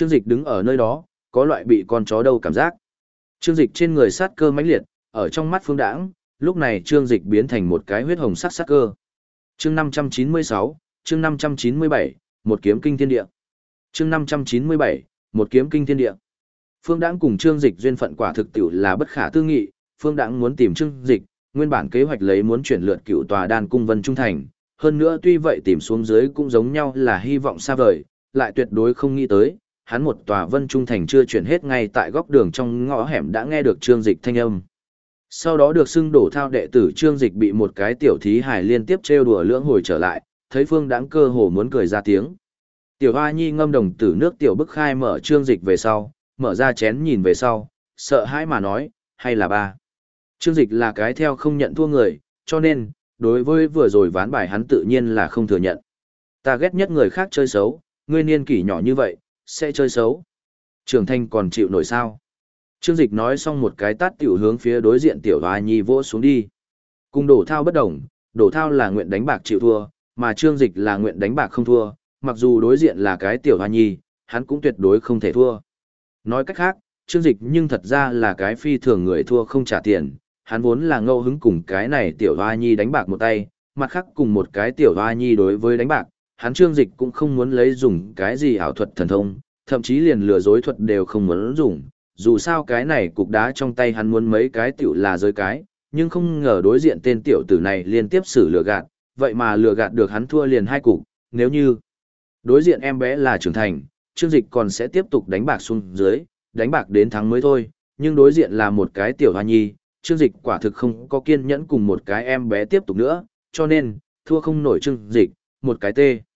Trương Dịch đứng ở nơi đó, có loại bị con chó đâu cảm giác. Trương Dịch trên người sát cơ mãnh liệt, ở trong mắt Phương Đãng, lúc này Trương Dịch biến thành một cái huyết hồng sắc sát cơ. Chương 596, chương 597, một kiếm kinh thiên địa. Chương 597, một kiếm kinh thiên địa. Phương Đãng cùng Trương Dịch duyên phận quả thực tiểu là bất khả tư nghị, Phương Đãng muốn tìm Trương Dịch, nguyên bản kế hoạch lấy muốn chuyển lượt Cựu Tòa Đan cung Vân Trung Thành, hơn nữa tuy vậy tìm xuống dưới cũng giống nhau là hy vọng xa vời, lại tuyệt đối không nghĩ tới, hắn một tòa Vân Trung Thành chưa chuyển hết ngay tại góc đường trong ngõ hẻm đã nghe được Trương Dịch thanh âm. Sau đó được xưng đổ thao đệ tử Trương Dịch bị một cái tiểu thí hài liên tiếp trêu đùa lưỡng hồi trở lại, thấy Phương Đãng cơ hồ muốn cười ra tiếng. Tiểu Hoa Nhi ngâm đồng tử nước tiểu bức khai mở Trương Dịch về sau, mở ra chén nhìn về sau, sợ hãi mà nói, hay là ba. Trương Dịch là cái theo không nhận thua người, cho nên, đối với vừa rồi ván bài hắn tự nhiên là không thừa nhận. Ta ghét nhất người khác chơi xấu, ngươi niên kỷ nhỏ như vậy, sẽ chơi xấu. Trưởng thành còn chịu nổi sao? Trương Dịch nói xong một cái tát tiểu hướng phía đối diện Tiểu Hoa Nhi vỗ xuống đi. Cùng Đổ Thao bất đồng, Đổ Thao là nguyện đánh bạc chịu thua, mà Trương Dịch là nguyện đánh bạc không thua, mặc dù đối diện là cái Tiểu Hoa Nhi, hắn cũng tuyệt đối không thể thua. Nói cách khác, Trương Dịch nhưng thật ra là cái phi thường người thua không trả tiền, hắn vốn là ngẫu hứng cùng cái này Tiểu Hoa Nhi đánh bạc một tay, mặt khác cùng một cái Tiểu Hoa Nhi đối với đánh bạc, hắn Trương Dịch cũng không muốn lấy dùng cái gì ảo thuật thần thông, thậm chí liền lừa dối thuật đều không muốn dùng, dù sao cái này cục đá trong tay hắn muốn mấy cái tiểu là rơi cái, nhưng không ngờ đối diện tên tiểu tử này liên tiếp xử lừa gạt, vậy mà lừa gạt được hắn thua liền hai cục, nếu như đối diện em bé là trưởng thành, Trương Dịch còn sẽ tiếp tục đánh bạc xuống dưới, đánh bạc đến thắng mới thôi, nhưng đối diện là một cái Tiểu Hoa Nhi, Trương Dịch quả thực không có kiên nhẫn cùng một cái em bé tiếp tục nữa, cho nên, thua không nổi Trương Dịch, một cái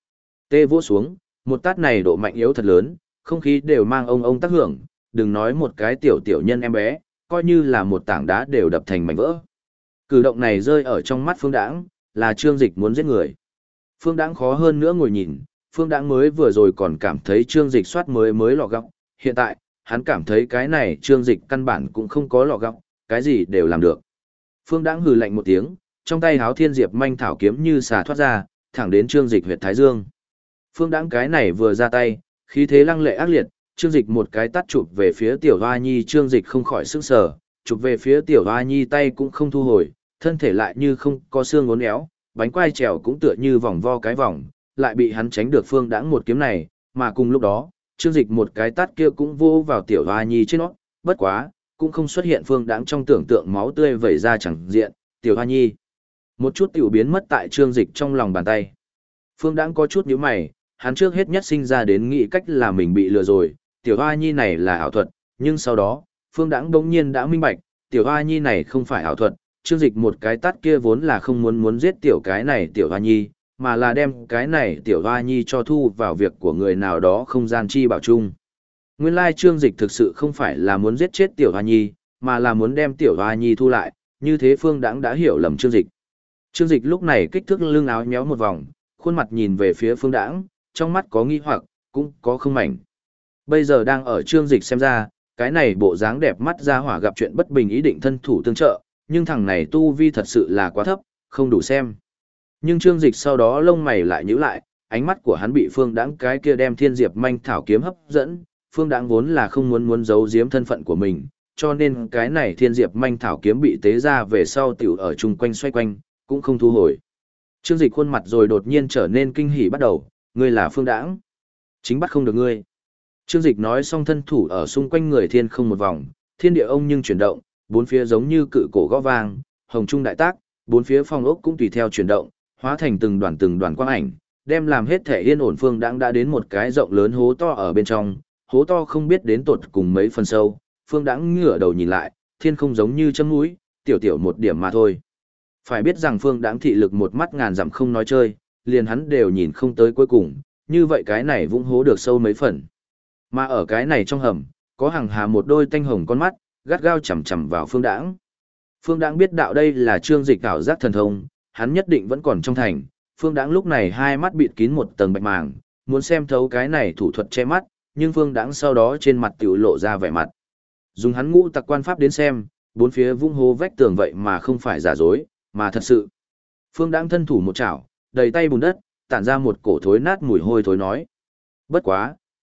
tê vỗ xuống, một tát này độ mạnh yếu thật lớn, không khí đều mang ông tác hưởng, đừng nói một cái tiểu nhân em bé, coi như là một tảng đá đều đập thành mảnh vỡ. Cử động này rơi ở trong mắt Phương Đãng, là Trương Dịch muốn giết người. Phương Đãng khó hơn nữa ngồi nhìn, Phương Đãng mới vừa rồi còn cảm thấy Trương Dịch soát mới lọ gọng, hiện tại, hắn cảm thấy cái này Trương Dịch căn bản cũng không có lọ gọng, cái gì đều làm được. Phương Đãng hừ lạnh một tiếng, trong tay háo thiên diệp manh thảo kiếm như xà thoát ra, thẳng đến Trương Dịch huyệt thái dương. Phương Đãng cái này vừa ra tay, khí thế lăng lệ ác liệt, Trương Dịch một cái tát chụp về phía Tiểu Hoa Nhi, Trương Dịch không khỏi sửng sở, chụp về phía Tiểu Hoa Nhi tay cũng không thu hồi, thân thể lại như không có xương uốn éo, bánh quai trèo cũng tựa như vòng vo cái vòng, lại bị hắn tránh được Phương Đãng một kiếm này, mà cùng lúc đó, Trương Dịch một cái tát kia cũng vô vào Tiểu Hoa Nhi trên nó, bất quá, cũng không xuất hiện Phương Đãng trong tưởng tượng máu tươi vẩy ra chẳng diện, Tiểu Hoa Nhi một chút tiểu biến mất tại Trương Dịch trong lòng bàn tay. Phương Đãng có chút nhíu mày, hắn trước hết nhất sinh ra đến nghĩ cách là mình bị lừa rồi, Tiểu Hoa Nhi này là ảo thuật, nhưng sau đó, Phương Đãng đống nhiên đã minh bạch, Tiểu Hoa Nhi này không phải ảo thuật, Trương Dịch một cái tát kia vốn là không muốn giết tiểu cái này Tiểu Hoa Nhi, mà là đem cái này Tiểu Hoa Nhi cho thu vào việc của người nào đó không gian chi bảo chung. Nguyên lai Trương Dịch thực sự không phải là muốn giết chết Tiểu Hoa Nhi, mà là muốn đem Tiểu Hoa Nhi thu lại, như thế Phương Đãng đã hiểu lầm Trương Dịch. Trương Dịch lúc này kích thước lưng áo nhéo một vòng, khuôn mặt nhìn về phía Phương Đãng, trong mắt có nghi hoặc, cũng có không mảnh. Bây giờ đang ở Trương Dịch xem ra, cái này bộ dáng đẹp mắt ra hỏa gặp chuyện bất bình ý định thân thủ tương trợ, nhưng thằng này tu vi thật sự là quá thấp, không đủ xem. Nhưng Trương Dịch sau đó lông mày lại nhíu lại, ánh mắt của hắn bị Phương Đãng cái kia đem thiên diệp manh thảo kiếm hấp dẫn, Phương Đãng vốn là không muốn giấu giếm thân phận của mình, cho nên cái này thiên diệp manh thảo kiếm bị tế ra về sau tiểu ở chung quanh xoay quanh, cũng không thu hồi. Trương Dịch khuôn mặt rồi đột nhiên trở nên kinh hỉ bắt đầu, ngươi là Phương Đãng, chính bắt không được ngươi. Trương Dịch nói xong thân thủ ở xung quanh người thiên không một vòng, thiên địa ông nhưng chuyển động, bốn phía giống như cự cổ gõ vang, hồng trung đại tác, bốn phía phong ốc cũng tùy theo chuyển động, hóa thành từng đoàn quang ảnh, đem làm hết thể yên ổn. Phương Đãng đã đến một cái rộng lớn hố to ở bên trong, hố to không biết đến tột cùng mấy phần sâu, Phương Đãng ngửa đầu nhìn lại, thiên không giống như châm mũi, tiểu một điểm mà thôi. Phải biết rằng Phương Đãng thị lực một mắt ngàn dặm không nói chơi, liền hắn đều nhìn không tới cuối cùng, như vậy cái này vũng hố được sâu mấy phần. Mà ở cái này trong hầm, có hàng hà một đôi tanh hồng con mắt, gắt gao chằm chằm vào Phương Đãng. Phương Đãng biết đạo đây là Trương Dịch ảo giác thần thông, hắn nhất định vẫn còn trong thành. Phương Đãng lúc này hai mắt bịt kín một tầng bạch màng, muốn xem thấu cái này thủ thuật che mắt, nhưng Phương Đãng sau đó trên mặt tiểu lộ ra vẻ mặt. Dùng hắn ngũ tặc quan pháp đến xem, bốn phía vũng hố vách tường vậy mà không phải giả dối, mà thật sự. Phương Đãng thân thủ một chảo, đầy tay bùn đất, tản ra một cổ thối nát mùi hôi thối nói. Bất quá,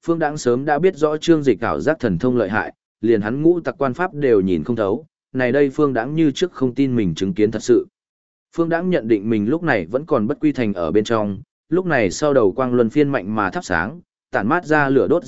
Phương Đãng sớm đã biết rõ Trương Dịch ảo giác thần thông lợi hại, liền hắn ngũ tặc quan pháp đều nhìn không thấu, này đây Phương Đãng như trước không tin mình chứng kiến thật sự. Phương Đãng nhận định mình lúc này vẫn còn bất quy thành ở bên trong, lúc này sau đầu quang luân phiên mạnh mà thắp sáng, tản mát ra lửa đốt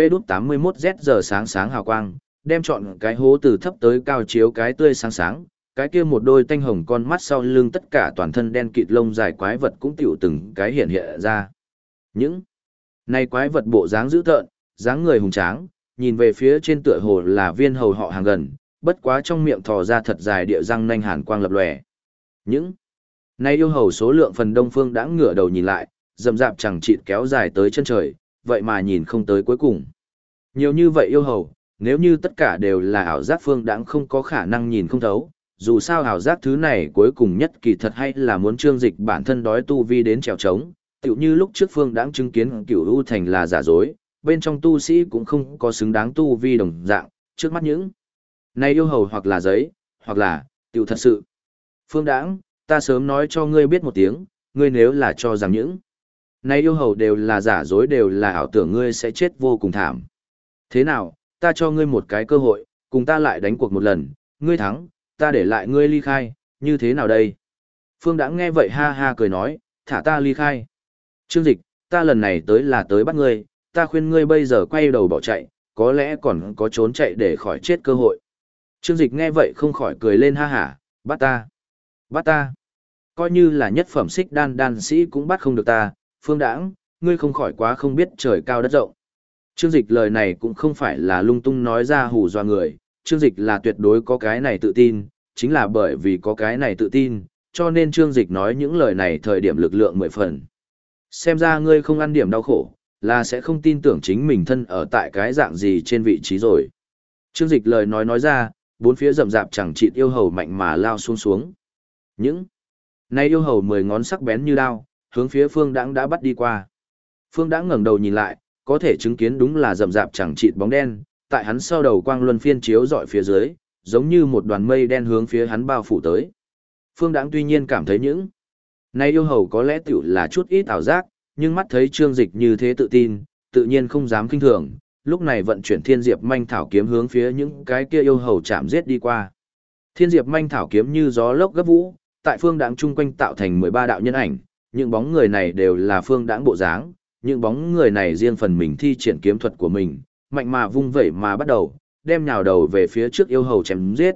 ZGV-81Z giờ sáng sáng hào quang, đem chọn cái hố từ thấp tới cao chiếu cái tươi sáng sáng, cái kia một đôi tanh hồng con mắt sau lưng tất cả toàn thân đen kịt lông dài quái vật cũng tiểu từng cái hiện hiện ra. Những này quái vật bộ dáng dữ tợn, dáng người hùng tráng, nhìn về phía trên tựa hồ là viên hầu họ hàng gần, bất quá trong miệng thò ra thật dài địa răng nanh hàn quang lập lòe. Những này yêu hầu số lượng phần đông Phương đã ngửa đầu nhìn lại, rậm rạp chẳng chịt kéo dài tới chân trời, vậy mà nhìn không tới cuối cùng. Nhiều như vậy yêu hầu, nếu như tất cả đều là ảo giác Phương Đãng không có khả năng nhìn không thấu, dù sao ảo giác thứ này cuối cùng nhất kỳ thật hay là muốn Trương Dịch bản thân đói tu vi đến trèo trống, tựu như lúc trước Phương Đãng chứng kiến Cửu U Thành là giả dối, bên trong tu sĩ cũng không có xứng đáng tu vi đồng dạng, trước mắt những này yêu hầu hoặc là giấy, hoặc là tựu thật sự. Phương Đãng, ta sớm nói cho ngươi biết một tiếng, ngươi nếu là cho rằng những này yêu hầu đều là giả dối đều là ảo tưởng, ngươi sẽ chết vô cùng thảm. Thế nào, ta cho ngươi một cái cơ hội, cùng ta lại đánh cuộc một lần, ngươi thắng, ta để lại ngươi ly khai, như thế nào đây? Phương Đãng nghe vậy ha ha cười nói, thả ta ly khai. Trương Dịch, ta lần này tới là tới bắt ngươi, ta khuyên ngươi bây giờ quay đầu bỏ chạy, có lẽ còn có trốn chạy để khỏi chết cơ hội. Trương Dịch nghe vậy không khỏi cười lên ha hả, bắt ta. Bắt ta. Coi như là nhất phẩm xích đan sĩ cũng bắt không được ta, Phương Đãng, ngươi không khỏi quá không biết trời cao đất rộng. Trương Dịch lời này cũng không phải là lung tung nói ra hù dọa người, Trương Dịch là tuyệt đối có cái này tự tin, chính là bởi vì có cái này tự tin, cho nên Trương Dịch nói những lời này thời điểm lực lượng 10 phần. Xem ra ngươi không ăn điểm đau khổ, là sẽ không tin tưởng chính mình thân ở tại cái dạng gì trên vị trí rồi. Trương Dịch lời nói ra, bốn phía rậm rạp chẳng chịt yêu hầu mạnh mà lao xuống xuống. Những này yêu hầu 10 ngón sắc bén như đao, hướng phía Phương Đãng đã bắt đi qua. Phương Đãng ngẩng đầu nhìn lại, có thể chứng kiến đúng là rậm rạp chẳng chịt bóng đen, tại hắn sau đầu quang luân phiên chiếu dọi phía dưới, giống như một đoàn mây đen hướng phía hắn bao phủ tới. Phương Đãng tuy nhiên cảm thấy những này yêu hầu có lẽ tiểu là chút ít ảo giác, nhưng mắt thấy Trương Dịch như thế tự tin, tự nhiên không dám kinh thường, lúc này vận chuyển Thiên Diệp Manh Thảo kiếm hướng phía những cái kia yêu hầu chạm giết đi qua. Thiên Diệp Manh Thảo kiếm như gió lốc gấp vũ, tại Phương Đãng chung quanh tạo thành 13 đạo nhân ảnh, những bóng người này đều là Phương Đãng bộ dáng, những bóng người này riêng phần mình thi triển kiếm thuật của mình, mạnh mà vung vẩy mà bắt đầu, đem nhào đầu về phía trước yêu hầu chém giết.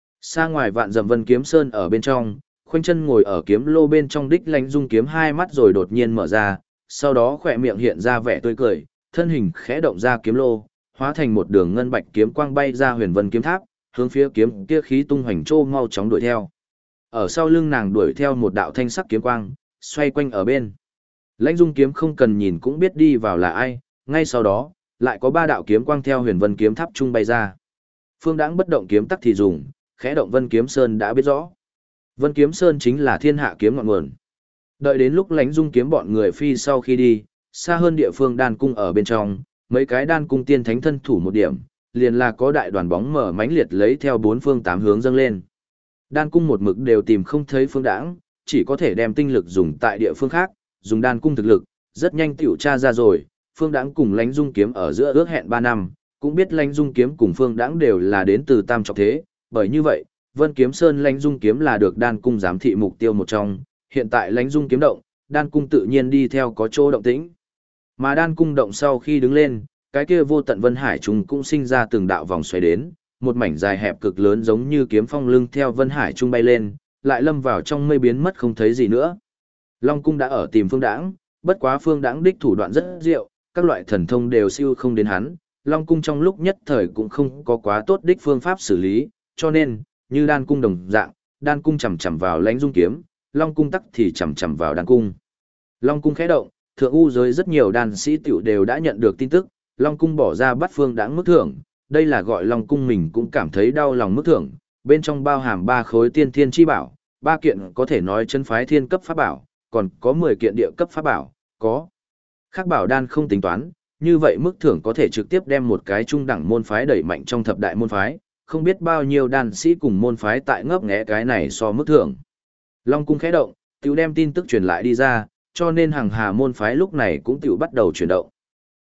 Xa ngoài vạn dặm Vân Kiếm Sơn ở bên trong, khoanh chân ngồi ở kiếm lô bên trong đích Lãnh Dung kiếm hai mắt rồi đột nhiên mở ra, sau đó khỏe miệng hiện ra vẻ tươi cười, thân hình khẽ động ra kiếm lô, hóa thành một đường ngân bạch kiếm quang bay ra Huyền Vân kiếm tháp, hướng phía kiếm kia khí tung hoành trô mau chóng đuổi theo. Ở sau lưng nàng đuổi theo một đạo thanh sắc kiếm quang, xoay quanh ở bên. Lãnh Dung kiếm không cần nhìn cũng biết đi vào là ai, ngay sau đó, lại có 3 đạo kiếm quang theo Huyền Vân kiếm tháp trung bay ra. Phương Đãng bất động kiếm tắc thì dùng, khẽ động Vân Kiếm Sơn đã biết rõ. Vân Kiếm Sơn chính là thiên hạ kiếm ngọn nguồn. Đợi đến lúc Lãnh Dung kiếm bọn người phi sau khi đi, xa hơn địa phương đan cung ở bên trong, mấy cái đan cung tiên thánh thân thủ một điểm, liền là có đại đoàn bóng mở mãnh liệt lấy theo 4 phương 8 hướng dâng lên. Đan cung một mực đều tìm không thấy Phương Đãng, chỉ có thể đem tinh lực dùng tại địa phương khác, dùng đan cung thực lực, rất nhanh tiểu tra ra rồi, Phương Đãng cùng Lãnh Dung kiếm ở giữa ước hẹn 3 năm, cũng biết Lãnh Dung kiếm cùng Phương Đãng đều là đến từ Tam Trọc Thế, bởi như vậy, Vân Kiếm Sơn Lãnh Dung kiếm là được đan cung giám thị mục tiêu một trong, hiện tại Lãnh Dung kiếm động, đan cung tự nhiên đi theo có chỗ động tĩnh. Mà đan cung động sau khi đứng lên, cái kia vô tận Vân Hải Trung cũng sinh ra từng đạo vòng xoáy đến, một mảnh dài hẹp cực lớn giống như kiếm phong lưng theo Vân Hải Trung bay lên, lại lâm vào trong mây biến mất không thấy gì nữa. Long cung đã ở tìm Phương Đãng, bất quá Phương Đãng đích thủ đoạn rất diệu, các loại thần thông đều siêu không đến hắn, Long cung trong lúc nhất thời cũng không có quá tốt đích phương pháp xử lý, cho nên, như đan cung đồng dạng, đan cung chầm chầm vào Lãnh Dung kiếm, Long cung tắc thì chầm chầm vào đan cung. Long cung khẽ động, thượng u giới rất nhiều đan sĩ tiểu đều đã nhận được tin tức, Long cung bỏ ra bắt Phương Đãng mức thưởng, đây là gọi Long cung mình cũng cảm thấy đau lòng mức thưởng, bên trong bao hàm 3 khối tiên thiên chi bảo, 3 kiện có thể nói chân phái thiên cấp pháp bảo, còn có 10 kiện địa cấp pháp bảo, có khác bảo đan không tính toán, như vậy mức thưởng có thể trực tiếp đem một cái trung đẳng môn phái đẩy mạnh trong thập đại môn phái, không biết bao nhiêu đan sĩ cùng môn phái tại ngấp nghé cái này so mức thưởng. Long cung khẽ động, tiểu đem tin tức truyền lại đi ra, cho nên hàng hà môn phái lúc này cũng tiểu bắt đầu chuyển động.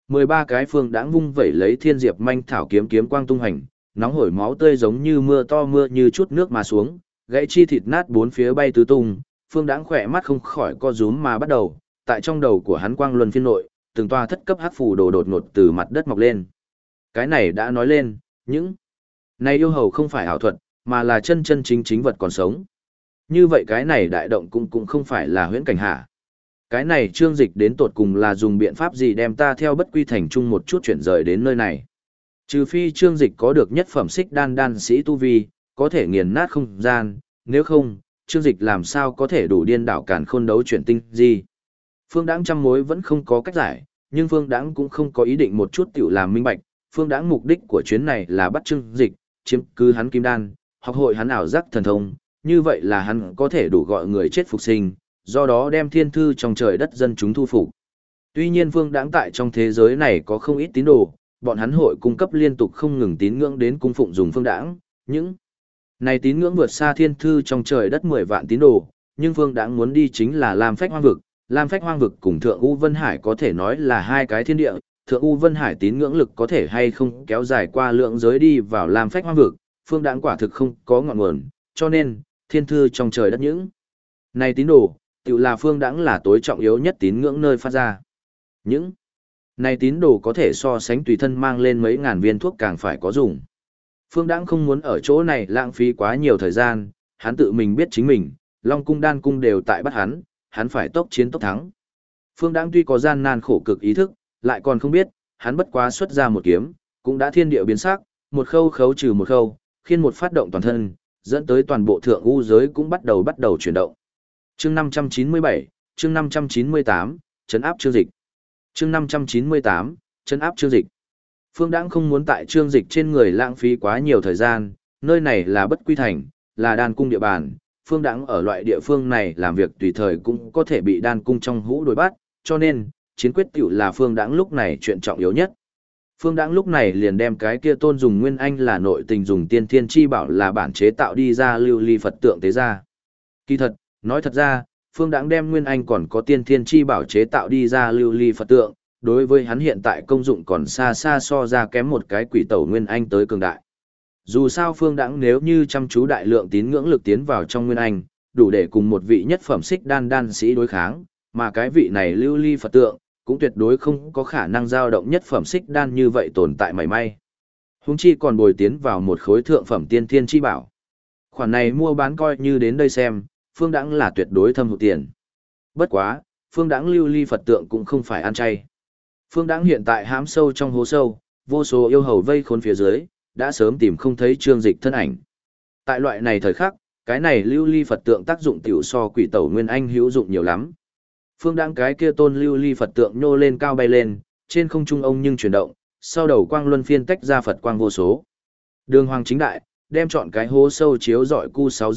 13 cái phương đãng vung vẩy lấy thiên diệp manh thảo kiếm kiếm quang tung hành, nóng hổi máu tươi giống như mưa to mưa như chút nước mà xuống, gãy chi thịt nát bốn phía bay tứ tung, phương đãng khỏe mắt không khỏi co rúm mà bắt đầu, tại trong đầu của hắn quang luân phiên nội, từng toa thất cấp hắc phù đồ đột ngột từ mặt đất mọc lên. Cái này đã nói lên, những này yêu hầu không phải ảo thuật, mà là chân chân chính chính vật còn sống. Như vậy cái này đại động cũng không phải là huyễn cảnh hạ. Cái này Trương Dịch đến tột cùng là dùng biện pháp gì đem ta theo bất quy thành chung một chút chuyển rời đến nơi này. Trừ phi Trương Dịch có được nhất phẩm xích đan sĩ tu vi, có thể nghiền nát không gian, nếu không, Trương Dịch làm sao có thể đủ điên đảo càn khôn đấu chuyển tinh gì. Phương Đãng trăm mối vẫn không có cách giải, nhưng Phương Đãng cũng không có ý định một chút tiểu làm minh bạch, Phương Đãng mục đích của chuyến này là bắt Trương Dịch, chiếm cứ hắn kim đan, học hội hắn ảo giác thần thông, như vậy là hắn có thể đủ gọi người chết phục sinh, do đó đem thiên thư trong trời đất dân chúng thu phục. Tuy nhiên Phương Đãng tại trong thế giới này có không ít tín đồ, bọn hắn hội cung cấp liên tục không ngừng tín ngưỡng đến cung phụng dùng Phương Đãng, những này tín ngưỡng vượt xa thiên thư trong trời đất 10 vạn tín đồ, nhưng Phương Đãng muốn đi chính là Lam Phách Hoang vực. Lam Phách Hoang vực cùng Thượng U Vân Hải có thể nói là hai cái thiên địa, Thượng U Vân Hải tín ngưỡng lực có thể hay không kéo dài qua lượng giới đi vào Lam Phách Hoang vực, Phương Đãng quả thực không có ngọn nguồn, cho nên, thiên thư trong trời đất những này tín đồ, tự là Phương Đãng là tối trọng yếu nhất tín ngưỡng nơi phát ra. Những này tín đồ có thể so sánh tùy thân mang lên mấy ngàn viên thuốc càng phải có dùng. Phương Đãng không muốn ở chỗ này lãng phí quá nhiều thời gian, hắn tự mình biết chính mình, Long cung Đan cung đều tại bắt hắn phải tốc chiến tốc thắng. Phương Đãng tuy có gian nan khổ cực ý thức, lại còn không biết, hắn bất quá xuất ra một kiếm, cũng đã thiên địa biến sắc, một khâu khấu trừ một khâu, khiên một phát động toàn thân, dẫn tới toàn bộ thượng u giới cũng bắt đầu chuyển động. Chương 597, chương 598, trấn áp Trương Dịch. Chương 598, trấn áp Trương Dịch. Phương Đãng không muốn tại Trương Dịch trên người lãng phí quá nhiều thời gian, nơi này là bất quy thành, là đan cung địa bàn. Phương Đãng ở loại địa phương này làm việc tùy thời cũng có thể bị đan cung trong hũ đối bắt, cho nên, chiến quyết tiểu là Phương Đãng lúc này chuyện trọng yếu nhất. Phương Đãng lúc này liền đem cái kia tôn dùng nguyên anh là nội tình dùng tiên thiên chi bảo là bản chế tạo đi ra lưu ly Phật tượng tế ra. Kỳ thật, nói thật ra, Phương Đãng đem nguyên anh còn có tiên thiên chi bảo chế tạo đi ra lưu ly Phật tượng, đối với hắn hiện tại công dụng còn xa xa so ra kém một cái quỷ tẩu nguyên anh tới cường đại. Dù sao Phương Đãng nếu như chăm chú đại lượng tín ngưỡng lực tiến vào trong nguyên anh, đủ để cùng một vị nhất phẩm xích đan sĩ đối kháng, mà cái vị này lưu ly Phật tượng, cũng tuyệt đối không có khả năng dao động nhất phẩm xích đan như vậy tồn tại mảy may. Huống chi còn bồi tiến vào một khối thượng phẩm tiên thiên chi bảo. Khoản này mua bán coi như đến đây xem, Phương Đãng là tuyệt đối thâm hụt tiền. Bất quá, Phương Đãng lưu ly Phật tượng cũng không phải ăn chay. Phương Đãng hiện tại hãm sâu trong hố sâu, vô số yêu hầu vây khốn phía dưới, đã sớm tìm không thấy Trương Dịch thân ảnh. Tại loại này thời khắc, cái này lưu ly Phật tượng tác dụng tiểu so quỷ tẩu nguyên anh hữu dụng nhiều lắm. Phương Đãng cái kia tôn lưu ly Phật tượng nhô lên cao bay lên, trên không trung ông nhưng chuyển động, sau đầu quang luân phiên tách ra Phật quang vô số. Đường hoàng chính đại, đem chọn cái hố sâu chiếu rọi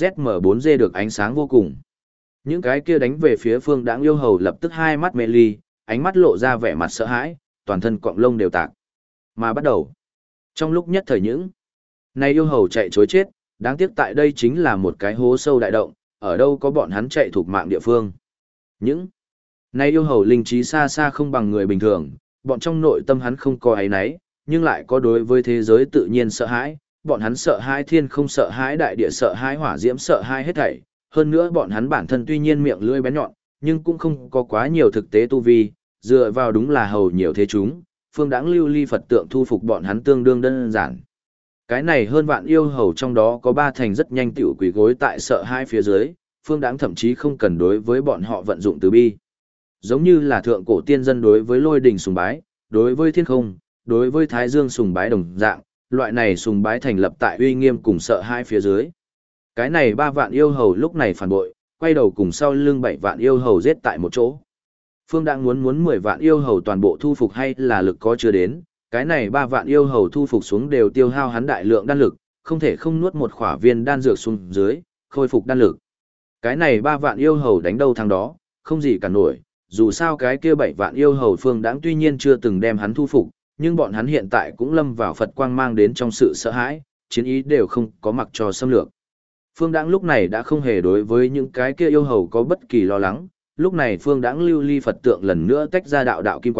Q6ZM4G được ánh sáng vô cùng. Những cái kia đánh về phía Phương Đãng yêu hầu lập tức hai mắt mê ly, ánh mắt lộ ra vẻ mặt sợ hãi, toàn thân cọng lông đều tạc. Mà bắt đầu. Trong lúc nhất thời những này yêu hầu chạy chối chết, đáng tiếc tại đây chính là một cái hố sâu đại động, ở đâu có bọn hắn chạy thuộc mạng địa phương. Những này yêu hầu linh trí xa xa không bằng người bình thường, bọn trong nội tâm hắn không có áy náy, nhưng lại có đối với thế giới tự nhiên sợ hãi, bọn hắn sợ hãi thiên không sợ hãi đại địa sợ hãi hỏa diễm sợ hãi hết thảy, hơn nữa bọn hắn bản thân tuy nhiên miệng lưỡi bén nhọn, nhưng cũng không có quá nhiều thực tế tu vi, dựa vào đúng là hầu nhiều thế chúng, Phương Đãng lưu ly Phật tượng thu phục bọn hắn tương đương đơn giản. Cái này hơn vạn yêu hầu trong đó có 3 thành rất nhanh tiểu quỳ gối tại sợ hai phía dưới, Phương Đãng thậm chí không cần đối với bọn họ vận dụng từ bi. Giống như là thượng cổ tiên dân đối với lôi đình sùng bái, đối với thiên không, đối với thái dương sùng bái đồng dạng, loại này sùng bái thành lập tại uy nghiêm cùng sợ hai phía dưới. Cái này 3 vạn yêu hầu lúc này phản bội, quay đầu cùng sau lưng 7 vạn yêu hầu giết tại một chỗ. Phương Đãng muốn 10 vạn yêu hầu toàn bộ thu phục hay là lực có chưa đến, cái này 3 vạn yêu hầu thu phục xuống đều tiêu hao hắn đại lượng đan lực, không thể không nuốt một khỏa viên đan dược xuống dưới, khôi phục đan lực. Cái này 3 vạn yêu hầu đánh đâu thằng đó, không gì cả nổi, dù sao cái kia 7 vạn yêu hầu Phương Đãng tuy nhiên chưa từng đem hắn thu phục, nhưng bọn hắn hiện tại cũng lâm vào Phật quang mang đến trong sự sợ hãi, chiến ý đều không có mặc cho xâm lược. Phương Đãng lúc này đã không hề đối với những cái kia yêu hầu có bất kỳ lo lắng, lúc này Phương Đãng lưu ly Phật tượng lần nữa tách ra đạo đạo kim quang,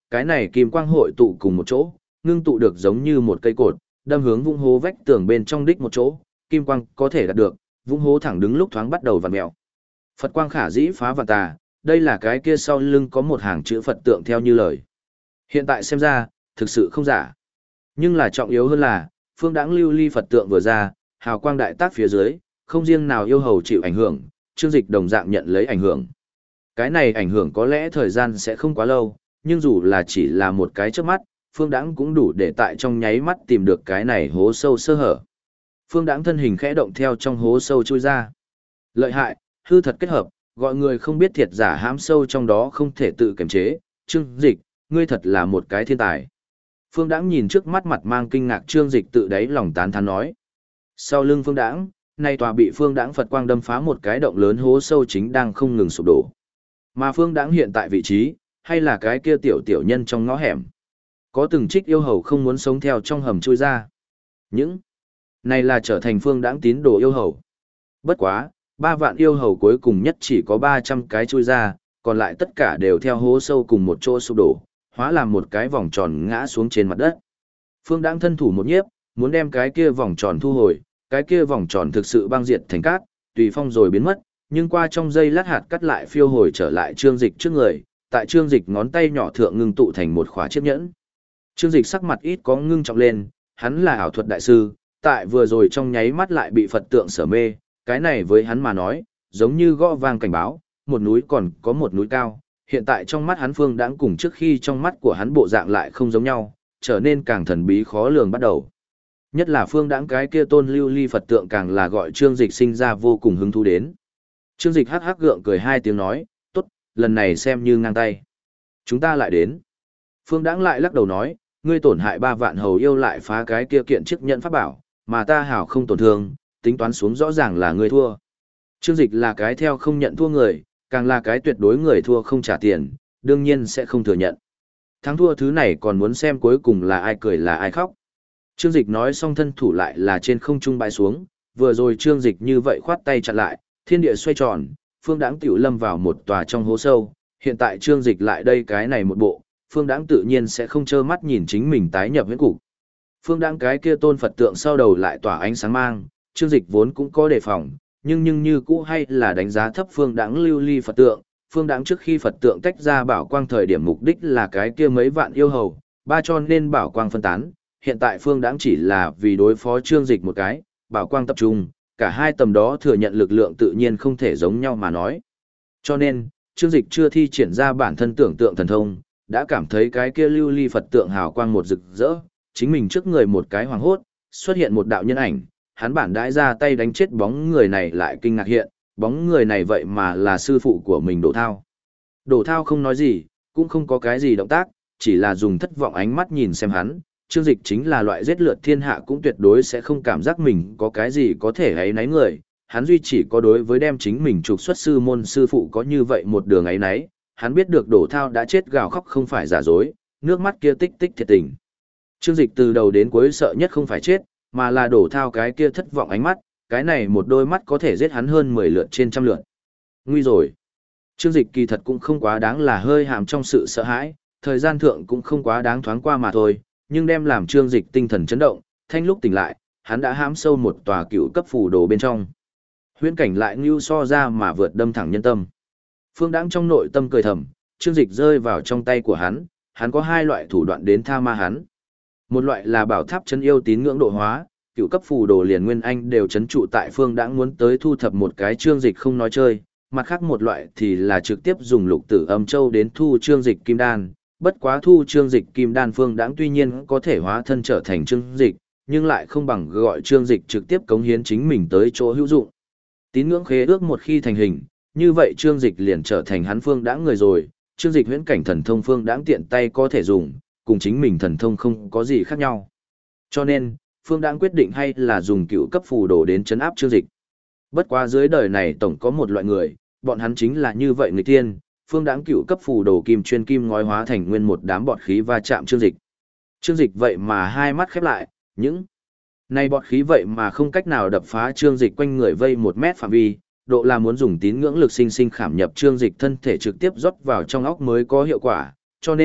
cái này kim quang hội tụ cùng một chỗ, ngưng tụ được giống như một cây cột, đâm hướng vũng hố vách tường bên trong đích một chỗ, kim quang có thể đạt được, vũng hố thẳng đứng lúc thoáng bắt đầu vặn mèo. Phật quang khả dĩ phá vạn tà, đây là cái kia sau lưng có một hàng chữ Phật tượng theo như lời. Hiện tại xem ra, thực sự không giả. Nhưng là trọng yếu hơn là, phương đãng lưu ly Phật tượng vừa ra, hào quang đại tác phía dưới, không riêng nào yêu hầu chịu ảnh hưởng, Trương Dịch đồng dạng nhận lấy ảnh hưởng. Cái này ảnh hưởng có lẽ thời gian sẽ không quá lâu, nhưng dù là chỉ là một cái chớp mắt, phương đãng cũng đủ để tại trong nháy mắt tìm được cái này hố sâu sơ hở. Phương đãng thân hình khẽ động theo trong hố sâu chui ra. Lợi hại, hư thật kết hợp, gọi người không biết thiệt giả hãm sâu trong đó không thể tự kiềm chế. Trương Dịch, ngươi thật là một cái thiên tài. Phương đãng nhìn trước mắt mặt mang kinh ngạc Trương Dịch tự đáy lòng tán thán nói. Sau lưng phương đãng, nay tòa bị phương đãng Phật quang đâm phá một cái động lớn hố sâu chính đang không ngừng sụp đổ. Mà phương đãng hiện tại vị trí, hay là cái kia tiểu tiểu nhân trong ngõ hẻm. Có từng trích yêu hầu không muốn sống theo trong hầm chui ra. Những này là trở thành phương đãng tín đồ yêu hầu. Bất quá, 3 vạn yêu hầu cuối cùng nhất chỉ có 300 cái chui ra, còn lại tất cả đều theo hố sâu cùng một chỗ sụp đổ, hóa làm một cái vòng tròn ngã xuống trên mặt đất. Phương đãng thân thủ một nhiếp, muốn đem cái kia vòng tròn thu hồi, cái kia vòng tròn thực sự băng diệt thành cát, tùy phong rồi biến mất, nhưng qua trong giây lát hạt cắt lại phiêu hồi trở lại Trương Dịch trước người, tại Trương Dịch ngón tay nhỏ thượng ngưng tụ thành một khóa chiếc nhẫn. Trương Dịch sắc mặt ít có ngưng trọng lên, hắn là ảo thuật đại sư, tại vừa rồi trong nháy mắt lại bị Phật tượng sở mê, cái này với hắn mà nói, giống như gõ vang cảnh báo, một núi còn có một núi cao, hiện tại trong mắt hắn phương đãng cùng trước khi trong mắt của hắn bộ dạng lại không giống nhau, trở nên càng thần bí khó lường bắt đầu. Nhất là phương đãng cái kia tôn lưu ly Phật tượng càng là gọi Trương Dịch sinh ra vô cùng hứng thú đến. Trương Dịch hắc hắc gượng cười 2 tiếng nói, tốt, lần này xem như ngang tay. Chúng ta lại đến. Phương đãng lại lắc đầu nói, ngươi tổn hại 3 vạn hầu yêu lại phá cái kia kiện chiếc nhận pháp bảo, mà ta hảo không tổn thương, tính toán xuống rõ ràng là ngươi thua. Trương Dịch là cái theo không nhận thua người, càng là cái tuyệt đối người thua không trả tiền, đương nhiên sẽ không thừa nhận. Thắng thua thứ này còn muốn xem cuối cùng là ai cười là ai khóc. Trương Dịch nói xong thân thủ lại là trên không trung bãi xuống, vừa rồi Trương Dịch như vậy khoát tay chặn lại, thiên địa xoay tròn, phương đãng tiểu lâm vào một tòa trong hố sâu, hiện tại Trương Dịch lại đây cái này một bộ, phương đãng tự nhiên sẽ không trơ mắt nhìn chính mình tái nhập huyễn cục. Phương đãng cái kia tôn Phật tượng sau đầu lại tỏa ánh sáng mang, Trương Dịch vốn cũng có đề phòng, nhưng như cũ hay là đánh giá thấp phương đãng lưu ly Phật tượng. Phương đãng trước khi Phật tượng tách ra bảo quang thời điểm mục đích là cái kia mấy vạn yêu hầu, ba cho nên bảo quang phân tán, hiện tại phương đãng chỉ là vì đối phó Trương Dịch một cái, bảo quang tập trung, cả hai tầm đó thừa nhận lực lượng tự nhiên không thể giống nhau mà nói. Cho nên, Trương Dịch chưa thi triển ra bản thân tưởng tượng thần thông, đã cảm thấy cái kia lưu ly Phật tượng hào quang một rực rỡ, chính mình trước người một cái hoàng hốt, xuất hiện một đạo nhân ảnh, hắn bản đãi ra tay đánh chết bóng người này lại kinh ngạc hiện, bóng người này vậy mà là sư phụ của mình Đỗ Thao. Đỗ Thao không nói gì, cũng không có cái gì động tác, chỉ là dùng thất vọng ánh mắt nhìn xem hắn. Trương Dịch chính là loại giết lượt thiên hạ cũng tuyệt đối sẽ không cảm giác mình có cái gì có thể ấy náy người, hắn duy chỉ có đối với đem chính mình trục xuất sư môn sư phụ có như vậy một đường ấy náy, hắn biết được Đỗ Thao đã chết gào khóc không phải giả dối, nước mắt kia tích tích thiệt tình. Trương Dịch từ đầu đến cuối sợ nhất không phải chết, mà là Đỗ Thao cái kia thất vọng ánh mắt, cái này một đôi mắt có thể giết hắn hơn 10 lượt trên trăm lượt. Nguy rồi. Trương Dịch kỳ thật cũng không quá đáng là hơi hàm trong sự sợ hãi, thời gian thượng cũng không quá đáng thoáng qua mà thôi, nhưng đem làm Trương Dịch tinh thần chấn động, thanh lúc tỉnh lại, hắn đã hãm sâu một tòa cựu cấp phù đồ bên trong. Huyễn cảnh lại ngưu so ra mà vượt đâm thẳng nhân tâm. Phương Đãng trong nội tâm cười thầm, Trương Dịch rơi vào trong tay của hắn có 2 loại thủ đoạn đến tha ma hắn. Một loại là bảo tháp chân yêu tín ngưỡng độ hóa, cựu cấp phù đồ liền nguyên anh đều chấn trụ tại Phương Đãng muốn tới thu thập một cái Trương Dịch không nói chơi, mặt khác một loại thì là trực tiếp dùng lục tử âm châu đến thu Trương Dịch kim đan. Bất quá thu Trương Dịch kim đan Phương Đãng tuy nhiên có thể hóa thân trở thành Trương Dịch, nhưng lại không bằng gọi Trương Dịch trực tiếp cống hiến chính mình tới chỗ hữu dụng. Tín ngưỡng khế ước một khi thành hình, như vậy Trương Dịch liền trở thành hắn Phương Đãng người rồi, Trương Dịch huyễn cảnh thần thông Phương Đãng tiện tay có thể dùng, cùng chính mình thần thông không có gì khác nhau. Cho nên, Phương Đãng quyết định hay là dùng cựu cấp phù đồ đến trấn áp Trương Dịch. Bất quá dưới đời này tổng có một loại người, bọn hắn chính là như vậy người tiên, Phương Đãng cựu cấp phù đồ kim chuyên kim ngói hóa thành nguyên một đám bọt khí va chạm Trương Dịch. Trương Dịch vậy mà hai mắt khép lại, những này bọt khí vậy mà không cách nào đập phá Trương Dịch quanh người vây 1 mét phạm vi, độ là muốn dùng tín ngưỡng lực sinh sinh khảm nhập Trương Dịch thân thể trực tiếp rót vào trong óc mới có hiệu quả, cho nên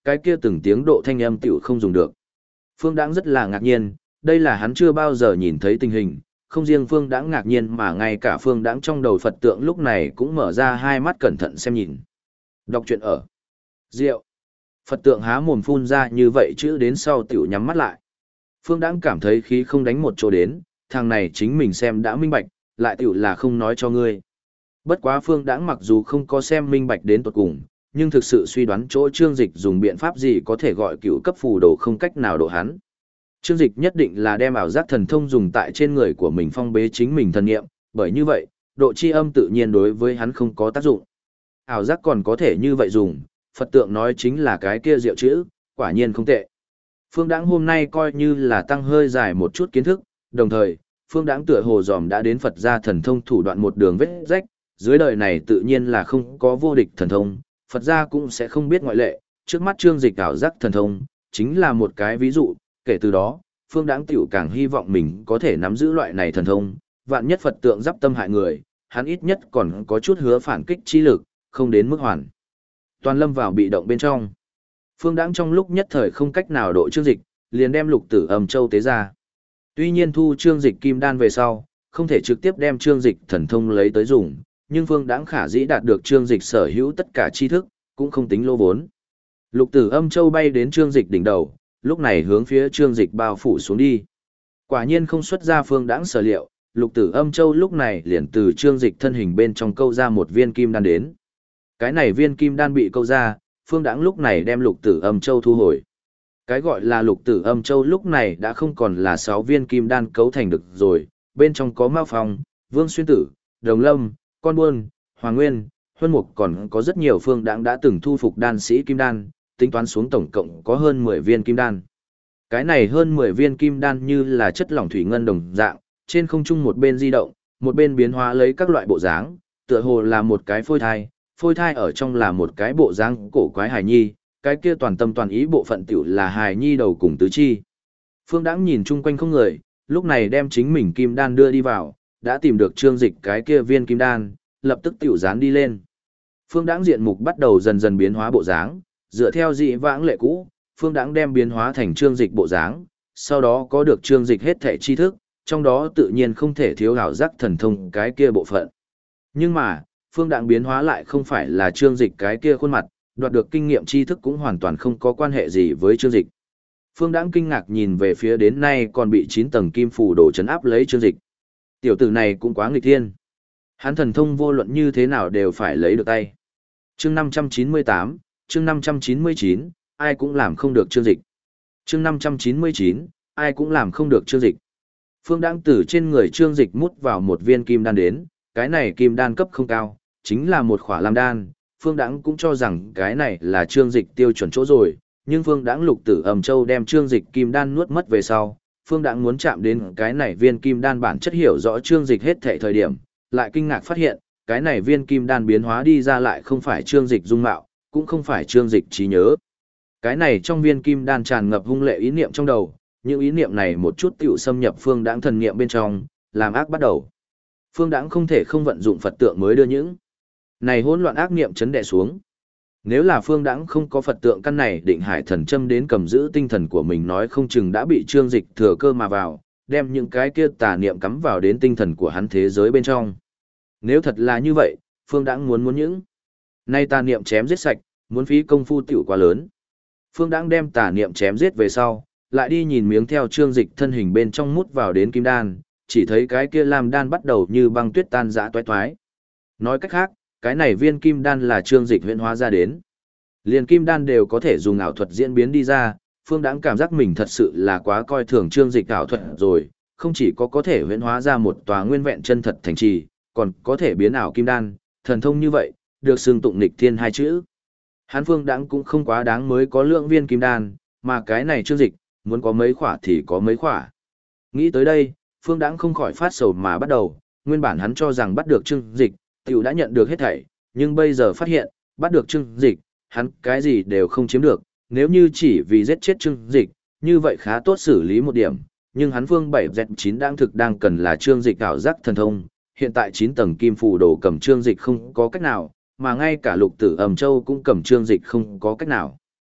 cái kia từng tiếng độ thanh âm tiểu không dùng được. Phương Đãng rất là ngạc nhiên, đây là hắn chưa bao giờ nhìn thấy tình hình, không riêng Phương Đãng ngạc nhiên mà ngay cả Phương Đãng trong đầu Phật tượng lúc này cũng mở ra hai mắt cẩn thận xem nhìn. Đọc truyện ở. Rượu. Phật tượng há mồm phun ra như vậy chữ đến sau tiểu nhắm mắt lại. Phương Đãng cảm thấy khí không đánh một chỗ đến, thằng này chính mình xem đã minh bạch, lại tiểu là không nói cho ngươi. Bất quá Phương Đãng mặc dù không có xem minh bạch đến tuột cùng, nhưng thực sự suy đoán chỗ Trương Dịch dùng biện pháp gì có thể gọi cựu cấp phù đồ không cách nào độ hắn. Trương Dịch nhất định là đem ảo giác thần thông dùng tại trên người của mình phong bế chính mình thần nghiệm, bởi như vậy, độ chi âm tự nhiên đối với hắn không có tác dụng. Ảo giác còn có thể như vậy dùng, Phật tượng nói chính là cái kia diệu chữ, quả nhiên không tệ. Phương Đãng hôm nay coi như là tăng hơi dài một chút kiến thức, đồng thời, Phương Đãng tựa hồ dòm đã đến Phật gia thần thông thủ đoạn một đường vết rách, dưới đời này tự nhiên là không có vô địch thần thông, Phật gia cũng sẽ không biết ngoại lệ, trước mắt Trương Dịch ảo giác thần thông, chính là một cái ví dụ, kể từ đó, Phương Đãng tiểu càng hy vọng mình có thể nắm giữ loại này thần thông, vạn nhất Phật tượng giáp tâm hại người, hắn ít nhất còn có chút hứa phản kích chi lực, không đến mức hoàn toàn lâm vào bị động bên trong. Phương Đãng trong lúc nhất thời không cách nào độ Trương Dịch, liền đem Lục Tử Âm Châu tế ra. Tuy nhiên thu Trương Dịch kim đan về sau, không thể trực tiếp đem Trương Dịch thần thông lấy tới dùng, nhưng Phương Đãng khả dĩ đạt được Trương Dịch sở hữu tất cả tri thức, cũng không tính lô vốn. Lục Tử Âm Châu bay đến Trương Dịch đỉnh đầu, lúc này hướng phía Trương Dịch bao phủ xuống đi. Quả nhiên không xuất ra Phương Đãng sở liệu, Lục Tử Âm Châu lúc này liền từ Trương Dịch thân hình bên trong câu ra một viên kim đan đến. Cái này viên kim đan bị câu ra, Phương Đãng lúc này đem Lục Tử Âm Châu thu hồi. Cái gọi là Lục Tử Âm Châu lúc này đã không còn là 6 viên kim đan cấu thành được rồi, bên trong có Mao Phong, Vương Xuyên Tử, Đồng Lâm, Con Buôn, Hoàng Nguyên, Huân Mục, còn có rất nhiều Phương Đãng đã từng thu phục đan sĩ kim đan, tính toán xuống tổng cộng có hơn 10 viên kim đan. Cái này hơn 10 viên kim đan như là chất lỏng thủy ngân đồng dạng, trên không trung một bên di động, một bên biến hóa lấy các loại bộ dáng, tựa hồ là một cái phôi thai ở trong là một cái bộ dáng cổ quái hài nhi, cái kia toàn tâm toàn ý bộ phận tiểu là hài nhi đầu cùng tứ chi. Phương Đãng nhìn chung quanh không người, lúc này đem chính mình kim đan đưa đi vào, đã tìm được Trương Dịch cái kia viên kim đan, lập tức tiểu dán đi lên. Phương Đãng diện mục bắt đầu dần dần biến hóa bộ dáng, dựa theo dị vãng lệ cũ, Phương Đãng đem biến hóa thành Trương Dịch bộ dáng, sau đó có được Trương Dịch hết thảy tri thức, trong đó tự nhiên không thể thiếu ảo giác thần thông cái kia bộ phận. Nhưng mà, Phương Đãng biến hóa lại không phải là Trương Dịch cái kia khuôn mặt, đoạt được kinh nghiệm tri thức cũng hoàn toàn không có quan hệ gì với Trương Dịch. Phương Đãng kinh ngạc nhìn về phía đến nay còn bị 9 tầng kim phù đồ trấn áp lấy Trương Dịch. Tiểu tử này cũng quá nghịch thiên. Hắn thần thông vô luận như thế nào đều phải lấy được tay. Chương 598, chương 599, ai cũng làm không được Trương Dịch. Chương 599, ai cũng làm không được Trương Dịch. Phương Đãng từ trên người Trương Dịch mút vào một viên kim đan đến, cái này kim đan cấp không cao, chính là một khỏa lam đan. Phương Đãng cũng cho rằng cái này là Trương Dịch tiêu chuẩn chỗ rồi, nhưng Phương Đãng Lục Tử Âm Châu đem Trương Dịch kim đan nuốt mất về sau, Phương Đãng muốn chạm đến cái này viên kim đan bản chất hiểu rõ Trương Dịch hết thảy thời điểm, lại kinh ngạc phát hiện, cái này viên kim đan biến hóa đi ra lại không phải Trương Dịch dung mạo, cũng không phải Trương Dịch trí nhớ. Cái này trong viên kim đan tràn ngập hung lệ ý niệm trong đầu, những ý niệm này một chút tiểu xâm nhập Phương Đãng thần niệm bên trong, làm ác bắt đầu. Phương Đãng không thể không vận dụng Phật tượng mới đưa những này hỗn loạn ác niệm chấn đè xuống. Nếu là Phương Đãng không có Phật tượng căn này định hải thần châm đến cầm giữ tinh thần của mình nói không chừng đã bị Trương Dịch thừa cơ mà vào, đem những cái kia tà niệm cắm vào đến tinh thần của hắn thế giới bên trong. Nếu thật là như vậy, Phương Đãng muốn những nay tà niệm chém giết sạch, muốn phí công phu tiểu quá lớn. Phương Đãng đem tà niệm chém giết về sau, lại đi nhìn miếng theo Trương Dịch thân hình bên trong mút vào đến kim đan, chỉ thấy cái kia lam đan bắt đầu như băng tuyết tan rã toái toái. Nói cách khác, cái này viên kim đan là Trương Dịch huyễn hóa ra đến. Liền kim đan đều có thể dùng ảo thuật diễn biến đi ra, Phương Đãng cảm giác mình thật sự là quá coi thường Trương Dịch ảo thuật rồi, không chỉ có thể huyễn hóa ra một tòa nguyên vẹn chân thật thành trì, còn có thể biến ảo kim đan, thần thông như vậy, được xưng tụng nghịch thiên hai chữ. Hắn Phương Đãng cũng không quá đáng mới có lượng viên kim đan, mà cái này Trương Dịch, muốn có mấy khỏa thì có mấy khỏa. Nghĩ tới đây, Phương Đãng không khỏi phát sầu mà bắt đầu, nguyên bản hắn cho rằng bắt được Trương Dịch, tiểu đã nhận được hết thảy, nhưng bây giờ phát hiện, bắt được Trương Dịch, hắn cái gì đều không chiếm được, nếu như chỉ vì giết chết Trương Dịch, như vậy khá tốt xử lý một điểm, nhưng hắn Phương 7Z9 đang cần là Trương Dịch ảo giác thần thông, hiện tại 9 tầng kim phù đồ cầm Trương Dịch không có cách nào, mà ngay cả Lục Tử Âm Châu cũng cầm Trương Dịch không có cách nào.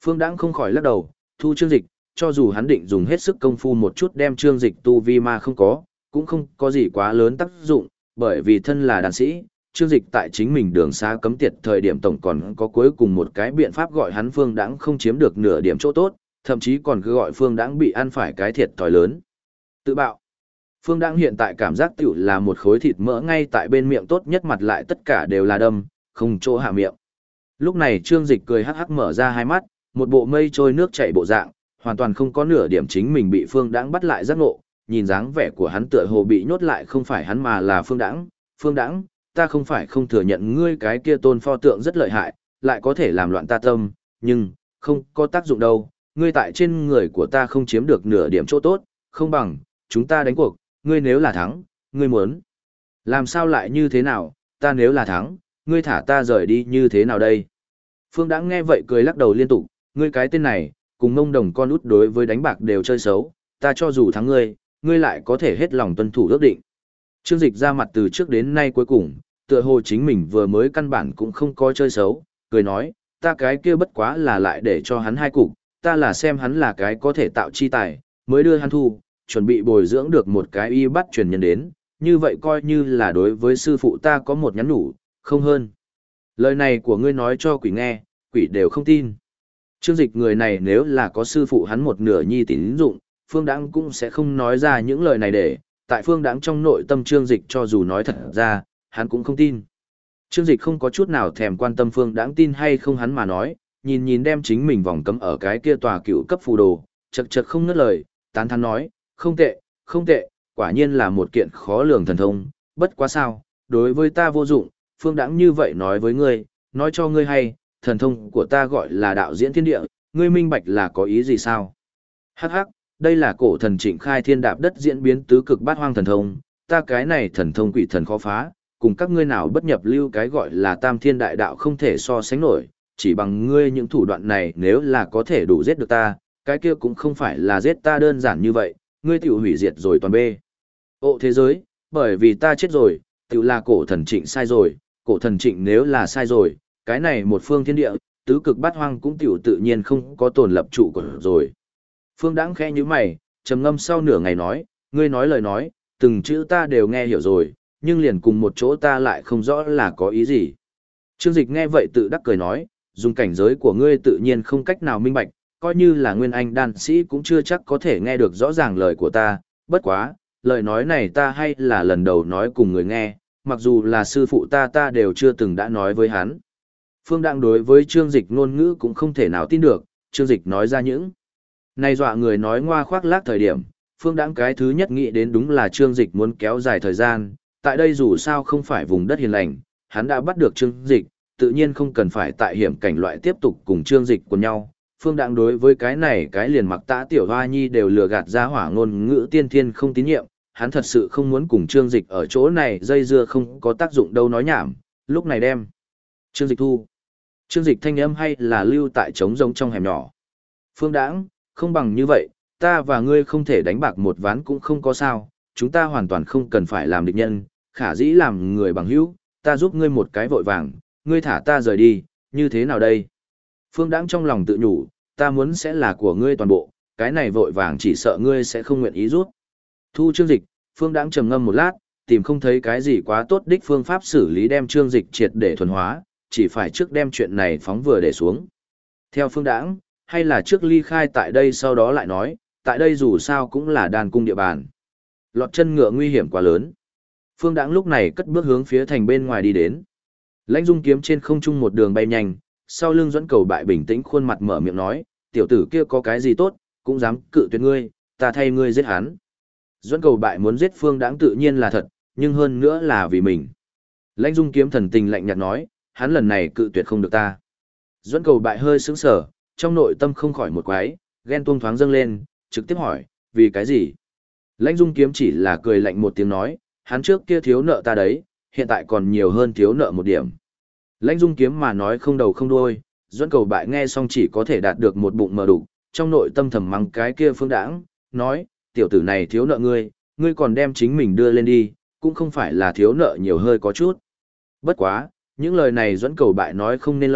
Phương Đãng không khỏi lắc đầu, thu Trương Dịch, cho dù hắn định dùng hết sức công phu một chút đem Trương Dịch tu vi mà không có, cũng không có gì quá lớn tác dụng, bởi vì thân là đàn sĩ, Trương Dịch tại chính mình đường xa cấm tiệt thời điểm tổng còn có cuối cùng một cái biện pháp gọi hắn Phương Đãng không chiếm được nửa điểm chỗ tốt, thậm chí còn cứ gọi Phương Đãng bị ăn phải cái thiệt thòi lớn. Tự bạo. Phương Đãng hiện tại cảm giác tiểu là một khối thịt mỡ ngay tại bên miệng, tốt nhất mặt lại tất cả đều là đâm, không chỗ hạ miệng. Lúc này Trương Dịch cười hắc hắc mở ra hai mắt, một bộ mây trôi nước chảy bộ dạng, hoàn toàn không có nửa điểm chính mình bị Phương Đãng bắt lại giác ngộ, nhìn dáng vẻ của hắn tựa hồ bị nhốt lại không phải hắn mà là Phương Đãng. Phương Đãng, ta không phải không thừa nhận ngươi cái kia tôn pho tượng rất lợi hại, lại có thể làm loạn ta tâm, nhưng, không có tác dụng đâu, ngươi tại trên người của ta không chiếm được nửa điểm chỗ tốt, không bằng, chúng ta đánh cuộc, ngươi nếu là thắng, ngươi muốn. Làm sao lại như thế nào, ta nếu là thắng, ngươi thả ta rời đi như thế nào đây? Phương Đãng nghe vậy cười lắc đầu liên tục, ngươi cái tên này, cùng Mông Đồng con út đối với đánh bạc đều chơi xấu, ta cho dù thắng ngươi, ngươi lại có thể hết lòng tuân thủ ước định. Trương Dịch ra mặt từ trước đến nay cuối cùng, tựa hồ chính mình vừa mới căn bản cũng không có chơi xấu, cười nói, ta cái kia bất quá là lại để cho hắn hai cục, ta là xem hắn là cái có thể tạo chi tài, mới đưa hắn thu, chuẩn bị bồi dưỡng được một cái y bắt truyền nhân đến, như vậy coi như là đối với sư phụ ta có một nhắn nhủ, không hơn. Lời này của ngươi nói cho quỷ nghe, quỷ đều không tin. Trương Dịch người này nếu là có sư phụ hắn một nửa nhi tín dụng, Phương Đãng cũng sẽ không nói ra những lời này để, tại Phương Đãng trong nội tâm Trương Dịch cho dù nói thật ra, hắn cũng không tin. Trương Dịch không có chút nào thèm quan tâm Phương Đãng tin hay không hắn mà nói, nhìn nhìn đem chính mình vòng cấm ở cái kia tòa cựu cấp phù đồ, chật chật không ngớt lời, tán thán nói, không tệ, không tệ, quả nhiên là một kiện khó lường thần thông, bất quá sao, đối với ta vô dụng, Phương Đãng như vậy nói với ngươi, nói cho ngươi hay, thần thông của ta gọi là đạo diễn thiên địa, ngươi minh bạch là có ý gì sao? Hắc hắc, đây là cổ thần Trịnh Khai Thiên đạp đất diễn biến tứ cực bát hoang thần thông, ta cái này thần thông quỷ thần khó phá, cùng các ngươi nào bất nhập lưu cái gọi là tam thiên đại đạo không thể so sánh nổi, chỉ bằng ngươi những thủ đoạn này nếu là có thể đủ giết được ta, cái kia cũng không phải là giết ta đơn giản như vậy, ngươi tiểu hủy diệt rồi toàn bê. Ộ thế giới, bởi vì ta chết rồi, tiểu là cổ thần Trịnh sai rồi, cổ thần Trịnh nếu là sai rồi, cái này một phương thiên địa, tứ cực bát hoang cũng tiểu tự nhiên không có tồn lập trụ của rồi. Phương Đãng khẽ như mày, trầm ngâm sau nửa ngày nói, ngươi nói lời nói, từng chữ ta đều nghe hiểu rồi, nhưng liền cùng một chỗ ta lại không rõ là có ý gì. Trương Dịch nghe vậy tự đắc cười nói, dùng cảnh giới của ngươi tự nhiên không cách nào minh bạch, coi như là nguyên anh đan sĩ cũng chưa chắc có thể nghe được rõ ràng lời của ta, bất quá, lời nói này ta hay là lần đầu nói cùng người nghe, mặc dù là sư phụ ta đều chưa từng đã nói với hắn. Phương Đãng đối với Trương Dịch ngôn ngữ cũng không thể nào tin được, Trương Dịch nói ra những này dọa người nói ngoa khoác lác thời điểm, Phương Đãng cái thứ nhất nghĩ đến đúng là Trương Dịch muốn kéo dài thời gian, tại đây dù sao không phải vùng đất hiền lành, hắn đã bắt được Trương Dịch, tự nhiên không cần phải tại hiểm cảnh loại tiếp tục cùng Trương Dịch của nhau. Phương Đãng đối với cái này cái liền mặc tã tiểu hoa nhi đều lừa gạt ra hỏa ngôn ngữ tiên thiên không tín nhiệm, hắn thật sự không muốn cùng Trương Dịch ở chỗ này dây dưa không có tác dụng đâu nói nhảm, lúc này đem Trương Dịch thu. Trương Dịch thanh âm hay là lưu tại trống rỗng trong hẻm nhỏ. Phương Đãng, không bằng như vậy, ta và ngươi không thể đánh bạc một ván cũng không có sao, chúng ta hoàn toàn không cần phải làm địch nhân, khả dĩ làm người bằng hữu, ta giúp ngươi một cái vội vàng, ngươi thả ta rời đi, như thế nào đây? Phương Đãng trong lòng tự nhủ, ta muốn sẽ là của ngươi toàn bộ, cái này vội vàng chỉ sợ ngươi sẽ không nguyện ý rút. Thu Trương Dịch, Phương Đãng trầm ngâm một lát, tìm không thấy cái gì quá tốt đích phương pháp xử lý đem Trương Dịch triệt để thuần hóa, chỉ phải trước đem chuyện này phóng vừa để xuống. Theo Phương Đãng, hay là trước ly khai tại đây sau đó lại nói, tại đây dù sao cũng là đàn cung địa bàn. Lọt chân ngựa nguy hiểm quá lớn. Phương Đãng lúc này cất bước hướng phía thành bên ngoài đi đến. Lãnh Dung kiếm trên không trung một đường bay nhanh, sau lưng Duẫn Cầu Bại bình tĩnh khuôn mặt mở miệng nói, tiểu tử kia có cái gì tốt, cũng dám cự tuyệt ngươi, ta thay ngươi giết hắn. Duẫn Cầu Bại muốn giết Phương Đãng tự nhiên là thật, nhưng hơn nữa là vì mình. Lãnh Dung kiếm thần tình lạnh nhạt nói, hắn lần này cự tuyệt không được ta. Duẫn Cầu Bại hơi sững sờ, trong nội tâm không khỏi một quái, ghen tuông thoáng dâng lên, trực tiếp hỏi, vì cái gì? Lãnh Dung kiếm chỉ là cười lạnh một tiếng nói, hắn trước kia thiếu nợ ta đấy, hiện tại còn nhiều hơn thiếu nợ một điểm. Lãnh Dung kiếm mà nói không đầu không đuôi, Duẫn Cầu Bại nghe xong chỉ có thể đạt được một bụng mờ đủ, trong nội tâm thầm mắng cái kia Phương Đãng, nói, tiểu tử này thiếu nợ ngươi, ngươi còn đem chính mình đưa lên đi, cũng không phải là thiếu nợ nhiều hơi có chút. Bất quá, những lời này Duẫn Cầu Bại nói không nên lời,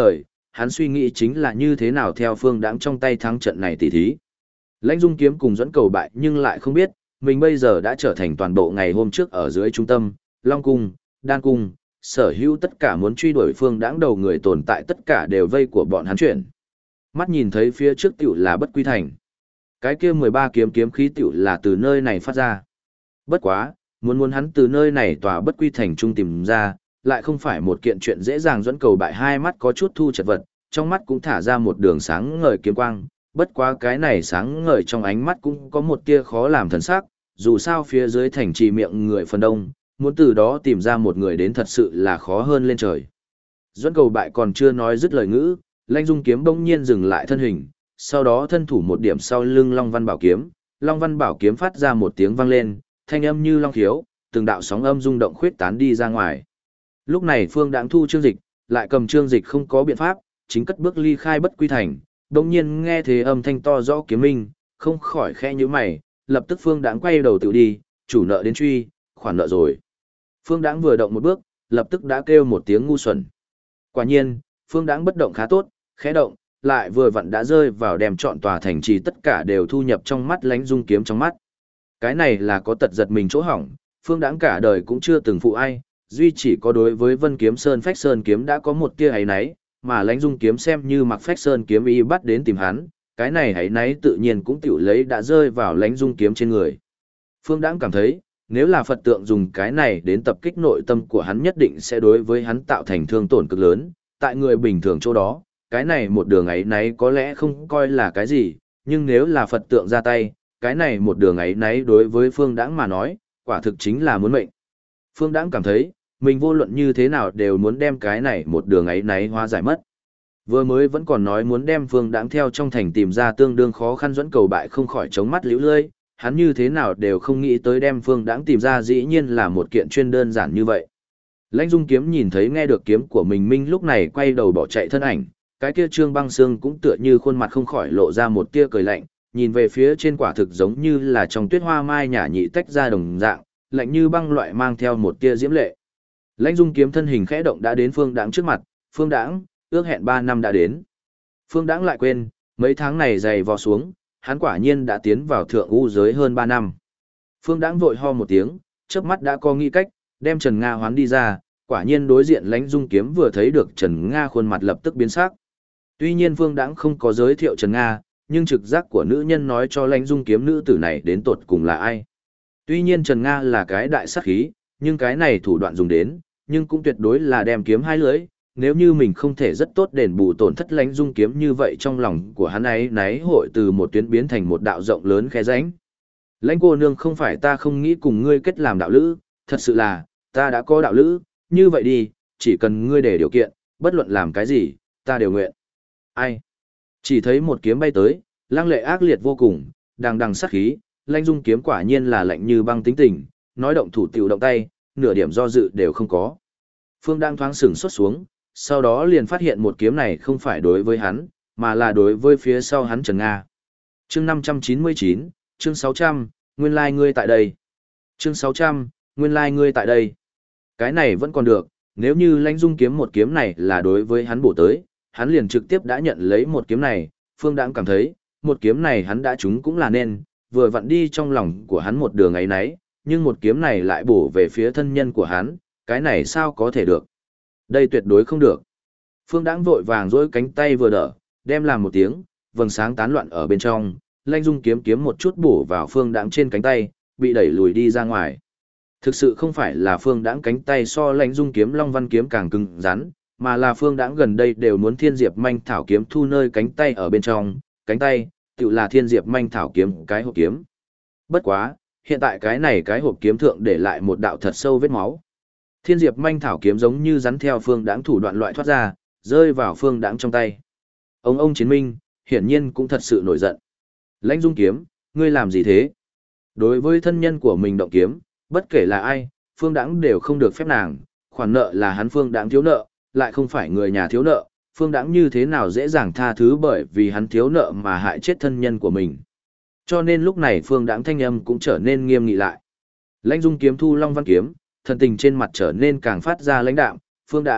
hắn suy nghĩ chính là như thế nào theo Phương Đãng trong tay thắng trận này tỷ thí. Lãnh Dung Kiếm cùng dẫn cầu bại nhưng lại không biết, mình bây giờ đã trở thành toàn bộ ngày hôm trước ở dưới trung tâm, Long Cung, Đan Cung, sở hữu tất cả muốn truy đuổi Phương Đãng đầu người tồn tại tất cả đều vây của bọn hắn chuyển. Mắt nhìn thấy phía trước tiểu là Bất Quy Thành. Cái kia 13 kiếm kiếm khí tiểu là từ nơi này phát ra. Bất quá, muốn hắn từ nơi này tòa Bất Quy Thành trung tìm ra, lại không phải một kiện chuyện dễ dàng. Dẫn cầu bại hai mắt có chút thu chật vật, trong mắt cũng thả ra một đường sáng ngời kiếm quang, bất quá cái này sáng ngời trong ánh mắt cũng có một tia khó làm thần sắc, dù sao phía dưới thành trì miệng người phần đông, muốn từ đó tìm ra một người đến thật sự là khó hơn lên trời. Dẫn cầu bại còn chưa nói dứt lời ngữ, Lãnh Dung Kiếm bỗng nhiên dừng lại thân hình, sau đó thân thủ một điểm sau lưng Long Văn Bảo Kiếm, Long Văn Bảo Kiếm phát ra một tiếng vang lên, thanh âm như long khiếu, từng đạo sóng âm rung động khuyết tán đi ra ngoài. Lúc này Phương Đãng thu Trương Dịch, lại cầm Trương Dịch không có biện pháp, chính cất bước ly khai Bất Quy Thành, đồng nhiên nghe thế âm thanh to rõ kiếm minh, không khỏi khẽ nhíu mày, lập tức Phương Đãng quay đầu tự đi, chủ nợ đến truy, khoản nợ rồi. Phương Đãng vừa động một bước, lập tức đã kêu một tiếng ngu xuẩn. Quả nhiên, Phương Đãng bất động khá tốt, khẽ động, lại vừa vặn đã rơi vào đem trọn tòa thành trì tất cả đều thu nhập trong mắt Lãnh Dung Kiếm trong mắt. Cái này là có tật giật mình chỗ hỏng, Phương Đãng cả đời cũng chưa từng phụ ai, duy chỉ có đối với Vân Kiếm Sơn Phách Sơn kiếm đã có một tia ấy nấy, mà Lãnh Dung Kiếm xem như mặc Phách Sơn kiếm y bắt đến tìm hắn, cái này ấy nấy tự nhiên cũng tiểu lấy đã rơi vào Lãnh Dung Kiếm trên người. Phương Đãng cảm thấy, nếu là Phật tượng dùng cái này đến tập kích nội tâm của hắn nhất định sẽ đối với hắn tạo thành thương tổn cực lớn, tại người bình thường chỗ đó, cái này một đường ấy nấy có lẽ không coi là cái gì, nhưng nếu là Phật tượng ra tay, cái này một đường ấy nấy đối với Phương Đãng mà nói, quả thực chính là muốn mệnh. Phương Đãng cảm thấy, mình vô luận như thế nào đều muốn đem cái này một đường ấy nấy hóa giải mất. Vừa mới vẫn còn nói muốn đem Phương Đãng theo trong thành tìm ra tương đương khó khăn dẫn cầu bại không khỏi chống mắt liễu lơi, hắn như thế nào đều không nghĩ tới đem Phương Đãng tìm ra dĩ nhiên là một kiện chuyên đơn giản như vậy. Lãnh Dung Kiếm nhìn thấy nghe được kiếm của mình minh lúc này quay đầu bỏ chạy thân ảnh, cái kia Trương Băng Xương cũng tựa như khuôn mặt không khỏi lộ ra một tia cười lạnh, nhìn về phía trên quả thực giống như là trong tuyết hoa mai nhả nhị tách ra đồng dạng, lạnh như băng loại mang theo một tia diễm lệ. Lãnh Dung Kiếm thân hình khẽ động đã đến Phương Đãng trước mặt, Phương Đãng, ước hẹn 3 năm đã đến. Phương Đãng lại quên, mấy tháng này dày vò xuống, hắn quả nhiên đã tiến vào thượng u giới hơn 3 năm. Phương Đãng vội ho một tiếng, chớp mắt đã có nghĩ cách, đem Trần Nga hoán đi ra, quả nhiên đối diện Lãnh Dung Kiếm vừa thấy được Trần Nga khuôn mặt lập tức biến sắc. Tuy nhiên Phương Đãng không có giới thiệu Trần Nga, nhưng trực giác của nữ nhân nói cho Lãnh Dung Kiếm nữ tử này đến tột cùng là ai. Tuy nhiên Trần Nga là cái đại sát khí, nhưng cái này thủ đoạn dùng đến, nhưng cũng tuyệt đối là đem kiếm hai lưỡi, nếu như mình không thể rất tốt đền bù tổn thất Lãnh Dung Kiếm như vậy trong lòng của hắn ấy náy hội từ một tuyến biến thành một đạo rộng lớn khe rãnh. Lãnh cô nương, không phải ta không nghĩ cùng ngươi kết làm đạo lữ, thật sự là, ta đã có đạo lữ, như vậy đi, chỉ cần ngươi để điều kiện, bất luận làm cái gì, ta đều nguyện. Ai? Chỉ thấy một kiếm bay tới, lăng lệ ác liệt vô cùng, đằng đằng sát khí, Lãnh Dung Kiếm quả nhiên là lạnh như băng tính tình, nói động thủ tiểu động tay, nửa điểm do dự đều không có. Phương đang thoáng sửng xuất xuống, sau đó liền phát hiện một kiếm này không phải đối với hắn, mà là đối với phía sau hắn Trần Nga. Chương 599, chương 600, nguyên lai ngươi tại đây. Chương 600, nguyên lai ngươi tại đây. Cái này vẫn còn được, nếu như Lãnh Dung Kiếm một kiếm này là đối với hắn bổ tới, hắn liền trực tiếp đã nhận lấy một kiếm này, Phương Đãng cảm thấy, một kiếm này hắn đã trúng cũng là nên, vừa vặn đi trong lòng của hắn một đường ấy nấy, nhưng một kiếm này lại bổ về phía thân nhân của hắn, cái này sao có thể được. Đây tuyệt đối không được. Phương Đãng vội vàng dỗi cánh tay vừa đỡ, đem làm một tiếng, vầng sáng tán loạn ở bên trong, Lãnh Dung Kiếm kiếm một chút bổ vào Phương Đãng trên cánh tay, bị đẩy lùi đi ra ngoài. Thực sự không phải là Phương Đãng cánh tay so Lãnh Dung Kiếm Long Văn kiếm càng cứng rắn, mà là Phương Đãng gần đây đều muốn Thiên Diệp Manh Thảo kiếm thu nơi cánh tay ở bên trong, cánh tay tự là Thiên Diệp Manh Thảo kiếm cái hộp kiếm. Bất quá, hiện tại cái này cái hộp kiếm thượng để lại một đạo thật sâu vết máu. Thiên Diệp Manh Thảo kiếm giống như rắn theo Phương Đãng thủ đoạn loại thoát ra, rơi vào Phương Đãng trong tay. Ông Chiến Minh, hiển nhiên cũng thật sự nổi giận. Lãnh Dung Kiếm, ngươi làm gì thế? Đối với thân nhân của mình động kiếm, bất kể là ai, Phương Đãng đều không được phép nàng, khoản nợ là hắn Phương Đãng thiếu nợ, lại không phải người nhà thiếu nợ, Phương Đãng như thế nào dễ dàng tha thứ bởi vì hắn thiếu nợ mà hại chết thân nhân của mình. Cho nên lúc này Phương Đãng thanh âm cũng trở nên nghiêm nghị lại. Lãnh Dung Kiếm thu Long Văn kiếm, thần tình trên mặt trở nên càng phát ra lãnh đạm, Phương Đãng,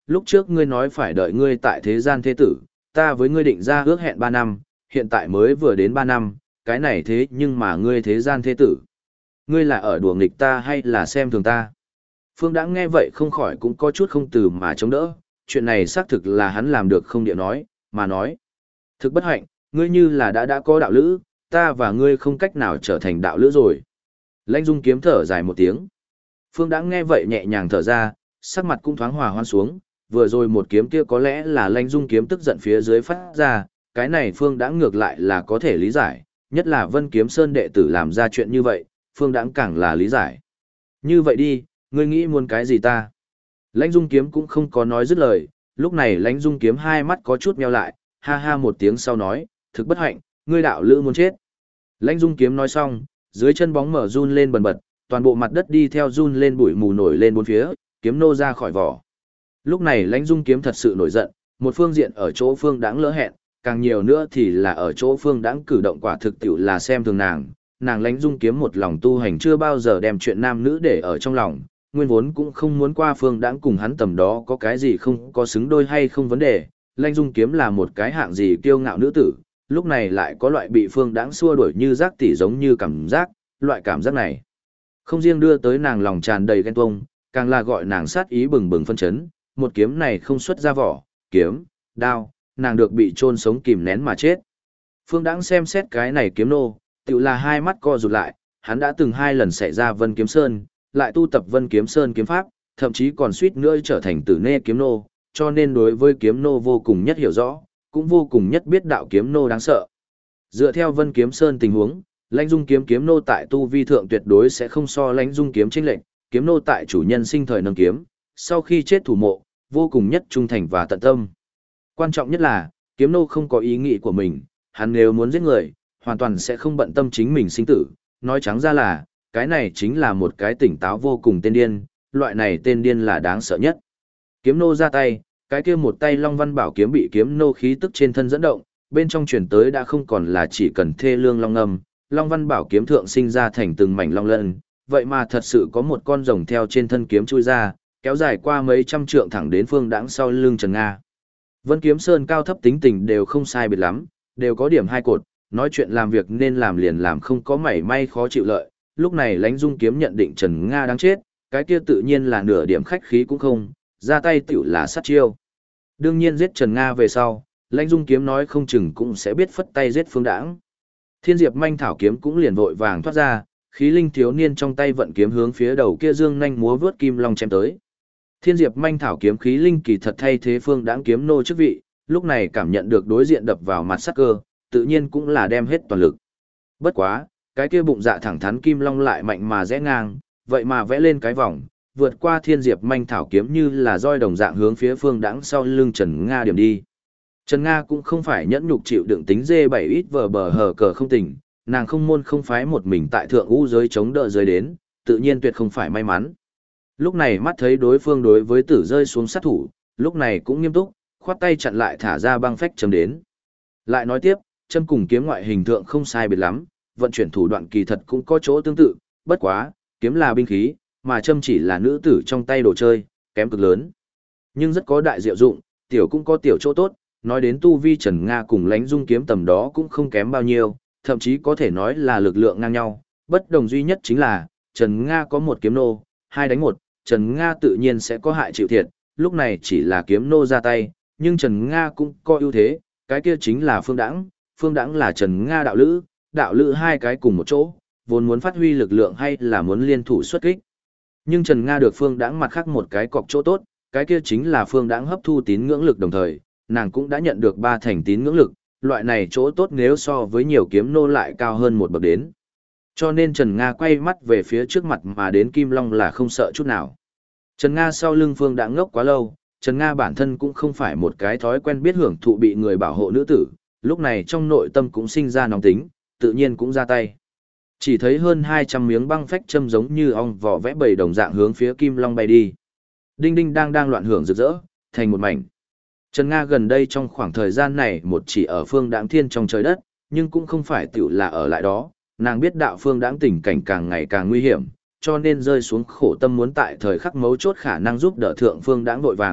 lúc trước ngươi nói phải đợi ngươi tại thế gian thế tử, ta với ngươi định ra ước hẹn 3 năm, hiện tại mới vừa đến 3 năm, cái này thế nhưng mà ngươi thế gian thế tử. Ngươi là ở đùa nghịch ta hay là xem thường ta? Phương Đãng nghe vậy không khỏi cũng có chút không từ mà chống đỡ, chuyện này xác thực là hắn làm được không địa nói, mà nói. Thực bất hạnh, ngươi như là đã có đạo lữ, ta và ngươi không cách nào trở thành đạo lữ rồi. Lãnh Dung kiếm thở dài một tiếng. Phương Đãng nghe vậy nhẹ nhàng thở ra, sắc mặt cũng thoáng hòa hoan xuống, vừa rồi một kiếm kia có lẽ là Lãnh Dung kiếm tức giận phía dưới phát ra, cái này Phương Đãng ngược lại là có thể lý giải, nhất là Vân Kiếm Sơn đệ tử làm ra chuyện như vậy, Phương Đãng càng là lý giải. Như vậy đi, ngươi nghĩ muốn cái gì ta? Lãnh Dung kiếm cũng không có nói dứt lời, lúc này Lãnh Dung kiếm hai mắt có chút meo lại, ha ha một tiếng sau nói, thực bất hạnh, ngươi đạo lữ muốn chết. Lãnh Dung kiếm nói xong, dưới chân bóng mở run lên bần bật, toàn bộ mặt đất đi theo run lên bụi mù nổi lên bốn phía, kiếm nô ra khỏi vỏ. Lúc này Lãnh Dung kiếm thật sự nổi giận, một phương diện ở chỗ Phương Đãng lỡ hẹn, càng nhiều nữa thì là ở chỗ Phương Đãng cử động quả thực tiệu là xem thường nàng. Nàng Lãnh Dung kiếm một lòng tu hành chưa bao giờ đem chuyện nam nữ để ở trong lòng, nguyên vốn cũng không muốn qua Phương Đãng cùng hắn tầm đó có cái gì không có xứng đôi hay không vấn đề. Lãnh Dung kiếm là một cái hạng gì kiêu ngạo nữ tử, lúc này lại có loại bị Phương Đãng xua đuổi như rác tỉ giống như cảm giác, loại cảm giác này không riêng đưa tới nàng lòng tràn đầy ghen tuông, càng là gọi nàng sát ý bừng bừng phân chấn, một kiếm này không xuất ra vỏ, kiếm, đao, nàng được bị chôn sống kìm nén mà chết. Phương Đãng xem xét cái này kiếm nô, tựu là hai mắt co rụt lại, hắn đã từng 2 lần xảy ra Vân Kiếm Sơn, lại tu tập Vân Kiếm Sơn kiếm pháp, thậm chí còn suýt nữa trở thành tử nê kiếm nô, cho nên đối với kiếm nô vô cùng nhất hiểu rõ, cũng vô cùng nhất biết đạo kiếm nô đáng sợ. Dựa theo Vân Kiếm Sơn tình huống, Lãnh Dung kiếm nô tại tu vi thượng tuyệt đối sẽ không so Lãnh Dung kiếm chênh lệch, kiếm nô tại chủ nhân sinh thời nâng kiếm, sau khi chết thủ mộ, vô cùng nhất trung thành và tận tâm. Quan trọng nhất là, kiếm nô không có ý nghĩ của mình, hắn nếu muốn giết người, hoàn toàn sẽ không bận tâm chính mình sinh tử, nói trắng ra là, cái này chính là một cái tỉnh táo vô cùng tên điên, loại này tên điên là đáng sợ nhất. Kiếm nô ra tay, cái kia một tay Long Văn Bảo kiếm bị kiếm nô khí tức trên thân dẫn động, bên trong truyền tới đã không còn là chỉ cần thê lương long ngâm, Long Văn Bảo kiếm thượng sinh ra thành từng mảnh long lân, vậy mà thật sự có một con rồng theo trên thân kiếm chui ra, kéo dài qua mấy trăm trượng thẳng đến Phương Đãng sau lưng Trần Nga. Vân Kiếm Sơn cao thấp tính tình đều không sai biệt lắm, đều có điểm hai cột, nói chuyện làm việc nên làm liền làm không có mảy may khó chịu lợi. Lúc này Lãnh Dung kiếm nhận định Trần Nga đáng chết, cái kia tự nhiên là nửa điểm khách khí cũng không, ra tay tiểu là sát chiêu. Đương nhiên giết Trần Nga về sau, Lãnh Dung kiếm nói không chừng cũng sẽ biết phất tay giết Phương Đãng. Thiên Diệp Manh Thảo kiếm cũng liền vội vàng thoát ra, khí linh thiếu niên trong tay vận kiếm hướng phía đầu kia dương nhanh múa vớt kim long chém tới. Thiên Diệp Manh Thảo kiếm khí linh kỳ thật thay thế Phương Đãng kiếm nô chức vị, lúc này cảm nhận được đối diện đập vào mặt sắc cơ, tự nhiên cũng là đem hết toàn lực. Bất quá, cái kia bụng dạ thẳng thắn kim long lại mạnh mà rẽ ngang, vậy mà vẽ lên cái vòng, vượt qua Thiên Diệp Manh Thảo kiếm như là roi đồng dạng hướng phía Phương Đãng sau lưng Trần Nga điểm đi. Trần Nga cũng không phải nhẫn nhục chịu đựng tính dê 7 ít vờ bờ hờ cờ không tỉnh, nàng không môn không phái một mình tại thượng u giới chống đỡ giới đến, tự nhiên tuyệt không phải may mắn. Lúc này mắt thấy đối phương đối với tử rơi xuống sát thủ, lúc này cũng nghiêm túc, khoát tay chặn lại thả ra băng phách châm đến. Lại nói tiếp, châm cùng kiếm ngoại hình tượng không sai biệt lắm, vận chuyển thủ đoạn kỳ thật cũng có chỗ tương tự, bất quá, kiếm là binh khí, mà châm chỉ là nữ tử trong tay đồ chơi, kém cực lớn. Nhưng rất có đại diệu dụng, tiểu cũng có tiểu chỗ tốt, nói đến tu vi Trần Nga cùng Lãnh Dung kiếm tầm đó cũng không kém bao nhiêu, thậm chí có thể nói là lực lượng ngang nhau, bất đồng duy nhất chính là, Trần Nga có một kiếm nô, 2 đánh 1, Trần Nga tự nhiên sẽ có hại chịu thiệt, lúc này chỉ là kiếm nô ra tay, nhưng Trần Nga cũng có ưu thế, cái kia chính là Phương Đãng là Trần Nga đạo lữ hai cái cùng một chỗ, vốn muốn phát huy lực lượng hay là muốn liên thủ xuất kích. Nhưng Trần Nga được Phương Đãng mặt khác một cái cọc chỗ tốt, cái kia chính là Phương Đãng hấp thu tín ngưỡng lực đồng thời, nàng cũng đã nhận được 3 thành tín ngưỡng lực, loại này chỗ tốt nếu so với nhiều kiếm nô lại cao hơn một bậc đến. Cho nên Trần Nga quay mắt về phía trước mặt mà đến Kim Long là không sợ chút nào. Trần Nga sau lưng Phương đã ngốc quá lâu, Trần Nga bản thân cũng không phải một cái thói quen biết hưởng thụ bị người bảo hộ nữ tử, lúc này trong nội tâm cũng sinh ra nóng tính, tự nhiên cũng ra tay. Chỉ thấy hơn 200 miếng băng phách châm giống như ong vỏ vẽ bầy đồng dạng hướng phía Kim Long bay đi. Đinh đinh đang loạn hưởng rực rỡ, thành một mảnh. Trần Nga gần đây trong khoảng thời gian này một chỉ ở Phương Đãng Thiên trong trời đất, nhưng cũng không phải tiểu là ở lại đó, nàng biết đạo Phương Đãng tình cảnh càng ngày càng nguy hiểm, cho nên rơi xuống khổ tâm muốn tại thời khắc mấu chốt khả năng giúp đỡ thượng Phương Đãng vội vàng,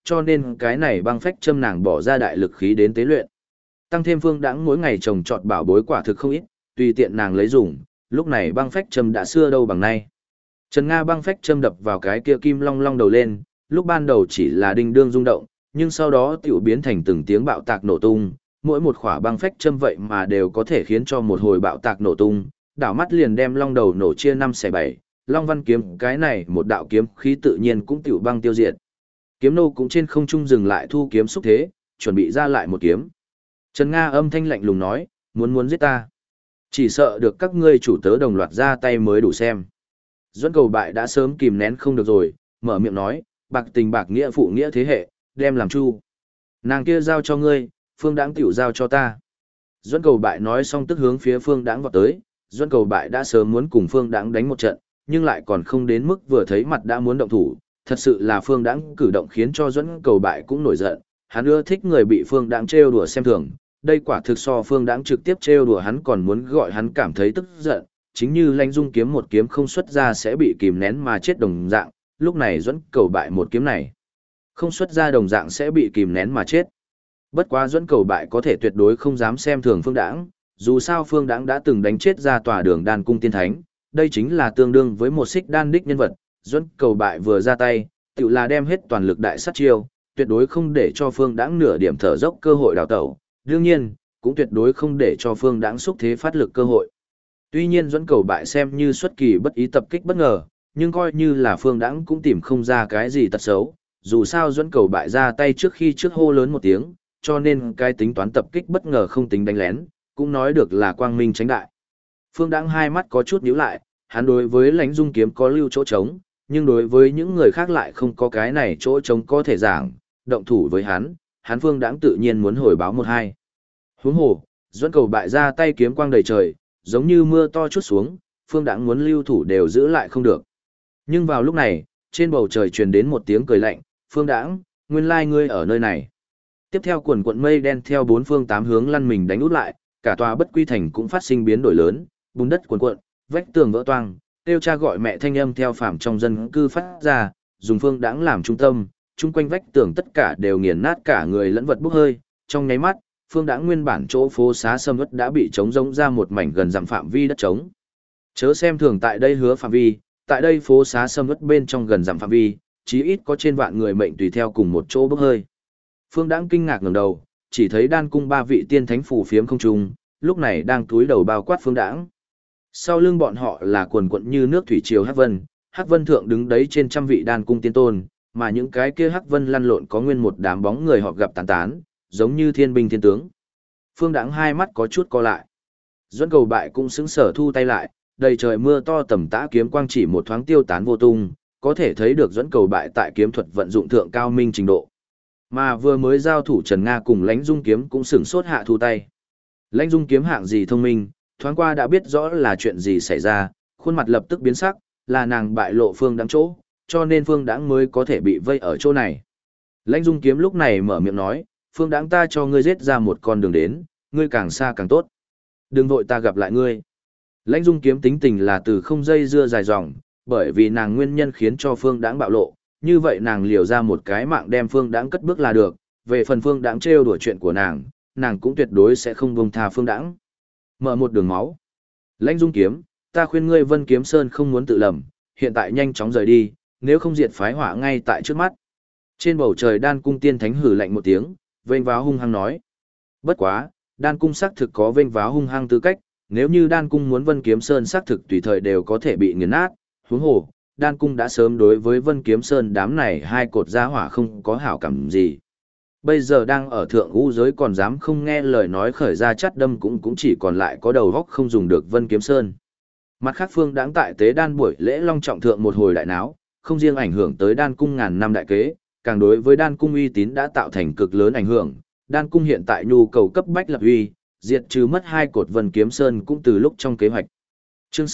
cho nên cái này băng phách châm nàng bỏ ra đại lực khí đến tế luyện. Tăng thêm Phương Đãng mỗi ngày trồng trọt bảo bối quả thực không ít, tùy tiện nàng lấy dùng, lúc này băng phách châm đã xưa đâu bằng nay. Trần Nga băng phách châm đập vào cái kia kim long long đầu lên, lúc ban đầu chỉ là đinh đương rung động, nhưng sau đó tiểu biến thành từng tiếng bạo tạc nổ tung, mỗi một khỏa băng phách châm vậy mà đều có thể khiến cho một hồi bạo tạc nổ tung, đảo mắt liền đem long đầu nổ chia 5/7, Long Văn kiếm cái này một đạo kiếm khí tự nhiên cũng tiểu băng tiêu diệt. Kiếm nô cũng trên không trung dừng lại thu kiếm xúc thế, chuẩn bị ra lại một kiếm. Trần Nga âm thanh lạnh lùng nói, muốn giết ta. Chỉ sợ được các ngươi chủ tớ đồng loạt ra tay mới đủ xem. Duẫn Cầu Bại đã sớm kìm nén không được rồi, mở miệng nói, bạc tình bạc nghĩa phụ nghĩa thế hệ, đem làm chu. Nàng kia giao cho ngươi, Phương Đãng tiểu giao cho ta. Duẫn Cầu Bại nói xong tức hướng phía Phương Đãng vọt tới, Duẫn Cầu Bại đã sớm muốn cùng Phương Đãng đánh một trận, nhưng lại còn không đến mức vừa thấy mặt đã muốn động thủ, thật sự là Phương Đãng cử động khiến cho Duẫn Cầu Bại cũng nổi giận, hắn ưa thích người bị Phương Đãng trêu đùa xem thường, đây quả thực so Phương Đãng trực tiếp trêu đùa hắn còn muốn gọi hắn cảm thấy tức giận, chính như Lãnh Dung kiếm một kiếm không xuất ra sẽ bị kìm nén mà chết đồng dạng, lúc này Duẫn Cầu Bại một kiếm này không xuất ra đồng dạng sẽ bị kìm nén mà chết. Bất quá Duẫn Cầu Bại có thể tuyệt đối không dám xem thường Phương Đãng, dù sao Phương Đãng đã từng đánh chết ra tòa đường đan cung tiên thánh, đây chính là tương đương với một xích đan đích nhân vật, Duẫn Cầu Bại vừa ra tay, tự là đem hết toàn lực đại sát chiêu, tuyệt đối không để cho Phương Đãng nửa điểm thở dốc cơ hội đào tẩu, đương nhiên, cũng tuyệt đối không để cho Phương Đãng xúc thế phát lực cơ hội. Tuy nhiên Duẫn Cầu Bại xem như xuất kỳ bất ý tập kích bất ngờ, nhưng coi như là Phương Đãng cũng tìm không ra cái gì tật xấu, dù sao Duẫn Cầu Bại ra tay trước khi trước hô lớn một tiếng, cho nên cái tính toán tập kích bất ngờ không tính đánh lén, cũng nói được là quang minh tránh đại. Phương Đãng hai mắt có chút nhíu lại, hắn đối với Lãnh Dung kiếm có lưu chỗ trống, nhưng đối với những người khác lại không có cái này chỗ trống có thể giảng, động thủ với hắn Phương Đãng tự nhiên muốn hồi báo một hai. Huống hồ, Duẫn Cầu Bại ra tay kiếm quang đầy trời, giống như mưa to chút xuống, Phương Đãng muốn lưu thủ đều giữ lại không được. Nhưng vào lúc này, trên bầu trời truyền đến một tiếng cười lạnh, Phương Đãng, nguyên lai ngươi ở nơi này. Tiếp theo quần quận mây đen theo bốn phương tám hướng lăn mình đánh út lại, cả tòa Bất Quy thành cũng phát sinh biến đổi lớn, bùn đất cuồn cuộn, vách tường vỡ toang, kêu cha gọi mẹ thanh âm theo phàm trong dân cư phát ra, dùng Phương Đãng làm trung tâm, chung quanh vách tường tất cả đều nghiền nát cả người lẫn vật bốc hơi, trong nháy mắt, Phương Đãng nguyên bản chỗ phố xá sầm uất đã bị trống rỗng ra một mảnh gần dặm phạm vi đất trống. Chớ xem thường tại đây hứa phạm vi, tại đây phố xá sầm uất bên trong gần dặm phạm vi, chí ít có trên vạn người mệnh tùy theo cùng một chỗ bốc hơi. Phương Đãng kinh ngạc ngẩng đầu, chỉ thấy đan cung ba vị tiên thánh phù phiếm không trung, lúc này đang túi đầu bao quát Phương Đãng. Sau lưng bọn họ là quần quận như nước thủy triều Hắc Vân thượng đứng đấy trên trăm vị đan cung tiên tôn, mà những cái kia Hắc Vân lăn lộn có nguyên một đám bóng người họ gặp tán tán, giống như thiên binh thiên tướng. Phương Đãng hai mắt có chút co lại. Duẫn Cầu Bại cũng sững sờ thu tay lại, đầy trời mưa to tầm tã kiếm quang chỉ một thoáng tiêu tán vô tung, có thể thấy được Duẫn Cầu Bại tại kiếm thuật vận dụng thượng cao minh trình độ. Mà vừa mới giao thủ Trần Nga cùng Lãnh Dung kiếm cũng sửng sốt hạ thu tay. Lãnh Dung kiếm hạng gì thông minh, thoáng qua đã biết rõ là chuyện gì xảy ra, khuôn mặt lập tức biến sắc, là nàng bại lộ Phương Đãng chỗ, cho nên Phương Đãng mới có thể bị vây ở chỗ này. Lãnh Dung kiếm lúc này mở miệng nói, Phương Đãng ta cho ngươi giết ra một con đường đến, ngươi càng xa càng tốt. Đừng vội ta gặp lại ngươi. Lãnh Dung kiếm tính tình là từ không dây dưa dài dòng, bởi vì nàng nguyên nhân khiến cho Phương Đãng bạo lộ, như vậy nàng liều ra một cái mạng đem Phương Đãng cất bước là được, về phần Phương Đãng trêu đùa chuyện của nàng cũng tuyệt đối sẽ không buông tha Phương Đãng. Mở một đường máu. Lãnh Dung kiếm, ta khuyên ngươi Vân Kiếm Sơn không muốn tự lầm, hiện tại nhanh chóng rời đi, nếu không diệt phái hỏa ngay tại trước mắt. Trên bầu trời đan cung tiên thánh hử lạnh một tiếng, vênh váo hung hăng nói. Bất quá, đan cung xác thực có vênh váo hung hăng tư cách, nếu như đan cung muốn Vân Kiếm Sơn xác thực tùy thời đều có thể bị nghiền nát, huống hồ, đan cung đã sớm đối với Vân Kiếm Sơn đám này hai cột gia hỏa không có hảo cảm gì. Bây giờ đang ở thượng ngũ giới còn dám không nghe lời nói khởi ra chắt đâm cũng chỉ còn lại có đầu góc không dùng được Vân Kiếm Sơn. Mặt khác Phương Đãng tại tế đan buổi lễ long trọng thượng một hồi đại náo, không riêng ảnh hưởng tới đan cung ngàn năm đại kế, càng đối với đan cung uy tín đã tạo thành cực lớn ảnh hưởng. Đan cung hiện tại nhu cầu cấp bách lập uy, diệt trừ mất hai cột Vân Kiếm Sơn cũng từ lúc trong kế hoạch. Chương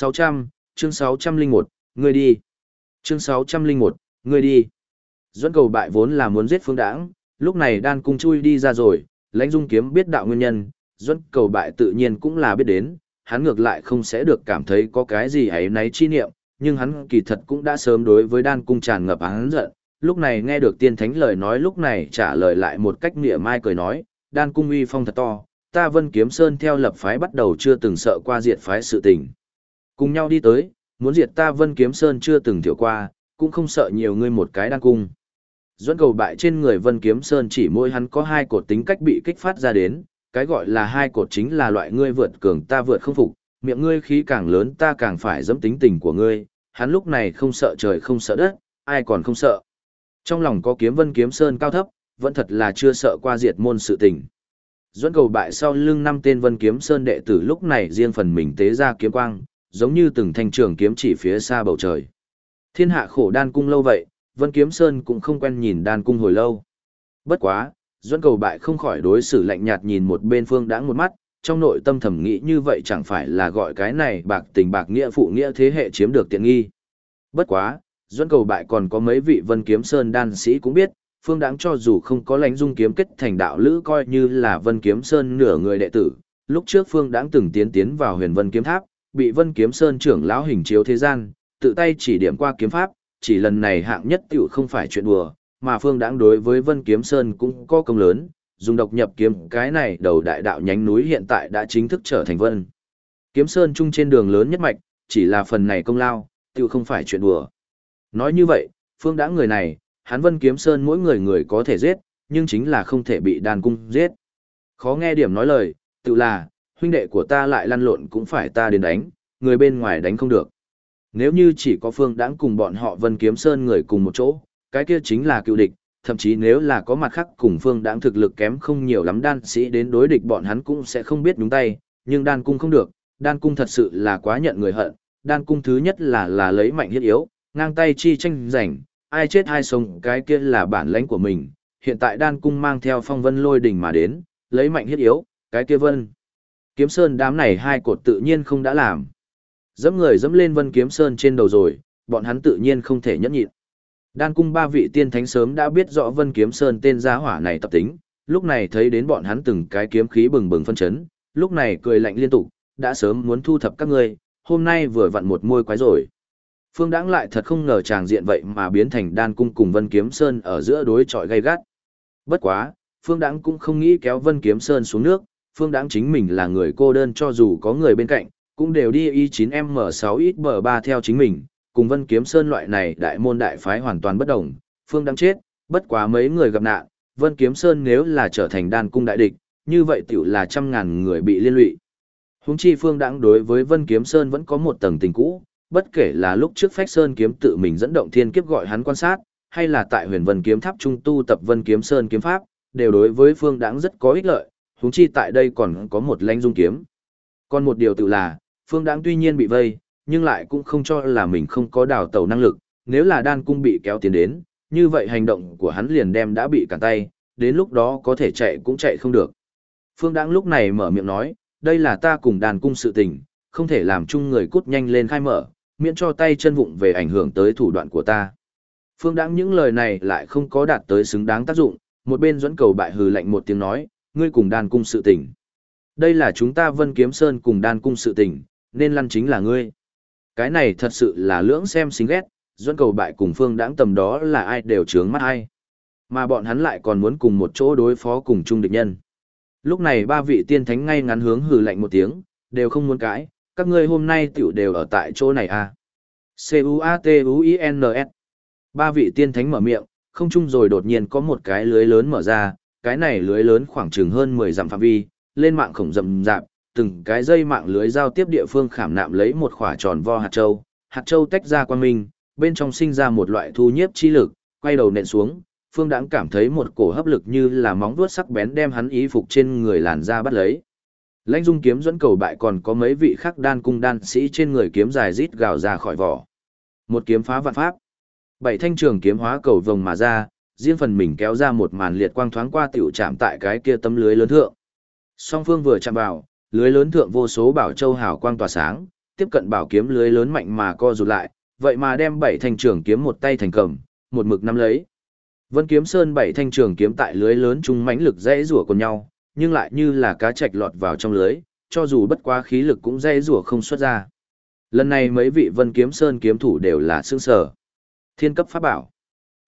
601, ngươi đi. Chương 601, ngươi đi. Duẫn Cầu Bại vốn là muốn giết Phương Đãng, lúc này đan cung chui đi ra rồi, Lãnh Dung kiếm biết đạo nguyên nhân, Duẫn Cầu Bại tự nhiên cũng là biết đến, hắn ngược lại không sẽ được cảm thấy có cái gì ấy náy chi niệm, nhưng hắn kỳ thật cũng đã sớm đối với đan cung tràn ngập án giận, Lúc này nghe được tiên thánh lời nói, lúc này trả lời lại một cách mỉa mai cười nói, đan cung uy phong thật to, ta Vân Kiếm Sơn theo lập phái bắt đầu chưa từng sợ qua diệt phái sự tình. Cùng nhau đi tới, muốn diệt ta Vân Kiếm Sơn chưa từng thiểu qua, cũng không sợ nhiều ngươi một cái đan cung. Duẫn Cầu Bại trên người Vân Kiếm Sơn chỉ mỗi hắn có hai cột tính cách bị kích phát ra đến, cái gọi là hai cột chính là loại ngươi vượt cường ta vượt không phục, miệng ngươi khí càng lớn ta càng phải dẫm tính tình của ngươi, hắn lúc này không sợ trời không sợ đất, ai còn không sợ. Trong lòng có kiếm Vân Kiếm Sơn cao thấp, vẫn thật là chưa sợ qua diệt môn sự tình. Duẫn Cầu Bại sau lưng năm tên Vân Kiếm Sơn đệ tử lúc này riêng phần mình tế ra kiếm quang, giống như từng thanh trường kiếm chỉ phía xa bầu trời. Thiên hạ khổ đan cung lâu vậy, Vân Kiếm Sơn cũng không quen nhìn đan cung hồi lâu. Bất quá, Duẫn Cầu Bại không khỏi đối xử lạnh nhạt nhìn một bên Phương Đãng một mắt, trong nội tâm thầm nghĩ như vậy chẳng phải là gọi cái này bạc tình bạc nghĩa phụ nghĩa thế hệ chiếm được tiện nghi. Bất quá, Duẫn Cầu Bại còn có mấy vị Vân Kiếm Sơn đan sĩ cũng biết, Phương Đãng cho dù không có lãnh dung kiếm kết thành đạo lữ coi như là Vân Kiếm Sơn nửa người đệ tử, lúc trước Phương Đãng từng tiến vào Huyền Vân Kiếm Tháp, bị Vân Kiếm Sơn trưởng lão hình chiếu thế gian, tự tay chỉ điểm qua kiếm pháp, chỉ lần này hạng nhất tiểu không phải chuyện đùa, mà Phương Đãng đối với Vân Kiếm Sơn cũng có công lớn, dùng độc nhập kiếm cái này đầu đại đạo nhánh núi hiện tại đã chính thức trở thành Vân Kiếm Sơn chung trên đường lớn nhất mạch, chỉ là phần này công lao, tiểu không phải chuyện đùa. Nói như vậy, Phương Đãng người này, hắn Vân Kiếm Sơn mỗi người có thể giết, nhưng chính là không thể bị đan cung giết. Khó nghe điểm nói lời, tự là, huynh đệ của ta lại lăn lộn cũng phải ta đến đánh, người bên ngoài đánh không được. Nếu như chỉ có Phương Đãng cùng bọn họ Vân Kiếm Sơn người cùng một chỗ, cái kia chính là cựu địch, thậm chí nếu là có mặt khác cùng Phương Đãng thực lực kém không nhiều lắm đan sĩ đến đối địch bọn hắn cũng sẽ không biết nhúng tay, nhưng đan cung không được, đan cung thật sự là quá nhận người hận, đan cung thứ nhất là lấy mạnh hiết yếu, ngang tay chi tranh giành, ai chết ai sống cái kia là bản lãnh của mình, hiện tại đan cung mang theo phong vân lôi đỉnh mà đến, lấy mạnh hiết yếu, cái kia Vân Kiếm Sơn đám này hai cột tự nhiên không đã làm. Dẫm người dẫm lên Vân Kiếm Sơn trên đầu rồi, bọn hắn tự nhiên không thể nhẫn nhịn. Đan cung ba vị tiên thánh sớm đã biết rõ Vân Kiếm Sơn tên gia hỏa này tập tính, lúc này thấy đến bọn hắn từng cái kiếm khí bừng bừng phân chấn, lúc này cười lạnh liên tục, đã sớm muốn thu thập các ngươi, hôm nay vừa vặn một môi quái rồi. Phương Đãng lại thật không ngờ tràng diện vậy mà biến thành đan cung cùng Vân Kiếm Sơn ở giữa đối chọi gay gắt. Bất quá, Phương Đãng cũng không nghĩ kéo Vân Kiếm Sơn xuống nước, Phương Đãng chính mình là người cô đơn cho dù có người bên cạnh, cũng đều đi Y9M6XB3 theo chính mình, cùng Vân Kiếm Sơn loại này đại môn đại phái hoàn toàn bất đồng. Phương Đãng chết, bất quá mấy người gặp nạn, Vân Kiếm Sơn nếu là trở thành đan cung đại địch, như vậy tiểu là trăm ngàn người bị liên lụy. Huống chi Phương Đãng đối với Vân Kiếm Sơn vẫn có một tầng tình cũ, bất kể là lúc trước Phách Sơn kiếm tự mình dẫn động thiên kiếp gọi hắn quan sát, hay là tại Huyền Vân Kiếm Tháp trung tu tập Vân Kiếm Sơn kiếm pháp, đều đối với Phương Đãng rất có ích lợi, huống chi tại đây còn có một lãnh dung kiếm. Còn một điều tự là, Phương Đãng tuy nhiên bị vây, nhưng lại cũng không cho là mình không có đào tẩu năng lực, nếu là đan cung bị kéo tiến đến, như vậy hành động của hắn liền đem đã bị cản tay, đến lúc đó có thể chạy cũng chạy không được. Phương Đãng lúc này mở miệng nói, đây là ta cùng đan cung sự tình, không thể làm chung người cút nhanh lên khai mở, miễn cho tay chân vụng về ảnh hưởng tới thủ đoạn của ta. Phương Đãng những lời này lại không có đạt tới xứng đáng tác dụng, một bên Duẫn Cầu Bại hừ lạnh một tiếng nói, ngươi cùng đan cung sự tình. Đây là chúng ta Vân Kiếm Sơn cùng đan cung sự tình, nên lăn chính là ngươi. Cái này thật sự là lưỡng xem xính ghét, Duẫn Cầu Bại cùng Phương Đãng tầm đó là ai đều trướng mắt ai. Mà bọn hắn lại còn muốn cùng một chỗ đối phó cùng chung địch nhân. Lúc này ba vị tiên thánh ngay ngắn hướng hừ lạnh một tiếng, đều không muốn cãi, các ngươi hôm nay tiểu đều ở tại chỗ này à. C-U-A-T-U-I-N-S. Ba vị tiên thánh mở miệng, không chung rồi đột nhiên có một cái lưới lớn mở ra, cái này lưới lớn khoảng chừng hơn 10 dặm phạm vi, lên mạng khổng rậm rạp, từng cái dây mạng lưới giao tiếp địa phương khảm nạm lấy một khỏa tròn vo hạt châu tách ra quang minh, bên trong sinh ra một loại thu nhiếp chi lực, quay đầu nện xuống, Phương Đãng cảm thấy một cổ hấp lực như là móng vuốt sắc bén đem hắn y phục trên người làn ra bắt lấy. Lãnh dung kiếm Duẫn Cầu Bại còn có mấy vị khác đan cung đan sĩ trên người kiếm dài rít gào ra khỏi vỏ. Một kiếm phá vạn pháp. Bảy thanh trường kiếm hóa cầu vồng mà ra, riêng phần mình kéo ra một màn liệt quang thoáng qua tiểu chạm tại cái kia tấm lưới lớn thượng. Song phương vừa chạm vào, lưới lớn thượng vô số bảo châu hào quang tỏa sáng, tiếp cận bảo kiếm lưới lớn mạnh mà co rụt lại, vậy mà đem bảy thanh trường kiếm một tay thành cầm, một mực nắm lấy. Vân Kiếm Sơn bảy thanh trường kiếm tại lưới lớn chung mãnh lực dễ rủa cùng nhau, nhưng lại như là cá trạch lọt vào trong lưới, cho dù bất quá khí lực cũng dễ rủa không xuất ra. Lần này mấy vị Vân Kiếm Sơn kiếm thủ đều là sương sở. Thiên cấp pháp bảo.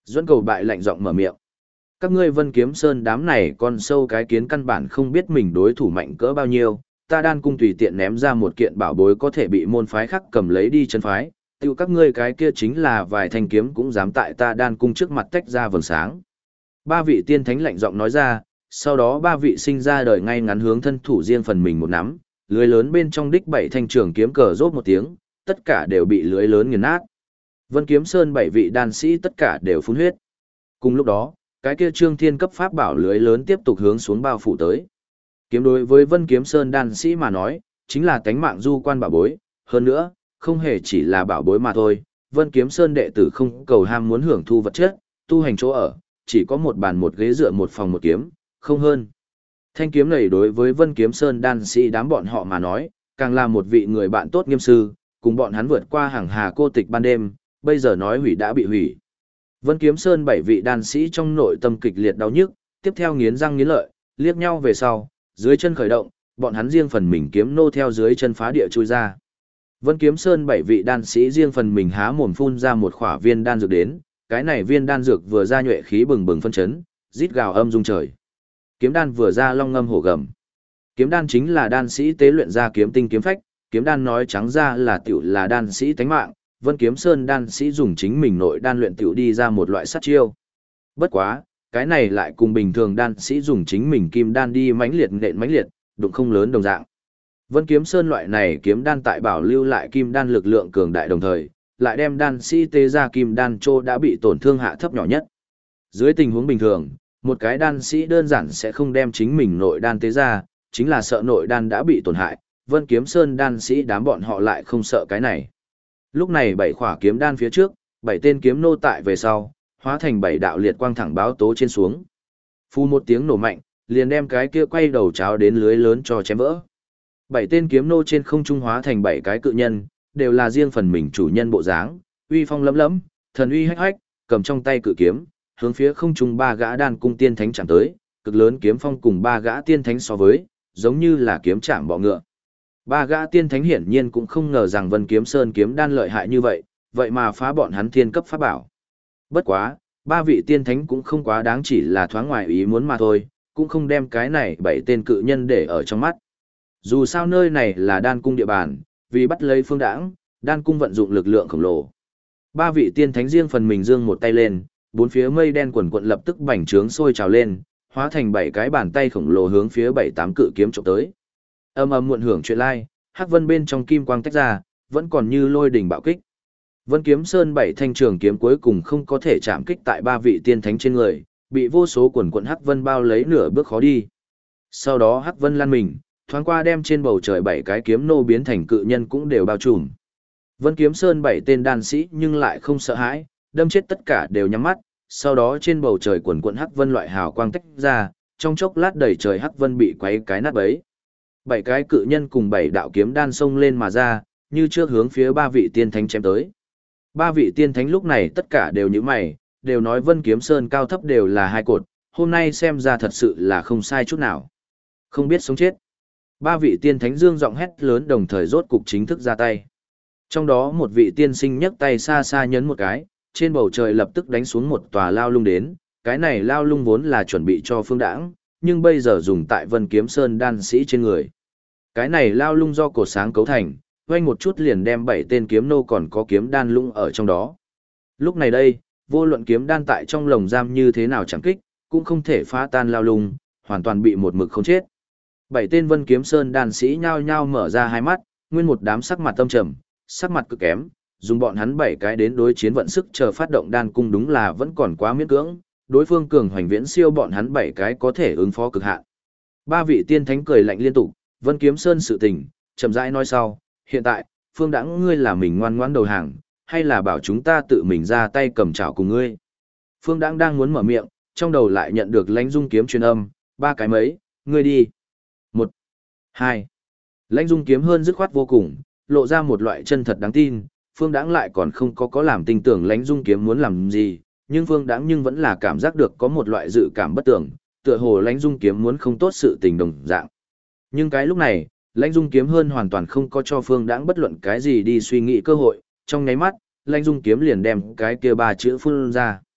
Duẫn Cầu Bại lạnh giọng mở miệng. Các ngươi Vân Kiếm Sơn đám này con sâu cái kiến căn bản không biết mình đối thủ mạnh cỡ bao nhiêu, ta Đan cung tùy tiện ném ra một kiện bảo bối có thể bị môn phái khác cầm lấy đi chân phái, tiêu các ngươi cái kia chính là vài thanh kiếm cũng dám tại ta Đan cung trước mặt tách ra vầng sáng. Ba vị tiên thánh lạnh giọng nói ra, sau đó ba vị sinh ra đời ngay ngắn hướng thân thủ riêng phần mình một nắm, lưới lớn bên trong đích bảy thanh trường kiếm cờ rốt một tiếng, tất cả đều bị lưới lớn nghiền nát. Vân Kiếm Sơn bảy vị đan sĩ tất cả đều phun huyết. Cùng lúc đó, cái kia Trương Thiên cấp pháp bảo lưới lớn tiếp tục hướng xuống bao phủ tới. Kiếm đối với Vân Kiếm Sơn đan sĩ mà nói, chính là tánh mạng du quan bảo bối, hơn nữa, không hề chỉ là bảo bối mà thôi. Vân Kiếm Sơn đệ tử không cầu ham muốn hưởng thu vật chất, tu hành chỗ ở, chỉ có một bàn một ghế dựa một phòng một kiếm, không hơn. Thanh kiếm này đối với Vân Kiếm Sơn đan sĩ đám bọn họ mà nói, càng là một vị người bạn tốt nghiêm sư, cùng bọn hắn vượt qua hàng hà cô tịch ban đêm, bây giờ nói hủy đã bị hủy. Vân Kiếm Sơn bảy vị đan sĩ trong nội tâm kịch liệt đau nhức, tiếp theo nghiến răng nghiến lợi, liếc nhau về sau, dưới chân khởi động, bọn hắn riêng phần mình kiếm nô theo dưới chân phá địa chui ra. Vân Kiếm Sơn bảy vị đan sĩ riêng phần mình há mồm phun ra một khỏa viên đan dược đến, cái này viên đan dược vừa ra nhuệ khí bừng bừng phân chấn, rít gào âm rung trời. Kiếm đan vừa ra long ngâm hổ gầm. Kiếm đan chính là đan sĩ tế luyện ra kiếm tinh kiếm phách, kiếm đan nói trắng ra là tiểu là đan sĩ tánh mạng, Vân Kiếm Sơn đan sĩ dùng chính mình nội đan luyện tiểu đi ra một loại sát chiêu. Bất quá, cái này lại cùng bình thường đan sĩ dùng chính mình kim đan đi mãnh liệt nện mãnh liệt, đụng không lớn đồng dạng. Vân Kiếm Sơn loại này kiếm đan tại bảo lưu lại kim đan lực lượng cường đại đồng thời, lại đem đan sĩ tế ra kim đan trô đã bị tổn thương hạ thấp nhỏ nhất. Dưới tình huống bình thường, một cái đan sĩ đơn giản sẽ không đem chính mình nội đan tế ra, chính là sợ nội đan đã bị tổn hại, Vân Kiếm Sơn đan sĩ đám bọn họ lại không sợ cái này. Lúc này bảy khỏa kiếm đan phía trước, bảy tên kiếm nô tại về sau, hóa thành bảy đạo liệt quang thẳng báo tố trên xuống. Phu một tiếng nổ mạnh, liền đem cái kia quay đầu cháo đến lưới lớn cho chém vỡ. Bảy tên kiếm nô trên không trung hóa thành bảy cái cự nhân, đều là riêng phần mình chủ nhân bộ dáng, uy phong lẫm lẫm, thần uy hách hách, cầm trong tay cự kiếm, hướng phía không trung ba gã đan cung tiên thánh chạm tới, cực lớn kiếm phong cùng ba gã tiên thánh so với, giống như là kiếm chạm bọ ngựa. Ba gã tiên thánh hiển nhiên cũng không ngờ rằng Vân Kiếm Sơn kiếm đan lợi hại như vậy, vậy mà phá bọn hắn thiên cấp pháp bảo. Bất quá, ba vị tiên thánh cũng không quá đáng chỉ là thoáng ngoài ý muốn mà thôi, cũng không đem cái này bảy tên cự nhân để ở trong mắt. Dù sao nơi này là đan cung địa bàn, vì bắt lấy Phương Đãng, đan cung vận dụng lực lượng khổng lồ. Ba vị tiên thánh riêng phần mình giương một tay lên, bốn phía mây đen quần quận lập tức bành trướng sôi trào lên, hóa thành bảy cái bàn tay khổng lồ hướng phía bảy tám cự kiếm chụp tới. Âm âm muộn hưởng chuyện lai, hắc vân bên trong kim quang tách ra, vẫn còn như lôi đỉnh bạo kích. Vân Kiếm Sơn bảy thanh trường kiếm cuối cùng không có thể chạm kích tại ba vị tiên thánh trên người, bị vô số quần quận hắc vân bao lấy nửa bước khó đi. Sau đó hắc vân lan mình, thoáng qua đem trên bầu trời bảy cái kiếm nô biến thành cự nhân cũng đều bao trùm. Vân Kiếm Sơn bảy tên đan sĩ nhưng lại không sợ hãi, đâm chết tất cả đều nhắm mắt, sau đó trên bầu trời quần quận hắc vân loại hào quang tách ra, trong chốc lát đầy trời hắc vân bị quấy cái nát bấy. Bảy cái cự nhân cùng bảy đạo kiếm đan xông lên mà ra, như trước hướng phía ba vị tiên thánh chém tới. Ba vị tiên thánh lúc này tất cả đều như mày, đều nói Vân Kiếm Sơn cao thấp đều là hai cột, hôm nay xem ra thật sự là không sai chút nào. Không biết sống chết. Ba vị tiên thánh dương giọng hét lớn đồng thời rốt cục chính thức ra tay. Trong đó một vị tiên sinh nhấc tay xa xa nhấn một cái, trên bầu trời lập tức đánh xuống một tòa lao lung đến, cái này lao lung vốn là chuẩn bị cho Phương Đãng, nhưng bây giờ dùng tại Vân Kiếm Sơn đan sĩ trên người. Cái này lao lung do cột sáng cấu thành, vang một chút liền đem bảy tên kiếm nô còn có kiếm đan lung ở trong đó. Lúc này đây, vô luận kiếm đan tại trong lồng giam như thế nào chẳng kích, cũng không thể phá tan lao lung, hoàn toàn bị một mực không chết. Bảy tên Vân Kiếm Sơn đan sĩ nhao nhao mở ra hai mắt, nguyên một đám sắc mặt tâm trầm, sắc mặt cực kém, dùng bọn hắn bảy cái đến đối chiến vận sức chờ phát động đan cung đúng là vẫn còn quá miễn cưỡng, đối phương cường hoành viễn siêu bọn hắn bảy cái có thể ứng phó cực hạn. Ba vị tiên thánh cười lạnh liên tục, Vân Kiếm Sơn sự tình, chậm rãi nói sau, hiện tại, Phương Đãng ngươi là mình ngoan ngoãn đầu hàng, hay là bảo chúng ta tự mình ra tay cầm chảo cùng ngươi. Phương Đãng đang muốn mở miệng, trong đầu lại nhận được Lãnh Dung kiếm truyền âm, ba cái mấy, ngươi đi. 1, 2. Lãnh Dung kiếm hơn dứt khoát vô cùng, lộ ra một loại chân thật đáng tin, Phương Đãng lại còn không có làm tin tưởng Lãnh Dung kiếm muốn làm gì, nhưng Phương Đãng nhưng vẫn là cảm giác được có một loại dự cảm bất tưởng, tựa hồ Lãnh Dung kiếm muốn không tốt sự tình đồng dạng. Nhưng cái lúc này, Lãnh Dung kiếm hơn hoàn toàn không có cho Phương Đãng bất luận cái gì đi suy nghĩ cơ hội, trong nháy mắt, Lãnh Dung kiếm liền đem cái kia ba chữ phun ra.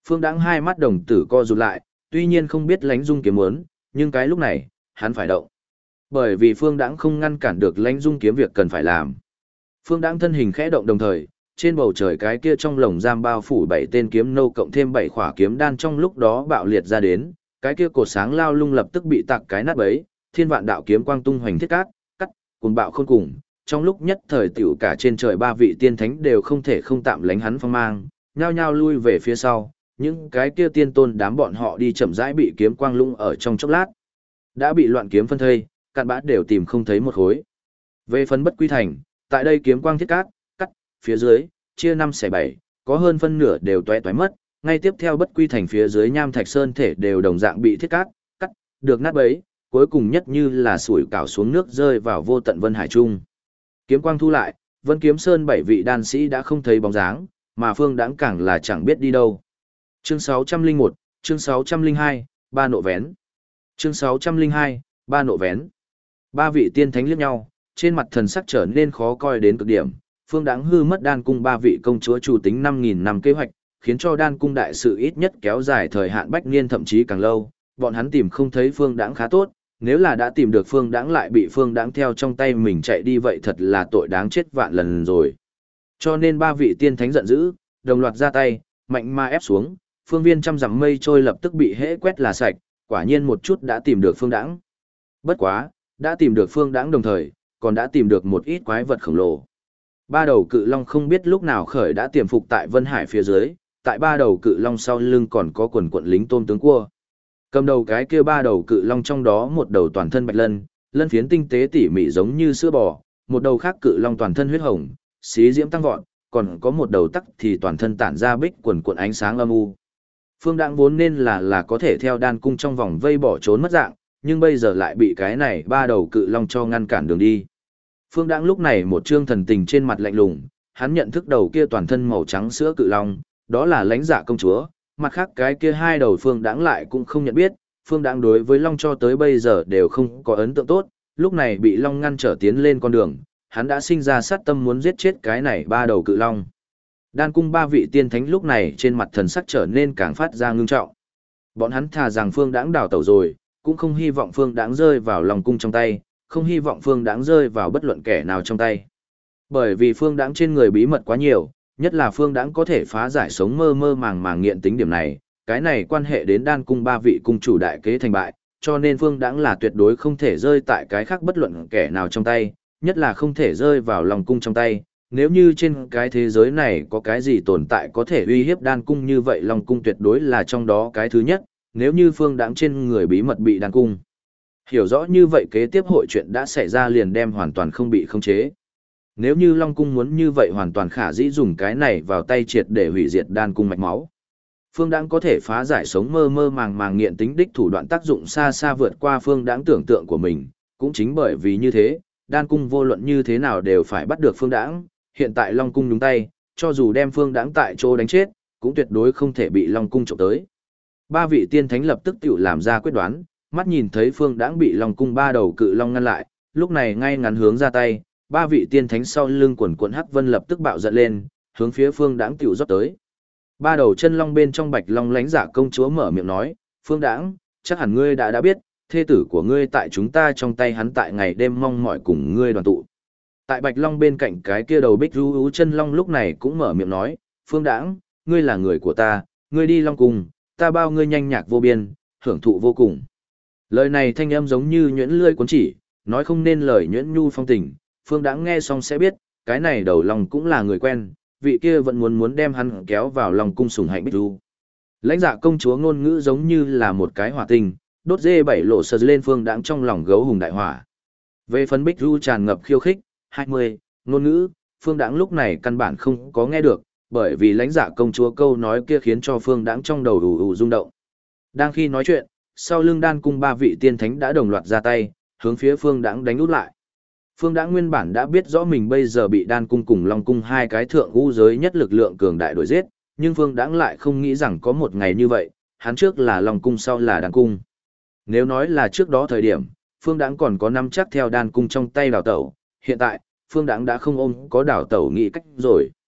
Phương Đãng hai mắt đồng tử co rụt lại, tuy nhiên không biết Lãnh Dung kiếm muốn, nhưng cái lúc này, hắn phải động. Bởi vì Phương Đãng không ngăn cản được Lãnh Dung kiếm việc cần phải làm. Phương Đãng thân hình khẽ động đồng thời, trên bầu trời cái kia trong lồng giam bao phủ 7 tên kiếm nô cộng thêm 7 khỏa kiếm đan trong lúc đó bạo liệt ra đến, cái kia cột sáng lao lung lập tức bị tạc cái nát bấy, thiên vạn đạo kiếm quang tung hoành thiết cát, cắt, cuồng bạo khôn cùng, trong lúc nhất thời tiểu cả trên trời ba vị tiên thánh đều không thể không tạm lánh hắn phong mang, nhao nhao lui về phía sau, những cái kia tiên tôn đám bọn họ đi chậm rãi bị kiếm quang lung ở trong chốc lát, đã bị loạn kiếm phân thây, cạn bã đều tìm không thấy một khối. Về phần Bất Quy Thành, tại đây kiếm quang thiết cát, cắt, phía dưới, chia 5 xẻ 7, có hơn phân nửa đều toé toé mất, ngay tiếp theo Bất Quy Thành phía dưới Nham Thạch Sơn thể đều đồng dạng bị thiết cát, cắt, được nát bấy, cuối cùng nhất như là sủi cảo xuống nước rơi vào vô tận Vân Hải Trung. Kiếm quang thu lại, Vân Kiếm Sơn 7 vị đan sĩ đã không thấy bóng dáng, mà Phương Đãng càng là chẳng biết đi đâu. Chương 601, chương 602, ba nộ vén. Chương 602, ba nộ vén. Ba vị tiên thánh liếc nhau, trên mặt thần sắc trở nên khó coi đến cực điểm. Phương Đãng hư mất đan cung ba vị công chúa chủ tính 5.000 năm kế hoạch, khiến cho đan cung đại sự ít nhất kéo dài thời hạn bách niên thậm chí càng lâu. Bọn hắn tìm không thấy Phương Đãng khá tốt, nếu là đã tìm được Phương Đãng lại bị Phương Đãng theo trong tay mình chạy đi vậy thật là tội đáng chết vạn lần rồi. Cho nên ba vị tiên thánh giận dữ, đồng loạt ra tay, mạnh ma ép xuống, phương viên trăm dặm mây trôi lập tức bị hễ quét là sạch, quả nhiên một chút đã tìm được Phương Đãng. Bất quá, đã tìm được Phương Đãng đồng thời, còn đã tìm được một ít quái vật khổng lồ. Ba đầu cự long không biết lúc nào khởi đã tiềm phục tại Vân Hải phía dưới, tại ba đầu cự long sau lưng còn có quần quận lính tôm tướng cua. Cầm đầu cái kia ba đầu cự long trong đó một đầu toàn thân bạch lân, lân phiến tinh tế tỉ mỉ giống như sữa bò, một đầu khác cự long toàn thân huyết hồng, xí diễm tăng vọt, còn có một đầu tắc thì toàn thân tản ra bích quần cuộn ánh sáng âm u. Phương Đãng vốn nên là có thể theo đan cung trong vòng vây bỏ trốn mất dạng, nhưng bây giờ lại bị cái này ba đầu cự long cho ngăn cản đường đi. Phương Đãng lúc này một trương thần tình trên mặt lạnh lùng, hắn nhận thức đầu kia toàn thân màu trắng sữa cự long, đó là Lãnh Dạ công chúa, mặt khác cái kia hai đầu Phương Đãng lại cũng không nhận biết, Phương Đãng đối với long cho tới bây giờ đều không có ấn tượng tốt, lúc này bị long ngăn trở tiến lên con đường, hắn đã sinh ra sát tâm muốn giết chết cái này ba đầu cự long. Đan cung ba vị tiên thánh lúc này trên mặt thần sắc trở nên càng phát ra ngưng trọng. Bọn hắn thà rằng Phương Đãng đào tẩu rồi, cũng không hy vọng Phương Đãng rơi vào lòng cung trong tay, không hy vọng Phương Đãng rơi vào bất luận kẻ nào trong tay. Bởi vì Phương Đãng trên người bí mật quá nhiều, nhất là Phương Đãng có thể phá giải sống mơ mơ màng nghiện tính điểm này, cái này quan hệ đến đan cung ba vị cung chủ đại kế thành bại, cho nên Phương Đãng là tuyệt đối không thể rơi tại cái khác bất luận kẻ nào trong tay, nhất là không thể rơi vào lòng cung trong tay. Nếu như trên cái thế giới này có cái gì tồn tại có thể uy hiếp đan cung như vậy Long cung tuyệt đối là trong đó cái thứ nhất, nếu như Phương Đãng trên người bí mật bị đan cung hiểu rõ như vậy kế tiếp hội chuyện đã xảy ra liền đem hoàn toàn không bị khống chế. Nếu như Long cung muốn như vậy hoàn toàn khả dĩ dùng cái này vào tay triệt để hủy diệt đan cung mạch máu. Phương Đãng có thể phá giải sống mơ mơ màng nghiện tính đích thủ đoạn tác dụng xa xa vượt qua Phương Đãng tưởng tượng của mình, cũng chính bởi vì như thế, đan cung vô luận như thế nào đều phải bắt được Phương Đãng. Hiện tại Long cung nhúng tay, cho dù đem Phương Đãng tại chỗ đánh chết, cũng tuyệt đối không thể bị Long cung trộm tới. Ba vị tiên thánh lập tức tự làm ra quyết đoán, mắt nhìn thấy Phương Đãng bị Long cung ba đầu cự long ngăn lại, lúc này ngay ngắn hướng ra tay, ba vị tiên thánh sau lưng quần quần hắc vân lập tức bạo giận lên, hướng phía Phương Đãng tiểu rót tới. Ba đầu chân long bên trong Bạch Long Lãnh Dạ công chúa mở miệng nói, "Phương Đãng, chắc hẳn ngươi đã biết, thê tử của ngươi tại chúng ta trong tay hắn tại ngày đêm mong mỏi cùng ngươi đoàn tụ." Tại Bạch Long bên cạnh cái kia đầu bích ru chân long lúc này cũng mở miệng nói, "Phương Đãng, ngươi là người của ta, ngươi đi Long cung, ta bao ngươi nhanh nhạc vô biên, hưởng thụ vô cùng." Lời này thanh âm giống như nhuyễn lươi cuốn chỉ, nói không nên lời nhuyễn nhu phong tình, Phương Đãng nghe xong sẽ biết, cái này đầu long cũng là người quen, vị kia vẫn muốn đem hắn kéo vào Long cung sủng hạnh bích ru. Lãnh Dạ công chúa ngôn ngữ giống như là một cái hỏa tinh, đốt dê bảy lộ sờ lên Phương Đãng trong lòng gấu hùng đại hỏa. Về phần bích ru tràn ngập khiêu khích, 20, ngôn ngữ, Phương Đãng lúc này căn bản không có nghe được, bởi vì Lãnh Dạ công chúa câu nói kia khiến cho Phương Đãng trong đầu ù ù rung động. Đang khi nói chuyện, sau lưng đan cung ba vị tiên thánh đã đồng loạt ra tay, hướng phía Phương Đãng đánh út lại. Phương Đãng nguyên bản đã biết rõ mình bây giờ bị đan cung cùng Long cung hai cái thượng u giới nhất lực lượng cường đại đuổi giết, nhưng Phương Đãng lại không nghĩ rằng có một ngày như vậy, hắn trước là Long cung sau là đan cung. Nếu nói là trước đó thời điểm, Phương Đãng còn có nắm chắc theo đan cung trong tay đào tẩu, hiện tại, Phương Đãng đã không ôm có đào tẩu nghĩ cách rồi.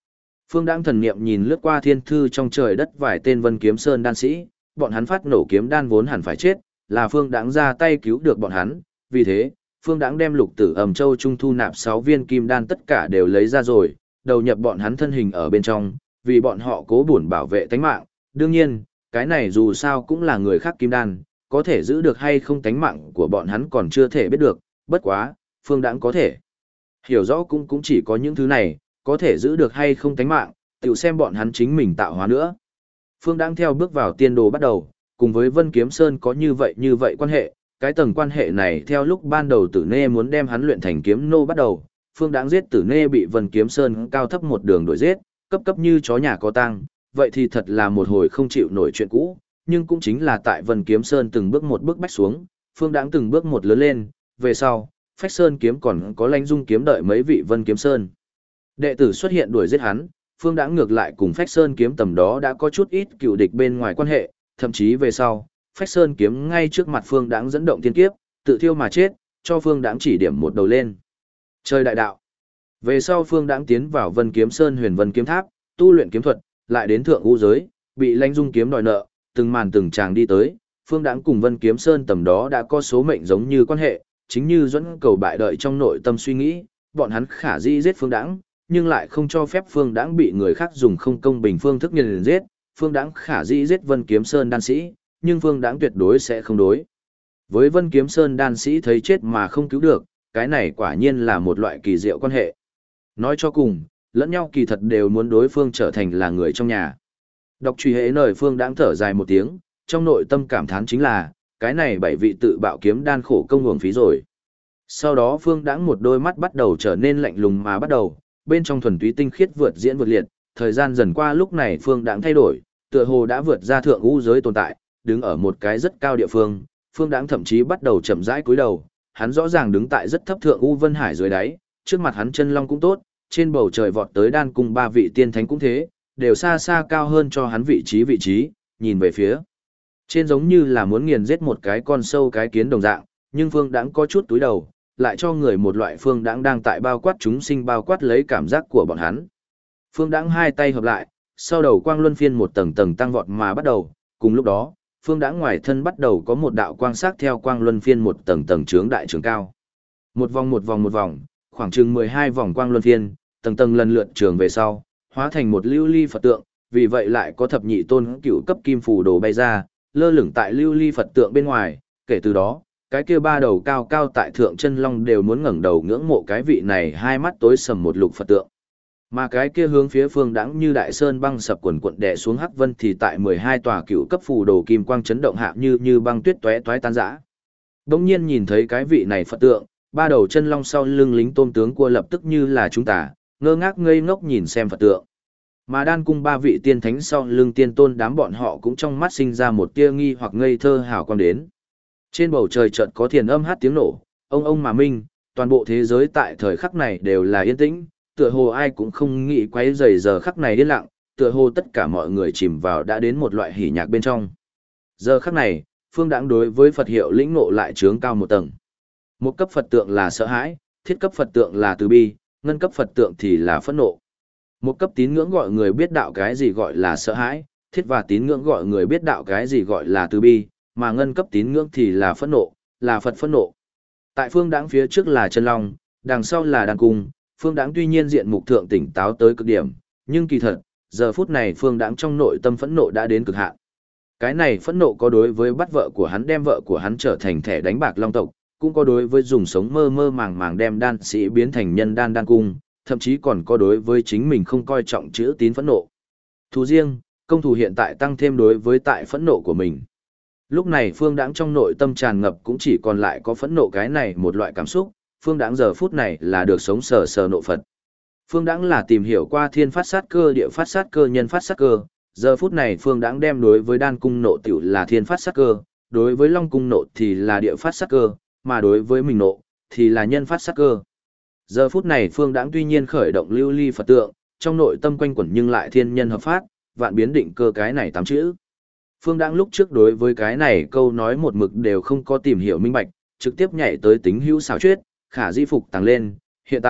Phương Đãng thần niệm nhìn lướt qua thiên thư trong trời đất vài tên Vân Kiếm Sơn đan sĩ, bọn hắn phát nổ kiếm đan vốn hẳn phải chết, là Phương Đãng ra tay cứu được bọn hắn, vì thế, Phương Đãng đem Lục Tử Ầm Châu trung thu nạp 6 viên kim đan tất cả đều lấy ra rồi, đầu nhập bọn hắn thân hình ở bên trong, vì bọn họ cố bổn bảo vệ tánh mạng. Đương nhiên, cái này dù sao cũng là người khác kim đan, có thể giữ được hay không tánh mạng của bọn hắn còn chưa thể biết được, bất quá, Phương Đãng có thể hiểu rõ cũng chỉ có những thứ này, có thể giữ được hay không tánh mạng, tự xem bọn hắn chính mình tạo hóa nữa. Phương Đãng theo bước vào tiên đồ bắt đầu, cùng với Vân Kiếm Sơn có như vậy quan hệ, cái tầng quan hệ này theo lúc ban đầu Tử Nê muốn đem hắn luyện thành kiếm nô bắt đầu, Phương Đãng giết Tử Nê bị Vân Kiếm Sơn cao thấp một đường đuổi giết, cấp như chó nhà có tang, vậy thì thật là một hồi không chịu nổi chuyện cũ, nhưng cũng chính là tại Vân Kiếm Sơn từng bước một bước bách xuống, Phương Đãng từng bước một lớn lên, về sau, Phách Sơn kiếm còn có Lãnh Dung kiếm đợi mấy vị Vân Kiếm Sơn đệ tử xuất hiện đuổi giết hắn, Phương Đãng ngược lại cùng Phách Sơn kiếm tầm đó đã có chút ít cựu địch bên ngoài quan hệ, thậm chí về sau, Phách Sơn kiếm ngay trước mặt Phương Đãng dẫn động thiên kiếp, tự thiêu mà chết, cho Phương Đãng chỉ điểm một đầu lên. Chơi đại đạo. Về sau Phương Đãng tiến vào Vân Kiếm Sơn Huyền Vân kiếm tháp, tu luyện kiếm thuật, lại đến thượng ngũ giới, bị Lãnh Dung kiếm đòi nợ, từng màn từng tràng đi tới, Phương Đãng cùng Vân Kiếm Sơn tầm đó đã có số mệnh giống như quan hệ, chính như dẫn cầu bại đợi trong nội tâm suy nghĩ, bọn hắn khả dĩ giết Phương Đãng, nhưng lại không cho phép Phương Đãng bị người khác dùng không công bình phương thức nghiền giết, Phương Đãng khả dĩ giết Vân Kiếm Sơn đan sĩ, nhưng Phương Đãng tuyệt đối sẽ không đối với Vân Kiếm Sơn đan sĩ thấy chết mà không cứu được, cái này quả nhiên là một loại kỳ diệu quan hệ. Nói cho cùng, lẫn nhau kỳ thật đều muốn đối phương trở thành là người trong nhà. Đọc truy hễ nời Phương Đãng thở dài một tiếng, trong nội tâm cảm thán chính là, cái này 7 vị tự bạo kiếm đan khổ công uổng phí rồi. Sau đó Phương Đãng một đôi mắt bắt đầu trở nên lạnh lùng mà bắt đầu, bên trong thuần túy tinh khiết vượt diễn vượt liệt, thời gian dần qua lúc này Phương Đãng thay đổi, tựa hồ đã vượt ra thượng ngũ giới tồn tại, đứng ở một cái rất cao địa phương, Phương Đãng thậm chí bắt đầu chậm rãi cúi đầu, hắn rõ ràng đứng tại rất thấp thượng u vân hải dưới đáy, trước mặt hắn chân long cũng tốt, trên bầu trời vọt tới đan cung 3 vị tiên thánh cũng thế, đều xa xa cao hơn cho hắn vị trí, nhìn về phía trên giống như là muốn nghiền giết một cái con sâu cái kiến đồng dạng, nhưng Phương Đãng có chút túi đầu, lại cho người một loại Phương Đãng đang tại bao quát chúng sinh bao quát lấy cảm giác của bọn hắn. Phương Đãng hai tay hợp lại, sau đầu quang luân phiên một tầng tầng tăng vọt mà bắt đầu, cùng lúc đó, Phương Đãng ngoài thân bắt đầu có một đạo quang sắc theo quang luân phiên một tầng tầng trướng đại trường cao. Một vòng, khoảng chừng 12 vòng quang luân phiên, tầng tầng lần lượt trường về sau, hóa thành một lưu ly Phật tượng, vì vậy lại có thập nhị tôn cựu cấp kim phù đồ bay ra, lơ lửng tại lưu ly Phật tượng bên ngoài, kể từ đó, cái kia ba đầu cao cao tại thượng chân long đều muốn ngẩng đầu ngưỡng mộ cái vị này hai mắt tối sầm một lục Phật tượng. Mà cái kia hướng phía Phương Đãng như đại sơn băng sập quần quận đè xuống hắc vân thì tại 12 tòa cựu cấp phù đồ kim quang chấn động hạ như băng tuyết tóe toái tan rã. Đống nhiên nhìn thấy cái vị này Phật tượng, ba đầu chân long sau lưng lính tôm tướng cua lập tức như là chúng ta, ngơ ngác ngây ngốc nhìn xem Phật tượng. Mà đan cung 3 vị tiên thánh sau lưng tiên tôn đám bọn họ cũng trong mắt sinh ra một tia nghi hoặc ngây thơ hào quang đến. Trên bầu trời chợt có thiền âm hát tiếng nổ, ông mà minh, toàn bộ thế giới tại thời khắc này đều là yên tĩnh, tựa hồ ai cũng không nghĩ quấy rầy giờ khắc này yên lặng, tựa hồ tất cả mọi người chìm vào đã đến một loại hỉ nhạc bên trong. Giờ khắc này, Phương Đãng đối với Phật hiệu lĩnh ngộ lại trướng cao một tầng. Một cấp Phật tượng là sợ hãi, thiết cấp Phật tượng là từ bi, ngân cấp Phật tượng thì là phẫn nộ. Một cấp tín ngưỡng gọi người biết đạo cái gì gọi là sợ hãi, thiết và tín ngưỡng gọi người biết đạo cái gì gọi là từ bi, mà ngân cấp tín ngưỡng thì là phẫn nộ, là Phật phẫn nộ. Tại Phương Đãng phía trước là chân long, đằng sau là đàn cung, Phương Đãng tuy nhiên diện mục thượng tỉnh táo tới cực điểm, nhưng kỳ thật, giờ phút này Phương Đãng trong nội tâm phẫn nộ đã đến cực hạn. Cái này phẫn nộ có đối với bắt vợ của hắn đem vợ của hắn trở thành thẻ đánh bạc long tộc, cũng có đối với dùng sống mơ mơ màng màng đem đan sĩ biến thành nhân đan cung, thậm chí còn có đối với chính mình không coi trọng chữ tín phẫn nộ. Thù riêng, công thù hiện tại tăng thêm đối với tại phẫn nộ của mình. Lúc này Phương Đãng trong nội tâm tràn ngập cũng chỉ còn lại có phẫn nộ cái này một loại cảm xúc, Phương Đãng giờ phút này là được sống sờ sờ nộ Phật. Phương Đãng là tìm hiểu qua thiên phát sát cơ, địa phát sát cơ, nhân phát sát cơ, giờ phút này Phương Đãng đem đối với đan cung nộ tiểu là thiên phát sát cơ, đối với long cung nộ thì là địa phát sát cơ, mà đối với mình nộ thì là nhân phát sát cơ. Giờ phút này Phương Đãng tuy nhiên khởi động lưu ly Phật tượng, trong nội tâm quanh quẩn nhưng lại thiên nhân hợp phát, vạn biến định cơ cái này 8 chữ. Phương Đãng lúc trước đối với cái này câu nói một mực đều không có tìm hiểu minh bạch, trực tiếp nhảy tới tính hữu xảo chuyết, khả di phục tăng lên, hiện tại,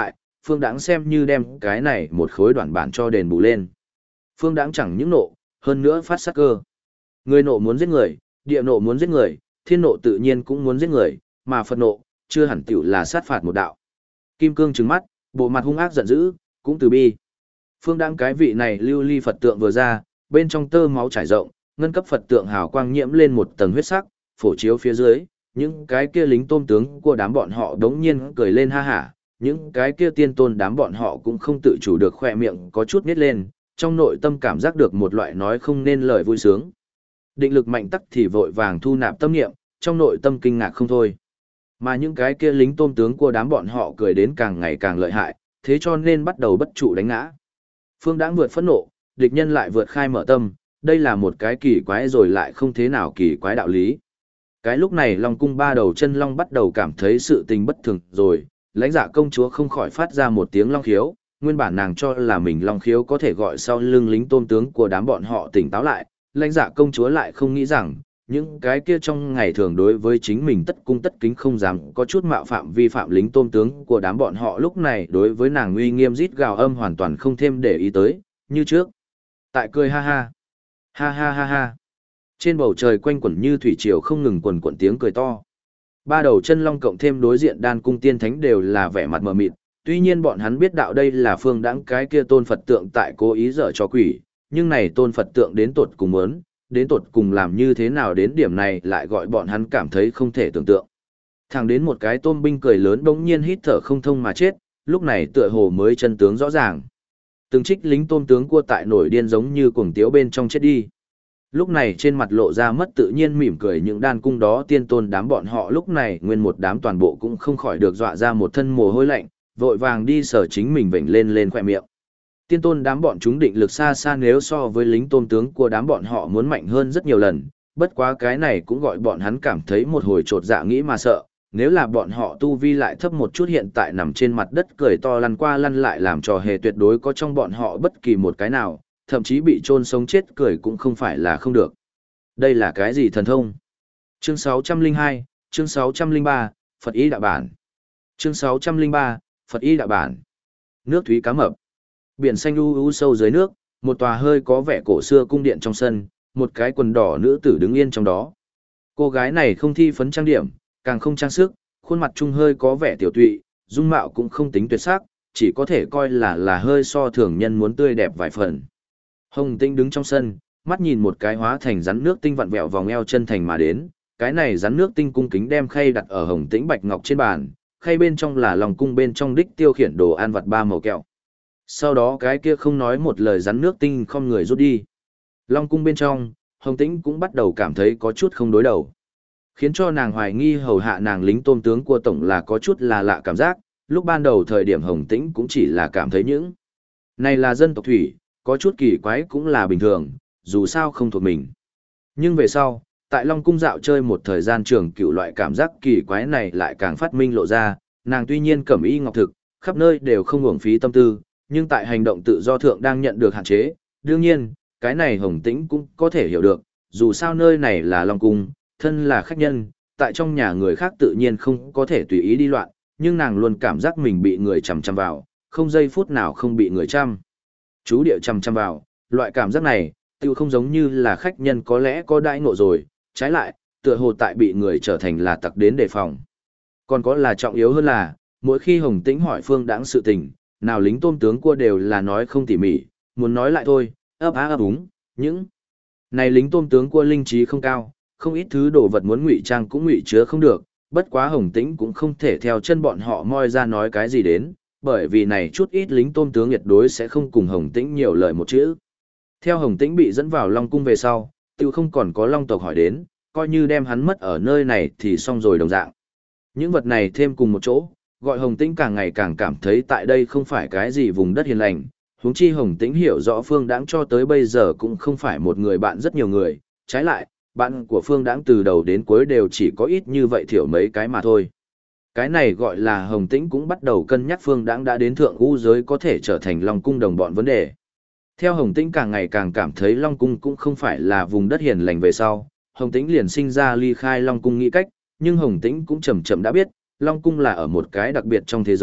Phương Đãng xem như đem cái này một khối đoạn bản cho đền bù lên. Phương Đãng chẳng những nộ, hơn nữa phát sát cơ. Người nộ muốn giết người, địa nộ muốn giết người, thiên nộ tự nhiên cũng muốn giết người, mà Phật nộ, chưa hẳn tiểu là sát phạt một đạo. Kim cương trừng mắt, bộ mặt hung ác giận dữ, cũng từ bi. Phương Đãng cái vị này lưu ly Phật tượng vừa ra, bên trong tơ máu trải rộng, ngân cấp Phật tượng hào quang nhiễm lên một tầng huyết sắc, phổ chiếu phía dưới, những cái kia lính tôm tướng của đám bọn họ đống nhiên cười lên ha hả, những cái kia tiên tôn đám bọn họ cũng không tự chủ được khỏe miệng có chút nít lên, trong nội tâm cảm giác được một loại nói không nên lời vui sướng. Định lực mạnh tắc thì vội vàng thu nạp tâm niệm, trong nội tâm kinh ngạc không thôi. Mà những cái kia lính tôm tướng của đám bọn họ cười đến càng ngày càng lợi hại, thế cho nên bắt đầu bất trụ đánh ngã. Phương Đãng vượt phẫn nộ, địch nhân lại vượt khai mở tâm, đây là một cái kỳ quái rồi lại không thế nào kỳ quái đạo lý. Cái lúc này Long cung ba đầu chân long bắt đầu cảm thấy sự tình bất thường rồi, lãnh dạ công chúa không khỏi phát ra một tiếng long khiếu, nguyên bản nàng cho là mình long khiếu có thể gọi sau lưng lính tôm tướng của đám bọn họ tỉnh táo lại, lãnh dạ công chúa lại không nghĩ rằng, những cái kia trong ngày thường đối với chính mình tất cung tất kính không dám có chút mạo phạm vi phạm lính tôm tướng của đám bọn họ lúc này đối với nàng uy nghiêm rít gào âm hoàn toàn không thêm để ý tới, như trước. Tại cười ha ha, ha ha ha ha. Trên bầu trời quanh quẩn như thủy triều không ngừng quần quần tiếng cười to. Ba đầu chân long cộng thêm đối diện đan cung tiên thánh đều là vẻ mặt mờ mịt, tuy nhiên bọn hắn biết đạo đây là Phương Đãng cái kia tôn Phật tượng tại cố ý dở cho quỷ, nhưng này tôn Phật tượng đến tột cùng muốn, đến tột cùng làm như thế nào đến điểm này lại gọi bọn hắn cảm thấy không thể tưởng tượng. Thẳng đến một cái tôm binh cười lớn bỗng nhiên hít thở không thông mà chết, lúc này tựa hồ mới chân tướng rõ ràng. Từng trích lính tôm tướng cua tại nổi điên giống như cuồng tiếu bên trong chết đi. Lúc này trên mặt lộ ra mất tự nhiên mỉm cười những đan cung đó tiên tôn đám bọn họ lúc này nguyên một đám toàn bộ cũng không khỏi được dọa ra một thân mồ hôi lạnh, vội vàng đi sở chính mình vểnh lên khỏe miệng. Tiên tôn đám bọn chúng định lực xa xa nếu so với lính tôn tướng của đám bọn họ muốn mạnh hơn rất nhiều lần, bất quá cái này cũng gọi bọn hắn cảm thấy một hồi trột dạ nghĩ mà sợ, nếu là bọn họ tu vi lại thấp một chút hiện tại nằm trên mặt đất cười to lăn qua lăn lại làm trò hề tuyệt đối có trong bọn họ bất kỳ một cái nào, thậm chí bị chôn sống chết cười cũng không phải là không được. Đây là cái gì thần thông? Chương 602, chương 603, Phật ý đạo bản. Chương 603, Phật ý đạo bản. Nước thúy cá mập. Biển xanh u u sâu dưới nước, một tòa hơi có vẻ cổ xưa cung điện trong sân, một cái quần đỏ nữ tử đứng yên trong đó. Cô gái này không thi phấn trang điểm, càng không trang sức, khuôn mặt trung hơi có vẻ tiểu tụy, dung mạo cũng không tính tuyệt sắc, chỉ có thể coi là hơi so thường nhân muốn tươi đẹp vài phần. Hồng Tĩnh đứng trong sân, mắt nhìn một cái hóa thành rắn nước tinh vặn vẹo vòng eo chân thành mà đến, cái này rắn nước tinh cung kính đem khay đặt ở Hồng Tĩnh bạch ngọc trên bàn, khay bên trong là lòng cung bên trong đích tiêu khiển đồ ăn vặt ba màu kẹo. Sau đó cái kia không nói một lời rắn nước tinh không người rút đi. Long cung bên trong, Hồng Tĩnh cũng bắt đầu cảm thấy có chút không đối đầu. Khiến cho nàng hoài nghi hầu hạ nàng lính tôm tướng của tổng là có chút là lạ cảm giác, lúc ban đầu thời điểm Hồng Tĩnh cũng chỉ là cảm thấy những này là dân tộc thủy, có chút kỳ quái cũng là bình thường, dù sao không thuộc mình. Nhưng về sau, tại Long cung dạo chơi một thời gian trường cựu loại cảm giác kỳ quái này lại càng phát minh lộ ra, nàng tuy nhiên cẩm y ngọc thực, khắp nơi đều không uổng phí tâm tư, nhưng tại hành động tự do thượng đang nhận được hạn chế, đương nhiên, cái này Hồng Tĩnh cũng có thể hiểu được, dù sao nơi này là Long cung, thân là khách nhân, tại trong nhà người khác tự nhiên không có thể tùy ý đi loạn, nhưng nàng luôn cảm giác mình bị người chằm chằm vào, không giây phút nào không bị người chăm chú địa chằm chằm vào, loại cảm giác này, tiêu không giống như là khách nhân có lẽ có đãi ngộ rồi, trái lại, tựa hồ tại bị người trở thành là tặc đến đề phòng. Còn có là trọng yếu hơn là, mỗi khi Hồng Tĩnh hỏi Phương Đãng sự tình, nào lính tôm tướng cua đều là nói không tỉ mỉ, muốn nói lại thôi, ấp á ấp úng, những này lính tôm tướng cua linh trí không cao, không ít thứ đồ vật muốn ngụy trang cũng ngụy chứa không được, bất quá Hồng Tĩnh cũng không thể theo chân bọn họ moi ra nói cái gì đến, bởi vì này chút ít lính tôm tướng tuyệt đối sẽ không cùng Hồng Tĩnh nhiều lời một chữ. Theo Hồng Tĩnh bị dẫn vào Long cung về sau, tiêu không còn có Long tộc hỏi đến, coi như đem hắn mất ở nơi này thì xong rồi đồng dạng. Những vật này thêm cùng một chỗ, gọi Hồng Tĩnh càng ngày càng cảm thấy tại đây không phải cái gì vùng đất hiền lành, huống chi Hồng Tĩnh hiểu rõ Phương Đãng cho tới bây giờ cũng không phải một người bạn rất nhiều người, trái lại, bạn của Phương Đãng từ đầu đến cuối đều chỉ có ít như vậy thiểu mấy cái mà thôi. Cái này gọi là Hồng Tĩnh cũng bắt đầu cân nhắc Phương Đãng đã đến thượng u giới có thể trở thành Long cung đồng bọn vấn đề. Theo Hồng Tĩnh càng ngày càng cảm thấy Long cung cũng không phải là vùng đất hiền lành về sau, Hồng Tĩnh liền sinh ra ly khai Long cung nghĩ cách, nhưng Hồng Tĩnh cũng chậm chậm đã biết, Long cung là ở một cái đặc biệt trong thế giới,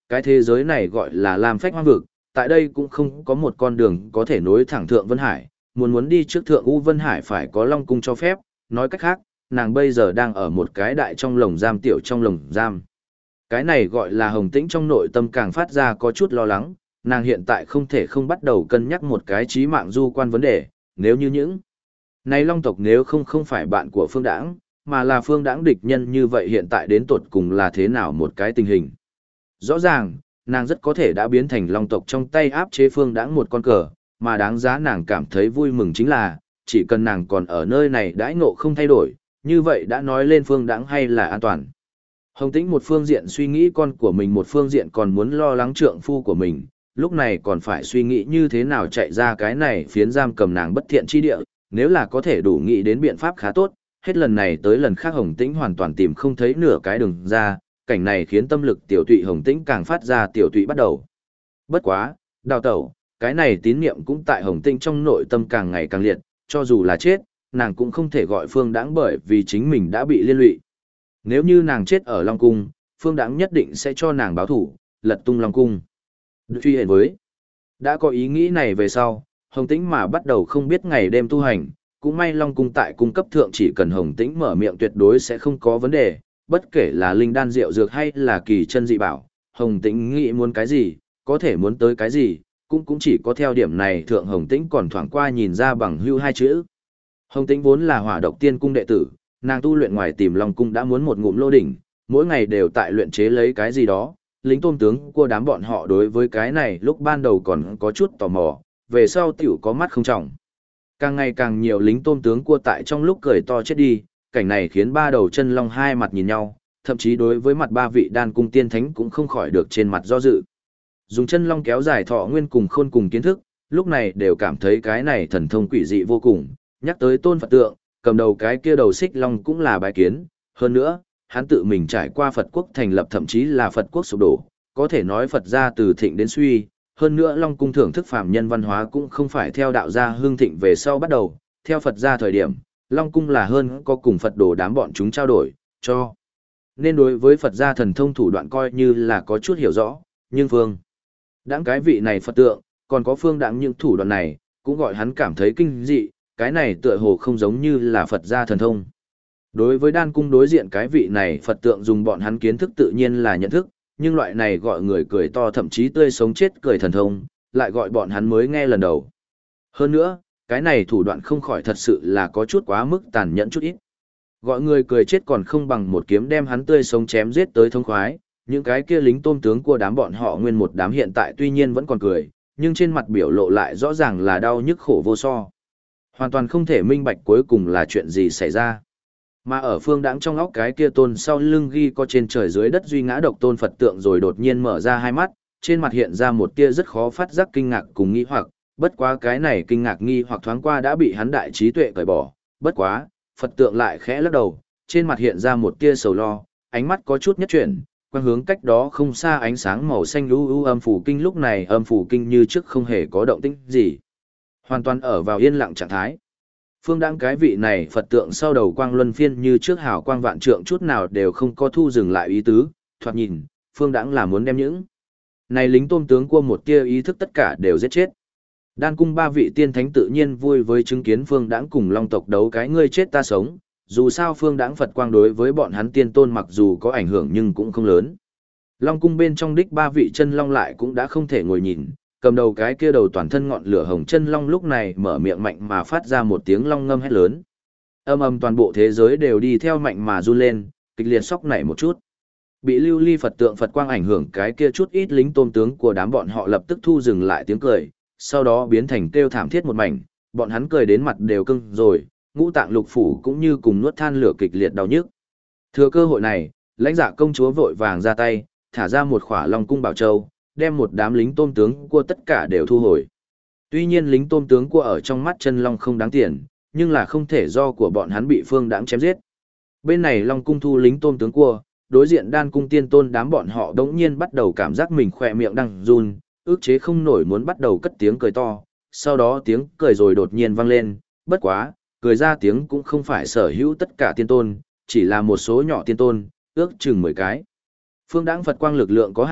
Cái thế giới này gọi là Lam Phách Hoang Vực, tại đây cũng không có một con đường có thể nối thẳng Thượng Vân Hải, muốn đi trước Thượng U Vân Hải phải có Long Cung cho phép, nói cách khác, nàng bây giờ đang ở một cái đại trong lồng giam tiểu trong lồng giam. Cái này gọi là Hồng Tĩnh trong nội tâm càng phát ra có chút lo lắng, nàng hiện tại không thể không bắt đầu cân nhắc một cái chí mạng du quan vấn đề, nếu như những này Long tộc nếu không phải bạn của Phương Đãng, mà là Phương Đãng địch nhân như vậy hiện tại đến tột cùng là thế nào một cái tình hình. Rõ ràng, nàng rất có thể đã biến thành Long tộc trong tay áp chế Phương Đãng một con cờ, mà đáng giá nàng cảm thấy vui mừng chính là, chỉ cần nàng còn ở nơi này đãi ngộ không thay đổi, như vậy đã nói lên Phương Đãng hay là an toàn. Hồng Tĩnh một phương diện suy nghĩ con của mình, một phương diện còn muốn lo lắng trượng phu của mình, lúc này còn phải suy nghĩ như thế nào chạy ra cái này phiến giam cầm nàng bất thiện chi địa, nếu là có thể đủ nghĩ đến biện pháp khá tốt, hết lần này tới lần khác Hồng Tĩnh hoàn toàn tìm không thấy nửa cái đường ra, cảnh này khiến tâm lực tiểu tụy Hồng Tĩnh càng phát ra tiểu tụy bắt đầu. Bất quá, đào tẩu, cái này tín niệm cũng tại Hồng Tĩnh trong nội tâm càng ngày càng liệt, cho dù là chết, nàng cũng không thể gọi Phương Đãng bởi vì chính mình đã bị liên lụy. Nếu như nàng chết ở Long Cung, Phương Đãng nhất định sẽ cho nàng báo thủ, lật tung Long Cung. Truy hẹn với. Đã có ý nghĩ này về sau, Hồng Tĩnh mà bắt đầu không biết ngày đêm tu hành, cũng may Long Cung tại cung cấp thượng chỉ cần Hồng Tĩnh mở miệng tuyệt đối sẽ không có vấn đề, bất kể là linh đan rượu dược hay là kỳ chân dị bảo, Hồng Tĩnh nghĩ muốn cái gì, có thể muốn tới cái gì, cũng chỉ có theo điểm này thượng Hồng Tĩnh còn thoảng qua nhìn ra bằng hưu hai chữ. Hồng Tĩnh vốn là Hỏa Độc Tiên cung đệ tử, nàng tu luyện ngoài tìm Long Cung đã muốn một ngụm lô đỉnh, mỗi ngày đều tại luyện chế lấy cái gì đó, lính tôm tướng của đám bọn họ đối với cái này lúc ban đầu còn có chút tò mò, về sau tiểu có mắt không trọng. Càng ngày càng nhiều lính tôm tướng cua tại trong lúc cười to chết đi, cảnh này khiến ba đầu chân long hai mặt nhìn nhau, thậm chí đối với mặt ba vị đan cung tiên thánh cũng không khỏi được trên mặt do dự. Dùng chân long kéo dài thọ nguyên cùng khôn cùng kiến thức, lúc này đều cảm thấy cái này thần thông quỷ dị vô cùng, nhắc tới tôn Phật tượng, cầm đầu cái kia đầu xích long cũng là bái kiến, hơn nữa, hắn tự mình trải qua Phật quốc thành lập thậm chí là Phật quốc sụp đổ, có thể nói Phật gia từ thịnh đến suy, hơn nữa Long Cung thưởng thức phàm nhân văn hóa cũng không phải theo đạo gia hương thịnh về sau bắt đầu, theo Phật gia thời điểm, Long Cung là hơn có cùng Phật đồ đám bọn chúng trao đổi, cho. Nên đối với Phật gia thần thông thủ đoạn coi như là có chút hiểu rõ, nhưng Phương Đãng cái vị này Phật tượng, còn có Phương Đãng những thủ đoạn này, cũng gọi hắn cảm thấy kinh dị, cái này tựa hồ không giống như là Phật gia thần thông. Đối với đan cung đối diện cái vị này Phật tượng dùng bọn hắn kiến thức tự nhiên là nhận thức, nhưng loại này gọi người cười to thậm chí tươi sống chết cười thần thông, lại gọi bọn hắn mới nghe lần đầu. Hơn nữa, cái này thủ đoạn không khỏi thật sự là có chút quá mức tàn nhẫn chút ít. Gọi người cười chết còn không bằng một kiếm đem hắn tươi sống chém giết tới thông khoái, những cái kia lính tôm tướng của đám bọn họ nguyên một đám hiện tại tuy nhiên vẫn còn cười, nhưng trên mặt biểu lộ lại rõ ràng là đau nhức khổ vô so. Hoàn toàn không thể minh bạch cuối cùng là chuyện gì xảy ra. Mà ở Phương Đãng trong óc cái kia tôn sau lưng ghi có trên trời dưới đất duy ngã độc tôn Phật tượng rồi đột nhiên mở ra hai mắt, trên mặt hiện ra một tia rất khó phát giác kinh ngạc cùng nghi hoặc, bất quá cái này kinh ngạc nghi hoặc thoáng qua đã bị hắn đại trí tuệ cởi bỏ, bất quá, Phật tượng lại khẽ lắc đầu, trên mặt hiện ra một tia sầu lo, ánh mắt có chút nhất chuyển, quan hướng cách đó không xa ánh sáng màu xanh u âm phủ kinh lúc này âm phủ kinh như trước không hề có động tĩnh gì, hoàn toàn ở vào yên lặng trạng thái. Phương Đãng cái vị này Phật tượng sau đầu quang luân phiên như trước hào quang vạn trượng chút nào đều không có thu dừng lại ý tứ, thoạt nhìn, Phương Đãng là muốn đem những này lính tôm tướng cua một tia ý thức tất cả đều giết chết. Đan cung ba vị tiên thánh tự nhiên vui với chứng kiến Phương Đãng cùng Long tộc đấu cái ngươi chết ta sống, dù sao Phương Đãng Phật quang đối với bọn hắn tiên tôn mặc dù có ảnh hưởng nhưng cũng không lớn. Long cung bên trong đích ba vị chân long lại cũng đã không thể ngồi nhìn, cầm đầu cái kia đầu toàn thân ngọn lửa hồng chân long lúc này mở miệng mạnh mà phát ra một tiếng long ngâm hét lớn. Âm ầm toàn bộ thế giới đều đi theo mạnh mà run lên, kịch liệt sóc nảy một chút. Bị lưu ly Phật tượng Phật quang ảnh hưởng cái kia chút ít lính tôm tướng của đám bọn họ lập tức thu dừng lại tiếng cười, sau đó biến thành kêu thảm thiết một mảnh, bọn hắn cười đến mặt đều cưng rồi, ngũ tạng lục phủ cũng như cùng nuốt than lửa kịch liệt đau nhức. Thừa cơ hội này, lãnh dạ công chúa vội vàng ra tay, thả ra một khỏa long cung bảo châu, đem một đám lính tôm tướng cua tất cả đều thu hồi. Tuy nhiên lính tôm tướng cua ở trong mắt chân long không đáng tiền, nhưng là không thể do của bọn hắn bị Phương Đãng chém giết. Bên này long cung thu lính tôm tướng cua, đối diện đan cung tiên tôn đám bọn họ đống nhiên bắt đầu cảm giác mình khỏe miệng đang run, ước chế không nổi muốn bắt đầu cất tiếng cười to, sau đó tiếng cười rồi đột nhiên vang lên, bất quá, cười ra tiếng cũng không phải sở hữu tất cả tiên tôn, chỉ là một số nhỏ tiên tôn, ước chừng 10 cái. Phương Đãng Phật quang lực lượng có hạn,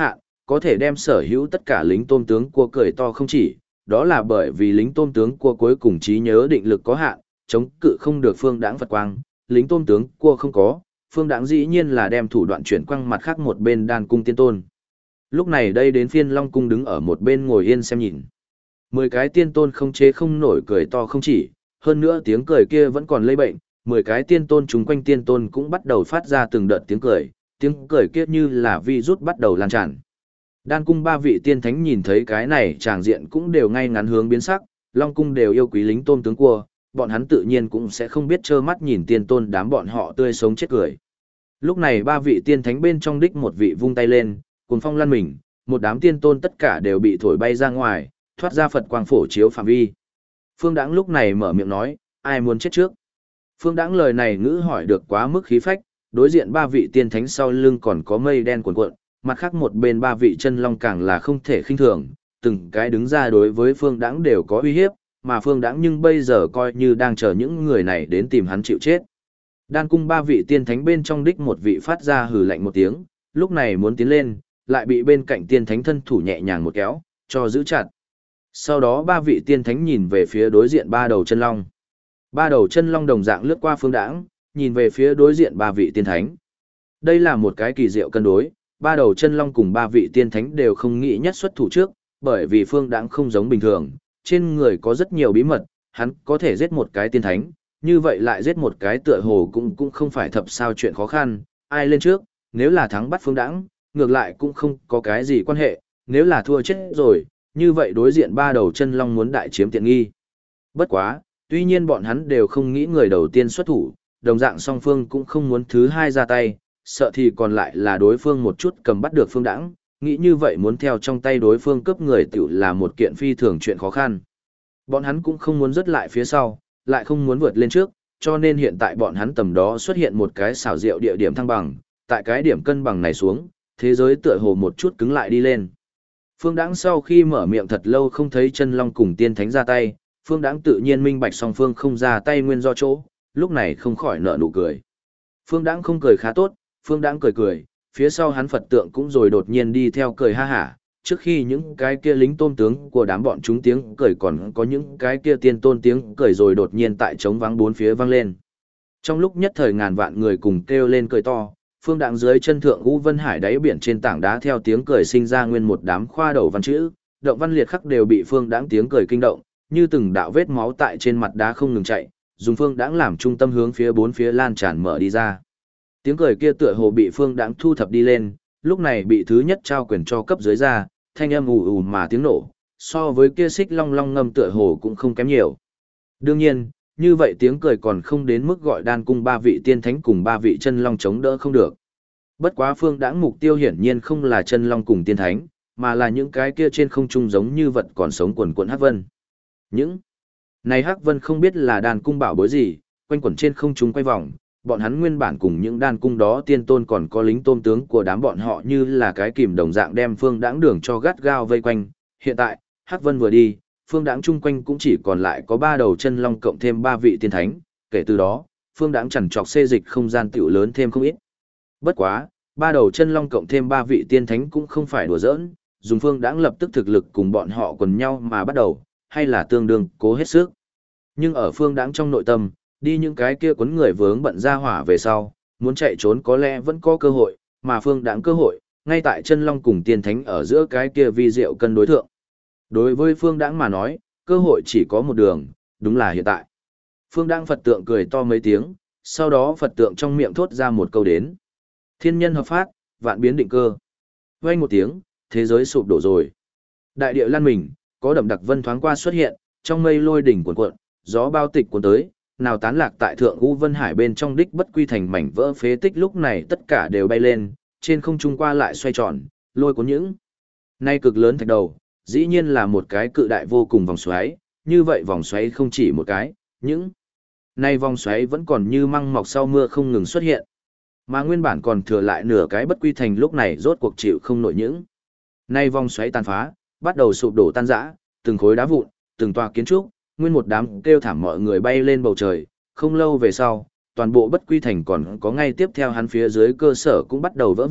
có thể đem sở hữu tất cả lính tôm tướng cua cười to không chỉ, đó là bởi vì lính tôm tướng cua cuối cùng trí nhớ định lực có hạn, chống cự không được Phương Đãng Phật quang, lính tôm tướng cua không có, Phương Đãng dĩ nhiên là đem thủ đoạn chuyển quăng mặt khác một bên đan cung tiên tôn. Lúc này đây đến phiên Long cung đứng ở một bên ngồi yên xem nhìn. 10 cái tiên tôn không chế không nổi cười to không chỉ, hơn nữa tiếng cười kia vẫn còn lây bệnh, 10 cái tiên tôn chúng quanh tiên tôn cũng bắt đầu phát ra từng đợt tiếng cười kia như là virus bắt đầu lan tràn. Đan cung 3 vị tiên thánh nhìn thấy cái này tràng diện cũng đều ngay ngắn hướng biến sắc, Long cung đều yêu quý lính tôm tướng cua, bọn hắn tự nhiên cũng sẽ không biết trơ mắt nhìn tiên tôn đám bọn họ tươi sống chết cười. Lúc này 3 vị tiên thánh bên trong đích một vị vung tay lên, cuồng phong lăn mình, một đám tiên tôn tất cả đều bị thổi bay ra ngoài, thoát ra Phật quang phổ chiếu phạm vi. Phương Đãng lúc này mở miệng nói, ai muốn chết trước? Phương Đãng lời này ngữ hỏi được quá mức khí phách, đối diện 3 vị tiên thánh sau lưng còn có mây đen cuồn cuộn, mặt khác một bên 3 vị chân long càng là không thể khinh thường, từng cái đứng ra đối với Phương Đãng đều có uy hiếp, mà Phương Đãng nhưng bây giờ coi như đang chờ những người này đến tìm hắn chịu chết. Đan cung 3 vị tiên thánh bên trong đích một vị phát ra hừ lạnh một tiếng, lúc này muốn tiến lên, lại bị bên cạnh tiên thánh thân thủ nhẹ nhàng một kéo, cho giữ chặt. Sau đó 3 vị tiên thánh nhìn về phía đối diện 3 đầu chân long. 3 đầu chân long đồng dạng lướt qua Phương Đãng, nhìn về phía đối diện 3 vị tiên thánh. Đây là một cái kỳ diệu cân đối, 3 đầu chân long cùng 3 vị tiên thánh đều không nghĩ nhất xuất thủ trước, bởi vì Phương Đãng không giống bình thường, trên người có rất nhiều bí mật, hắn có thể giết một cái tiên thánh, như vậy lại giết một cái tựa hồ cũng không phải thập sao chuyện khó khăn, ai lên trước, nếu là thắng bắt Phương Đãng, ngược lại cũng không có cái gì quan hệ, nếu là thua chết rồi, như vậy đối diện 3 đầu chân long muốn đại chiếm tiện nghi. Bất quá, tuy nhiên bọn hắn đều không nghĩ người đầu tiên xuất thủ, đồng dạng song phương cũng không muốn thứ hai ra tay, sợ thì còn lại là đối phương một chút cầm bắt được Phương Đãng, nghĩ như vậy muốn theo trong tay đối phương cướp người tiểu là một kiện phi thường chuyện khó khăn. Bọn hắn cũng không muốn rớt lại phía sau, lại không muốn vượt lên trước, cho nên hiện tại bọn hắn tầm đó xuất hiện một cái xảo diệu địa điểm thăng bằng, tại cái điểm cân bằng này xuống, thế giới tựa hồ một chút cứng lại đi lên. Phương Đãng sau khi mở miệng thật lâu không thấy chân long cùng tiên thánh ra tay, Phương Đãng tự nhiên minh bạch song phương không ra tay nguyên do chỗ, lúc này không khỏi nở nụ cười. Phương Đãng không cười khá tốt, Phương Đãng cười cười, phía sau hắn Phật tượng cũng rồi đột nhiên đi theo cười ha hả, trước khi những cái kia lính tôm tướng của đám bọn chúng tiếng cười còn có những cái kia tiên tôn tiếng cười rồi đột nhiên tại trống vắng bốn phía vang lên. Trong lúc nhất thời ngàn vạn người cùng kêu lên cười to, Phương Đãng dưới chân thượng U Vân Hải đáy biển trên tảng đá theo tiếng cười sinh ra nguyên một đám khoa đầu văn chữ, động văn liệt khắc đều bị Phương Đãng tiếng cười kinh động, như từng đạo vết máu tại trên mặt đá không ngừng chạy, dùng Phương Đãng làm trung tâm hướng phía bốn phía lan tràn mở đi ra. Tiếng cười kia tựa hồ bị Phương Đãng thu thập đi lên, lúc này bị thứ nhất trao quyền cho cấp dưới ra, thanh âm ù ù mà tiếng nổ, so với kia xích long long ngâm tựa hồ cũng không kém nhiều. Đương nhiên, như vậy tiếng cười còn không đến mức gọi đan cung 3 vị tiên thánh cùng 3 vị chân long chống đỡ không được. Bất quá Phương Đãng mục tiêu hiển nhiên không là chân long cùng tiên thánh, mà là những cái kia trên không trung giống như vật còn sống quần quần hắc vân. Những này hắc vân không biết là đan cung bảo bối gì, quanh quẩn trên không trung quay vòng, bọn hắn nguyên bản cùng những đan cung đó tiên tôn còn có lính tôm tướng của đám bọn họ như là cái kìm đồng dạng đem Phương Đãng đường cho gắt gao vây quanh. Hiện tại, hắc vân vừa đi, Phương Đãng chung quanh cũng chỉ còn lại có 3 đầu chân long cộng thêm 3 vị tiên thánh, kể từ đó, Phương Đãng chằn trọc xê dịch không gian tiểu lớn thêm không ít. Bất quá, 3 đầu chân long cộng thêm 3 vị tiên thánh cũng không phải đùa giỡn, dùng Phương Đãng lập tức thực lực cùng bọn họ quần nhau mà bắt đầu, hay là tương đương cố hết sức. Nhưng ở Phương Đãng trong nội tâm, đi những cái kia quấn người vướng bận ra hỏa về sau, muốn chạy trốn có lẽ vẫn có cơ hội, mà Phương Đãng cơ hội, ngay tại chân long cùng tiên thánh ở giữa cái kia vi diệu cân đối thượng. Đối với Phương Đãng mà nói, cơ hội chỉ có một đường, đúng là hiện tại. Phương Đãng Phật tượng cười to mấy tiếng, sau đó Phật tượng trong miệng thốt ra một câu đến. Thiên nhân hợp phát, vạn biến định cơ. Vang một tiếng, thế giới sụp đổ rồi. Đại địa lăn mình, có đậm đặc vân thoáng qua xuất hiện, trong mây lôi đỉnh cuồn cuộn, gió bao tịch cuốn tới, nào tán lạc tại thượng U Vân Hải bên trong đích bất quy thành mảnh vỡ phế tích lúc này tất cả đều bay lên, trên không trung qua lại xoay tròn, lôi cuốn những. Nay cực lớn thạch đầu, dĩ nhiên là một cái cự đại vô cùng vòng xoáy, như vậy vòng xoáy không chỉ một cái, những. Nay vòng xoáy vẫn còn như măng mọc sau mưa không ngừng xuất hiện. Mà nguyên bản còn thừa lại nửa cái bất quy thành lúc này rốt cuộc chịu không nổi những. Nay vòng xoáy tàn phá, bắt đầu sụp đổ tan rã, từng khối đá vụn, từng tòa kiến trúc, nguyên một đám kêu thảm mọi người bay lên bầu trời, không lâu về sau, toàn bộ bất quy thành còn có ngay tiếp theo hắn phía dưới cơ sở cũng bắt đầu vỡ vụn,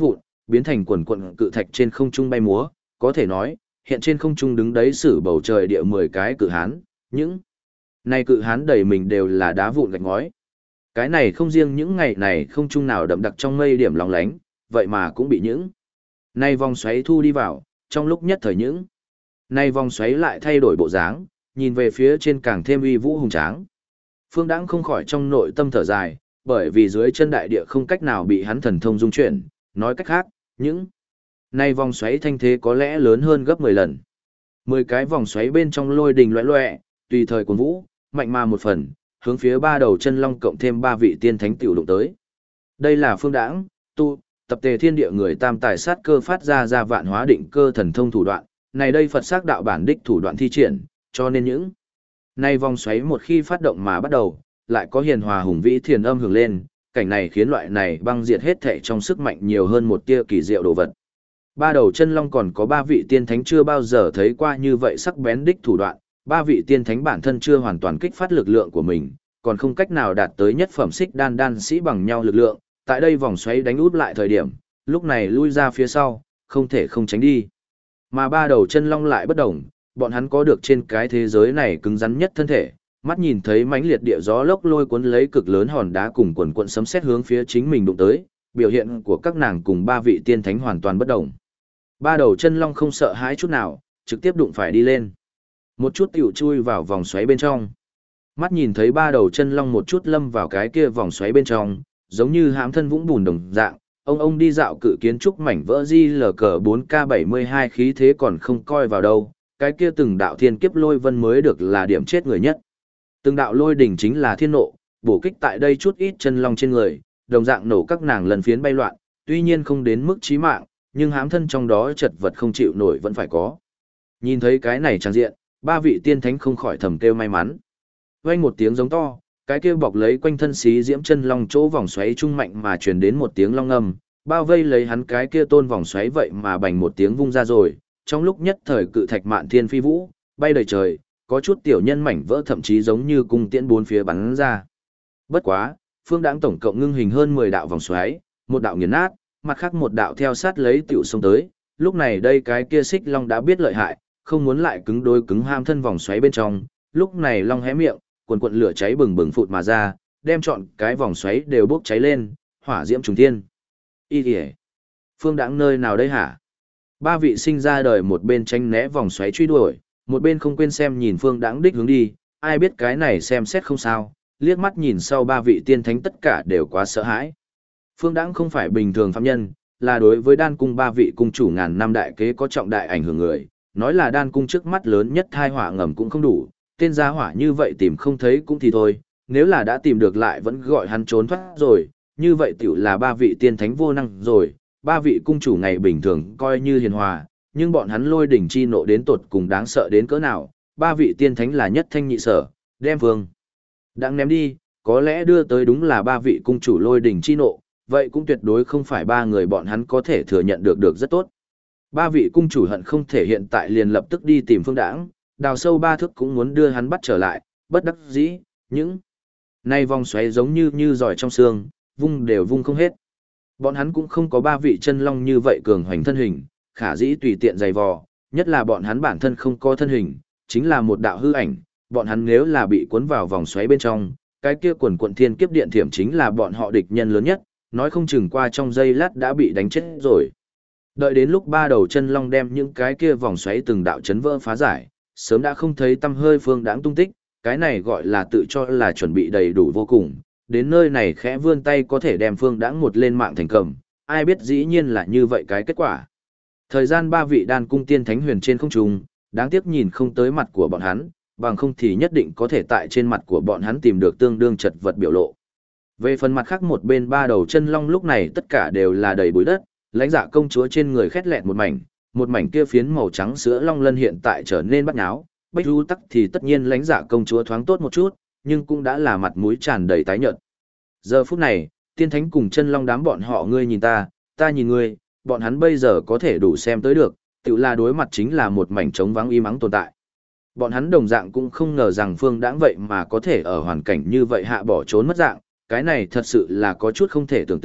biến thành quần quận cự thạch trên không trung bay múa, có thể nói, hiện trên không trung đứng đấy xử bầu trời địa 10 cái cự hán, những này cự hán đầy mình đều là đá vụn gạch ngói. Cái này không riêng những ngày này không trung nào đậm đặc trong mây điểm lóng lánh, vậy mà cũng bị những này vòng xoáy thu đi vào, trong lúc nhất thời những này vòng xoáy lại thay đổi bộ dáng, nhìn về phía trên càng thêm uy vũ hùng tráng. Phương Đãng không khỏi trong nội tâm thở dài, bởi vì dưới chân đại địa không cách nào bị hắn thần thông dung chuyển, nói cách khác, những này vòng xoáy thanh thế có lẽ lớn hơn gấp 10 lần. 10 cái vòng xoáy bên trong lôi đình loẻ loẻ, tùy thời cuốn vũ, mạnh mà một phần, hướng phía ba đầu chân long cộng thêm ba vị tiên thánh tiểu đụng tới. Đây là Phương Đãng, tu, tập tề thiên địa người tam tài sát cơ phát ra vạn hóa định cơ thần thông thủ đoạn, này đây Phật sắc đạo bản đích thủ đoạn thi triển, cho nên những này vòng xoáy một khi phát động mà bắt đầu, lại có hiền hòa hùng vĩ thiền âm hưởng lên, cảnh này khiến loại này băng diệt hết thảy trong sức mạnh nhiều hơn một tia kỳ diệu đồ vật. Ba đầu chân long còn có ba vị tiên thánh chưa bao giờ thấy qua như vậy sắc bén đích thủ đoạn, ba vị tiên thánh bản thân chưa hoàn toàn kích phát lực lượng của mình, còn không cách nào đạt tới nhất phẩm xích đan sĩ bằng nhau lực lượng, tại đây vòng xoáy đánh út lại thời điểm, lúc này lui ra phía sau, không thể không tránh đi. Mà ba đầu chân long lại bất động, bọn hắn có được trên cái thế giới này cứng rắn nhất thân thể, mắt nhìn thấy mãnh liệt địa gió lốc lôi cuốn lấy cực lớn hòn đá cùng quần quần sấm sét hướng phía chính mình đụng tới, biểu hiện của các nàng cùng ba vị tiên thánh hoàn toàn bất động. Ba đầu chân long không sợ hãi chút nào, trực tiếp đụng phải đi lên. Một chút tiểu chui vào vòng xoáy bên trong. Mắt nhìn thấy ba đầu chân long một chút lâm vào cái kia vòng xoáy bên trong, giống như hãm thân vũng bùn đồng dạng, ông đi dạo cự kiến trúc mảnh vỡ di lờ cờ 4K72 khí thế còn không coi vào đâu, cái kia từng đạo thiên kiếp lôi vân mới được là điểm chết người nhất. Từng đạo lôi đỉnh chính là thiên nộ, bổ kích tại đây chút ít chân long trên người, đồng dạng nổ các nàng lần phiến bay loạn, tuy nhiên không đến mức chí mạng, nhưng hãm thân trong đó chật vật không chịu nổi vẫn phải có. Nhìn thấy cái này trang diện, ba vị tiên thánh không khỏi thầm kêu may mắn. Vang một tiếng giống to, cái kia bọc lấy quanh thân xí diễm chân long chỗ vòng xoáy trung mạnh mà truyền đến một tiếng long ngâm, bao vây lấy hắn cái kia tôn vòng xoáy vậy mà bành một tiếng vung ra rồi, trong lúc nhất thời cự thạch mạn thiên phi vũ, bay đầy trời, có chút tiểu nhân mảnh vỡ thậm chí giống như cung tiễn bốn phía bắn ra. Bất quá, Phương Đãng tổng cộng ngưng hình hơn 10 đạo vòng xoáy, một đạo nghiền nát, mặt khác một đạo theo sát lấy tiểu xông tới, lúc này đây cái kia xích long đã biết lợi hại, không muốn lại cứng đôi cứng ham thân vòng xoáy bên trong, lúc này long hé miệng, quần quần lửa cháy bừng bừng phụt mà ra, đem trọn cái vòng xoáy đều bốc cháy lên, hỏa diễm trùng thiên. Y kìa! Phương Đãng nơi nào đây hả? Ba vị sinh ra đời một bên tránh né vòng xoáy truy đuổi, một bên không quên xem nhìn Phương Đãng đích hướng đi, ai biết cái này xem xét không sao, liếc mắt nhìn sau ba vị tiên thánh tất cả đều quá sợ hãi. Phương Đãng không phải bình thường phạm nhân, là đối với đan cung ba vị cung chủ ngàn năm đại kế có trọng đại ảnh hưởng người, nói là đan cung trước mắt lớn nhất thai họa ngầm cũng không đủ, tên gia hỏa như vậy tìm không thấy cũng thì thôi, nếu là đã tìm được lại vẫn gọi hắn trốn thoát rồi, như vậy tiểu là ba vị tiên thánh vô năng rồi, ba vị cung chủ ngày bình thường coi như hiền hòa, nhưng bọn hắn lôi đỉnh chi nộ đến tột cùng đáng sợ đến cỡ nào, ba vị tiên thánh là nhất thanh nhị sở, đem Phương Đãng ném đi, có lẽ đưa tới đúng là ba vị cung chủ lôi đỉnh chi nộ, vậy cũng tuyệt đối không phải ba người bọn hắn có thể thừa nhận được rất tốt. Ba vị cung chủ hận không thể hiện tại liền lập tức đi tìm Phương Đãng, đào sâu ba thước cũng muốn đưa hắn bắt trở lại, bất đắc dĩ, những nay vòng xoáy giống như giỏi trong xương, vung đều vung không hết. Bọn hắn cũng không có ba vị chân long như vậy cường hoành thân hình, khả dĩ tùy tiện dày vò, nhất là bọn hắn bản thân không có thân hình, chính là một đạo hư ảnh, bọn hắn nếu là bị cuốn vào vòng xoáy bên trong, cái kia quần quận thiên kiếp điện thiểm chính là bọn họ địch nhân lớn nhất, nói không chừng qua trong giây lát đã bị đánh chết rồi. Đợi đến lúc ba đầu chân long đem những cái kia vòng xoáy từng đạo chấn vỡ phá giải, sớm đã không thấy tăm hơi Phương Đãng tung tích, cái này gọi là tự cho là chuẩn bị đầy đủ vô cùng, đến nơi này khẽ vươn tay có thể đem Phương Đãng một lên mạng thành cầm, ai biết dĩ nhiên là như vậy cái kết quả. Thời gian ba vị đan cung tiên thánh huyền trên không trung, đáng tiếc nhìn không tới mặt của bọn hắn, bằng không thì nhất định có thể tại trên mặt của bọn hắn tìm được tương đương chật vật biểu lộ. Về phần mặt khác một bên ba đầu chân long lúc này tất cả đều là đầy bụi đất, lãnh dạ công chúa trên người khét lẹt một mảnh kia phiến màu trắng sữa long lân hiện tại trở nên bắt nháo, Bách Du Tắc thì tất nhiên lãnh dạ công chúa thoáng tốt một chút, nhưng cũng đã là mặt mũi tràn đầy tái nhợt. Giờ phút này, tiên thánh cùng chân long đám bọn họ ngươi nhìn ta nhìn ngươi, bọn hắn bây giờ có thể đủ xem tới được, tự là đối mặt chính là một mảnh trống vắng im ắng tồn tại. Bọn hắn đồng dạng cũng không ngờ rằng Phương Đãng vậy mà có thể ở hoàn cảnh như vậy hạ bỏ trốn mất dạng, cái này thật sự là có chút không thể tưởng tượng,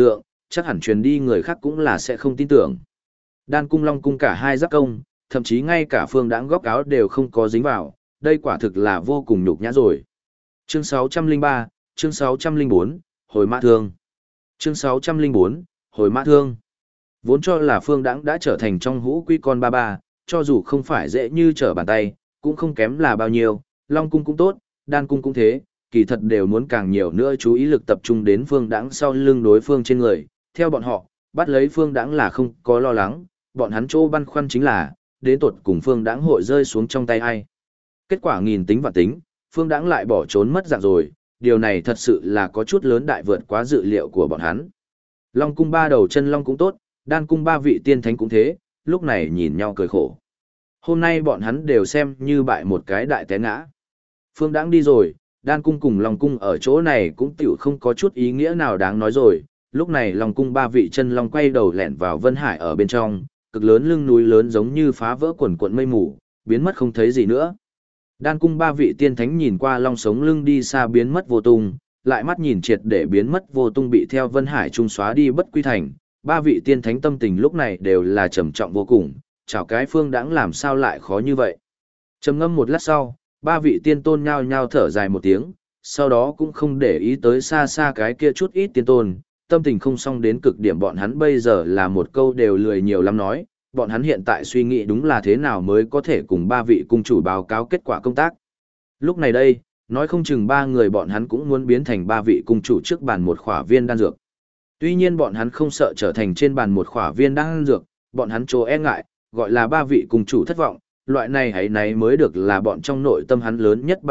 chắc hẳn truyền đi người khác cũng là sẽ không tin tưởng. Đan cung long cung cả hai giáp công, thậm chí ngay cả Phương Đãng góc áo đều không có dính vào, đây quả thực là vô cùng nhục nhã rồi. Chương 603, chương 604, hồi mã thương. Chương 604, hồi mã thương. Vốn cho là Phương Đãng đã trở thành trong hũ quy con ba ba, cho dù không phải dễ như trở bàn tay, cũng không kém là bao nhiêu, Long cung cũng tốt, Đan cung cũng thế, kỳ thật đều muốn càng nhiều nữa chú ý lực tập trung đến Phương Đãng sau lưng đối phương trên người. Theo bọn họ, bắt lấy Phương Đãng là không có lo lắng, bọn hắn chỗ băn khoăn chính là, đến tột cùng Phương Đãng hội rơi xuống trong tay ai. Kết quả nghìn tính và tính, Phương Đãng lại bỏ trốn mất dạng rồi, điều này thật sự là có chút lớn đại vượt quá dự liệu của bọn hắn. Long cung ba đầu chân long cũng tốt, Đan cung ba vị tiên thánh cũng thế, lúc này nhìn nhau cười khổ. Hôm nay bọn hắn đều xem như bại một cái đại té ngã. Phương Đãng đi rồi, Đan cung cùng Long cung ở chỗ này cũng tiểu không có chút ý nghĩa nào đáng nói rồi. Lúc này Long cung ba vị chân long quay đầu lẻn vào Vân Hải ở bên trong, cực lớn lưng núi lớn giống như phá vỡ quần cuộn mây mù, biến mất không thấy gì nữa. Đan cung ba vị tiên thánh nhìn qua long sống lưng đi xa biến mất vô tung, lại mắt nhìn triệt để biến mất vô tung bị theo Vân Hải trung xóa đi bất quy thành. Ba vị tiên thánh tâm tình lúc này đều là trầm trọng vô cùng, chào cái Phương Đãng làm sao lại khó như vậy. Trầm ngâm một lát sau, ba vị tiên tôn nhao nhao thở dài một tiếng, sau đó cũng không để ý tới xa xa cái kia chút ít tiên tôn, tâm tình không xong đến cực điểm. Bọn hắn bây giờ là một câu đều lười nhiều lắm nói, bọn hắn hiện tại suy nghĩ đúng là thế nào mới có thể cùng ba vị cung chủ báo cáo kết quả công tác. Lúc này đây, nói không chừng ba người bọn hắn cũng muốn biến thành ba vị cung chủ trước bàn một khỏa viên đan dược. Tuy nhiên bọn hắn không sợ trở thành trên bàn một khỏa viên đan dược, bọn hắn chỗ e ngại, gọi là ba vị cung chủ thất vọng, loại này hãy này mới được là bọn trong nội tâm hắn lớn nhất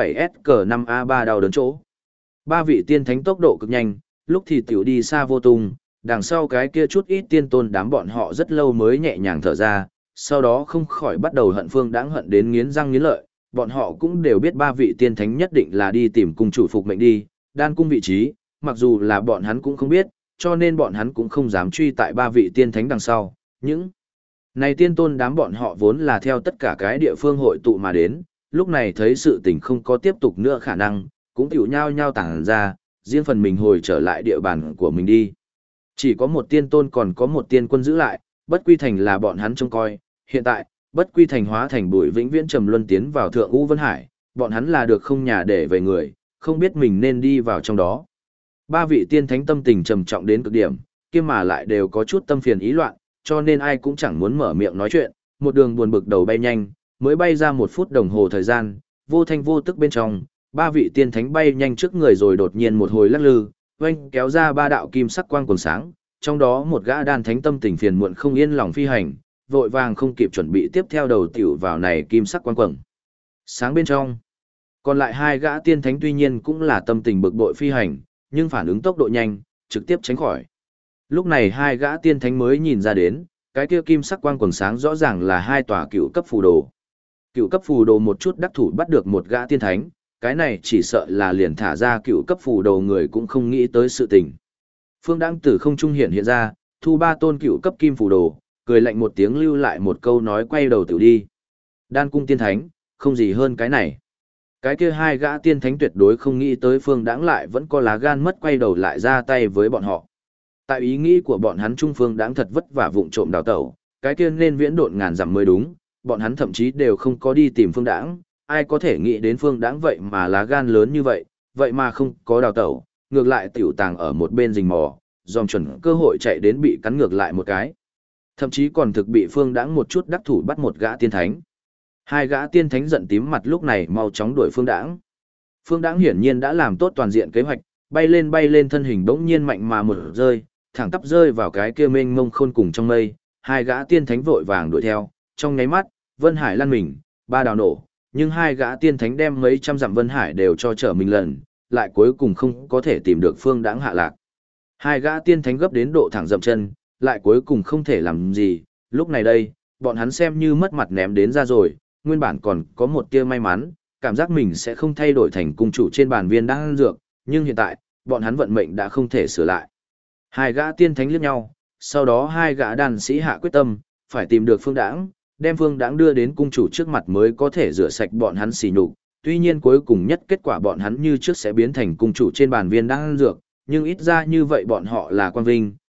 7S-5A3 đau đớn chỗ. Ba vị tiên thánh tốc độ cực nhanh, lúc thì tiểu đi xa vô tung, đằng sau cái kia chút ít tiên tôn đám bọn họ rất lâu mới nhẹ nhàng thở ra, sau đó không khỏi bắt đầu hận Phương Đãng hận đến nghiến răng nghiến lợi. Bọn họ cũng đều biết ba vị tiên thánh nhất định là đi tìm cung chủ phục mệnh đi, Đan cung vị trí, mặc dù là bọn hắn cũng không biết, cho nên bọn hắn cũng không dám truy tại ba vị tiên thánh đằng sau. Những này tiên tôn đám bọn họ vốn là theo tất cả cái địa phương hội tụ mà đến, lúc này thấy sự tình không có tiếp tục nữa khả năng, cũng tiểu nhao nhao tản ra, riêng phần mình hồi trở lại địa bàn của mình đi. Chỉ có một tiên tôn còn có một tiên quân giữ lại, bất quy thành là bọn hắn trông coi, hiện tại, bất quy thành hóa thành bụi vĩnh viễn trầm luân tiến vào thượng U Vân Hải, bọn hắn là được không nhà để về người, không biết mình nên đi vào trong đó. Ba vị tiên thánh tâm tình trầm trọng đến cực điểm, kia mà lại đều có chút tâm phiền ý loạn, cho nên ai cũng chẳng muốn mở miệng nói chuyện, một đường buồn bực đầu bay nhanh, mới bay ra 1 phút đồng hồ thời gian, vô thanh vô tức bên trong, ba vị tiên thánh bay nhanh trước người rồi đột nhiên một hồi lắc lư, oanh kéo ra ba đạo kim sắc quang quần sáng, trong đó một gã đan thánh tâm tình phiền muộn không yên lòng phi hành, vội vàng không kịp chuẩn bị tiếp theo đầu tiểu vào này kim sắc quang quần sáng bên trong. Còn lại hai gã tiên thánh tuy nhiên cũng là tâm tình bực bội phi hành, nhưng phản ứng tốc độ nhanh, trực tiếp tránh khỏi. Lúc này hai gã tiên thánh mới nhìn ra đến, cái kia kim sắc quang quần sáng rõ ràng là hai tòa cựu cấp phù đồ. Cựu cấp phù đồ một chút đắc thủ bắt được một gã tiên thánh, cái này chỉ sợ là liền thả ra cựu cấp phù đồ người cũng không nghĩ tới sự tình. Phương Đãng từ không trung hiện ra, thu 3 tôn cựu cấp kim phù đồ, cười lạnh một tiếng lưu lại một câu nói quay đầu tiểu đi. Đan cung tiên thánh, không gì hơn cái này. Cái kia hai gã tiên thánh tuyệt đối không nghĩ tới Phương Đãng lại vẫn có lá gan mất quay đầu lại ra tay với bọn họ. Tại ý nghĩ của bọn hắn Trung Phương Đãng thật vất vả vụng trộm đào tẩu, cái kia nên viễn độn ngàn dặm mới đúng, bọn hắn thậm chí đều không có đi tìm Phương Đãng, ai có thể nghĩ đến Phương Đãng vậy mà lá gan lớn như vậy, vậy mà không có đào tẩu, ngược lại tiểu tàng ở một bên rình mò, dòm chuẩn cơ hội chạy đến bị cắn ngược lại một cái. Thậm chí còn thực bị Phương Đãng một chút đắc thủ bắt một gã tiên thánh. Hai gã tiên thánh giận tím mặt lúc này mau chóng đuổi Phương Đãng. Phương Đãng hiển nhiên đã làm tốt toàn diện kế hoạch, bay lên thân hình bỗng nhiên mạnh mà một rơi, thẳng tắp rơi vào cái kia mênh mông khôn cùng trong mây. Hai gã tiên thánh vội vàng đuổi theo, trong nháy mắt, Vân Hải lăn mình, ba đào nổ, nhưng hai gã tiên thánh đem mấy trăm dặm Vân Hải đều cho trở mình lần, lại cuối cùng không có thể tìm được Phương Đãng hạ lạc. Hai gã tiên thánh gấp đến độ thẳng dậm chân, lại cuối cùng không thể làm gì, lúc này đây, bọn hắn xem như mất mặt ném đến ra rồi, nguyên bản còn có một tia may mắn, cảm giác mình sẽ không thay đổi thành cung chủ trên bàn viên đan dược, nhưng hiện tại, bọn hắn vận mệnh đã không thể sửa lại. Hai gã tiên thánh liếc nhau, sau đó hai gã đan sĩ hạ quyết tâm, phải tìm được Phương Đãng, đem Phương Đãng đưa đến cung chủ trước mặt mới có thể rửa sạch bọn hắn xỉ nhục. Tuy nhiên cuối cùng nhất kết quả bọn hắn như trước sẽ biến thành cung chủ trên bàn viên đan dược, nhưng ít ra như vậy bọn họ là quang vinh,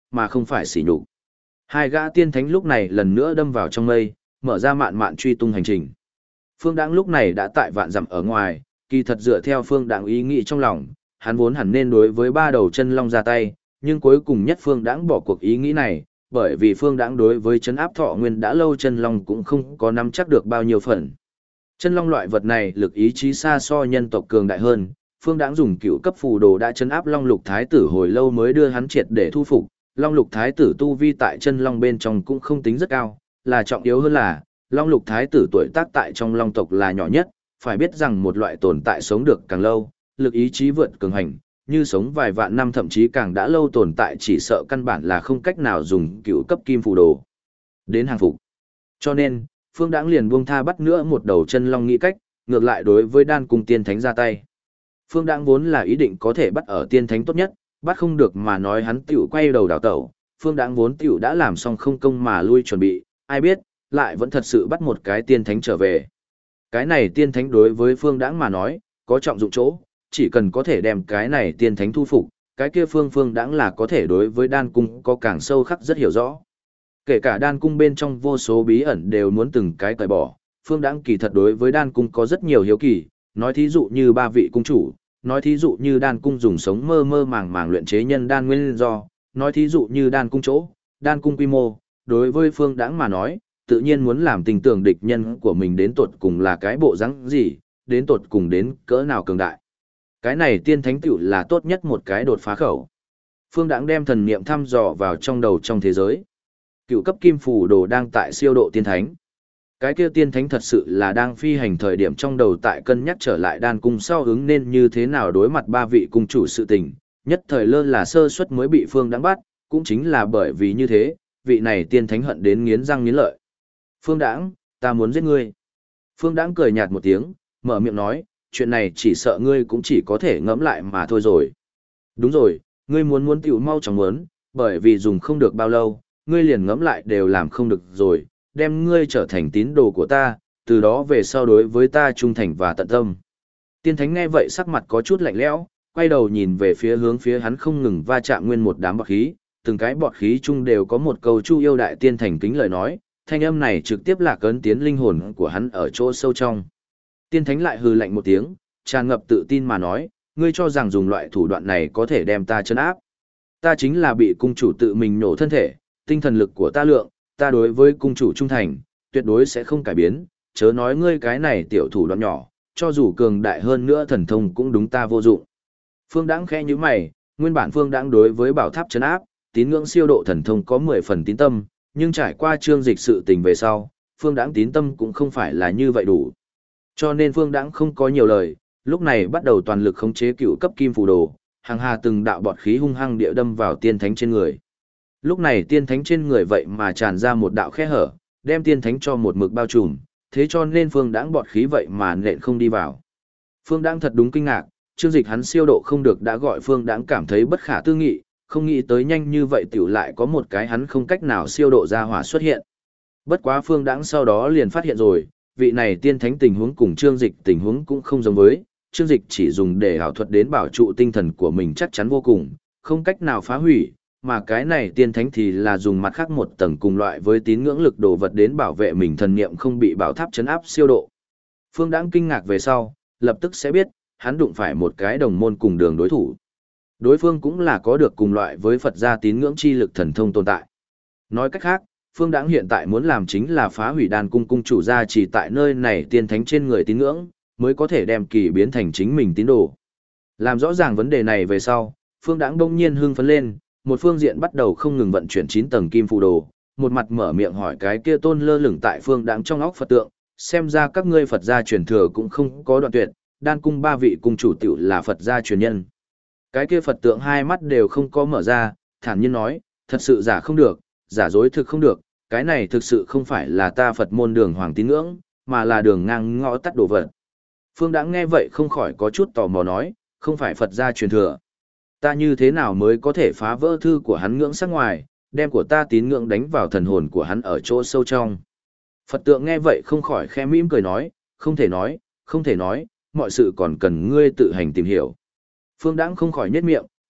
mà không phải sỉ nhục. Hai gã tiên thánh lúc này lần nữa đâm vào trong mây, mở ra mạn mạn truy tung hành trình. Phương Đãng lúc này đã tại vạn dặm ở ngoài, kỳ thật dựa theo Phương Đãng ý nghĩ trong lòng, hắn vốn hẳn nên đối với ba đầu chân long ra tay, nhưng cuối cùng nhất Phương Đãng bỏ cuộc ý nghĩ này, bởi vì Phương Đãng đối với trấn áp Thọ Nguyên đã lâu chân long cũng không có nắm chắc được bao nhiêu phần. Chân long loại vật này lực ý chí xa so nhân tộc cường đại hơn, Phương Đãng dùng cựu cấp phù đồ đã trấn áp Long Lục Thái tử hồi lâu mới đưa hắn triệt để thu phục. Long Lục Thái tử tu vi tại chân long bên trong cũng không tính rất cao, là trọng yếu hơn là Long Lục Thái tử tuổi tác tại trong long tộc là nhỏ nhất, phải biết rằng một loại tồn tại sống được càng lâu, lực ý chí vượt cường hành, như sống vài vạn năm thậm chí càng đã lâu tồn tại chỉ sợ căn bản là không cách nào dùng cựu cấp kim phù đồ đến hàng phục. Cho nên, Phương Đãng liền buông tha bắt nữa một đầu chân long nghĩ cách, ngược lại đối với đan cung tiên thánh ra tay. Phương Đãng vốn là ý định có thể bắt ở tiên thánh tốt nhất, bắt không được mà nói hắn tiểu quay đầu đảo tẩu, Phương Đãng vốn tiểu đã làm xong không công mà lui chuẩn bị, ai biết, lại vẫn thật sự bắt một cái tiên thánh trở về. Cái này tiên thánh đối với Phương Đãng mà nói, có trọng dụng chỗ, chỉ cần có thể đem cái này tiên thánh thu phục, cái kia Phương Đãng là có thể đối với đan cung có càng sâu khắc rất hiểu rõ. Kể cả đan cung bên trong vô số bí ẩn đều muốn từng cái cởi bỏ, Phương Đãng kỳ thật đối với đan cung có rất nhiều hiếu kỳ, nói thí dụ như ba vị cung chủ, nói thí dụ như đan cung dùng sống mơ mơ màng màng luyện chế nhân đan nguyên do, nói thí dụ như đan cung chỗ, đan cung quy mô, đối với Phương Đãng mà nói, tự nhiên muốn làm tình tưởng địch nhân của mình đến tột cùng là cái bộ dáng gì, đến tột cùng đến cỡ nào cường đại. Cái này tiên thánh tiểu là tốt nhất một cái đột phá khẩu. Phương Đãng đem thần niệm thăm dò vào trong đầu trong thế giới. Cựu cấp kim phù đồ đang tại siêu độ tiên thánh. Cái kia tiên thánh thật sự là đang phi hành thời điểm trong đầu tại cân nhắc trở lại đan cung sau ứng nên như thế nào đối mặt ba vị cung chủ sự tình, nhất thời lơ là sơ suất mới bị Phương Đãng bắt, cũng chính là bởi vì như thế, vị này tiên thánh hận đến nghiến răng nghiến lợi. Phương Đãng, ta muốn giết ngươi. Phương Đãng cười nhạt một tiếng, mở miệng nói, chuyện này chỉ sợ ngươi cũng chỉ có thể ngẫm lại mà thôi rồi. Đúng rồi, ngươi muốn tiểu mau chóng muốn, bởi vì dùng không được bao lâu, ngươi liền ngẫm lại đều làm không được rồi, đem ngươi trở thành tín đồ của ta, từ đó về sau đối với ta trung thành và tận tâm. Tiên thánh nghe vậy sắc mặt có chút lạnh lẽo, quay đầu nhìn về hướng phía hắn không ngừng va chạm nguyên một đám bọt khí, từng cái bọt khí chung đều có một câu chu yêu đại tiên thành kính lời nói, thanh âm này trực tiếp lạc ấn tiến linh hồn của hắn ở chỗ sâu trong. Tiên thánh lại hừ lạnh một tiếng, tràn ngập tự tin mà nói, ngươi cho rằng dùng loại thủ đoạn này có thể đem ta trấn áp. Ta chính là bị cung chủ tự mình nổ thân thể, tinh thần lực của ta lượng, ta đối với cung chủ trung thành, tuyệt đối sẽ không cải biến, chớ nói ngươi cái này tiểu thủ đoạn nhỏ, cho dù cường đại hơn nữa thần thông cũng đúng ta vô dụng. Phương Đãng khẽ như mày, nguyên bản Phương Đãng đối với bảo tháp trấn áp, tín ngưỡng siêu độ thần thông có 10 phần tín tâm, nhưng trải qua chương dịch sự tình về sau, Phương Đãng tín tâm cũng không phải là như vậy đủ. Cho nên Phương Đãng không có nhiều lời, lúc này bắt đầu toàn lực khống chế cựu cấp kim phù đồ, hàng hà từng đạo bọt khí hung hăng địa đâm vào tiên thánh trên người. Lúc này tiên thánh trên người vậy mà tràn ra một đạo khe hở, đem tiên thánh cho một mực bao trùm, thế cho nên Phương Đãng bọt khí vậy mà nện không đi vào. Phương Đãng thật đúng kinh ngạc, chương dịch hắn siêu độ không được đã gọi Phương Đãng cảm thấy bất khả tư nghị, không nghĩ tới nhanh như vậy tiểu lại có một cái hắn không cách nào siêu độ ra hỏa xuất hiện. Bất quá Phương Đãng sau đó liền phát hiện rồi, vị này tiên thánh tình huống cùng chương dịch tình huống cũng không giống với, chương dịch chỉ dùng để ảo thuật đến bảo trụ tinh thần của mình chắc chắn vô cùng, không cách nào phá hủy, mà cái này tiên thánh thì là dùng mặt khác một tầng cùng loại với tín ngưỡng lực đồ vật đến bảo vệ mình thần niệm không bị bảo tháp chấn áp siêu độ. Phương Đãng kinh ngạc về sau, lập tức sẽ biết, hắn đụng phải một cái đồng môn cùng đường đối thủ. Đối phương cũng là có được cùng loại với Phật gia tín ngưỡng chi lực thần thông tồn tại. Nói cách khác, Phương Đãng hiện tại muốn làm chính là phá hủy đan cung cung chủ gia chỉ tại nơi này tiên thánh trên người tín ngưỡng, mới có thể đem kỳ biến thành chính mình tín đồ. Làm rõ ràng vấn đề này về sau, Phương Đãng bỗng nhiên hưng phấn lên, một phương diện bắt đầu không ngừng vận chuyển 9 tầng kim phù đồ, một mặt mở miệng hỏi cái kia tôn lơ lửng tại Phương Đãng trong óc Phật tượng, xem ra các ngươi Phật gia truyền thừa cũng không có đoạn tuyệt, đan cung ba vị cung chủ tiểu là Phật gia truyền nhân. Cái kia Phật tượng hai mắt đều không có mở ra, thản nhiên nói, thật sự giả không được, giả dối thực không được, cái này thực sự không phải là ta Phật môn đường hoàng tín ngưỡng, mà là đường ngang ngõ tắt đồ vật. Phương Đãng nghe vậy không khỏi có chút tò mò nói, không phải Phật gia truyền thừa. Ta như thế nào mới có thể phá vỡ thư của hắn ngưỡng sắc ngoài, đem của ta tín ngưỡng đánh vào thần hồn của hắn ở chỗ sâu trong. Phật tượng nghe vậy không khỏi khẽ mỉm cười nói, không thể nói, mọi sự còn cần ngươi tự hành tìm hiểu. Phương Đãng không khỏi nhếch miệng,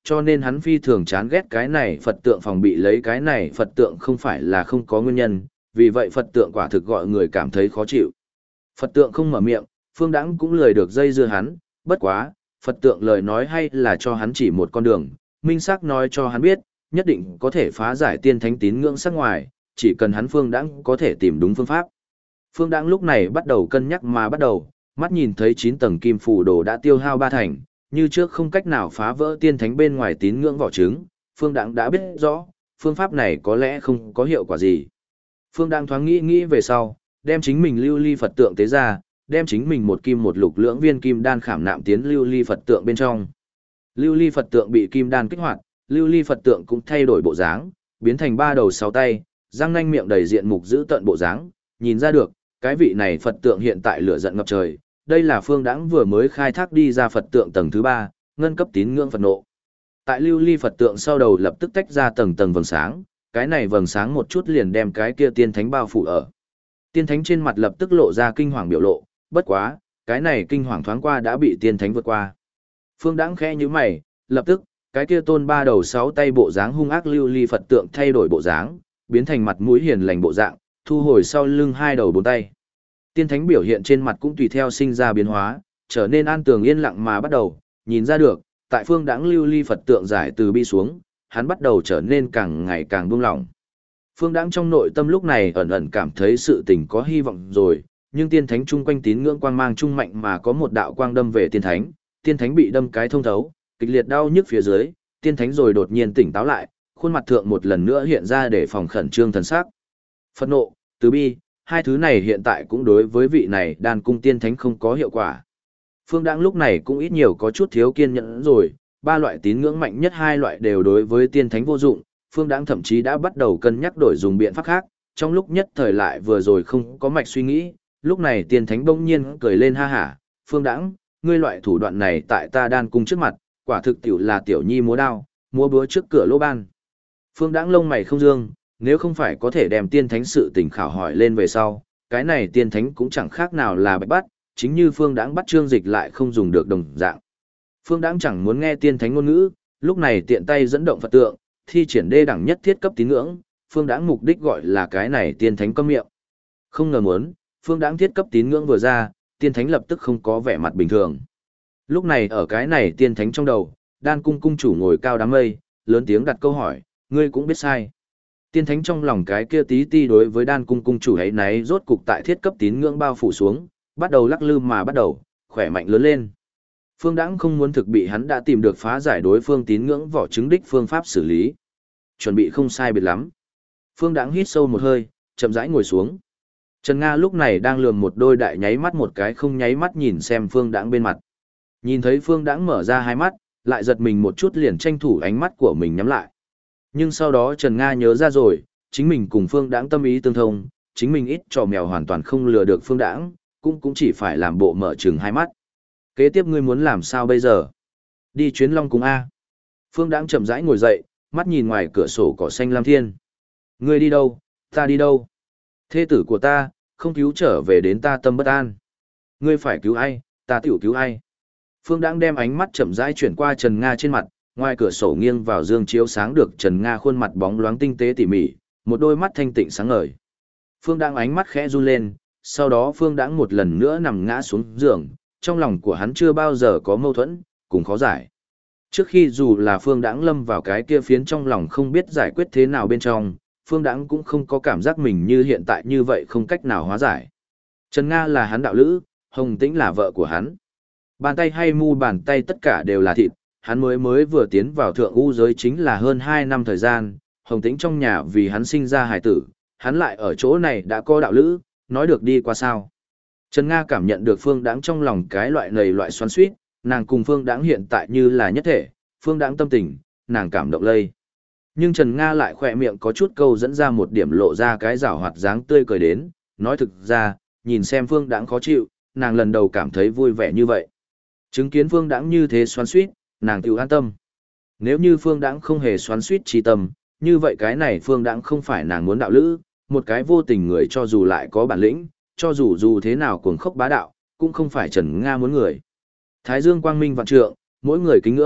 cho nên hắn phi thường chán ghét cái này Phật tượng phòng bị lấy cái này Phật tượng không phải là không có nguyên nhân, vì vậy Phật tượng quả thực gọi người cảm thấy khó chịu. Phật tượng không mở miệng, Phương Đãng cũng lười được dây dưa hắn, bất quá, Phật tượng lời nói hay là cho hắn chỉ một con đường, minh xác nói cho hắn biết, nhất định có thể phá giải tiên thánh tín ngưỡng sắc ngoài, chỉ cần hắn Phương Đãng có thể tìm đúng phương pháp. Phương Đãng lúc này bắt đầu cân nhắc mà bắt đầu, mắt nhìn thấy 9 tầng kim phù đồ đã tiêu hao 3 thành, như trước không cách nào phá vỡ tiên thánh bên ngoài tín ngưỡng vỏ trứng, Phương Đãng đã biết rõ, phương pháp này có lẽ không có hiệu quả gì. Phương Đãng thoáng nghĩ về sau, đem chính mình lưu ly Phật tượng tế ra, đem chính mình một kim một lục lưỡng viên kim đan khảm nạm tiến lưu ly Phật tượng bên trong. Lưu ly Phật tượng bị kim đan kích hoạt, lưu ly Phật tượng cũng thay đổi bộ dáng, biến thành 3 đầu 6 tay, răng nanh miệng đầy diện mục giữ tận bộ dáng, nhìn ra được, cái vị này Phật tượng hiện tại lửa giận ngập trời, đây là Phương Đãng vừa mới khai thác đi ra Phật tượng tầng thứ 3, ngân cấp tín ngưỡng Phật nộ. Tại lưu ly Phật tượng sau đầu lập tức tách ra tầng tầng vầng sáng, cái này vầng sáng một chút liền đem cái kia tiên thánh bao phủ ở. Tiên thánh trên mặt lập tức lộ ra kinh hoàng biểu lộ, bất quá, cái này kinh hoàng thoáng qua đã bị tiên thánh vượt qua. Phương Đãng khẽ nhíu mày, lập tức, cái kia tôn 3 đầu 6 tay bộ dáng hung ác lưu ly Phật tượng thay đổi bộ dáng, biến thành mặt mũi hiền lành bộ dạng, thu hồi sau lưng 2 đầu 4 tay. Tiên thánh biểu hiện trên mặt cũng tùy theo sinh ra biến hóa, trở nên an tường yên lặng mà bắt đầu, nhìn ra được, tại Phương Đãng lưu ly Phật tượng giải từ bi xuống, hắn bắt đầu trở nên càng ngày càng buông lỏng. Phương Đãng trong nội tâm lúc này ẩn ẩn cảm thấy sự tình có hy vọng rồi, nhưng tiên thánh chung quanh tín ngưỡng quang mang trung mạnh mà có một đạo quang đâm về tiên thánh bị đâm cái thông thấu, kịch liệt đau nhức phía dưới, tiên thánh rồi đột nhiên tỉnh táo lại, khuôn mặt thượng một lần nữa hiện ra để phòng khẩn trương thần sắc. Phẫn nộ, từ bi, hai thứ này hiện tại cũng đối với vị này đan cung tiên thánh không có hiệu quả. Phương Đãng lúc này cũng ít nhiều có chút thiếu kiên nhẫn rồi, 3 loại tín ngưỡng mạnh nhất 2 loại đều đối với tiên thánh vô dụng, Phương Đãng thậm chí đã bắt đầu cân nhắc đổi dùng biện pháp khác, trong lúc nhất thời lại vừa rồi không có mạch suy nghĩ, lúc này tiên thánh bỗng nhiên cười lên ha hả, Phương Đãng, ngươi loại thủ đoạn này tại ta đan cung trước mặt, quả thực tiểu là tiểu nhi múa đao, múa búa trước cửa lỗ ban. Phương Đãng lông mày không dương, nếu không phải có thể đem tiên thánh sự tình khảo hỏi lên về sau, cái này tiên thánh cũng chẳng khác nào là bạch bắt, chính như Phương Đãng bắt Trương Dịch lại không dùng được đồng dạng. Phương Đãng chẳng muốn nghe tiên thánh ngôn ngữ, lúc này tiện tay dẫn động Phật tượng, thi triển đê đẳng nhất thiết cấp tín ngưỡng, Phương Đãng mục đích gọi là cái này tiên thánh câm miệng. Không ngờ muốn, Phương Đãng thiết cấp tín ngưỡng vừa ra, tiên thánh lập tức không có vẻ mặt bình thường. Lúc này ở cái này tiên thánh trong đầu, đan cung cung chủ ngồi cao đám mây, lớn tiếng đặt câu hỏi, ngươi cũng biết sai. Tiên thánh trong lòng cái kia tí ti đối với đan cung cung chủ ấy náy rốt cục tại thiết cấp tín ngưỡng bao phủ xuống, bắt đầu lắc lư mà bắt đầu, khỏe mạnh lớn lên. Phương Đãng không muốn thực bị hắn đã tìm được phá giải đối phương tín ngưỡng vỏ trứng đích phương pháp xử lý. Chuẩn bị không sai biệt lắm. Phương Đãng hít sâu một hơi, chậm rãi ngồi xuống. Trần Nga lúc này đang lườm một đôi đại nháy mắt một cái không nháy mắt nhìn xem Phương Đãng bên mặt. Nhìn thấy Phương Đãng mở ra hai mắt, lại giật mình một chút liền tranh thủ ánh mắt của mình nhắm lại. Nhưng sau đó Trần Nga nhớ ra rồi, chính mình cùng Phương Đãng tâm ý tương thông, chính mình ít trò mèo hoàn toàn không lừa được Phương Đãng, cũng chỉ phải làm bộ mở chừng hai mắt. Kế tiếp ngươi muốn làm sao bây giờ? Đi chuyến Long Cung A. Phương Đãng chậm rãi ngồi dậy, mắt nhìn ngoài cửa sổ cỏ xanh lam thiên. Ngươi đi đâu, ta đi đâu? Thê tử của ta, không cứu trở về đến ta tâm bất an. Ngươi phải cứu ai, ta tiểu cứu ai? Phương Đãng đem ánh mắt chậm rãi chuyển qua Trần Nga trên mặt, ngoài cửa sổ nghiêng vào dương chiếu sáng được Trần Nga khuôn mặt bóng loáng tinh tế tỉ mỉ, một đôi mắt thanh tịnh sáng ngời. Phương Đãng ánh mắt khẽ run lên, sau đó Phương Đãng một lần nữa nằm ngã xuống giường, trong lòng của hắn chưa bao giờ có mâu thuẫn, cùng khó giải. Trước khi dù là Phương Đãng lâm vào cái kia phiến trong lòng không biết giải quyết thế nào bên trong, Phương Đãng cũng không có cảm giác mình như hiện tại như vậy không cách nào hóa giải. Trần Nga là hắn đạo lữ, Hồng Tĩnh là vợ của hắn. Bàn tay hay mu bàn tay tất cả đều là thịt, hắn mới vừa tiến vào thượng u giới chính là hơn 2 năm thời gian, Hồng Tĩnh trong nhà vì hắn sinh ra hài tử, hắn lại ở chỗ này đã có đạo lữ, nói được đi qua sao. Trần Nga cảm nhận được Phương Đãng trong lòng cái loại nầy loại xoắn xuýt, nàng cùng Phương Đãng hiện tại như là nhất thể, Phương Đãng tâm tình, nàng cảm động lây. Nhưng Trần Nga lại khỏe miệng có chút câu dẫn ra một điểm lộ ra cái giảo hoạt dáng tươi cười đến, nói thực ra, nhìn xem Phương Đãng khó chịu, nàng lần đầu cảm thấy vui vẻ như vậy. Chứng kiến Phương Đãng như thế xoắn xuýt, nàng tự an tâm. Nếu như Phương Đãng không hề xoắn xuýt chi tâm, như vậy cái này Phương Đãng không phải nàng muốn đạo lữ, một cái vô tình người cho dù lại có bản lĩnh, cho dù thế nào cuồng khốc bá đạo, cũng không phải Trần Nga muốn người. Thái Dương quang minh vạn trượng, mỗi người kính ngưỡng,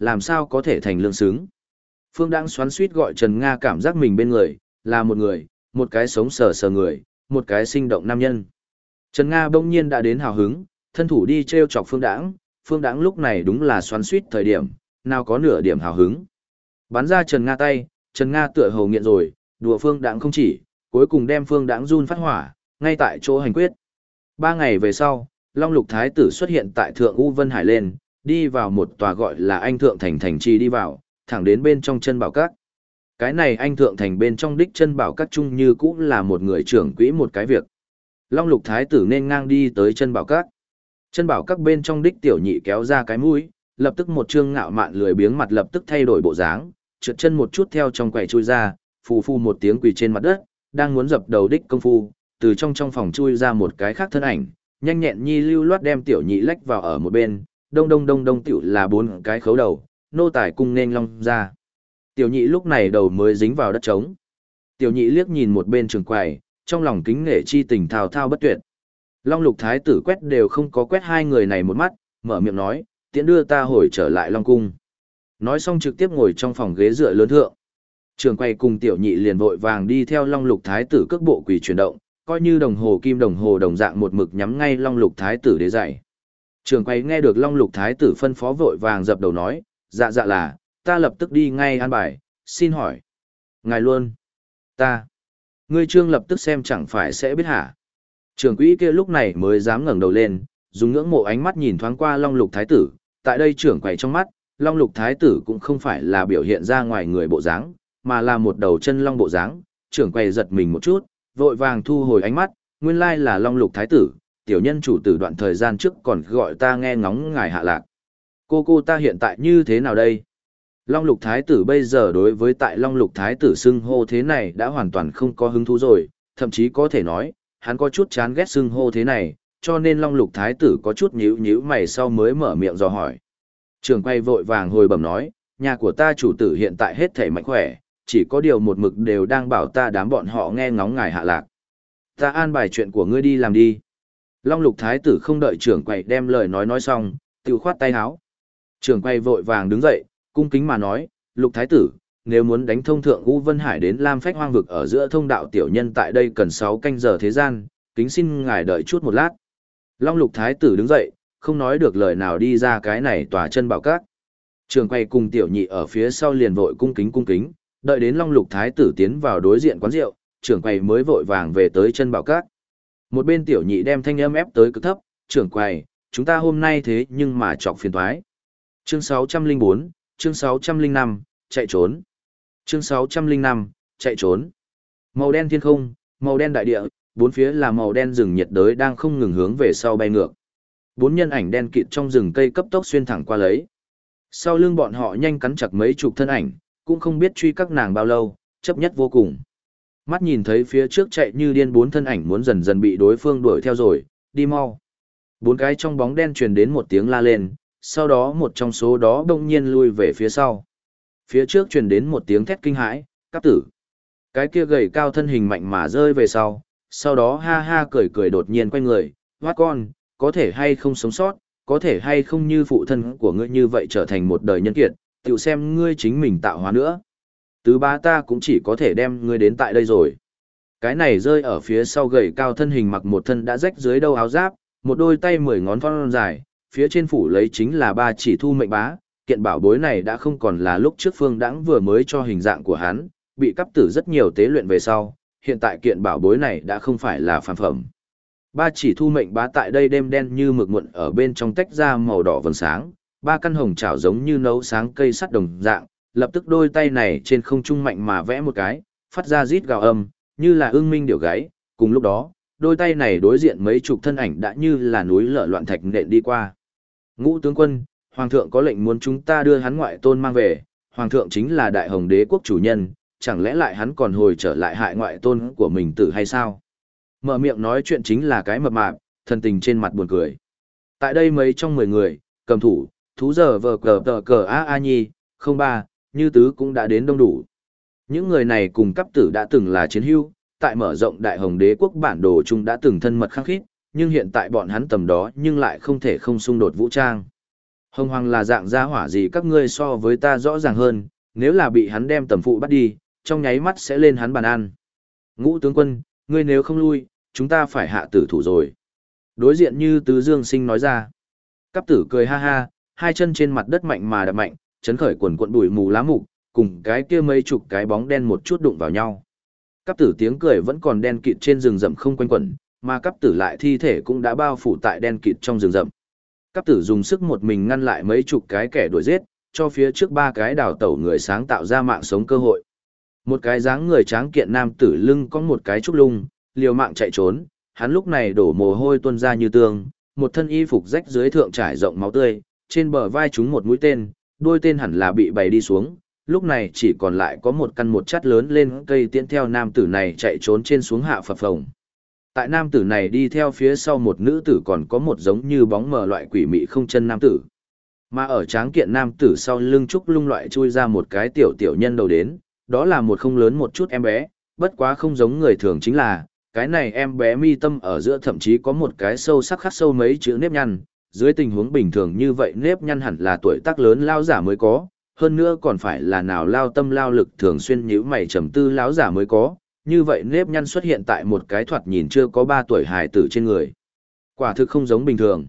làm sao có thể thành lương xứng. Phương Đãng xoắn xuýt gọi Trần Nga cảm giác mình bên người, là một người, một cái sống sờ sờ người, một cái sinh động nam nhân. Trần Nga bỗng nhiên đã đến hào hứng, thân thủ đi treo chọc Phương Đãng lúc này đúng là xoắn xuýt thời điểm, nào có nửa điểm hào hứng. Bắn ra Trần Nga tay, Trần Nga tựa hồ nghiện rồi, đùa Phương Đãng không chỉ, cuối cùng đem Phương Đãng run phát hỏa, ngay tại chỗ hành quyết. 3 ngày về sau, Long Lục Thái tử xuất hiện tại Thượng U Vân Hải lên, đi vào một tòa gọi là Anh Thượng Thành thành trì đi vào, thẳng đến bên trong chân bảo các. Cái này Anh Thượng Thành bên trong đích chân bảo các chung như cũng là một người trưởng quỹ một cái việc. Long Lục Thái tử nên ngang đi tới chân bảo các. Chân bảo các bên trong đích tiểu nhị kéo ra cái mũi, lập tức một trương ngạo mạn lười biếng mặt lập tức thay đổi bộ dáng, trượt chân một chút theo trong quầy chui ra, phù phù một tiếng quỳ trên mặt đất, đang muốn dập đầu đích công phu, từ trong phòng chui ra một cái khác thân ảnh, nhanh nhẹn nhi lưu loát đem tiểu nhị lách vào ở một bên, đông đông đông đông tiểu là 4 cái khấu đầu, nô tài cung nên long ra. Tiểu nhị lúc này đầu mới dính vào đất trống. Tiểu nhị liếc nhìn một bên trường quầy, trong lòng kính nể chi tình thao thao bất tuyệt. Long Lục Thái tử quét đều không có quét hai người này một mắt, mở miệng nói, tiễn đưa ta hồi trở lại Long Cung. Nói xong trực tiếp ngồi trong phòng ghế dựa lớn thượng. Trường quầy cùng tiểu nhị liền vội vàng đi theo Long Lục Thái tử cước bộ quỳ chuyển động, coi như đồng hồ kim đồng hồ đồng dạng một mực nhắm ngay Long Lục Thái tử để dạy. Trường quầy nghe được Long Lục Thái tử phân phó vội vàng dập đầu nói, dạ dạ là, ta lập tức đi ngay an bài, xin hỏi. Ngài luôn. Ta. Ngươi Trương lập tức xem chẳng phải sẽ biết hả. Trường quỹ kia lúc này mới dám ngẩng đầu lên, dùng ngưỡng mộ ánh mắt nhìn thoáng qua Long Lục Thái tử, tại đây trưởng quầy trong mắt, Long Lục Thái tử cũng không phải là biểu hiện ra ngoài người bộ dáng, mà là một đầu chân long bộ dáng. Trưởng quầy giật mình một chút, vội vàng thu hồi ánh mắt, nguyên lai là Long Lục Thái tử, tiểu nhân chủ tử đoạn thời gian trước còn gọi ta nghe ngóng ngài hạ lạc. Cô ta hiện tại như thế nào đây? Long Lục Thái tử bây giờ đối với tại Long Lục Thái tử xưng hô thế này đã hoàn toàn không có hứng thú rồi, thậm chí có thể nói, hắn có chút chán ghét xưng hô thế này, cho nên Long Lục Thái tử có chút nhíu nhíu mày sau mới mở miệng dò hỏi. Trường quay vội vàng hồi bẩm nói, nhà của ta chủ tử hiện tại hết thể mạnh khỏe, chỉ có điều một mực đều đang bảo ta đám bọn họ nghe ngóng ngài hạ lạc. Ta an bài chuyện của ngươi đi làm đi. Long Lục Thái tử không đợi trưởng quầy đem lời nói xong, tự khoát tay áo. Trưởng quầy vội vàng đứng dậy, cung kính mà nói, Lục Thái tử, nếu muốn đánh thông Thượng U Vân Hải đến Lam Phách Hoang vực ở giữa thông đạo tiểu nhân tại đây cần 6 canh giờ thế gian, kính xin ngài đợi chút một lát. Long Lục Thái tử đứng dậy, không nói được lời nào đi ra cái này tòa chân bảo các. Trường quay cùng tiểu nhị ở phía sau liền vội cung kính, đợi đến Long Lục Thái tử tiến vào đối diện quán rượu, trưởng quầy mới vội vàng về tới chân bảo các. Một bên tiểu nhị đem thanh âm ép tới cực thấp, trưởng quầy, chúng ta hôm nay thế nhưng mà chọc phiền toái. Chương 604, chương 605, chạy trốn. Chương 605, chạy trốn. Màu đen thiên không, màu đen đại địa, bốn phía là màu đen rừng nhiệt đới đang không ngừng hướng về sau bay ngược. 4 nhân ảnh đen kịt trong rừng cây cấp tốc xuyên thẳng qua lấy. Sau lưng bọn họ nhanh cắn chặt mấy chục thân ảnh, cũng không biết truy các nàng bao lâu, chấp nhất vô cùng. Mắt nhìn thấy phía trước chạy như điên 4 thân ảnh muốn dần dần bị đối phương đuổi theo rồi, đi mau. 4 cái trong bóng đen truyền đến một tiếng la lên, sau đó một trong số đó đông nhiên lui về phía sau. Phía trước truyền đến một tiếng thét kinh hãi, cáp tử. Cái kia gầy cao thân hình mạnh mà rơi về sau đó ha ha cười đột nhiên quay người, hoát con, có thể hay không sống sót, có thể hay không như phụ thân của ngươi như vậy trở thành một đời nhân kiệt, tự xem ngươi chính mình tạo hóa nữa. Tứ bá ta cũng chỉ có thể đem ngươi đến tại đây rồi. Cái này rơi ở phía sau gầy cao thân hình mặc một thân đã rách dưới đầu áo giáp, một đôi tay 10 ngón thon dài, phía trên phủ lấy chính là 3 chỉ thu mệnh bá, kiện bảo bối này đã không còn là lúc trước Phương Đãng vừa mới cho hình dạng của hắn, bị cấp tử rất nhiều tế luyện về sau, hiện tại kiện bảo bối này đã không phải là phàm phẩm. 3 chỉ thu mệnh bá tại đây đêm đen như mực muộn ở bên trong tách ra màu đỏ vầng sáng, 3 căn hồng chảo giống như nấu sáng cây sắt đồng dạng, lập tức đôi tay này trên không trung mạnh mà vẽ một cái, phát ra rít gào âm, như là ưng minh điểu gáy, cùng lúc đó, đôi tay này đối diện mấy chục thân ảnh đã như là núi lở loạn thạch nện đi qua. Ngũ tướng quân, hoàng thượng có lệnh muốn chúng ta đưa hắn ngoại tôn mang về, hoàng thượng chính là đại hồng đế quốc chủ nhân, chẳng lẽ lại hắn còn hồi trở lại hại ngoại tôn của mình tử hay sao? Mở miệng nói chuyện chính là cái mập mạp, thần tình trên mặt buồn cười. Tại đây mấy trong 10 người, cầm thủ, thú giờ vờ cờ tờ cờ a nhi, 03, như tứ cũng đã đến đông đủ. Những người này cùng cấp tử đã từng là chiến hữu, tại mở rộng đại hồng đế quốc bản đồ chung đã từng thân mật khăng khít, nhưng hiện tại bọn hắn tầm đó nhưng lại không thể không xung đột vũ trang. Hồng Hoàng là dạng gia hỏa gì các ngươi so với ta rõ ràng hơn, nếu là bị hắn đem tầm phụ bắt đi, trong nháy mắt sẽ lên hắn bàn ăn. Ngũ tướng quân, ngươi nếu không lui, chúng ta phải hạ tử thủ rồi. Đối diện như Tứ Dương Sinh nói ra. Cáp tử cười ha ha, hai chân trên mặt đất mạnh mà đập mạnh, chấn khởi quần cuộn bụi mù lá mục, cùng cái kia mấy chục cái bóng đen một chút đụng vào nhau. Cáp tử tiếng cười vẫn còn đen kịt trên rừng rậm không quanh quẩn, mà cáp tử lại thi thể cũng đã bao phủ tại đen kịt trong rừng rậm. Cáp tử dùng sức một mình ngăn lại mấy chục cái kẻ đuổi giết, cho phía trước ba cái đào tẩu người sáng tạo ra mạng sống cơ hội. Một cái dáng người tráng kiện nam tử lưng có một cái trúc lung, liều mạng chạy trốn, hắn lúc này đổ mồ hôi tuôn ra như tương, một thân y phục rách dưới thượng trải rộng máu tươi, trên bờ vai chúng một mũi tên, đuôi tên hẳn là bị bày đi xuống, lúc này chỉ còn lại có một căn một chát lớn lên cây tiễn theo nam tử này chạy trốn trên xuống hạ phập phồng. Tại nam tử này đi theo phía sau một nữ tử còn có một giống như bóng mờ loại quỷ mị không chân nam tử. Mà ở tráng kiện nam tử sau lưng trúc lung loại chui ra một cái tiểu tiểu nhân đầu đến, đó là một không lớn một chút em bé, bất quá không giống người thường chính là, cái này em bé mi tâm ở giữa thậm chí có một cái sâu sắc khắc sâu mấy chữ nếp nhăn, dưới tình huống bình thường như vậy nếp nhăn hẳn là tuổi tác lớn lao giả mới có, hơn nữa còn phải là nào lao tâm lao lực thường xuyên nhíu mày trầm tư lão giả mới có, như vậy nếp nhăn xuất hiện tại một cái thoạt nhìn chưa có 3 tuổi hài tử trên người. Quả thực không giống bình thường.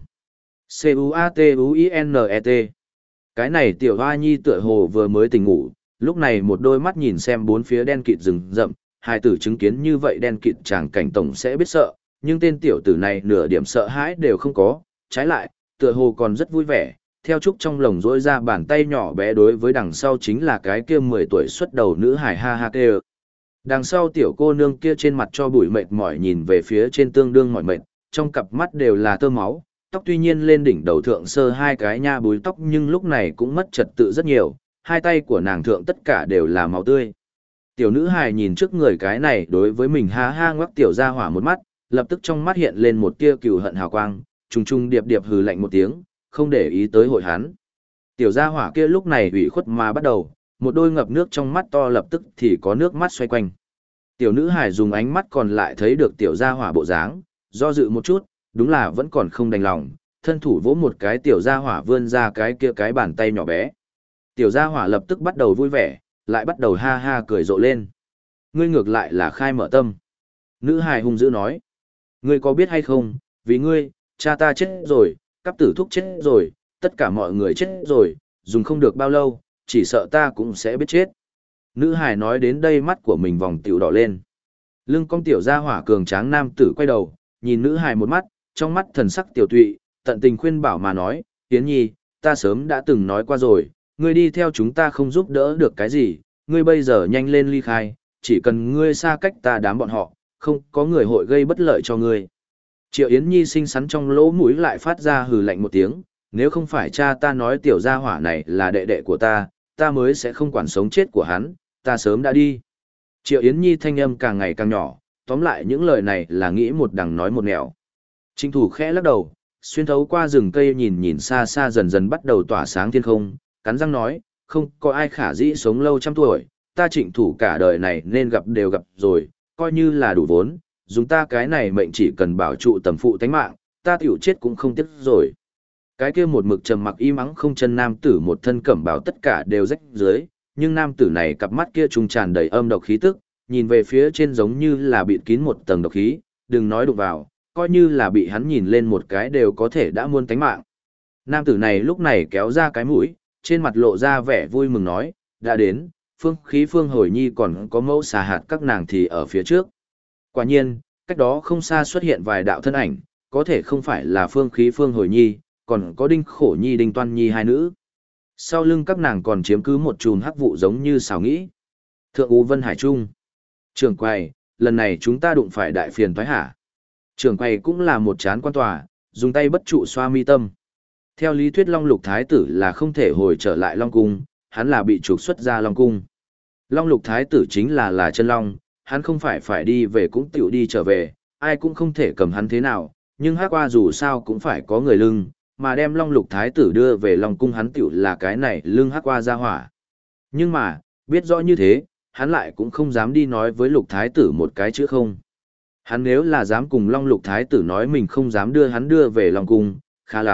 C-U-A-T-U-I-N-E-T. Cái này tiểu hoa nhi tựa hồ vừa mới tỉnh ngủ, lúc này một đôi mắt nhìn xem bốn phía đen kịt rừng rậm, hài tử chứng kiến như vậy đen kịt chàng cảnh tổng sẽ biết sợ, nhưng tên tiểu tử này nửa điểm sợ hãi đều không có, trái lại, tựa hồ còn rất vui vẻ, theo trúc trong lồng rỗi ra bàn tay nhỏ bé đối với đằng sau chính là cái kia 10 tuổi xuất đầu nữ hài ha ha kêu. Đằng sau tiểu cô nương kia trên mặt cho bụi mệt mỏi nhìn về phía trên tương đương mỏi mệt, trong cặp mắt đều là tơ máu, tóc tuy nhiên lên đỉnh đầu thượng sơ hai cái nha búi tóc nhưng lúc này cũng mất trật tự rất nhiều, hai tay của nàng thượng tất cả đều là máu tươi. Tiểu nữ hài nhìn trước người cái này đối với mình ha ha ngoắc tiểu ra hỏa một mắt, lập tức trong mắt hiện lên một tia cừu hận hào quang, trùng trùng điệp điệp hừ lạnh một tiếng, không để ý tới hội hắn. Tiểu gia hỏa kia lúc này ủy khuất mà bắt đầu, một đôi ngập nước trong mắt to lập tức thì có nước mắt xoay quanh. Tiểu nữ hài dùng ánh mắt còn lại thấy được tiểu gia hỏa bộ dáng, do dự một chút, đúng là vẫn còn không đành lòng, thân thủ vỗ một cái tiểu gia hỏa vươn ra cái kia cái bàn tay nhỏ bé. Tiểu gia hỏa lập tức bắt đầu vui vẻ, lại bắt đầu ha ha cười rộ lên. Ngươi ngược lại là khai mở tâm. Nữ hài hung dữ nói. Ngươi có biết hay không, vì ngươi, cha ta chết rồi, cắp tử thúc chết rồi, tất cả mọi người chết rồi, dùng không được bao lâu, chỉ sợ ta cũng sẽ biết chết. Nữ hài nói đến đây mắt của mình vòng tiểu đỏ lên. Lưng cong tiểu gia hỏa cường tráng nam tử quay đầu, nhìn nữ hài một mắt, trong mắt thần sắc tiểu tụy, tận tình khuyên bảo mà nói, Tiến Nhi, ta sớm đã từng nói qua rồi, ngươi đi theo chúng ta không giúp đỡ được cái gì, ngươi bây giờ nhanh lên ly khai, chỉ cần ngươi xa cách ta đám bọn họ, không có người hội gây bất lợi cho ngươi. Triệu Yến Nhi xinh xắn trong lỗ mũi lại phát ra hừ lạnh một tiếng, nếu không phải cha ta nói tiểu gia hỏa này là đệ đệ của ta, ta mới sẽ không quản sống chết của hắn, ta sớm đã đi. Triệu Yến Nhi thanh âm càng ngày càng nhỏ, tóm lại những lời này là nghĩ một đằng nói một nẻo. Trịnh thủ khẽ lắc đầu, xuyên thấu qua rừng cây nhìn nhìn xa xa dần dần bắt đầu tỏa sáng thiên không, cắn răng nói, không có ai khả dĩ sống lâu trăm tuổi, ta trịnh thủ cả đời này nên gặp đều gặp rồi, coi như là đủ vốn, dùng ta cái này mệnh chỉ cần bảo trụ tầm phụ tánh mạng, ta tiểu chết cũng không tiếc rồi. Cái kia một mực trầm mặc im ắng không chân nam tử một thân cẩm bào tất cả đều rách dưới, nhưng nam tử này cặp mắt kia trùng tràn đầy âm độc khí tức, nhìn về phía trên giống như là bịt kín một tầng độc khí, đừng nói đụng vào, coi như là bị hắn nhìn lên một cái đều có thể đã muôn tánh mạng. Nam tử này lúc này kéo ra cái mũi, trên mặt lộ ra vẻ vui mừng nói, đã đến, phương khí phương hồi nhi còn có mẫu xà hạt các nàng thì ở phía trước. Quả nhiên, cách đó không xa xuất hiện vài đạo thân ảnh, có thể không phải là phương khí phương hồi nhi, còn có đinh khổ nhi đinh toan nhi hai nữ. Sau lưng các nàng còn chiếm cứ một chùm hắc vụ giống như xào nghĩ. Thượng úy Vân Hải Trung. Trưởng quầy, lần này chúng ta đụng phải đại phiền toái hả? Trưởng quầy cũng là một chán quan tòa, dùng tay bất trụ xoa mi tâm. Theo lý thuyết Long Lục Thái tử là không thể hồi trở lại Long Cung, hắn là bị trục xuất ra Long Cung. Long Lục Thái tử chính là chân Long, hắn không phải đi về cũng tiểu đi trở về, ai cũng không thể cầm hắn thế nào, nhưng hắc qua dù sao cũng phải có người lưng, mà đem Long Lục Thái tử đưa về Long Cung hắn tiểu là cái này lưng hắc qua ra hỏa. Nhưng mà, biết rõ như thế, hắn lại cũng không dám đi nói với Lục Thái tử một cái chữ không. Hắn nếu là dám cùng Long Lục Thái tử nói mình không dám đưa hắn đưa về Long Cung, khá lắm,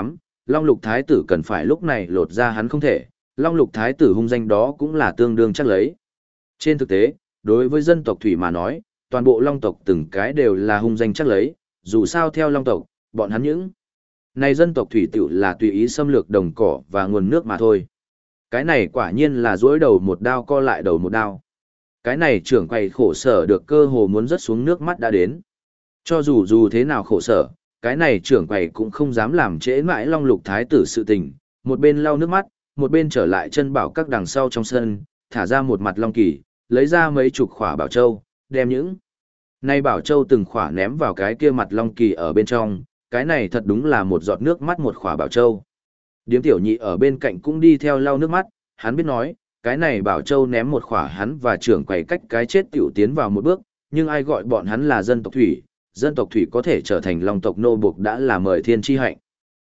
Long Lục Thái tử cần phải lúc này lột ra hắn không thể, Long Lục Thái tử hung danh đó cũng là tương đương chắc lấy. Trên thực tế, đối với dân tộc Thủy mà nói, toàn bộ Long tộc từng cái đều là hung danh chắc lấy, dù sao theo Long tộc, bọn hắn những này dân tộc Thủy tiểu là tùy ý xâm lược đồng cỏ và nguồn nước mà thôi. Cái này quả nhiên là dối đầu một đao co lại đầu một đao. Cái này trưởng quầy khổ sở được cơ hồ muốn rớt xuống nước mắt đã đến. Cho dù thế nào khổ sở, cái này trưởng quầy cũng không dám làm trễ mãi Long Lục Thái tử sự tình, một bên lau nước mắt, một bên trở lại chân bảo các đằng sau trong sân, thả ra một mặt long kỳ, lấy ra mấy chục khỏa bảo châu, đem những nay bảo châu từng khỏa ném vào cái kia mặt long kỳ ở bên trong, cái này thật đúng là một giọt nước mắt một khỏa bảo châu. Điếm tiểu nhị ở bên cạnh cũng đi theo lau nước mắt, hắn biết nói, cái này bảo châu ném một khỏa hắn và trưởng quầy cách cái chết tiểu tiến vào một bước, nhưng ai gọi bọn hắn là dân tộc Thủy, dân tộc Thủy có thể trở thành Long tộc nô buộc đã là mời thiên chi hạnh.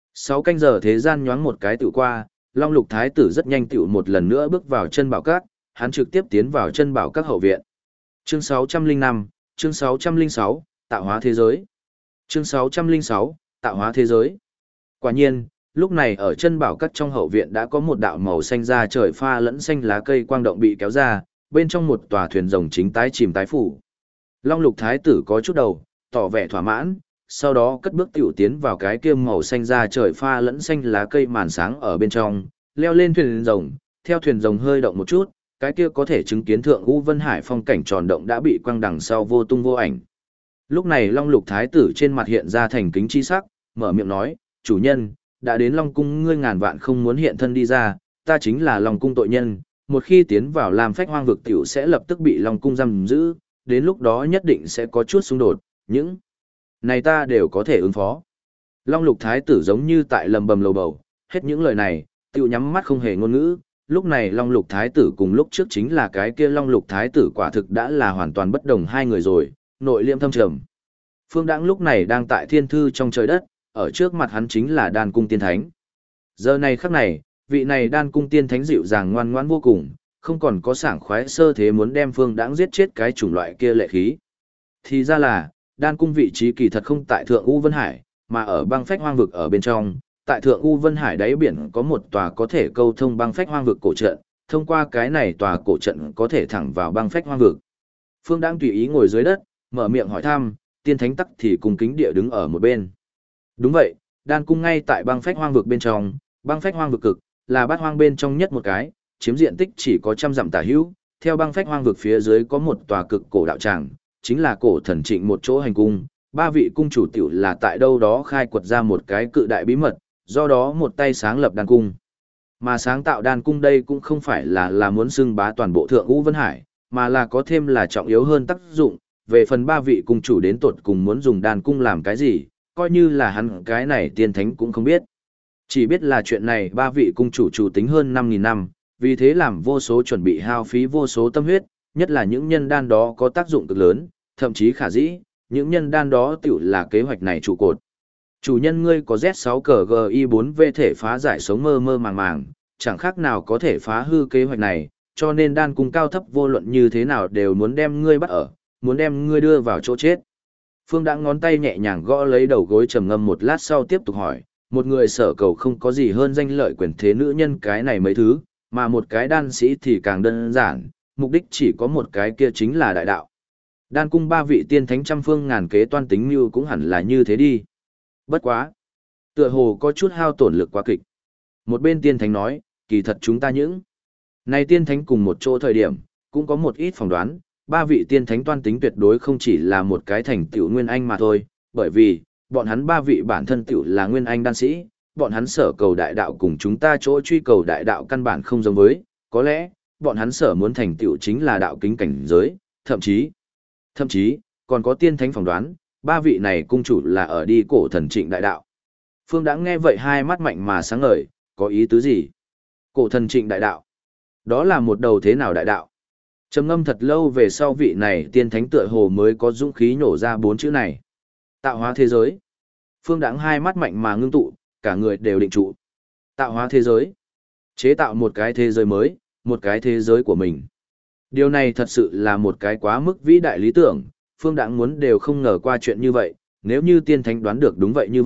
6 canh giờ thế gian nhoáng một cái tiểu qua, Long Lục Thái tử rất nhanh tiểu một lần nữa bước vào chân bảo các, hắn trực tiếp tiến vào chân bảo các hậu viện. Chương 605, chương 606, tạo hóa thế giới. Chương 606, tạo hóa thế giới. Quả nhiên, lúc này ở chân bảo các trong hậu viện đã có một đạo màu xanh da trời pha lẫn xanh lá cây quang động bị kéo ra, bên trong một tòa thuyền rồng chính tái chìm tái phủ. Long Lục Thái tử có chút đầu, tỏ vẻ thỏa mãn, sau đó cất bước tiểu tiến vào cái kia màu xanh da trời pha lẫn xanh lá cây màn sáng ở bên trong, leo lên thuyền rồng, theo thuyền rồng hơi động một chút, cái kia có thể chứng kiến thượng U Vân Hải phong cảnh tròn động đã bị quăng đằng sau vô tung vô ảnh. Lúc này Long Lục Thái tử trên mặt hiện ra thành kính chi sắc, mở miệng nói, chủ nhân, đã đến Long Cung ngươi ngàn vạn không muốn hiện thân đi ra, ta chính là Long Cung tội nhân, một khi tiến vào làm phách hoang vực tiểu sẽ lập tức bị Long Cung giam giữ, đến lúc đó nhất định sẽ có chút xung đột, những này ta đều có thể ứng phó. Long Lục Thái tử giống như tại lầm bầm lầu bầu, hết những lời này, tiểu nhắm mắt không hề ngôn ngữ, lúc này Long Lục Thái tử cùng lúc trước chính là cái kia Long Lục Thái tử quả thực đã là hoàn toàn bất đồng hai người rồi, nội liêm thâm trầm. Phương Đãng lúc này đang tại thiên thư trong trời đất, ở trước mặt hắn chính là Đan Cung Tiên Thánh. Giờ này khắc này, vị này Đan Cung Tiên Thánh dịu dàng ngoan ngoãn vô cùng, không còn có sảng khoái sơ thế muốn đem Phương Đãng giết chết cái chủng loại kia lệ khí. Thì ra là, Đan Cung vị trí kỳ thật không tại Thượng U Vân Hải, mà ở băng phách hoang vực ở bên trong. Tại Thượng U Vân Hải đáy biển có một tòa có thể câu thông băng phách hoang vực cổ trận, thông qua cái này tòa cổ trận có thể thẳng vào băng phách hoang vực. Phương Đãng tùy ý ngồi dưới đất, mở miệng hỏi thăm, Tiên Thánh tắc thì cung kính địa đứng ở một bên. Đúng vậy, Đan Cung ngay tại băng phách hoang vực bên trong, băng phách hoang vực cực, là bát hoang bên trong nhất một cái, chiếm diện tích chỉ có 100 dặm tả hữu, theo băng phách hoang vực phía dưới có một tòa cực cổ đạo tràng, chính là cổ thần trịnh một chỗ hành cung, ba vị cung chủ tiểu là tại đâu đó khai quật ra một cái cự đại bí mật, do đó một tay sáng lập Đan Cung. Mà sáng tạo Đan Cung đây cũng không phải là muốn xưng bá toàn bộ Thượng U Vân Hải, mà là có thêm là trọng yếu hơn tác dụng, về phần ba vị cung chủ đến tột cùng muốn dùng Đan Cung làm cái gì, coi như là hắn cái này tiên thánh cũng không biết. Chỉ biết là chuyện này ba vị cung chủ chủ tính hơn 5.000 năm, vì thế làm vô số chuẩn bị hao phí vô số tâm huyết, nhất là những nhân đan đó có tác dụng cực lớn, thậm chí khả dĩ, những nhân đan đó tiểu là kế hoạch này trụ cột. Chủ nhân ngươi có Z6 cờ GI4V thể phá giải sống mơ mơ màng màng, chẳng khác nào có thể phá hư kế hoạch này, cho nên Đan Cung cao thấp vô luận như thế nào đều muốn đem ngươi bắt ở, muốn đem ngươi đưa vào chỗ chết. Phương Đãng ngón tay nhẹ nhàng gõ lấy đầu gối trầm ngâm một lát sau tiếp tục hỏi, một người sở cầu không có gì hơn danh lợi quyền thế nữ nhân cái này mấy thứ, mà một cái đan sĩ thì càng đơn giản, mục đích chỉ có một cái kia chính là đại đạo. Đan Cung ba vị tiên thánh trăm phương ngàn kế toan tính mưu cũng hẳn là như thế đi. Bất quá. Tựa hồ có chút hao tổn lực quá kịch. Một bên tiên thánh nói, kỳ thật chúng ta những này tiên thánh cùng một chỗ thời điểm, cũng có một ít phỏng đoán, ba vị tiên thánh toan tính tuyệt đối không chỉ là một cái thành tựu nguyên anh mà thôi, bởi vì, bọn hắn ba vị bản thân tựu là nguyên anh đan sĩ, bọn hắn sở cầu đại đạo cùng chúng ta chỗ truy cầu đại đạo căn bản không giống với, có lẽ, bọn hắn sở muốn thành tựu chính là đạo kính cảnh giới, thậm chí, còn có tiên thánh phỏng đoán, ba vị này cung chủ là ở đi cổ thần trịnh đại đạo. Phương Đãng nghe vậy hai mắt mạnh mà sáng ngời, có ý tứ gì? Cổ thần trịnh đại đạo. Đó là một đầu thế nào đại đạo? Trầm ngâm thật lâu về sau vị này tiên thánh tựa hồ mới có dũng khí nhổ ra 4 chữ này. Tạo hóa thế giới. Phương Đãng hai mắt mạnh mà ngưng tụ, cả người đều định trụ. Tạo hóa thế giới. Chế tạo một cái thế giới mới, một cái thế giới của mình. Điều này thật sự là một cái quá mức vĩ đại lý tưởng, Phương Đãng muốn đều không ngờ qua chuyện như vậy, nếu như tiên thánh đoán được đúng vậy như vậy,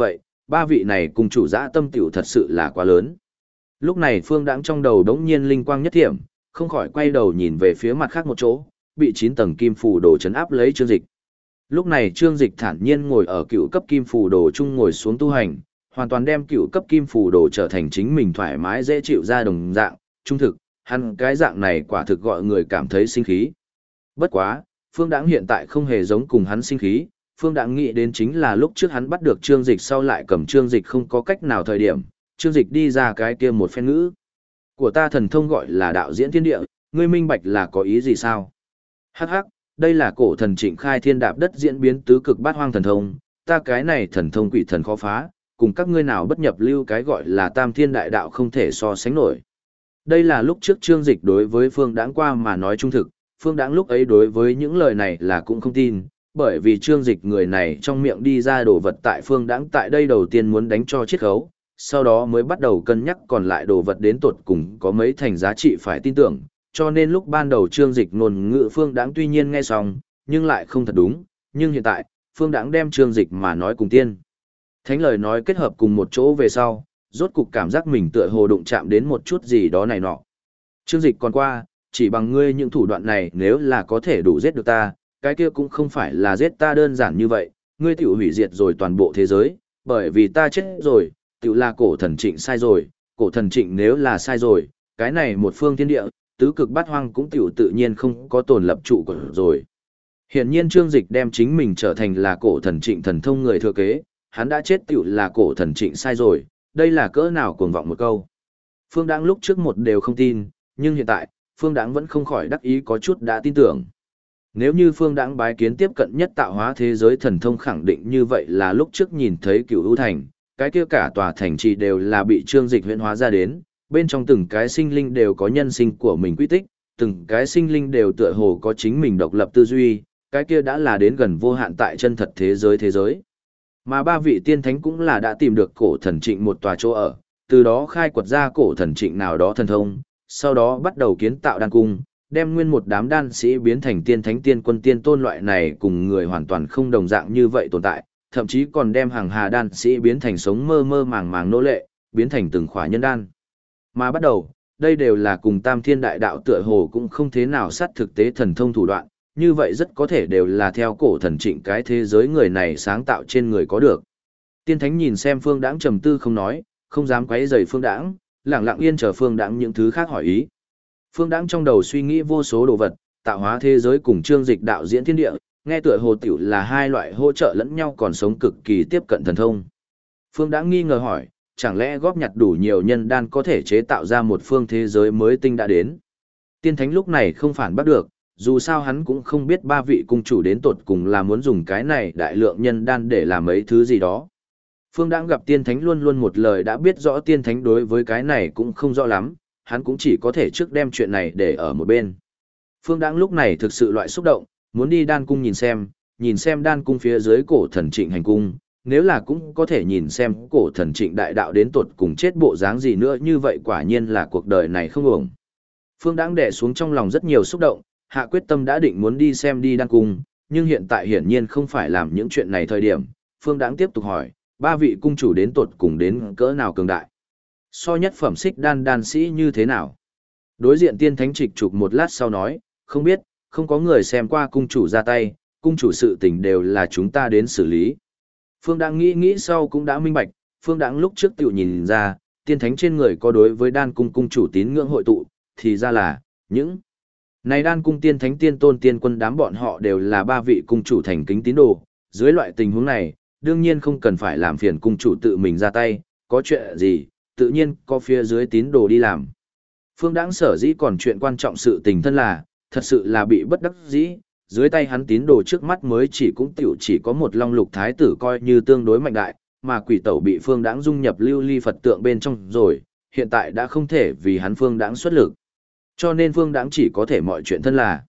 ba vị này cùng chủ dã tâm tiểu thật sự là quá lớn. Lúc này Phương Đãng trong đầu đống nhiên linh quang nhất thiểm, không khỏi quay đầu nhìn về phía mặt khác một chỗ, bị 9 tầng kim phù đồ trấn áp lấy Trương Dịch. Lúc này Trương Dịch thản nhiên ngồi ở cựu cấp kim phù đồ chung ngồi xuống tu hành, hoàn toàn đem cựu cấp kim phù đồ trở thành chính mình thoải mái dễ chịu ra đồng dạng, trung thực, hắn cái dạng này quả thực gọi người cảm thấy sinh khí. Bất quá, Phương Đãng hiện tại không hề giống cùng hắn sinh khí, Phương Đãng nghĩ đến chính là lúc trước hắn bắt được Trương Dịch sau lại cầm Trương Dịch không có cách nào thời điểm, Trương Dịch đi ra cái kia một phen ngữ. Của ta thần thông gọi là đạo diễn thiên địa, ngươi minh bạch là có ý gì sao? Hắc hắc, đây là cổ thần Trịnh Khai Thiên đạp đất diễn biến tứ cực bát hoang thần thông, ta cái này thần thông quỷ thần khó phá, cùng các ngươi nào bất nhập lưu cái gọi là tam thiên đại đạo không thể so sánh nổi. Đây là lúc trước Trương Dịch đối với Phương Đãng qua mà nói trung thực, Phương Đãng lúc ấy đối với những lời này là cũng không tin, bởi vì Trương Dịch người này trong miệng đi ra đồ vật tại Phương Đãng tại đây đầu tiên muốn đánh cho chiết khấu, sau đó mới bắt đầu cân nhắc còn lại đồ vật đến tột cùng có mấy thành giá trị phải tin tưởng, cho nên lúc ban đầu Trương Dịch ngôn ngữ Phương Đãng tuy nhiên nghe xong, nhưng lại không thật đúng, nhưng hiện tại, Phương Đãng đem Trương Dịch mà nói cùng tiên. Thánh lời nói kết hợp cùng một chỗ về sau, rốt cục cảm giác mình tựa hồ đụng chạm đến một chút gì đó này nọ. Trương Dịch còn qua, chỉ bằng ngươi những thủ đoạn này nếu là có thể đủ giết được ta, cái kia cũng không phải là giết ta đơn giản như vậy, ngươi tiểu hủy diệt rồi toàn bộ thế giới, bởi vì ta chết rồi, tiểu là cổ thần Trịnh sai rồi, cổ thần Trịnh nếu là sai rồi, cái này một phương thiên địa, tứ cực bát hoang cũng tiểu tự nhiên không có tồn lập trụ của rồi. Hiển nhiên Trương Dịch đem chính mình trở thành là cổ thần Trịnh thần thông người thừa kế, hắn đã chết tiểu là cổ thần Trịnh sai rồi, đây là cỡ nào cuồng vọng một câu. Phương Đãng lúc trước một đều không tin, nhưng hiện tại, Phương Đãng vẫn không khỏi đắc ý có chút đã tin tưởng. Nếu như Phương Đãng bái kiến tiếp cận nhất tạo hóa thế giới thần thông khẳng định như vậy là lúc trước nhìn thấy Cửu U Thành, cái kia cả tòa thành trì đều là bị Trương Dịch huyễn hóa ra đến, bên trong từng cái sinh linh đều có nhân sinh của mình quy tích, từng cái sinh linh đều tựa hồ có chính mình độc lập tư duy, cái kia đã là đến gần vô hạn tại chân thật thế giới. Mà ba vị tiên thánh cũng là đã tìm được cổ thần Trịnh một tòa chỗ ở, từ đó khai quật ra cổ thần Trịnh nào đó thần thông, sau đó bắt đầu kiến tạo đan cung, đem nguyên một đám đan sĩ biến thành tiên thánh tiên quân tiên tôn loại này cùng người hoàn toàn không đồng dạng như vậy tồn tại, thậm chí còn đem hàng hà đan sĩ biến thành sống mơ mơ màng màng nô lệ, biến thành từng khỏa nhân đan. Mà bắt đầu, đây đều là cùng tam thiên đại đạo tựa hồ cũng không thế nào sát thực tế thần thông thủ đoạn, như vậy rất có thể đều là theo cổ thần Trịnh cái thế giới người này sáng tạo trên người có được. Tiên thánh nhìn xem Phương Đãng trầm tư không nói, không dám quấy rầy Phương Đãng, lặng lặng yên chờ Phương Đãng những thứ khác hỏi ý. Phương Đãng trong đầu suy nghĩ vô số đồ vật, tạo hóa thế giới cùng Trương Dịch đạo diễn thiên địa, nghe tựa hồ tiểu là hai loại hỗ trợ lẫn nhau còn sống cực kỳ tiếp cận thần thông. Phương Đãng nghi ngờ hỏi, chẳng lẽ góp nhặt đủ nhiều nhân đan có thể chế tạo ra một phương thế giới mới tinh đã đến. Tiên thánh lúc này không phản bắt được, dù sao hắn cũng không biết ba vị cung chủ đến tột cùng là muốn dùng cái này đại lượng nhân đan để làm mấy thứ gì đó. Phương Đãng gặp tiên thánh luôn luôn một lời đã biết rõ tiên thánh đối với cái này cũng không rõ lắm, hắn cũng chỉ có thể trước đem chuyện này để ở một bên. Phương Đãng lúc này thực sự loại xúc động, muốn đi đan cung nhìn xem đan cung phía dưới cổ thần Trịnh hành cung, nếu là cũng có thể nhìn xem cổ thần Trịnh đại đạo đến tột cùng chết bộ dáng gì nữa, như vậy quả nhiên là cuộc đời này không uổng. Phương Đãng đè xuống trong lòng rất nhiều xúc động, hạ quyết tâm đã định muốn đi xem đi đan cung, nhưng hiện tại hiển nhiên không phải làm những chuyện này thời điểm. Phương Đãng tiếp tục hỏi, ba vị cung chủ đến tột cùng đến cỡ nào cường đại? So nhất phẩm xích đan sĩ như thế nào? Đối diện tiên thánh trịch trục một lát sau nói, không biết, không có người xem qua cung chủ ra tay, cung chủ sự tình đều là chúng ta đến xử lý. Phương Đãng nghĩ sau cũng đã minh bạch, Phương Đãng lúc trước tiểu nhìn ra, tiên thánh trên người có đối với đan cung cung chủ tín ngưỡng hội tụ, thì ra là, những này đan cung tiên thánh tiên tôn tiên quân đám bọn họ đều là ba vị cung chủ thành kính tín đồ, dưới loại tình huống này, đương nhiên không cần phải làm phiền cung chủ tự mình ra tay, có chuyện gì, tự nhiên có phía dưới tín đồ đi làm. Phương Đãng sở dĩ còn chuyện quan trọng sự tình thân là, thật sự là bị bất đắc dĩ, dưới tay hắn tín đồ trước mắt mới chỉ có một Long Lục Thái tử coi như tương đối mạnh đại, mà quỷ tẩu bị Phương Đãng dung nhập lưu ly Phật tượng bên trong rồi, hiện tại đã không thể vì hắn Phương Đãng xuất lực. Cho nên Phương Đãng chỉ có thể mọi chuyện thân là.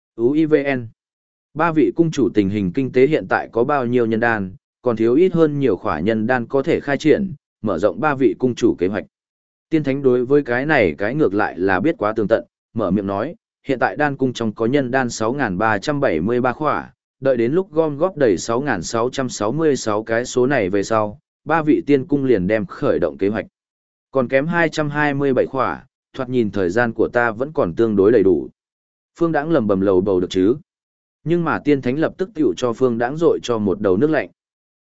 UIVN. Ba vị cung chủ tình hình kinh tế hiện tại có bao nhiêu nhân đan, còn thiếu ít hơn nhiều khỏa nhân đan có thể khai triển, mở rộng ba vị cung chủ kế hoạch. Tiên thánh đối với cái này cái ngược lại là biết quá tường tận, mở miệng nói, hiện tại đan cung trong có nhân đan 6.373 khỏa, đợi đến lúc gom góp đầy 6.666 cái số này về sau, ba vị tiên cung liền đem khởi động kế hoạch. Còn kém 227 khỏa, thoạt nhìn thời gian của ta vẫn còn tương đối đầy đủ. Phương Đãng lầm bầm lầu bầu được chứ. Nhưng mà tiên thánh lập tức tiểu cho Phương Đãng rội cho một đầu nước lạnh.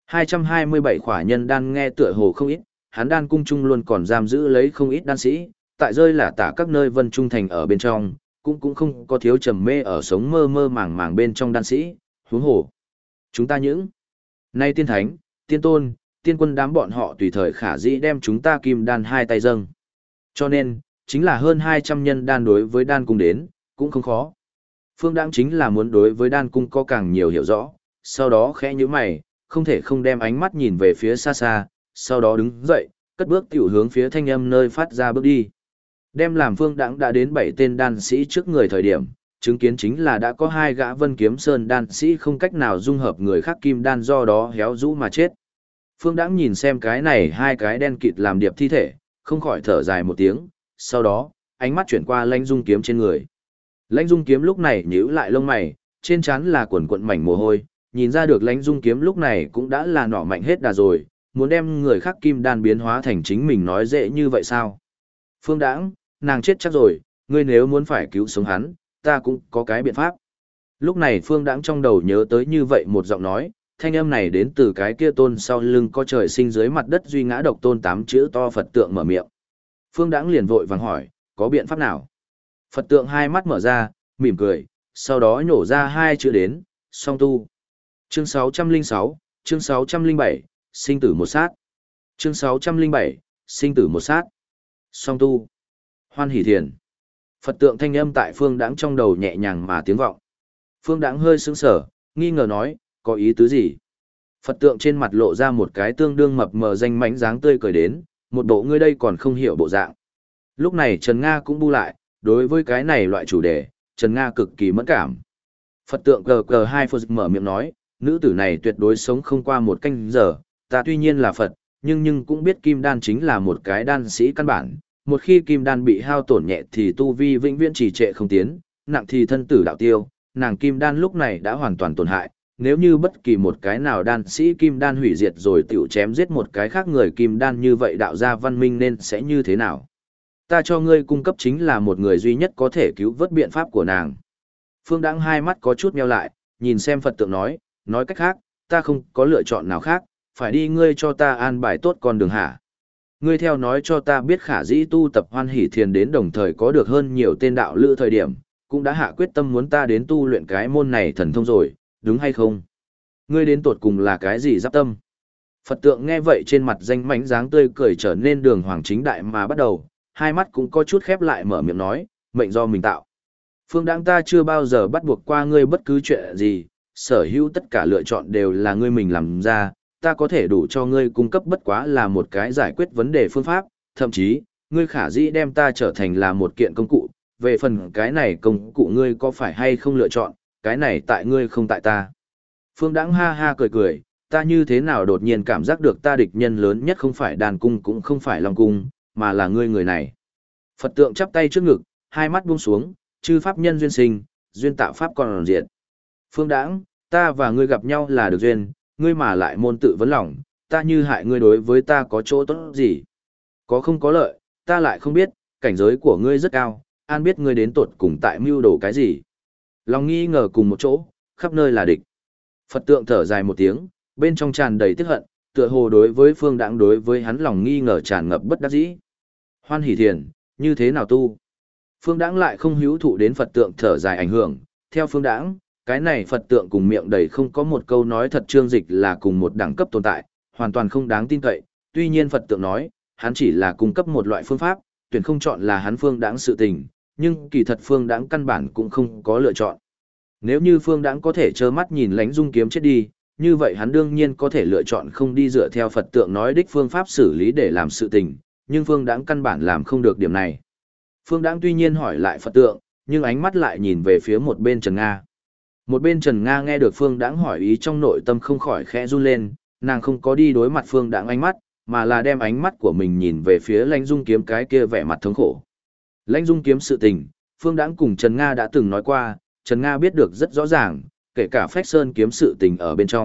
227 khỏa nhân đan nghe tựa hồ không ít, hắn đan cung trung luôn còn giam giữ lấy không ít đan sĩ, tại rơi là tả các nơi vân trung thành ở bên trong, cũng không có thiếu trầm mê ở sống mơ mơ màng màng bên trong đan sĩ, huống hồ. Chúng ta những nay tiên thánh, tiên tôn, tiên quân đám bọn họ tùy thời khả dĩ đem chúng ta kim đan hai tay dâng. Cho nên, chính là hơn 200 nhân đan đối với đan cung đến, cũng không khó. Phương Đãng chính là muốn đối với đan cung có càng nhiều hiểu rõ, sau đó khẽ nhíu mày, không thể không đem ánh mắt nhìn về phía xa xa, sau đó đứng dậy, cất bước tiểu hướng phía thanh âm nơi phát ra bước đi. Đem làm Phương Đãng đã đến 7 tên đan sĩ trước người thời điểm, chứng kiến chính là đã có 2 gã Vân Kiếm Sơn đan sĩ không cách nào dung hợp người khác kim đan do đó héo rũ mà chết. Phương Đãng nhìn xem cái này 2 cái đen kịt làm điệp thi thể, không khỏi thở dài một tiếng, sau đó, ánh mắt chuyển qua Lãnh Dung Kiếm trên người. Lãnh Dung Kiếm lúc này nhíu lại lông mày, trên trán là quần quần mảnh mồ hôi, nhìn ra được Lãnh Dung Kiếm lúc này cũng đã là nỏ mạnh hết đà rồi, muốn đem người khác kim đan biến hóa thành chính mình nói dễ như vậy sao? Phương Đãng, nàng chết chắc rồi, ngươi nếu muốn phải cứu sống hắn, ta cũng có cái biện pháp. Lúc này Phương Đãng trong đầu nhớ tới như vậy một giọng nói, thanh âm này đến từ cái kia tôn sau lưng có trời sinh dưới mặt đất duy ngã độc tôn 8 chữ to Phật tượng mở miệng. Phương Đãng liền vội vàng hỏi, có biện pháp nào? Phật tượng hai mắt mở ra, mỉm cười, sau đó nhổ ra 2 chữ đến, song tu. Chương 606, chương 607, sinh tử một sát. Chương 607, sinh tử một sát. Song tu. Hoan hỷ thiền. Phật tượng thanh âm tại Phương Đãng trong đầu nhẹ nhàng mà tiếng vọng. Phương Đãng hơi sững sờ, nghi ngờ nói, có ý tứ gì? Phật tượng trên mặt lộ ra một cái tương đương mập mờ danh mánh dáng tươi cười đến, một bộ ngươi đây còn không hiểu bộ dạng. Lúc này Trần Nga cũng bu lại, đối với cái này loại chủ đề, Trần Nga cực kỳ mẫn cảm. Phật tượng cờ 2 Phật mở miệng nói, nữ tử này tuyệt đối sống không qua 1 canh giờ, ta tuy nhiên là Phật, nhưng cũng biết kim đan chính là một cái đan sĩ căn bản, một khi kim đan bị hao tổn nhẹ thì tu vi vĩnh viễn trì trệ không tiến, nặng thì thân tử đạo tiêu, nàng kim đan lúc này đã hoàn toàn tổn hại, nếu như bất kỳ một cái nào đan sĩ kim đan hủy diệt rồi tiểu chém giết một cái khác người kim đan như vậy đạo gia văn minh nên sẽ như thế nào? Ta cho ngươi cung cấp chính là một người duy nhất có thể cứu vớt biện pháp của nàng. Phương Đãng hai mắt có chút meo lại, nhìn xem Phật tượng nói cách khác, ta không có lựa chọn nào khác, phải đi ngươi cho ta an bài tốt con đường hả? Ngươi theo nói cho ta biết khả dĩ tu tập hoan hỷ thiền đến đồng thời có được hơn nhiều tên đạo lữ thời điểm, cũng đã hạ quyết tâm muốn ta đến tu luyện cái môn này thần thông rồi, đúng hay không? Ngươi đến tột cùng là cái gì giáp tâm? Phật tượng nghe vậy trên mặt danh mánh dáng tươi cười trở nên đường hoàng chính đại mà bắt đầu, hai mắt cũng có chút khép lại mở miệng nói, mệnh do mình tạo. Phương Đãng ta chưa bao giờ bắt buộc qua ngươi bất cứ chuyện gì, sở hữu tất cả lựa chọn đều là ngươi mình làm ra, ta có thể đủ cho ngươi cung cấp bất quá là một cái giải quyết vấn đề phương pháp, thậm chí, ngươi khả dĩ đem ta trở thành là một kiện công cụ, về phần cái này công cụ ngươi có phải hay không lựa chọn, cái này tại ngươi không tại ta. Phương Đãng ha ha cười cười, ta như thế nào đột nhiên cảm giác được ta địch nhân lớn nhất không phải đàn cung cũng không phải long cung, mà là ngươi người này. Phật tượng chắp tay trước ngực, hai mắt buông xuống, chư pháp nhân duyên sinh, duyên tạo pháp còn diệt. Phương Đãng, ta và ngươi gặp nhau là được duyên, ngươi mà lại môn tự vấn lòng, ta như hại ngươi đối với ta có chỗ tốt gì? Có không có lợi, ta lại không biết, cảnh giới của ngươi rất cao, an biết ngươi đến tột cùng tại mưu đồ cái gì. Lòng nghi ngờ cùng một chỗ, khắp nơi là địch. Phật tượng thở dài một tiếng, bên trong tràn đầy tiếc hận, tựa hồ đối với Phương Đãng đối với hắn lòng nghi ngờ tràn ngập bất đắc dĩ. Hoan hỷ thiền, như thế nào tu? Phương Đãng lại không hữu thụ đến Phật tượng thở dài ảnh hưởng, theo Phương Đãng, cái này Phật tượng cùng miệng đầy không có một câu nói thật trương dịch là cùng một đẳng cấp tồn tại, hoàn toàn không đáng tin cậy. Tuy nhiên Phật tượng nói, hắn chỉ là cung cấp một loại phương pháp, tuyển không chọn là hắn Phương Đãng sự tình, nhưng kỳ thật Phương Đãng căn bản cũng không có lựa chọn. Nếu như Phương Đãng có thể trơ mắt nhìn Lãnh Dung kiếm chết đi, như vậy hắn đương nhiên có thể lựa chọn không đi dựa theo Phật tượng nói đích phương pháp xử lý để làm sự tình, nhưng Phương Đãng căn bản làm không được điểm này. Phương Đãng tuy nhiên hỏi lại Phật tượng, nhưng ánh mắt lại nhìn về phía một bên Trần Nga. Một bên Trần Nga nghe được Phương Đãng hỏi ý trong nội tâm không khỏi khẽ run lên, nàng không có đi đối mặt Phương Đãng ánh mắt, mà là đem ánh mắt của mình nhìn về phía Lãnh Dung kiếm cái kia vẻ mặt thống khổ. Lãnh Dung kiếm sự tình, Phương Đãng cùng Trần Nga đã từng nói qua, Trần Nga biết được rất rõ ràng, kể cả Phách Sơn kiếm sự tình ở bên trong,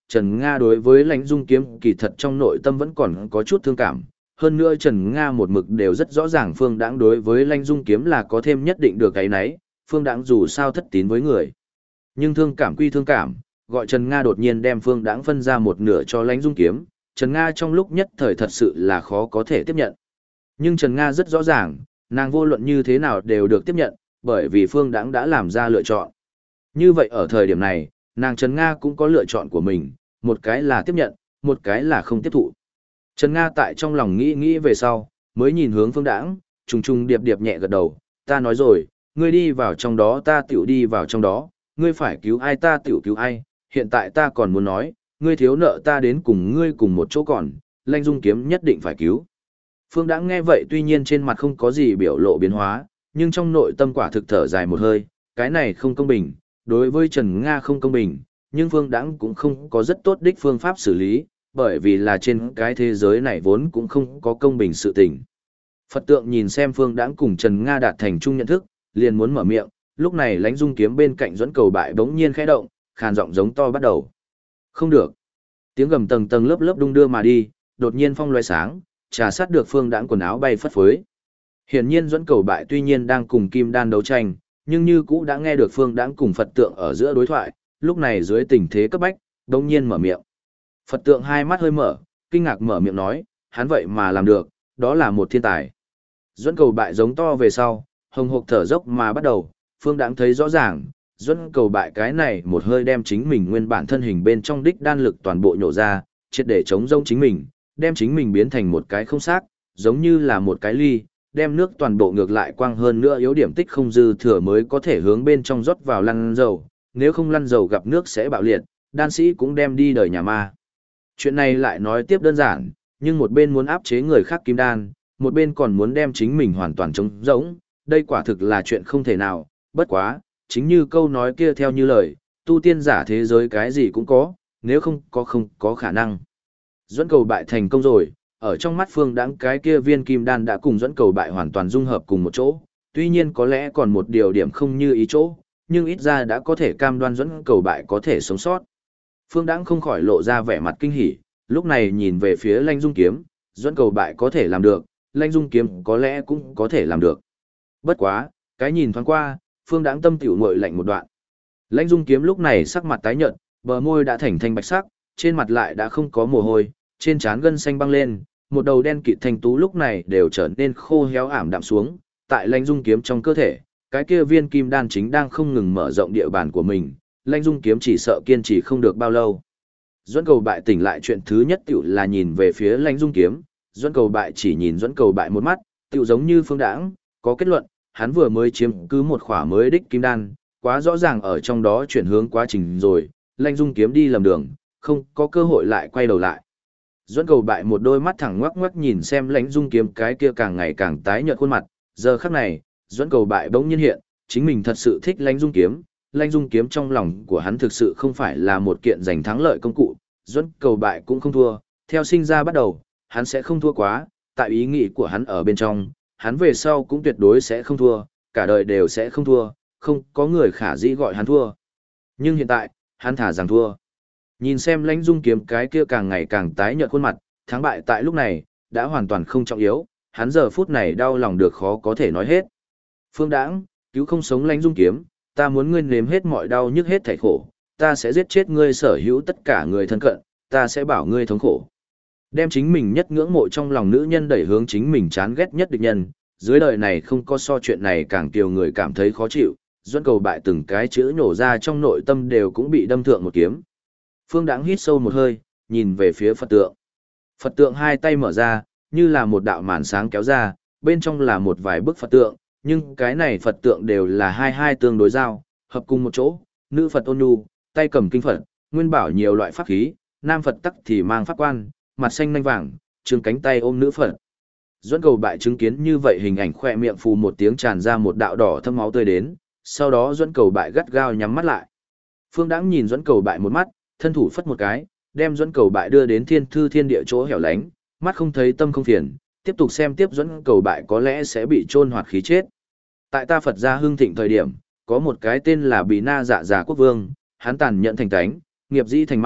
Trần Nga đối với Lãnh Dung Kiếm kỳ thật trong nội tâm vẫn còn có chút thương cảm. Hơn nữa Trần Nga một mực đều rất rõ ràng Phương Đãng đối với Lãnh Dung Kiếm là có thêm nhất định được cái nấy, Phương Đãng dù sao thất tín với người. Nhưng thương cảm quy thương cảm, gọi Trần Nga đột nhiên đem Phương Đãng phân ra một nửa cho Lãnh Dung Kiếm, Trần Nga trong lúc nhất thời thật sự là khó có thể tiếp nhận. Nhưng Trần Nga rất rõ ràng, nàng vô luận như thế nào đều được tiếp nhận, bởi vì Phương Đãng đã làm ra lựa chọn. Như vậy ở thời điểm này, nàng Trần Nga cũng có lựa chọn của mình, một cái là tiếp nhận, một cái là không tiếp thụ. Trần Nga tại trong lòng nghĩ nghĩ về sau, mới nhìn hướng Phương Đãng, trùng trùng điệp điệp nhẹ gật đầu, ta nói rồi, ngươi đi vào trong đó ta tiểu đi vào trong đó, ngươi phải cứu ai ta tiểu cứu ai, hiện tại ta còn muốn nói, ngươi thiếu nợ ta đến cùng ngươi cùng một chỗ còn, Lãnh Dung Kiếm nhất định phải cứu. Phương Đãng nghe vậy tuy nhiên trên mặt không có gì biểu lộ biến hóa, nhưng trong nội tâm quả thực thở dài một hơi, cái này không công bình, đối với Trần Nga không công bình, nhưng Phương Đãng cũng không có rất tốt đích phương pháp xử lý, bởi vì là trên cái thế giới này vốn cũng không có công bình sự tình. Phật tượng nhìn xem Phương Đãng cùng Trần Nga đạt thành chung nhận thức, liền muốn mở miệng, lúc này Lãnh Dung Kiếm bên cạnh Duẫn Cầu Bại bỗng nhiên khẽ động, khàn giọng giống to bắt đầu. Không được. Tiếng gầm tầng tầng lớp lớp đung đưa mà đi, đột nhiên phong loé sáng, trà sát được Phương Đãng quần áo bay phất phới. Hiển nhiên Duẫn Cầu Bại tuy nhiên đang cùng Kim Đan đấu tranh, nhưng như cũ đã nghe được Phương Đãng cùng Phật tượng ở giữa đối thoại, lúc này dưới tình thế cấp bách, đột nhiên mở miệng. Phật tượng hai mắt hơi mở, kinh ngạc mở miệng nói, hắn vậy mà làm được, đó là một thiên tài. Duẫn Cầu Bại giống to về sau, hồng hộc thở dốc mà bắt đầu, Phương Đãng thấy rõ ràng, Duẫn Cầu Bại cái này một hơi đem chính mình nguyên bản thân hình bên trong đích đan lực toàn bộ nhổ ra, triệt để chống rông chính mình, đem chính mình biến thành một cái không xác, giống như là một cái ly, đem nước toàn bộ ngược lại quang hơn nữa yếu điểm tích không dư thừa mới có thể hướng bên trong rót vào lăn dầu, nếu không lăn dầu gặp nước sẽ bạo liệt, đan sĩ cũng đem đi đời nhà ma. Chuyện này lại nói tiếp đơn giản, nhưng một bên muốn áp chế người khác kim đan, một bên còn muốn đem chính mình hoàn toàn trống rỗng, đây quả thực là chuyện không thể nào, bất quá, chính như câu nói kia theo như lời, tu tiên giả thế giới cái gì cũng có, nếu không có khả năng. Duẫn Cầu Bại thành công rồi, ở trong mắt Phương Đãng cái kia viên kim đan đã cùng Duẫn Cầu Bại hoàn toàn dung hợp cùng một chỗ, tuy nhiên có lẽ còn một điều điểm không như ý chỗ, nhưng ít ra đã có thể cam đoan Duẫn Cầu Bại có thể sống sót. Phương Đãng không khỏi lộ ra vẻ mặt kinh hỉ, lúc này nhìn về phía Lãnh Dung Kiếm, Duẫn Cầu Bại có thể làm được, Lãnh Dung Kiếm có lẽ cũng có thể làm được. Bất quá, cái nhìn thoáng qua, Phương Đãng tâm tiểu nguội lạnh một đoạn. Lãnh Dung Kiếm lúc này sắc mặt tái nhợt, bờ môi đã thành thanh bạch sắc, trên mặt lại đã không có mồ hôi, trên trán gân xanh băng lên, một đầu đen kịt thanh tú lúc này đều trở nên khô héo ảm đạm xuống, tại Lãnh Dung Kiếm trong cơ thể, cái kia viên kim đan chính đang không ngừng mở rộng địa bàn của mình, Lãnh Dung Kiếm chỉ sợ kiên trì không được bao lâu. Duẫn Cầu Bại tỉnh lại chuyện thứ nhất tiểu là nhìn về phía Lãnh Dung Kiếm, Duẫn Cầu Bại chỉ nhìn Duẫn Cầu Bại một mắt, tiểu giống như Phương Đãng, có kết luận, hắn vừa mới chiếm cứ một khỏa mới đích kim đan, quá rõ ràng ở trong đó chuyển hướng quá trình rồi, Lãnh Dung Kiếm đi lầm đường, không có cơ hội lại quay đầu lại. Duẫn Cầu Bại một đôi mắt thẳng ngoắc ngoắc nhìn xem Lãnh Dung Kiếm cái kia càng ngày càng tái nhợt khuôn mặt, giờ khắc này, Duẫn Cầu Bại bỗng nhiên hiện, chính mình thật sự thích Lãnh Dung Kiếm, Lãnh Dung Kiếm trong lòng của hắn thực sự không phải là một kiện giành thắng lợi công cụ, Duẫn Cầu Bại cũng không thua, theo sinh ra bắt đầu, hắn sẽ không thua quá, tại ý nghĩ của hắn ở bên trong, hắn về sau cũng tuyệt đối sẽ không thua, cả đời đều sẽ không thua, không có người khả dĩ gọi hắn thua. Nhưng hiện tại, hắn thả rằng thua. Nhìn xem Lãnh Dung Kiếm cái kia càng ngày càng tái nhợt khuôn mặt, thắng bại tại lúc này, đã hoàn toàn không trọng yếu, hắn giờ phút này đau lòng được khó có thể nói hết. Phương Đãng, cứu không sống Lãnh Dung Kiếm, ta muốn ngươi nếm hết mọi đau nhức hết thảy khổ, ta sẽ giết chết ngươi sở hữu tất cả người thân cận, ta sẽ bảo ngươi thống khổ. Đem chính mình nhất ngưỡng mộ trong lòng nữ nhân đẩy hướng chính mình chán ghét nhất địch nhân, dưới đời này không có so chuyện này càng kiều người cảm thấy khó chịu, Duẫn Cầu Bại từng cái chữ nhổ ra trong nội tâm đều cũng bị đâm thượng một kiếm. Phương Đãng hít sâu một hơi, nhìn về phía Phật tượng. Phật tượng hai tay mở ra, như là một đạo màn sáng kéo ra, bên trong là một vài bức Phật tượng, nhưng cái này Phật tượng đều là hai tương đối giao, hợp cùng một chỗ, nữ Phật ôn nhu, tay cầm kinh Phật, nguyên bảo nhiều loại pháp khí, nam Phật tắc thì mang pháp quan, mặt xanh nanh vàng, trương cánh tay ôm nữ Phật. Duẫn Cầu Bại chứng kiến như vậy hình ảnh khoe miệng phù một tiếng tràn ra một đạo đỏ thâm máu tươi đến, sau đó Duẫn Cầu Bại gắt gao nhắm mắt lại. Phương Đãng nhìn Duẫn Cầu Bại một mắt, thân thủ phất một cái, đem Duẫn Cầu Bại đưa đến thiên thư thiên địa chỗ hẻo lánh, mắt không thấy tâm không phiền, tiếp tục xem tiếp Duẫn Cầu Bại có lẽ sẽ bị chôn hoạt khí chết. Tại ta Phật gia hưng thịnh thời điểm, có một cái tên là Bì Na Dạ Già Quốc Vương, hắn tàn nhẫn thành tánh, nghiệp dĩ thành ma,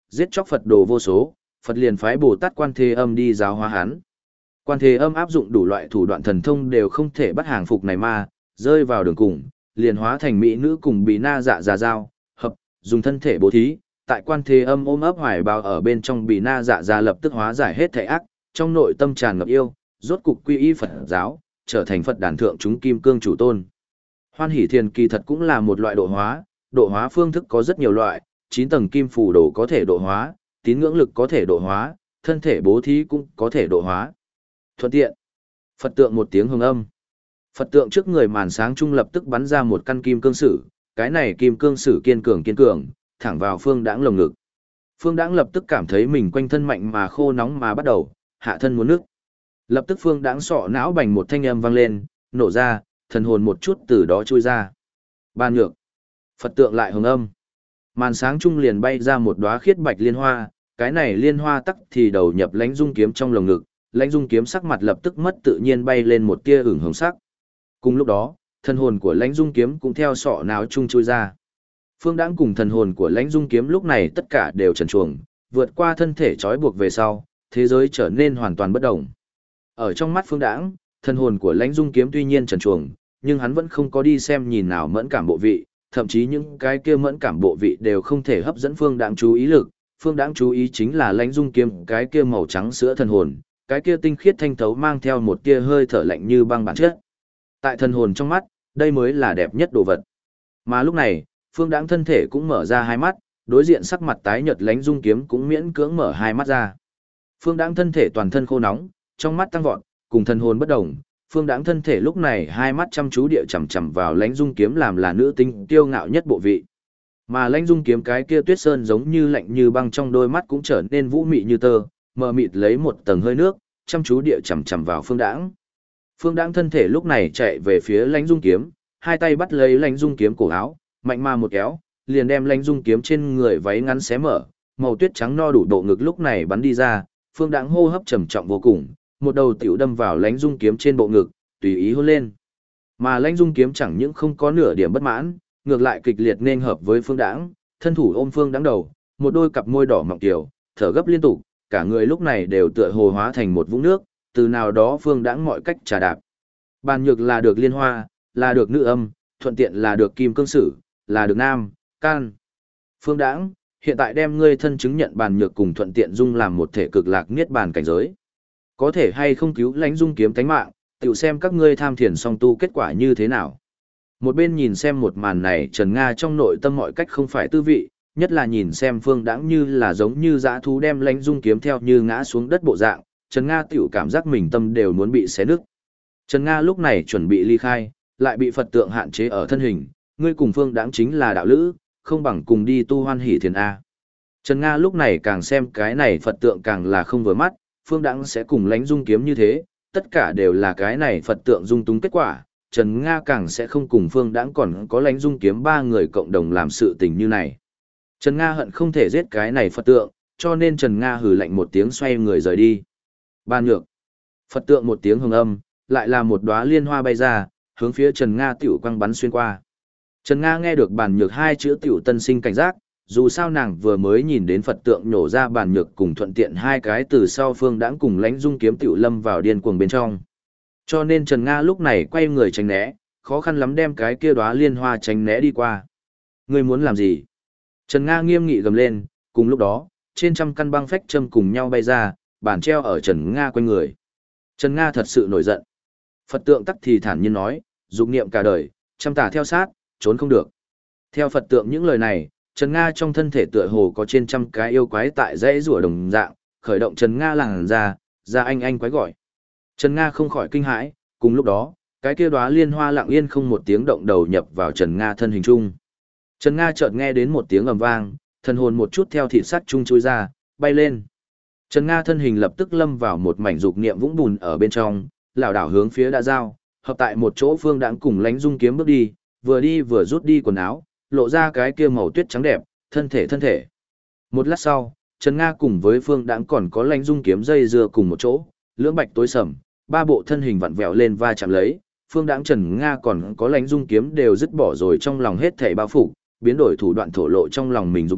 giết chóc Phật đồ vô số, Phật liền phái Bồ Tát Quan Thế Âm đi giáo hóa hắn. Quan Thế Âm áp dụng đủ loại thủ đoạn thần thông đều không thể bắt hàng phục này ma, rơi vào đường cùng, liền hóa thành mỹ nữ cùng Bì Na Dạ Già Giao, hợp, dùng thân thể bố thí, tại Quan Thế Âm ôm ấp hoài bào ở bên trong Bì Na Dạ Già lập tức hóa giải hết thảy ác, trong nội tâm tràn ngập yêu, rốt cục quy y Phật giáo, trở thành Phật đàn thượng chúng kim cương chủ tôn. Hoan Hỷ Thiền kỳ thật cũng là một loại độ hóa phương thức có rất nhiều loại, 9 tầng kim phù đồ có thể độ hóa, tín ngưỡng lực có thể độ hóa, thân thể bố thí cũng có thể độ hóa. Thuận tiện, Phật tượng một tiếng hồng âm. Phật tượng trước người màn sáng trung lập tức bắn ra một căn kim cương sử, cái này kim cương sử kiên cường, thẳng vào Phương Đãng lồng ngực. Phương Đãng lập tức cảm thấy mình quanh thân mạnh mà khô nóng mà bắt đầu, hạ thân muốn nước. Lập tức Phương Đãng sọ não bành một thanh âm vang lên, nổ ra, thần hồn một chút từ đó chui ra. Ban nhược. Phật tượng lại hồng âm. Màn sáng trung liền bay ra một đóa khiết bạch liên hoa, cái này liên hoa tắc thì đầu nhập Lãnh Dung kiếm trong lồng ngực, Lãnh Dung kiếm sắc mặt lập tức mất tự nhiên bay lên một tia ửng hồng sắc. Cùng lúc đó, thần hồn của Lãnh Dung kiếm cũng theo sọ não trung chui ra. Phương Đãng cùng thần hồn của Lãnh Dung kiếm lúc này tất cả đều trần truồng, vượt qua thân thể trói buộc về sau, thế giới trở nên hoàn toàn bất động. Ở trong mắt Phương Đãng, thần hồn của Lãnh Dung kiếm tuy nhiên trần truồng, nhưng hắn vẫn không có đi xem nhìn nào mẫn cảm bộ vị, thậm chí những cái kia mẫn cảm bộ vị đều không thể hấp dẫn Phương Đãng chú ý lực. Phương Đãng chú ý chính là Lãnh Dung kiếm cái kia màu trắng sữa thần hồn, cái kia tinh khiết thanh thấu mang theo một tia hơi thở lạnh như băng bản chất. Tại thần hồn trong mắt, đây mới là đẹp nhất đồ vật. Mà lúc này, Phương Đãng thân thể cũng mở ra hai mắt, đối diện sắc mặt tái nhợt Lãnh Dung kiếm cũng miễn cưỡng mở hai mắt ra. Phương Đãng thân thể toàn thân khô nóng, trong mắt tăng vọt, cùng thần hồn bất động. Phương Đãng thân thể lúc này hai mắt chăm chú địa chằm chằm vào Lãnh Dung kiếm làm là nữ tính kiêu ngạo nhất bộ vị. Mà Lãnh Dung kiếm cái kia tuyết sơn giống như lạnh như băng trong đôi mắt cũng trở nên vũ mị như tơ, mờ mịt lấy một tầng hơi nước, chăm chú địa chằm chằm vào Phương Đãng. Phương Đãng thân thể lúc này chạy về phía Lãnh Dung kiếm, hai tay bắt lấy Lãnh Dung kiếm cổ áo, mạnh mà một kéo, liền đem Lãnh Dung kiếm trên người váy ngắn xé mở, màu tuyết trắng no đủ độ ngực lúc này bắn đi ra, Phương Đãng hô hấp trầm trọng vô cùng, một đầu tiểu đâm vào Lãnh Dung kiếm trên bộ ngực, tùy ý hôn lên. Mà Lãnh Dung kiếm chẳng những không có nửa điểm bất mãn, ngược lại kịch liệt nên hợp với Phương Đãng, thân thủ ôm Phương Đãng đầu, một đôi cặp môi đỏ mọng tiểu, thở gấp liên tục, cả người lúc này đều tựa hồ hóa thành một vũng nước, từ nào đó Phương Đãng mọi cách trà đạp. Bàn nhược là được liên hoa, là được nữ âm, thuận tiện là được kim cương sử, là được nam, can. Phương Đãng, hiện tại đem ngươi thân chứng nhận bàn nhược cùng thuận tiện dung làm một thể cực lạc niết bàn cảnh giới. Có thể hay không cứu Lãnh Dung kiếm tánh mạng, tiểu xem các ngươi tham thiền song tu kết quả như thế nào. Một bên nhìn xem một màn này Trần Nga trong nội tâm mọi cách không phải tư vị, nhất là nhìn xem Phương Đãng như là giống như dã thú đem Lãnh Dung kiếm theo như ngã xuống đất bộ dạng, Trần Nga tiểu cảm giác mình tâm đều muốn bị xé nứt. Trần Nga lúc này chuẩn bị ly khai, lại bị Phật tượng hạn chế ở thân hình, ngươi cùng Phương Đãng chính là đạo lữ, không bằng cùng đi tu Hoan Hỷ Thiền A. Trần Nga lúc này càng xem cái này Phật tượng càng là không vừa mắt, Phương Đãng sẽ cùng Lãnh Dung kiếm như thế, tất cả đều là cái này Phật tượng dung túng kết quả, Trần Nga càng sẽ không cùng Phương Đãng còn có Lãnh Dung kiếm ba người cộng đồng làm sự tình như này. Trần Nga hận không thể giết cái này Phật tượng, cho nên Trần Nga hừ lạnh một tiếng xoay người rời đi. Ban nhược. Phật tượng một tiếng hồng âm, lại là một đóa liên hoa bay ra, hướng phía Trần Nga tiểu quăng bắn xuyên qua. Trần Nga nghe được bàn nhược hai chữ tiểu tân sinh cảnh giác, dù sao nàng vừa mới nhìn đến Phật tượng nhổ ra bàn nhược cùng thuận tiện hai cái từ sau Phương Đãng cùng Lãnh Dung kiếm tiểu lâm vào điên cuồng bên trong. Cho nên Trần Nga lúc này quay người tránh né, khó khăn lắm đem cái kia đóa liên hoa tránh né đi qua. Ngươi muốn làm gì? Trần Nga nghiêm nghị gầm lên, cùng lúc đó, trên trăm căn băng phách châm cùng nhau bay ra, bàn treo ở Trần Nga quanh người. Trần Nga thật sự nổi giận. Phật tượng tắc thì thản nhiên nói, dục niệm cả đời, trăm tà theo sát, trốn không được. Theo Phật tượng những lời này, Trần Nga trong thân thể tựa hồ có trên trăm cái yêu quái tại dãy rùa đồng dạng, khởi động Trần Nga làng ra anh quái gọi. Trần Nga không khỏi kinh hãi, cùng lúc đó, cái kia đóa liên hoa lặng yên không một tiếng động đầu nhập vào Trần Nga thân hình trung. Trần Nga chợt nghe đến một tiếng ầm vang, thần hồn một chút theo thịt sắt trung chui ra, bay lên. Trần Nga thân hình lập tức lâm vào một mảnh dục niệm vũng bùn ở bên trong, lảo đảo hướng phía đã giao, hợp tại một chỗ Phương Đãng cùng Lãnh Dung kiếm bước đi vừa rút đi quần áo, lộ ra cái kia màu tuyết trắng đẹp, thân thể. Một lát sau, Trần Nga cùng với Phương Đãng còn có Lãnh Dung kiếm dây dưa cùng một chỗ, lưỡng bạch tối sầm, ba bộ thân hình vặn vẹo lên va chạm lấy, Phương Đãng Trần Nga còn có Lãnh Dung kiếm đều dứt bỏ rồi trong lòng hết thảy bao phủ, biến đổi thủ đoạn thổ lộ trong lòng mình dục nghiệm,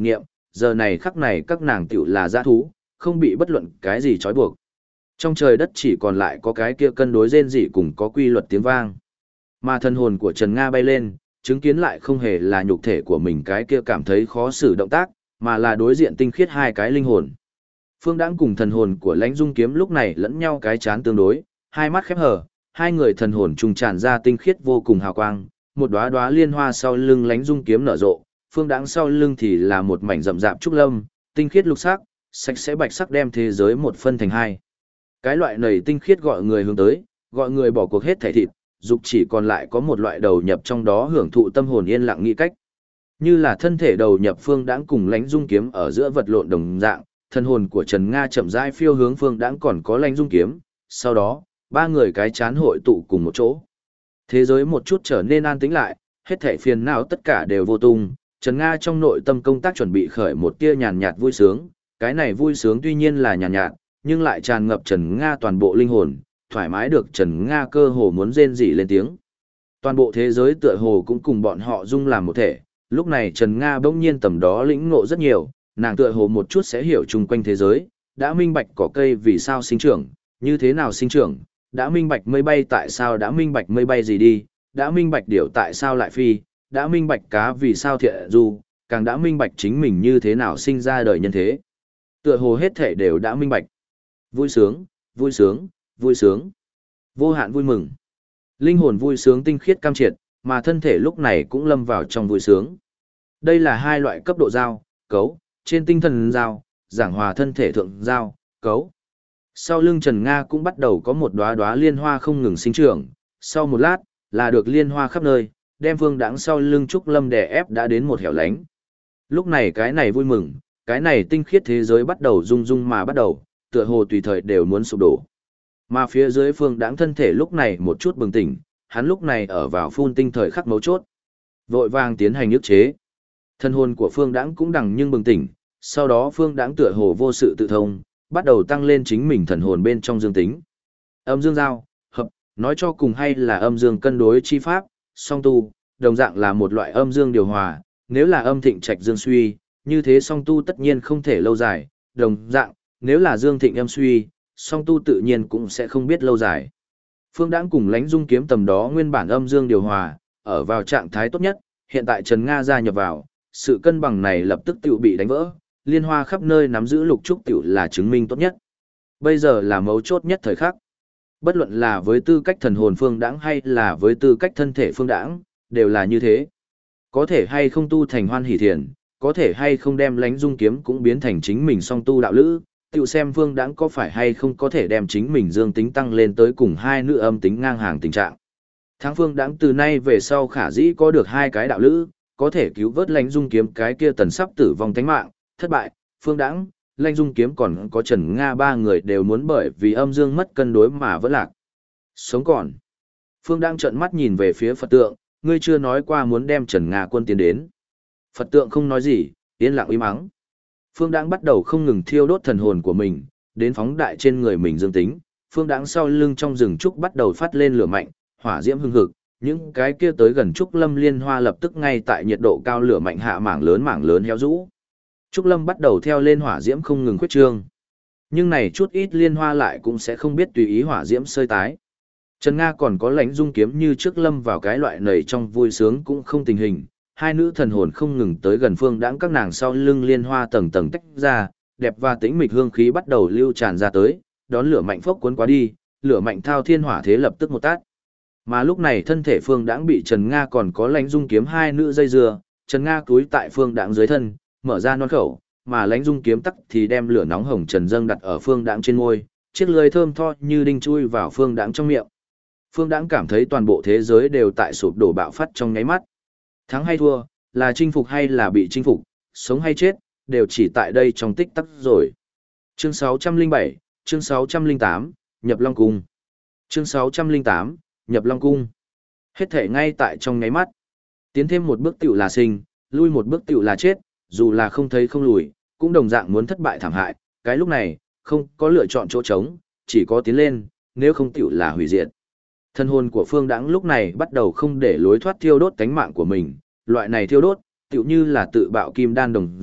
giờ này khắc này các nàng tiểu là dã thú, không bị bất luận cái gì trói buộc. Trong trời đất chỉ còn lại có cái kia cân đối rên rỉ cùng có quy luật tiếng vang. Mà thân hồn của Trần Nga bay lên, chứng kiến lại không hề là nhục thể của mình cái kia cảm thấy khó xử động tác, mà là đối diện tinh khiết hai cái linh hồn. Phương Đãng cùng thần hồn của Lãnh Dung Kiếm lúc này lẫn nhau cái chán tương đối, hai mắt khép hờ, hai người thần hồn trùng tràn ra tinh khiết vô cùng hào quang, một đóa đóa liên hoa sau lưng Lãnh Dung Kiếm nở rộ, Phương Đãng sau lưng thì là một mảnh rậm rạp trúc lâm, tinh khiết lục sắc, sạch sẽ bạch sắc đem thế giới một phân thành hai. Cái loại này tinh khiết gọi người hướng tới, gọi người bỏ cuộc hết thể thịt, dục chỉ còn lại có một loại đầu nhập trong đó hưởng thụ tâm hồn yên lặng nghĩ cách. Như là thân thể đầu nhập Phương Đãng cùng Lãnh Dung Kiếm ở giữa vật lộn đồng dạng, thân hồn của Trần Nga chậm rãi phiêu hướng Phương Đãng còn có Lãnh Dung Kiếm, sau đó, ba người cái chán hội tụ cùng một chỗ. Thế giới một chút trở nên an tĩnh lại, hết thảy phiền não tất cả đều vô tung, Trần Nga trong nội tâm công tác chuẩn bị khởi một tia nhàn nhạt vui sướng, cái này vui sướng tuy nhiên là nhàn nhạt, nhưng lại tràn ngập Trần Nga toàn bộ linh hồn, thoải mái được Trần Nga cơ hồ muốn rên rỉ lên tiếng. Toàn bộ thế giới tựa hồ cũng cùng bọn họ dung làm một thể, lúc này Trần Nga bỗng nhiên tầm đó lĩnh ngộ rất nhiều, nàng tựa hồ một chút sẽ hiểu chung quanh thế giới, đã minh bạch cỏ cây vì sao sinh trưởng, như thế nào sinh trưởng, đã minh bạch mây bay tại sao đã minh bạch mây bay gì đi, đã minh bạch điểu tại sao lại phi, đã minh bạch cá vì sao thiện du, càng đã minh bạch chính mình như thế nào sinh ra đời nhân thế. Tựa hồ hết thể đều đã minh bạch. Vui sướng, vui sướng, vui sướng. Vô hạn vui mừng. Linh hồn vui sướng tinh khiết cam triệt, mà thân thể lúc này cũng lâm vào trong vui sướng. Đây là hai loại cấp độ giao, cấu, trên tinh thần giao, giảng hòa thân thể thượng giao, cấu. Sau lưng Trần Nga cũng bắt đầu có một đóa đóa liên hoa không ngừng sinh trưởng, sau một lát, là được liên hoa khắp nơi, đem Phương Đãng sau lưng Trúc Lâm đè ép đã đến một hẻo lánh. Lúc này cái này vui mừng, cái này tinh khiết thế giới bắt đầu rung rung mà bắt đầu, tựa hồ tùy thời đều muốn sụp đổ. Mà phía dưới Phương Đãng thân thể lúc này một chút bừng tỉnh, hắn lúc này ở vào phun tinh thời khắc mấu chốt. Vội vàng tiến hành ức chế. Thân hồn của Phương Đãng cũng đằng nhưng bừng tỉnh, sau đó Phương Đãng tựa hồ vô sự tự thông, bắt đầu tăng lên chính mình thần hồn bên trong dương tính. Âm dương giao, hợp, nói cho cùng hay là âm dương cân đối chi pháp, song tu, đồng dạng là một loại âm dương điều hòa, nếu là âm thịnh trạch dương suy, như thế song tu tất nhiên không thể lâu dài, đồng dạng, nếu là dương thịnh âm suy, song tu tự nhiên cũng sẽ không biết lâu dài. Phương Đãng cùng Lãnh Dung Kiếm tầm đó nguyên bản âm dương điều hòa, ở vào trạng thái tốt nhất, hiện tại Trần Nga gia nhập vào, sự cân bằng này lập tức tiểu bị đánh vỡ, liên hoa khắp nơi nắm giữ lục trúc tiểu là chứng minh tốt nhất. Bây giờ là mấu chốt nhất thời khắc. Bất luận là với tư cách thần hồn Phương Đãng hay là với tư cách thân thể Phương Đãng, đều là như thế. Có thể hay không tu thành Hoan Hỷ Thiền, có thể hay không đem Lãnh Dung Kiếm cũng biến thành chính mình song tu đạo lữ, tiểu xem Phương Đãng có phải hay không có thể đem chính mình dương tính tăng lên tới cùng hai nữ âm tính ngang hàng tình trạng. Thắng Phương Đãng từ nay về sau khả dĩ có được hai cái đạo lữ, có thể cứu vớt Lãnh Dung Kiếm cái kia tần sắp tử vong tánh mạng, thất bại, Phương Đãng, Lãnh Dung Kiếm còn có Trần Nga ba người đều muốn bởi vì âm dương mất cân đối mà vẫn lạc. Sống còn. Phương Đãng trợn mắt nhìn về phía Phật tượng, ngươi chưa nói qua muốn đem Trần Nga quân tiến đến. Phật tượng không nói gì, yên lặng im ắng. Phương Đãng bắt đầu không ngừng thiêu đốt thần hồn của mình, đến phóng đại trên người mình dương tính. Phương Đãng sau lưng trong rừng trúc bắt đầu phát lên lửa mạnh, hỏa diễm hừng hực, những cái kia tới gần trúc lâm liên hoa lập tức ngay tại nhiệt độ cao lửa mạnh hạ mảng lớn héo rũ. Trúc lâm bắt đầu theo lên hỏa diễm không ngừng khuyết trương. Nhưng này chút ít liên hoa lại cũng sẽ không biết tùy ý hỏa diễm sơi tái. Trần Nga còn có Lãnh Dung Kiếm như trước lâm vào cái loại nầy trong vui sướng cũng không tình hình, hai nữ thần hồn không ngừng tới gần Phương Đãng các nàng sau lưng liên hoa tầng tầng tách ra, đẹp và tĩnh mịch hương khí bắt đầu lưu tràn ra tới, đón lửa mạnh phốc cuốn qua đi, lửa mạnh thao thiên hỏa thế lập tức một tát. Mà lúc này thân thể Phương Đãng bị Trần Nga còn có Lãnh Dung Kiếm hai nữ dây dưa, Trần Nga cúi tại Phương Đãng dưới thân, mở ra non khẩu, mà Lãnh Dung Kiếm tắc thì đem lửa nóng hồng trần dâng đặt ở Phương Đãng trên môi, chiếc lưỡi thơm tho như đinh chui vào Phương Đãng trong miệng. Phương Đãng cảm thấy toàn bộ thế giới đều tại sụp đổ bạo phát trong nháy mắt. Thắng hay thua, là chinh phục hay là bị chinh phục, sống hay chết, đều chỉ tại đây trong tích tắc rồi. Chương 607, chương 608, Nhập Long Cung. Chương 608, Nhập Long Cung. Hết thể ngay tại trong nháy mắt. Tiến thêm một bước tiểu là sinh, lui một bước tiểu là chết, dù là không thấy không lùi, cũng đồng dạng muốn thất bại thảm hại. Cái lúc này, không có lựa chọn chỗ trống, chỉ có tiến lên, nếu không tiểu là hủy diệt. Thân hồn của Phương Đãng lúc này bắt đầu không để lối thoát thiêu đốt cánh mạng của mình, loại này thiêu đốt, tựu như là tự bạo kim đan đồng dạng,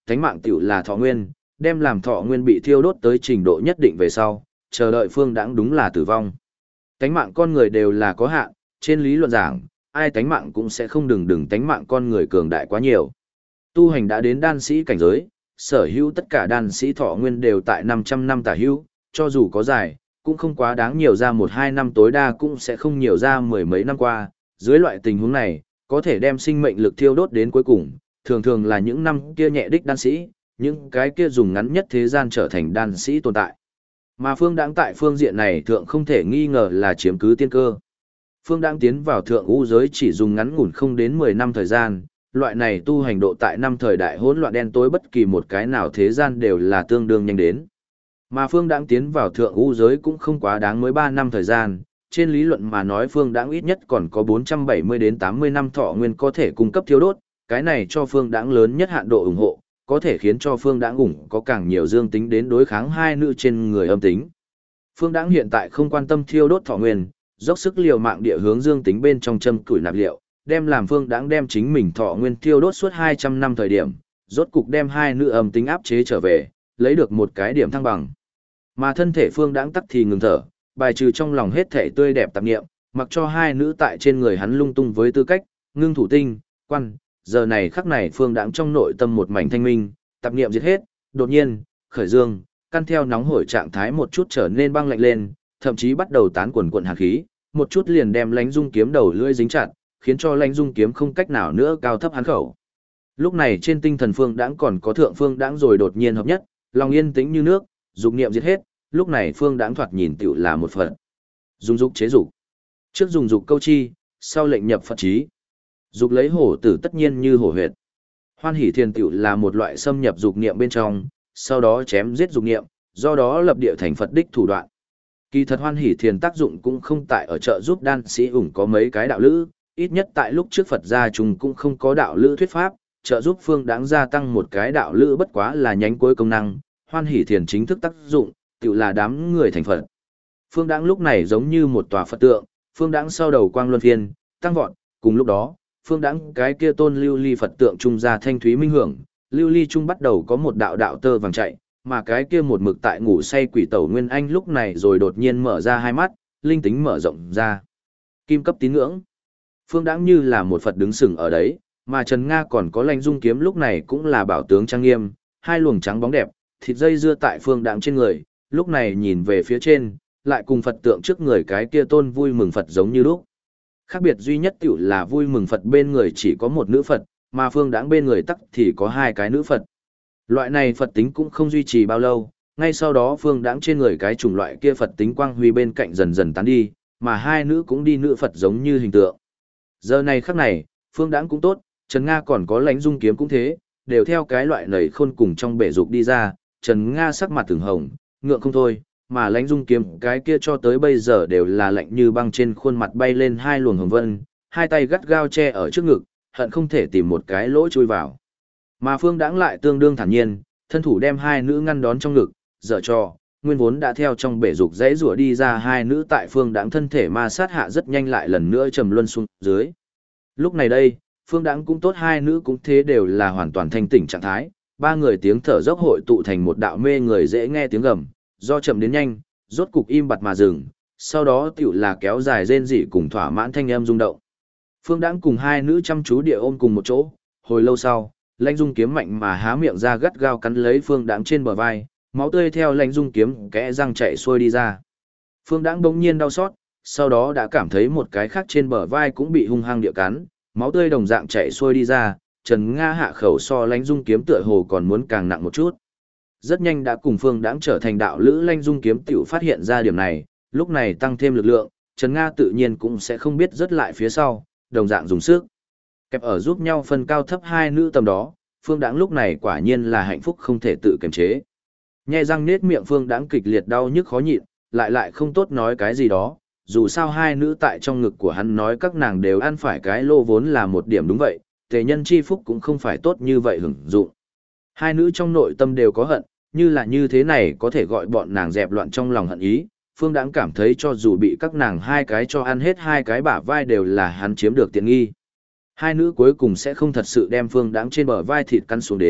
tánh mạng tiểu là thọ nguyên, đem làm thọ nguyên bị thiêu đốt tới trình độ nhất định về sau, chờ đợi phương đãng đúng là tử vong. Tánh mạng con người đều là có hạn, trên lý luận giảng, ai tánh mạng cũng sẽ không đừng tánh mạng con người cường đại quá nhiều. Tu hành đã đến đan sĩ cảnh giới, sở hữu tất cả đan sĩ thọ nguyên đều tại 500 năm tả hữu, cho dù có dài, cũng không quá đáng nhiều ra 1-2 năm, tối đa cũng sẽ không nhiều ra mười mấy năm qua. Dưới loại tình huống này, có thể đem sinh mệnh lực thiêu đốt đến cuối cùng, thường thường là những năm kia nhẹ đích đan sĩ, những cái kia dùng ngắn nhất thế gian trở thành đan sĩ tồn tại. Mà phương đãng tại phương diện này thượng không thể nghi ngờ là chiếm cứ tiên cơ. Phương đãng tiến vào thượng u giới chỉ dùng ngắn ngủn không đến 10 năm thời gian, loại này tu hành độ tại năm thời đại hỗn loạn đen tối bất kỳ một cái nào thế gian đều là tương đương nhanh đến. Mà phương đãng tiến vào thượng u giới cũng không quá đáng mới 3 năm thời gian, trên lý luận mà nói phương đãng ít nhất còn có 470 đến 80 năm thọ nguyên có thể cung cấp thiêu đốt, cái này cho phương đãng lớn nhất hạn độ ủng hộ, có thể khiến cho phương đãng ủng có càng nhiều dương tính đến đối kháng hai nữ trên người âm tính. Phương đãng hiện tại không quan tâm thiêu đốt thọ nguyên, dốc sức liều mạng địa hướng dương tính bên trong châm củi nạp liệu, đem làm phương đãng đem chính mình thọ nguyên thiêu đốt suốt 200 năm thời điểm, rốt cục đem hai nữ âm tính áp chế trở về, lấy được một cái điểm thăng bằng. Mà thân thể phương đãng tắc thì ngừng thở, bài trừ trong lòng hết thể tươi đẹp tạp niệm, mặc cho hai nữ tại trên người hắn lung tung với tư cách, ngưng thủ tinh, quan, giờ này khắc này phương đãng trong nội tâm một mảnh thanh minh, tạp niệm diệt hết, đột nhiên, khởi dương, căn theo nóng hổi trạng thái một chút trở nên băng lạnh lên, thậm chí bắt đầu tán quần quần hàn khí, một chút liền đem Lãnh Dung kiếm đầu lưỡi dính chặt, khiến cho Lãnh Dung kiếm không cách nào nữa cao thấp hắn khẩu. Lúc này trên tinh thần phương đãng còn có thượng phương đãng rồi đột nhiên hợp nhất, lòng yên tĩnh như nước, dục niệm diệt hết, lúc này phương đãng thoạt nhìn tựu là một phật. Dùng dục chế dục. Trước dùng dục câu chi, sau lệnh nhập Phật trí. Dục lấy hổ tử tất nhiên như hổ huyệt. Hoan hỷ thiền tựu là một loại xâm nhập dục niệm bên trong, sau đó chém giết dục niệm, do đó lập địa thành Phật đích thủ đoạn. Kỳ thật hoan hỷ thiền tác dụng cũng không tại ở trợ giúp đan sĩ ủng có mấy cái đạo lữ, ít nhất tại lúc trước Phật gia chúng cũng không có đạo lữ thuyết pháp, trợ giúp phương đãng gia tăng một cái đạo lữ bất quá là nhánh cuối công năng, hoan hỷ thiền chính thức tác dụng, tự là đám người thành Phật. Phương đãng lúc này giống như một tòa Phật tượng, phương đãng sau đầu quang luân phiên, tăng vọt, cùng lúc đó, phương đãng cái kia tôn lưu ly Phật tượng trung ra thanh thúy minh hưởng, lưu ly trung bắt đầu có một đạo đạo tơ vàng chạy, mà cái kia một mực tại ngủ say quỷ tẩu Nguyên Anh lúc này rồi đột nhiên mở ra hai mắt, linh tính mở rộng ra. Kim cấp tín ngưỡng. Phương đãng như là một Phật đứng sừng ở đấy, mà Trần Nga còn có Lãnh Dung kiếm lúc này cũng là bảo tướng trang nghiêm, hai luồng trắng bóng đẹp, thịt dây dưa tại phương đãng trên người, lúc này nhìn về phía trên, lại cùng Phật tượng trước người cái kia tôn vui mừng Phật giống như lúc. Khác biệt duy nhất tiểu là vui mừng Phật bên người chỉ có một nữ Phật, mà phương đãng bên người tắc thì có hai cái nữ Phật. Loại này Phật tính cũng không duy trì bao lâu, ngay sau đó phương đãng trên người cái chủng loại kia Phật tính quang huy bên cạnh dần dần tán đi, mà hai nữ cũng đi nữ Phật giống như hình tượng. Giờ này khắc này, phương đãng cũng tốt, Trần Nga còn có Lãnh Dung kiếm cũng thế, đều theo cái loại nảy khôn cùng trong bể dục đi ra, Trần Nga sắc mặt từng hồng, ngượng không thôi, mà Lãnh Dung kiếm cái kia cho tới bây giờ đều là lạnh như băng, trên khuôn mặt bay lên hai luồng hồng vân, hai tay gắt gao che ở trước ngực, hận không thể tìm một cái lỗ chui vào. Mà phương đãng lại tương đương thản nhiên, thân thủ đem hai nữ ngăn đón trong ngực, dở cho, nguyên vốn đã theo trong bể dục dãy rủa đi ra hai nữ tại phương đãng thân thể ma sát hạ rất nhanh lại lần nữa trầm luân xuống dưới. Lúc này đây, phương đãng cũng tốt, hai nữ cũng thế, đều là hoàn toàn thanh tỉnh trạng thái, ba người tiếng thở dốc hội tụ thành một đạo mê người dễ nghe tiếng gầm, do chậm đến nhanh, rốt cục im bặt mà dừng, sau đó tiểu là kéo dài rên rỉ cùng thỏa mãn thanh âm rung động. Phương đãng cùng hai nữ chăm chú địa ôm cùng một chỗ, hồi lâu sau, Lãnh Dung kiếm mạnh mà há miệng ra gắt gao cắn lấy phương đãng trên bờ vai, máu tươi theo Lãnh Dung kiếm kẽ răng chạy xuôi đi ra. Phương đãng bỗng nhiên đau xót, sau đó đã cảm thấy một cái khác trên bờ vai cũng bị hung hăng địa cắn, máu tươi đồng dạng chạy xuôi đi ra, Trần Nga hạ khẩu so Lãnh Dung kiếm tựa hồ còn muốn càng nặng một chút. Rất nhanh đã cùng phương đãng trở thành đạo lữ, Lãnh Dung kiếm tiểu phát hiện ra điểm này, lúc này tăng thêm lực lượng, Trần Nga tự nhiên cũng sẽ không biết rớt lại phía sau, đồng dạng dùng sức. Kẹp ở giúp nhau phân cao thấp hai nữ tầm đó, phương đãng lúc này quả nhiên là hạnh phúc không thể tự kiềm chế. Nhe răng nết miệng, phương đãng kịch liệt đau nhức khó nhịn, lại không tốt nói cái gì đó, dù sao hai nữ tại trong ngực của hắn nói các nàng đều ăn phải cái lô vốn là một điểm đúng vậy, tề nhân chi phúc cũng không phải tốt như vậy hưởng dụng. Hai nữ trong nội tâm đều có hận, như là như thế này có thể gọi bọn nàng dẹp loạn trong lòng hận ý, phương đãng cảm thấy cho dù bị các nàng hai cái cho ăn hết hai cái bả vai đều là hắn chiếm được tiện nghi. Hai nữ cuối cùng sẽ không thật sự đem phương đãng trên bờ vai thịt cắn xuống đến,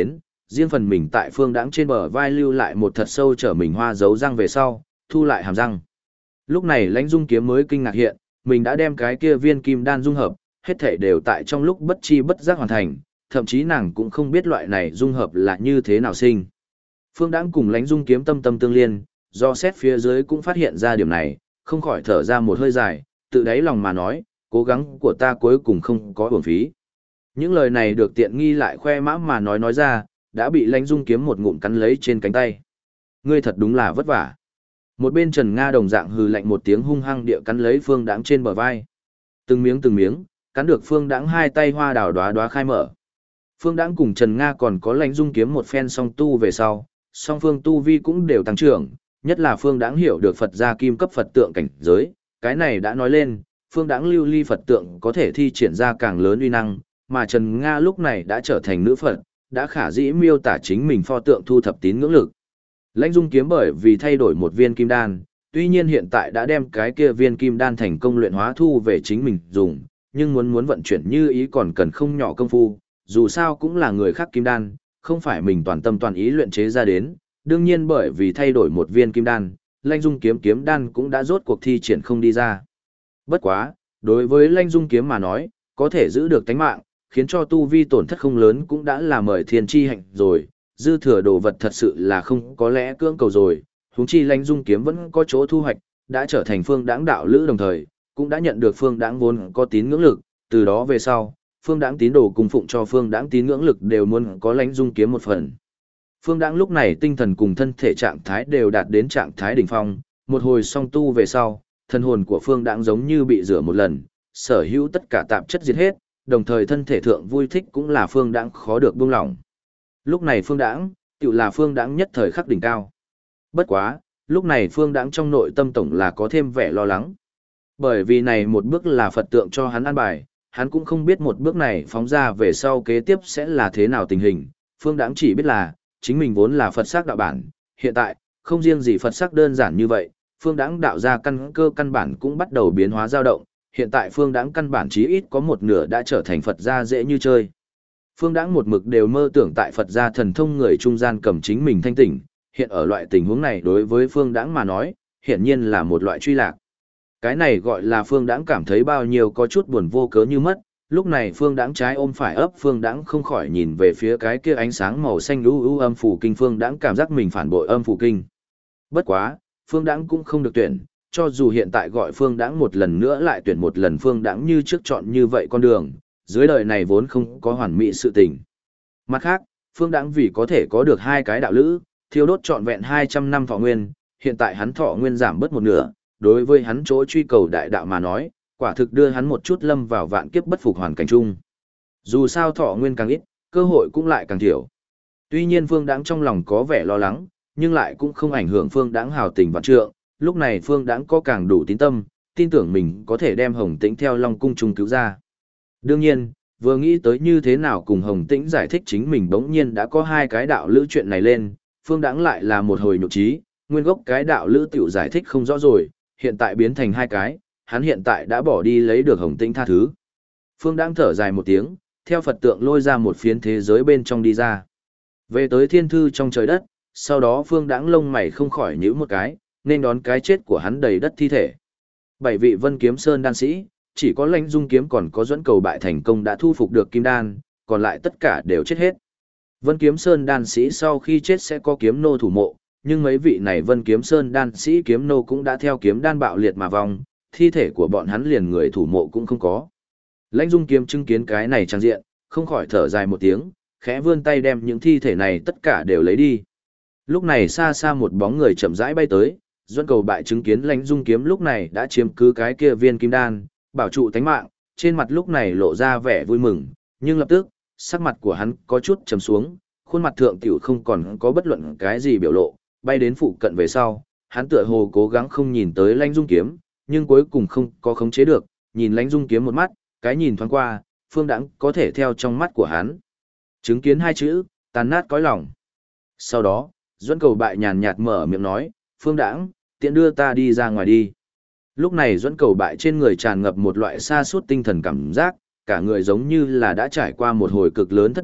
riêng phần mình tại Phương Đãng trên bờ vai lưu lại một thật sâu trở mình hoa dấu răng về sau, thu lại hàm răng. Lúc này Lãnh Dung Kiếm mới kinh ngạc hiện, mình đã đem cái kia viên kim đan dung hợp, hết thảy đều tại trong lúc bất chi bất giác hoàn thành, thậm chí nàng cũng không biết loại này dung hợp là như thế nào sinh. Phương Đãng cùng Lãnh Dung Kiếm tâm tâm tương liên, do xét phía dưới cũng phát hiện ra điểm này, không khỏi thở ra một hơi dài, tự đáy lòng mà nói, cố gắng của ta cuối cùng không có uổng phí. Những lời này được tiện nghi lại khoe mã mà nói ra, đã bị Lãnh Dung Kiếm một ngụm cắn lấy trên cánh tay. Ngươi thật đúng là vất vả. Một bên Trần Nga đồng dạng hừ lạnh một tiếng hung hăng địa cắn lấy Phương Đãng trên bờ vai. Từng miếng, cắn được Phương Đãng hai tay hoa đào đóa đóa khai mở. Phương Đãng cùng Trần Nga còn có Lãnh Dung Kiếm một phen song tu về sau, song phương tu vi cũng đều tăng trưởng, nhất là Phương Đãng hiểu được Phật gia kim cấp Phật tượng cảnh giới, cái này đã nói lên, Phương Đãng lưu ly Phật tượng có thể thi triển ra càng lớn uy năng, mà Trần Nga lúc này đã trở thành nữ Phật, đã khả dĩ miêu tả chính mình pho tượng thu thập tín ngưỡng lực. Lãnh Dung Kiếm bởi vì thay đổi một viên kim đan, tuy nhiên hiện tại đã đem cái kia viên kim đan thành công luyện hóa thu về chính mình dùng, nhưng muốn vận chuyển như ý còn cần không nhỏ công phu, dù sao cũng là người khác kim đan, không phải mình toàn tâm toàn ý luyện chế ra đến, đương nhiên bởi vì thay đổi một viên kim đan, Lãnh Dung Kiếm kiếm đan cũng đã rốt cuộc thi triển không đi ra. Bất quá, đối với Lãnh Dung Kiếm mà nói, có thể giữ được tánh mạng, khiến cho tu vi tổn thất không lớn cũng đã là mời thiên chi hạnh rồi, dư thừa đồ vật thật sự là không có lẽ cưỡng cầu rồi, huống chi Lãnh Dung Kiếm vẫn có chỗ thu hoạch, đã trở thành Phương Đãng đạo lữ đồng thời, cũng đã nhận được Phương Đãng vốn có tín ngưỡng lực, từ đó về sau, Phương Đãng tín đồ cung phụng cho Phương Đãng tín ngưỡng lực đều muốn có Lãnh Dung Kiếm một phần. Phương Đãng lúc này tinh thần cùng thân thể trạng thái đều đạt đến trạng thái đỉnh phong, một hồi song tu về sau, thân hồn của Phương Đãng giống như bị rửa một lần, sở hữu tất cả tạp chất diệt hết, đồng thời thân thể thượng vui thích cũng là Phương Đãng khó được buông lỏng. Lúc này Phương Đãng, tựu là Phương Đãng nhất thời khắc đỉnh cao. Bất quá, lúc này Phương Đãng trong nội tâm tổng là có thêm vẻ lo lắng. Bởi vì này một bước là Phật tượng cho hắn an bài, hắn cũng không biết một bước này phóng ra về sau kế tiếp sẽ là thế nào tình hình. Phương Đãng chỉ biết là, chính mình vốn là Phật sắc đạo bản, hiện tại, không riêng gì Phật sắc đơn giản như vậy, Phương Đãng đạo ra căn cơ căn bản cũng bắt đầu biến hóa dao động, hiện tại Phương Đãng căn bản chí ít có một nửa đã trở thành Phật gia dễ như chơi. Phương Đãng một mực đều mơ tưởng tại Phật gia thần thông người trung gian cầm chính mình thanh tỉnh, hiện ở loại tình huống này đối với Phương Đãng mà nói, hiển nhiên là một loại truy lạc. Cái này gọi là Phương Đãng cảm thấy bao nhiêu có chút buồn vô cớ như mất, lúc này Phương Đãng trái ôm phải ấp, Phương Đãng không khỏi nhìn về phía cái kia ánh sáng màu xanh u âm phủ kinh, Phương Đãng cảm giác mình phản bội âm phủ kinh. Bất quá, Phương Đãng cũng không được tuyển, cho dù hiện tại gọi Phương Đãng một lần nữa lại tuyển một lần Phương Đãng như trước chọn như vậy con đường, dưới đời này vốn không có hoàn mỹ sự tình. Mặt khác, Phương Đãng vì có thể có được hai cái đạo lữ, thiêu đốt trọn vẹn 200 năm thọ nguyên, hiện tại hắn thọ nguyên giảm bớt một nửa, đối với hắn chỗ truy cầu đại đạo mà nói, quả thực đưa hắn một chút lâm vào vạn kiếp bất phục hoàn cảnh chung. Dù sao thọ nguyên càng ít, cơ hội cũng lại càng thiểu. Tuy nhiên Phương Đãng trong lòng có vẻ lo lắng, nhưng lại cũng không ảnh hưởng Phương Đãng hào tình vạn trượng, lúc này Phương Đãng có càng đủ tín tâm, tin tưởng mình có thể đem Hồng Tĩnh theo Long cung trung cứu ra. Đương nhiên, vừa nghĩ tới như thế nào cùng Hồng Tĩnh giải thích chính mình bỗng nhiên đã có hai cái đạo lữ chuyện này lên, Phương Đãng lại là một hồi nhục trí, nguyên gốc cái đạo lữ tiểu giải thích không rõ rồi, hiện tại biến thành hai cái, hắn hiện tại đã bỏ đi lấy được Hồng Tĩnh tha thứ. Phương Đãng thở dài một tiếng, theo Phật tượng lôi ra một phiến thế giới bên trong đi ra. Về tới thiên thư trong trời đất, sau đó Phương Đãng lông mày không khỏi nhíu một cái, nên đón cái chết của hắn đầy đất thi thể. 7 vị Vân Kiếm Sơn đan sĩ, chỉ có Lãnh Dung Kiếm còn có Duẫn Cầu Bại thành công đã thu phục được kim đan, còn lại tất cả đều chết hết. Vân Kiếm Sơn đan sĩ sau khi chết sẽ có kiếm nô thủ mộ, nhưng mấy vị này Vân Kiếm Sơn đan sĩ kiếm nô cũng đã theo kiếm đan bạo liệt mà vong, thi thể của bọn hắn liền người thủ mộ cũng không có. Lãnh Dung Kiếm chứng kiến cái này trang diện, không khỏi thở dài một tiếng, khẽ vươn tay đem những thi thể này tất cả đều lấy đi. Lúc này xa xa một bóng người chậm rãi bay tới, Duẫn Cầu Bại chứng kiến Lãnh Dung Kiếm lúc này đã chiếm cứ cái kia viên kim đan, bảo trụ tánh mạng, trên mặt lúc này lộ ra vẻ vui mừng, nhưng lập tức, sắc mặt của hắn có chút trầm xuống, khuôn mặt thượng tiểu không còn có bất luận cái gì biểu lộ, bay đến phụ cận về sau, hắn tựa hồ cố gắng không nhìn tới Lãnh Dung Kiếm, nhưng cuối cùng không có khống chế được, nhìn Lãnh Dung Kiếm một mắt, cái nhìn thoáng qua, Phương Đãng có thể theo trong mắt của hắn chứng kiến hai chữ, tàn nát cõi lòng. Sau đó, Duẫn Cầu Bại nhàn nhạt mở miệng nói, Phương Đãng, tiện đưa ta đi ra ngoài đi. Lúc này Duẫn Cầu Bại trên người tràn ngập một loại sa sút tinh thần cảm giác, cả người giống như là đã trải qua một hồi cực lớn thất bại,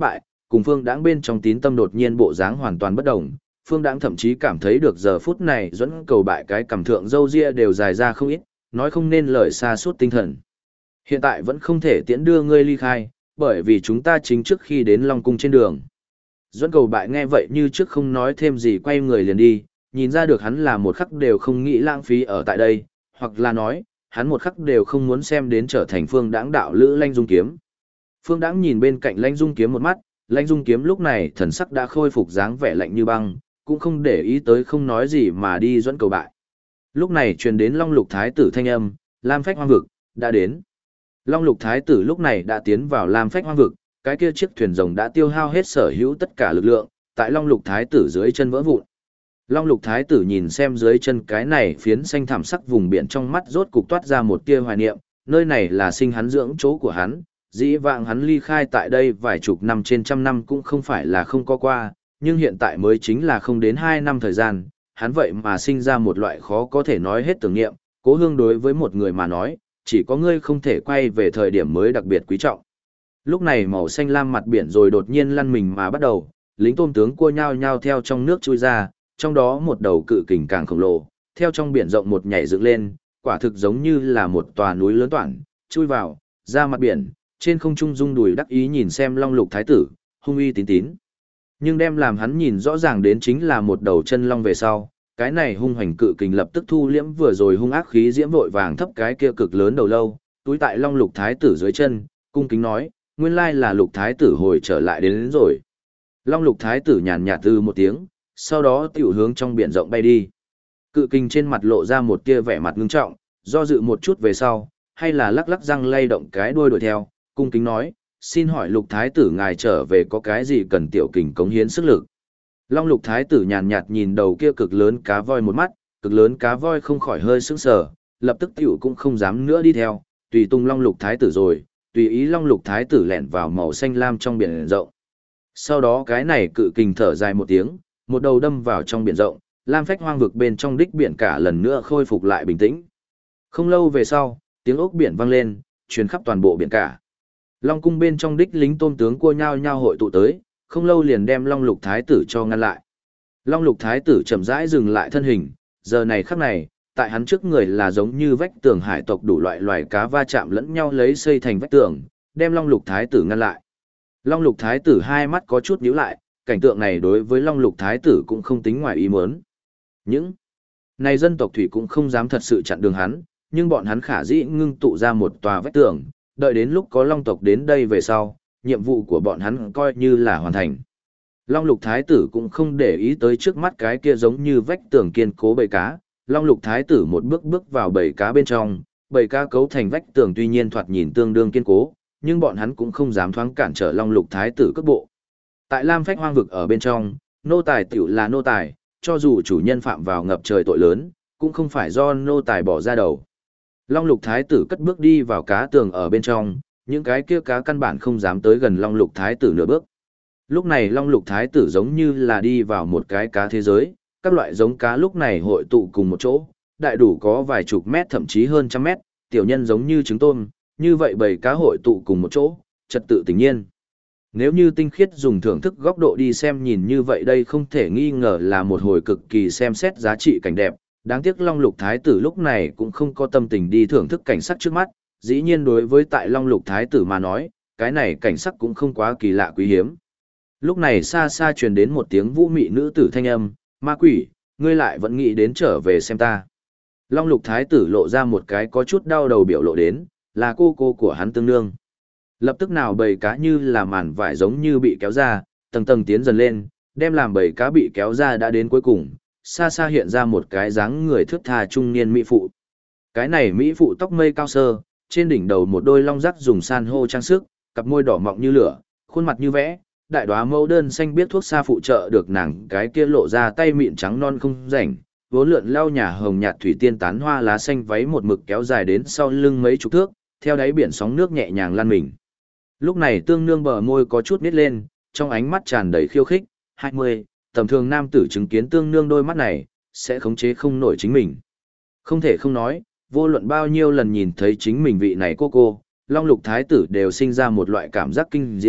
cùng Phương Đãng bên trong tín tâm đột nhiên bộ dáng hoàn toàn bất đồng. Phương Đãng thậm chí cảm thấy được giờ phút này Duẫn Cầu Bại cái cằm thượng râu ria đều dài ra không ít, nói không nên lời xa suốt tinh thần. Hiện tại vẫn không thể tiễn đưa ngươi ly khai, bởi vì chúng ta chính trước khi đến Long Cung trên đường. Duẫn Cầu Bại nghe vậy như trước không nói thêm gì, quay người liền đi, nhìn ra được hắn là một khắc đều không nghĩ lãng phí ở tại đây, hoặc là nói, hắn một khắc đều không muốn xem đến trở thành Phương Đãng đạo lữ Lãnh Dung Kiếm. Phương Đãng nhìn bên cạnh Lãnh Dung Kiếm một mắt, Lãnh Dung Kiếm lúc này thần sắc đã khôi phục dáng vẻ lạnh như băng, cũng không để ý tới không nói gì mà đi Duẫn Cầu Bại. Lúc này truyền đến Long Lục Thái tử thanh âm, Lam Phách Hoang vực đã đến. Long Lục Thái tử lúc này đã tiến vào Lam Phách Hoang vực, cái kia chiếc thuyền rồng đã tiêu hao hết sở hữu tất cả lực lượng, tại Long Lục Thái tử dưới chân vỡ vụn. Long Lục Thái tử nhìn xem dưới chân cái này phiến xanh thảm sắc vùng biển, trong mắt rốt cục toát ra một tia hoài niệm, nơi này là sinh hắn dưỡng chỗ của hắn, dĩ vãng hắn ly khai tại đây vài chục năm trên trăm năm cũng không phải là không có qua, nhưng hiện tại mới chính là không đến 2 năm thời gian, hắn vậy mà sinh ra một loại khó có thể nói hết tưởng niệm, cố hương đối với một người mà nói, chỉ có ngươi không thể quay về thời điểm mới đặc biệt quý trọng. Lúc này màu xanh lam mặt biển rồi đột nhiên lăn mình mà bắt đầu, lính tôm tướng cua nhao nhao theo trong nước chui ra, trong đó một đầu cự kình càng khổng lồ, theo trong biển rộng một nhảy dựng lên, quả thực giống như là một tòa núi lớn toản, chui vào, ra mặt biển, trên không trung rung đùi đắc ý nhìn xem Long Lục Thái tử, hung uy tín tín. Nhưng đem làm hắn nhìn rõ ràng đến chính là một đầu chân long về sau, cái này hung hoành cự kình lập tức thu liễm vừa rồi hung ác khí diễm vội vàng thấp cái kia cực lớn đầu lâu, túi tại Long Lục Thái tử dưới chân, cung kính nói, nguyên lai là Lục Thái tử hồi trở lại đến rồi. Long Lục Thái tử nhàn nhạt từ một tiếng, sau đó tiểu hướng trong biển rộng bay đi. Cự kình trên mặt lộ ra một tia vẻ mặt ngưng trọng, do dự một chút về sau, hay là lắc lắc răng lay động cái đuôi đuổi theo, cung kính nói, xin hỏi Lục Thái tử ngài trở về có cái gì cần tiểu kình cống hiến sức lực. Long Lục Thái tử nhàn nhạt nhìn đầu kia cực lớn cá voi một mắt, cực lớn cá voi không khỏi hơi sững sờ, lập tức tiểu cũng không dám nữa đi theo, tùy tung Long Lục Thái tử rồi, tùy ý Long Lục Thái tử lẻn vào màu xanh lam trong biển rộng. Sau đó cái này cự kình thở dài một tiếng, một đầu đâm vào trong biển rộng, Lam Phách Hoang vực bên trong đích biển cả lần nữa khôi phục lại bình tĩnh. Không lâu về sau, tiếng ốc biển vang lên, truyền khắp toàn bộ biển cả. Long cung bên trong đích lính tôm tướng cua nhao nhao hội tụ tới, không lâu liền đem Long Lục Thái tử cho ngăn lại. Long Lục Thái tử chậm rãi dừng lại thân hình, giờ này khắc này, tại hắn trước người là giống như vách tường hải tộc đủ loại loài cá va chạm lẫn nhau lấy xây thành vách tường, đem Long Lục Thái tử ngăn lại. Long Lục Thái tử hai mắt có chút nhíu lại, cảnh tượng này đối với Long Lục Thái tử cũng không tính ngoài ý muốn. Những này dân tộc thủy cũng không dám thật sự chặn đường hắn, nhưng bọn hắn khả dĩ ngưng tụ ra một tòa vách tường, đợi đến lúc có Long tộc đến đây về sau, nhiệm vụ của bọn hắn coi như là hoàn thành. Long Lục Thái tử cũng không để ý tới trước mắt cái kia giống như vách tường kiên cố bầy cá, Long Lục Thái tử một bước bước vào bầy cá bên trong, bầy cá cấu thành vách tường tuy nhiên thoạt nhìn tương đương kiên cố, nhưng bọn hắn cũng không dám thoáng cản trở Long Lục Thái tử cước bộ. Tại Lam Phách Hoang vực ở bên trong, nô tài tiểu là nô tài, cho dù chủ nhân phạm vào ngập trời tội lớn, cũng không phải do nô tài bỏ ra đầu. Long Lục Thái tử cất bước đi vào cá tường ở bên trong, những cái kia cá căn bản không dám tới gần Long Lục Thái tử nửa bước. Lúc này Long Lục Thái tử giống như là đi vào một cái cá thế giới, các loại giống cá lúc này hội tụ cùng một chỗ, đại đủ có vài chục mét thậm chí hơn trăm mét, tiểu nhân giống như trứng tôm, như vậy bầy cá hội tụ cùng một chỗ, trật tự tự nhiên. Nếu như tinh khiết dùng thưởng thức góc độ đi xem nhìn như vậy đây không thể nghi ngờ là một hồi cực kỳ xem xét giá trị cảnh đẹp, đáng tiếc Long Lục Thái tử lúc này cũng không có tâm tình đi thưởng thức cảnh sắc trước mắt, dĩ nhiên đối với tại Long Lục Thái tử mà nói, cái này cảnh sắc cũng không quá kỳ lạ quý hiếm. Lúc này xa xa truyền đến một tiếng vũ mị nữ tử thanh âm, ma quỷ, ngươi lại vẫn nghĩ đến trở về xem ta. Long Lục Thái tử lộ ra một cái có chút đau đầu biểu lộ đến, là cô của hắn tương nương. Lập tức nào bầy cá như là màn vải giống như bị kéo ra, tầng tầng tiến dần lên, đem làm bầy cá bị kéo ra đã đến cuối cùng, xa xa hiện ra một cái dáng người thướt tha trung niên mỹ phụ. Cái này mỹ phụ tóc mây cao sơ, trên đỉnh đầu một đôi long rắc dùng san hô trang sức, cặp môi đỏ mọng như lửa, khuôn mặt như vẽ, đại đóa mẫu đơn xanh biết thuốc xa phụ trợ được nàng cái kia lộ ra tay mịn trắng non không rảnh, vốn lượn lau nhà hồng nhạt thủy tiên tán hoa lá xanh váy một mực kéo dài đến sau lưng mấy chục thước, theo đáy biển sóng nước nhẹ nhàng lan mình. Lúc này tương nương bờ môi có chút nít lên, trong ánh mắt tràn đầy khiêu khích, 20, tầm thường nam tử chứng kiến tương nương đôi mắt này, sẽ khống chế không nổi chính mình. Không thể không nói, vô luận bao nhiêu lần nhìn thấy chính mình vị này cô, Long Lục Thái tử đều sinh ra một loại cảm giác kinh diễm,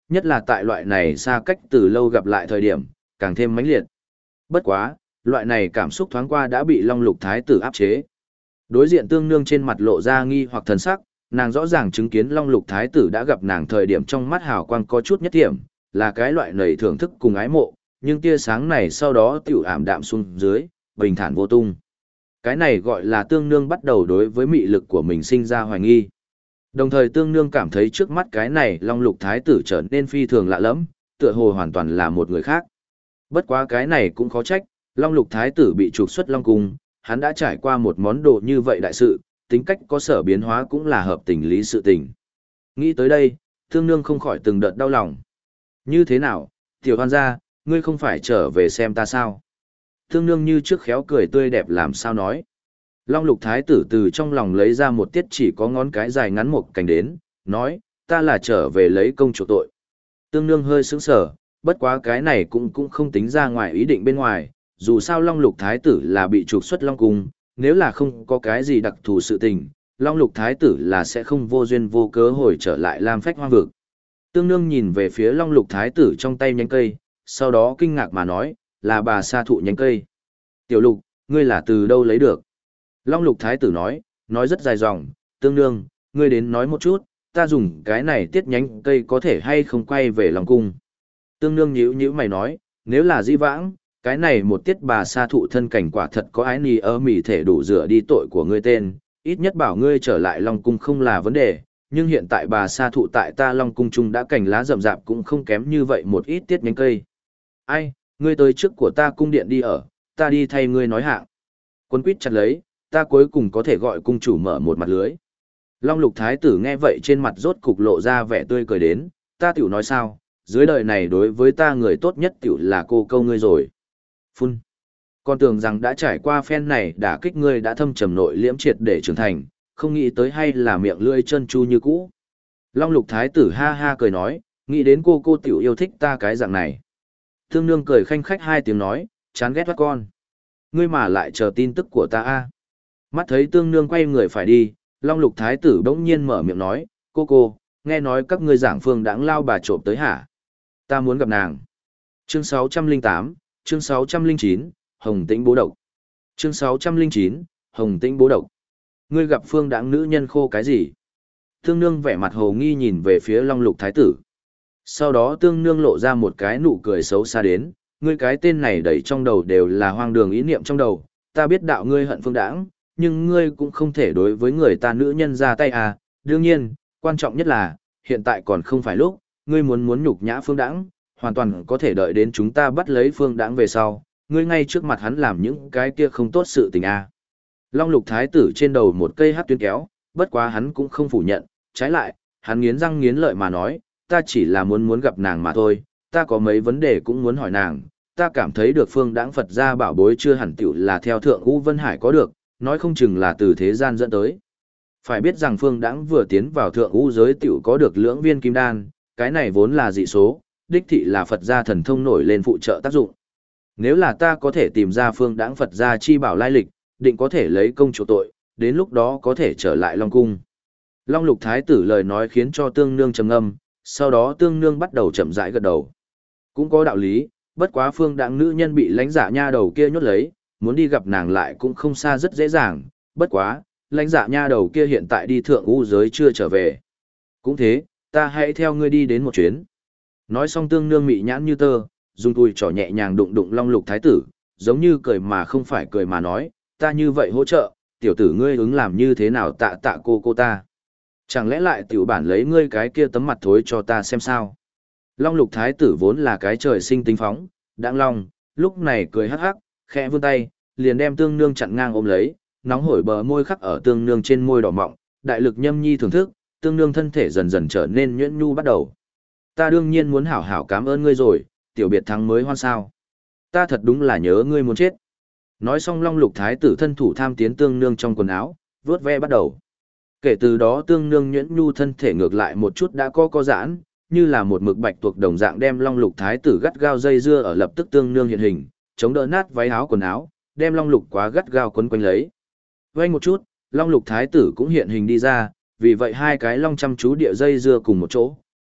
nhất là tại loại này xa cách từ lâu gặp lại thời điểm, càng thêm mãnh liệt. Bất quá, loại này cảm xúc thoáng qua đã bị Long Lục Thái tử áp chế. Đối diện Tương Nương trên mặt lộ ra nghi hoặc thần sắc, nàng rõ ràng chứng kiến Long Lục Thái tử đã gặp nàng thời điểm trong mắt hào quang có chút nhất điểm, là cái loại nảy thưởng thức cùng ái mộ, nhưng tia sáng này sau đó tiểu ảm đạm xuống dưới, bình thản vô tung. Cái này gọi là Tương Nương bắt đầu đối với mị lực của mình sinh ra hoài nghi. Đồng thời Tương Nương cảm thấy trước mắt cái này Long Lục Thái tử trở nên phi thường lạ lẫm, tựa hồ hoàn toàn là một người khác. Bất quá cái này cũng khó trách, Long Lục Thái tử bị trục xuất Long Cung, hắn đã trải qua một món đồ như vậy đại sự, tính cách có sở biến hóa cũng là hợp tình lý sự tình. Nghĩ tới đây, Tương Nương không khỏi từng đợt đau lòng. Như thế nào, tiểu hoan gia, ngươi không phải trở về xem ta sao? Tương Nương như trước khéo cười tươi đẹp làm sao nói. Long Lục Thái tử từ trong lòng lấy ra một tiết chỉ có ngón cái dài ngắn một cành đến, nói, ta là trở về lấy công chủ tội. Tương Nương hơi sững sờ, bất quá cái này cũng không tính ra ngoài ý định bên ngoài, dù sao Long Lục Thái tử là bị trục xuất Long Cung, nếu là không có cái gì đặc thù sự tình, Long Lục Thái tử là sẽ không vô duyên vô cớ hồi trở lại Lam Phách Hoang vực. Tương Nương nhìn về phía Long Lục Thái tử trong tay nhánh cây, sau đó kinh ngạc mà nói, là bà sa thụ nhánh cây. Tiểu Lục, ngươi là từ đâu lấy được? Long Lục Thái tử nói rất dài dòng, Tương Nương, ngươi đến nói một chút, ta dùng cái này tiết nhánh cây có thể hay không quay về Long Cung. Tương Nương nhíu mày nói, nếu là di vãng, cái này một tiết bà sa thụ thân cảnh quả thật có ái nì ơ mỉ thể đủ rửa đi tội của ngươi tên, ít nhất bảo ngươi trở lại Long Cung không là vấn đề, nhưng hiện tại bà sa thụ tại ta Long Cung trung đã cành lá rậm rạp cũng không kém như vậy một ít tiết nhánh cây. Ai, ngươi tới trước của ta cung điện đi ở, ta đi thay ngươi nói hạng. Quân quýt chặt lấy, ta cuối cùng có thể gọi cung chủ mở một mặt lưới. Long Lục Thái tử nghe vậy trên mặt rốt cục lộ ra vẻ tươi cười đến, ta tiểu nói sao, dưới đời này đối với ta người tốt nhất tiểu là cô câu ngươi rồi. Phun. Con tưởng rằng đã trải qua phen này đã kích ngươi đã thâm trầm nội liễm triệt để trưởng thành, không nghĩ tới hay là miệng lưỡi chân chu như cũ. Long Lục Thái tử ha ha cười nói, nghĩ đến cô tiểu yêu thích ta cái dạng này. Tương Nương cười khanh khách hai tiếng nói, chán ghét các con. Ngươi mà lại chờ tin tức của ta a. Mắt thấy Tương Nương quay người phải đi, Long Lục Thái tử bỗng nhiên mở miệng nói, cô, nghe nói các ngươi giảng phương đãng lao bà trộm tới hả? Ta muốn gặp nàng. Chương 608, chương 609, Hồng Tĩnh bố độc. Chương 609, Hồng Tĩnh bố độc. Ngươi gặp phương đãng nữ nhân khô cái gì? Tương Nương vẻ mặt hồ nghi nhìn về phía Long Lục Thái tử. Sau đó Tương Nương lộ ra một cái nụ cười xấu xa đến, ngươi cái tên này đầy trong đầu đều là hoang đường ý niệm trong đầu, ta biết đạo ngươi hận phương đãng, nhưng ngươi cũng không thể đối với người ta nữ nhân ra tay à, đương nhiên, quan trọng nhất là, hiện tại còn không phải lúc, ngươi muốn nhục nhã phương đãng, hoàn toàn có thể đợi đến chúng ta bắt lấy phương đãng về sau, ngươi ngay trước mặt hắn làm những cái kia không tốt sự tình à. Long Lục Thái tử trên đầu một cây hát tuyến kéo, bất quá hắn cũng không phủ nhận, trái lại, hắn nghiến răng nghiến lợi mà nói, ta chỉ là muốn gặp nàng mà thôi, ta có mấy vấn đề cũng muốn hỏi nàng, ta cảm thấy được phương đãng Phật gia bảo bối chưa hẳn tiểu là theo thượng U Vân Hải có được, nói không chừng là từ thế gian dẫn tới. Phải biết rằng phương đãng vừa tiến vào thượng U giới tiểu có được lưỡng viên kim đan, cái này vốn là dị số, đích thị là Phật gia thần thông nổi lên phụ trợ tác dụng. Nếu là ta có thể tìm ra phương đãng Phật gia chi bảo lai lịch, định có thể lấy công chủ tội, đến lúc đó có thể trở lại Long Cung. Long Lục Thái tử lời nói khiến cho Tương Nương trầm ngâm, sau đó Tương Nương bắt đầu chậm rãi gật đầu. Cũng có đạo lý, bất quá phương đãng nữ nhân bị lãnh dạ nha đầu kia nhốt lấy, muốn đi gặp nàng lại cũng không xa rất dễ dàng, bất quá, lãnh dạ nha đầu kia hiện tại đi thượng u giới chưa trở về. Cũng thế, ta hãy theo ngươi đi đến một chuyến. Nói xong Tương Nương mị nhãn như tơ, dùng tùi trỏ nhẹ nhàng đụng đụng Long Lục Thái tử, giống như cười mà không phải cười mà nói, ta như vậy hỗ trợ, tiểu tử ngươi ứng làm như thế nào tạ cô ta. Chẳng lẽ lại tiểu bản lấy ngươi cái kia tấm mặt thối cho ta xem sao. Long Lục Thái tử vốn là cái trời sinh tính phóng, đãng long, lúc này cười hắc hắc, khẽ vươn tay, liền đem Tương Nương chặn ngang ôm lấy, nóng hổi bờ môi khắc ở Tương Nương trên môi đỏ mọng, đại lực nhâm nhi thưởng thức, Tương Nương thân thể dần dần trở nên nhuyễn nhu bắt đầu. Ta đương nhiên muốn hảo hảo cảm ơn ngươi rồi, tiểu biệt thắng mới hoan sao. Ta thật đúng là nhớ ngươi muốn chết. Nói xong Long Lục Thái tử thân thủ tham tiến Tương Nương trong quần áo, vuốt ve bắt đầu. Kể từ đó Tương Nương nhuyễn nhu thân thể ngược lại một chút đã có giãn, như là một mực bạch tuộc đồng dạng đem Long Lục Thái tử gắt gao dây dưa ở lập tức Tương Nương hiện hình, chống đỡ nát váy áo quần áo, đem Long Lục quá gắt gao quấn quanh lấy. Vây một chút, Long Lục Thái tử cũng hiện hình đi ra, vì vậy hai cái long chăm chú địa dây dưa cùng một chỗ,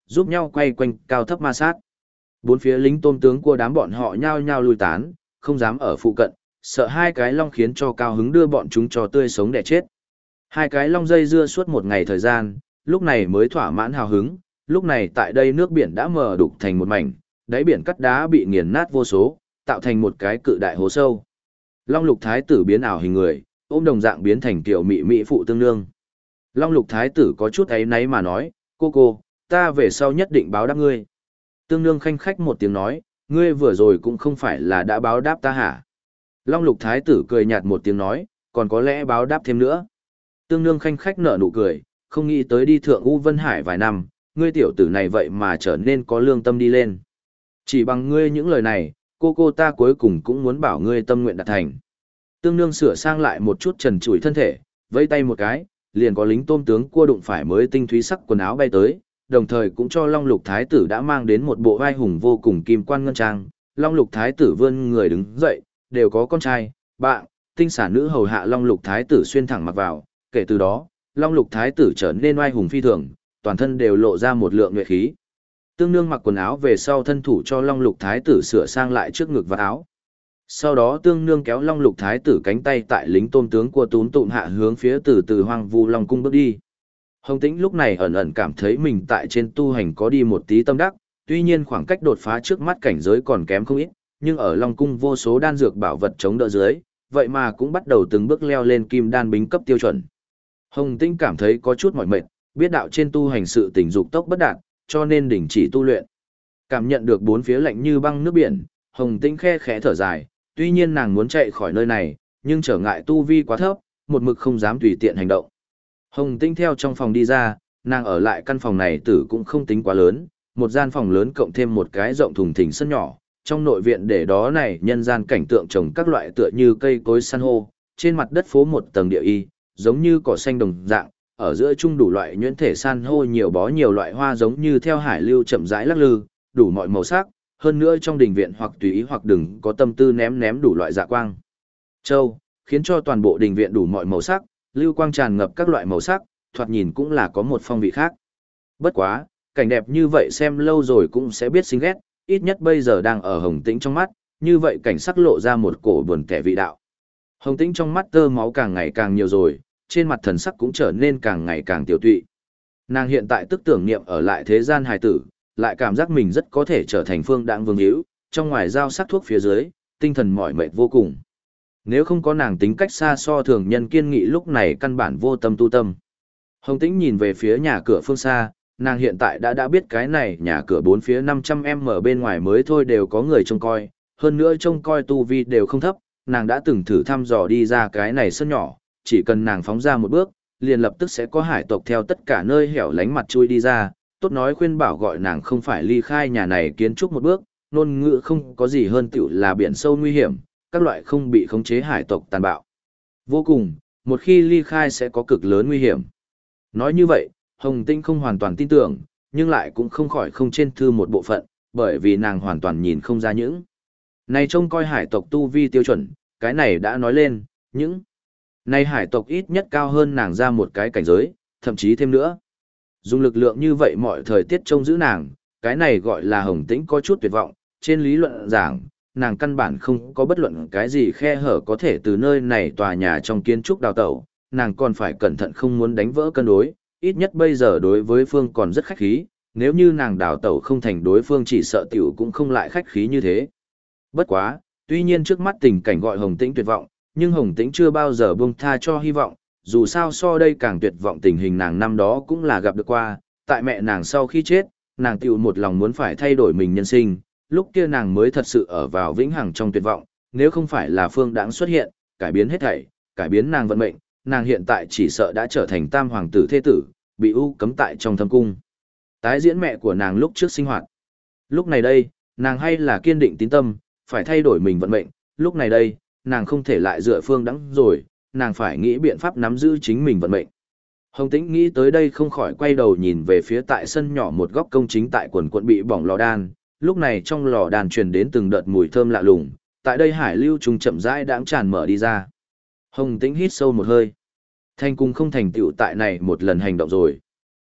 giúp nhau quay quanh cao thấp ma sát. Bốn phía lính tôm tướng của đám bọn họ nhao nhao lui tán, không dám ở phụ cận, sợ hai cái long khiến cho cao hứng đưa bọn chúng cho tươi sống đẻ chết. Hai cái long dây dưa suốt một ngày thời gian, lúc này mới thỏa mãn hào hứng, lúc này tại đây nước biển đã mờ đục thành một mảnh, đáy biển cắt đá bị nghiền nát vô số, tạo thành một cái cự đại hố sâu. Long lục thái tử biến ảo hình người, ôm đồng dạng biến thành tiểu mỹ mỹ phụ tương nương. Long lục thái tử có chút áy náy mà nói, cô, ta về sau nhất định báo đáp ngươi. Tương nương khanh khách một tiếng nói, ngươi vừa rồi cũng không phải là đã báo đáp ta hả? Long lục thái tử cười nhạt một tiếng nói, còn có lẽ báo đáp thêm nữa. Tương nương khanh khách nở nụ cười, không nghĩ tới đi thượng U Vân Hải vài năm, ngươi tiểu tử này vậy mà trở nên có lương tâm đi lên. Chỉ bằng ngươi những lời này, cô ta cuối cùng cũng muốn bảo ngươi tâm nguyện đạt thành. Tương nương sửa sang lại một chút trần trụi thân thể, vẫy tay một cái, liền có lính tôm tướng cua đụng phải mới tinh thúy sắc quần áo bay tới, đồng thời cũng cho Long Lục Thái tử đã mang đến một bộ vai hùng vô cùng kim quan ngân trang. Long Lục Thái tử vươn người đứng dậy, đều có con trai, bạn, tinh xả nữ hầu hạ Long Lục Thái tử xuyên thẳng mặc vào, kể từ đó, Long Lục Thái tử trở nên oai hùng phi thường, toàn thân đều lộ ra một lượng nhuệ khí. Tương nương mặc quần áo về sau thân thủ cho Long Lục Thái tử sửa sang lại trước ngực và áo. Sau đó tương nương kéo Long Lục Thái tử cánh tay tại lính tôm tướng của tún tụm hạ hướng phía từ hoang vu Long cung bước đi. Hồng Tĩnh lúc này ẩn ẩn cảm thấy mình tại trên tu hành có đi một tí tâm đắc, tuy nhiên khoảng cách đột phá trước mắt cảnh giới còn kém không ít, nhưng ở Long cung vô số đan dược bảo vật chống đỡ dưới, vậy mà cũng bắt đầu từng bước leo lên kim đan bính cấp tiêu chuẩn. Hồng Tĩnh cảm thấy có chút mỏi mệt, biết đạo trên tu hành sự tình dục tốc bất đạt, cho nên đình chỉ tu luyện. Cảm nhận được bốn phía lạnh như băng nước biển, Hồng Tĩnh khe khẽ thở dài, tuy nhiên nàng muốn chạy khỏi nơi này, nhưng trở ngại tu vi quá thấp, một mực không dám tùy tiện hành động. Hồng Tĩnh theo trong phòng đi ra, nàng ở lại căn phòng này tử cũng không tính quá lớn, một gian phòng lớn cộng thêm một cái rộng thùng thình sân nhỏ, trong nội viện để đó này nhân gian cảnh tượng trồng các loại tựa như cây cối san hô, trên mặt đất phố một tầng địa y, giống như cỏ xanh đồng dạng, ở giữa chung đủ loại nhuyễn thể san hô nhiều bó nhiều loại hoa giống như theo hải lưu chậm rãi lắc lư, đủ mọi màu sắc, hơn nữa trong đình viện hoặc tùy ý hoặc đừng có tâm tư ném đủ loại dạ quang. Châu, khiến cho toàn bộ đình viện đủ mọi màu sắc, lưu quang tràn ngập các loại màu sắc, thoạt nhìn cũng là có một phong vị khác. Bất quá, cảnh đẹp như vậy xem lâu rồi cũng sẽ biết xinh ghét, ít nhất bây giờ đang ở Hồng Tĩnh trong mắt, như vậy cảnh sắc lộ ra một cổ buồn kẻ vị đạo. Hồng Tĩnh trong mắt tơ máu càng ngày càng nhiều rồi, trên mặt thần sắc cũng trở nên càng ngày càng tiểu tụy. Nàng hiện tại tức tưởng niệm ở lại thế gian hài tử, lại cảm giác mình rất có thể trở thành phương đãng vương hữu, trong ngoài giao sắc thuốc phía dưới, tinh thần mỏi mệt vô cùng. Nếu không có nàng tính cách xa so thường nhân kiên nghị lúc này căn bản vô tâm tu tâm. Hồng Tĩnh nhìn về phía nhà cửa phương xa, nàng hiện tại đã biết cái này nhà cửa bốn phía 500m bên ngoài mới thôi đều có người trông coi, hơn nữa trông coi tu vi đều không thấp, nàng đã từng thử thăm dò đi ra cái này sân nhỏ, chỉ cần nàng phóng ra một bước, liền lập tức sẽ có hải tộc theo tất cả nơi hẻo lánh mặt chui đi ra, tốt nói khuyên bảo gọi nàng không phải ly khai nhà này kiến trúc một bước, ngôn ngữ không có gì hơn tiểu là biển sâu nguy hiểm, các loại không bị khống chế hải tộc tàn bạo. Vô cùng, một khi ly khai sẽ có cực lớn nguy hiểm. Nói như vậy, Hồng Tĩnh không hoàn toàn tin tưởng, nhưng lại cũng không khỏi không trên thư một bộ phận, bởi vì nàng hoàn toàn nhìn không ra những. Này trông coi hải tộc tu vi tiêu chuẩn, cái này đã nói lên, những. Này hải tộc ít nhất cao hơn nàng ra một cái cảnh giới, thậm chí thêm nữa. Dùng lực lượng như vậy mọi thời tiết trông giữ nàng, cái này gọi là Hồng Tĩnh có chút tuyệt vọng, trên lý luận giảng, nàng căn bản không có bất luận cái gì khe hở có thể từ nơi này tòa nhà trong kiến trúc đào tẩu, nàng còn phải cẩn thận không muốn đánh vỡ cân đối, ít nhất bây giờ đối với phương còn rất khách khí, nếu như nàng đào tẩu không thành đối phương chỉ sợ tiểu cũng không lại khách khí như thế. Bất quá, tuy nhiên trước mắt tình cảnh gọi Hồng Tĩnh tuyệt vọng, nhưng Hồng Tĩnh chưa bao giờ buông tha cho hy vọng, dù sao so đây càng tuyệt vọng tình hình nàng năm đó cũng là gặp được qua, tại mẹ nàng sau khi chết, nàng tiểu một lòng muốn phải thay đổi mình nhân sinh, lúc kia nàng mới thật sự ở vào vĩnh hằng trong tuyệt vọng, nếu không phải là Phương Đãng xuất hiện, cải biến hết thảy, cải biến nàng vận mệnh, nàng hiện tại chỉ sợ đã trở thành tam hoàng tử thế tử, bị u cấm tại trong thâm cung. Tái diễn mẹ của nàng lúc trước sinh hoạt. Lúc này đây, nàng hay là kiên định tín tâm, phải thay đổi mình vận mệnh, lúc này đây, nàng không thể lại dựa Phương Đãng rồi, nàng phải nghĩ biện pháp nắm giữ chính mình vận mệnh. Hồng Tĩnh nghĩ tới đây không khỏi quay đầu nhìn về phía tại sân nhỏ một góc công chính tại quần quận bị bỏng lò đan, lúc này trong lò đan truyền đến từng đợt mùi thơm lạ lùng, tại đây hải lưu trùng chậm rãi đãng tràn mở đi ra. Hồng Tĩnh hít sâu một hơi. Thành cung không thành tựu tại này một lần hành động rồi.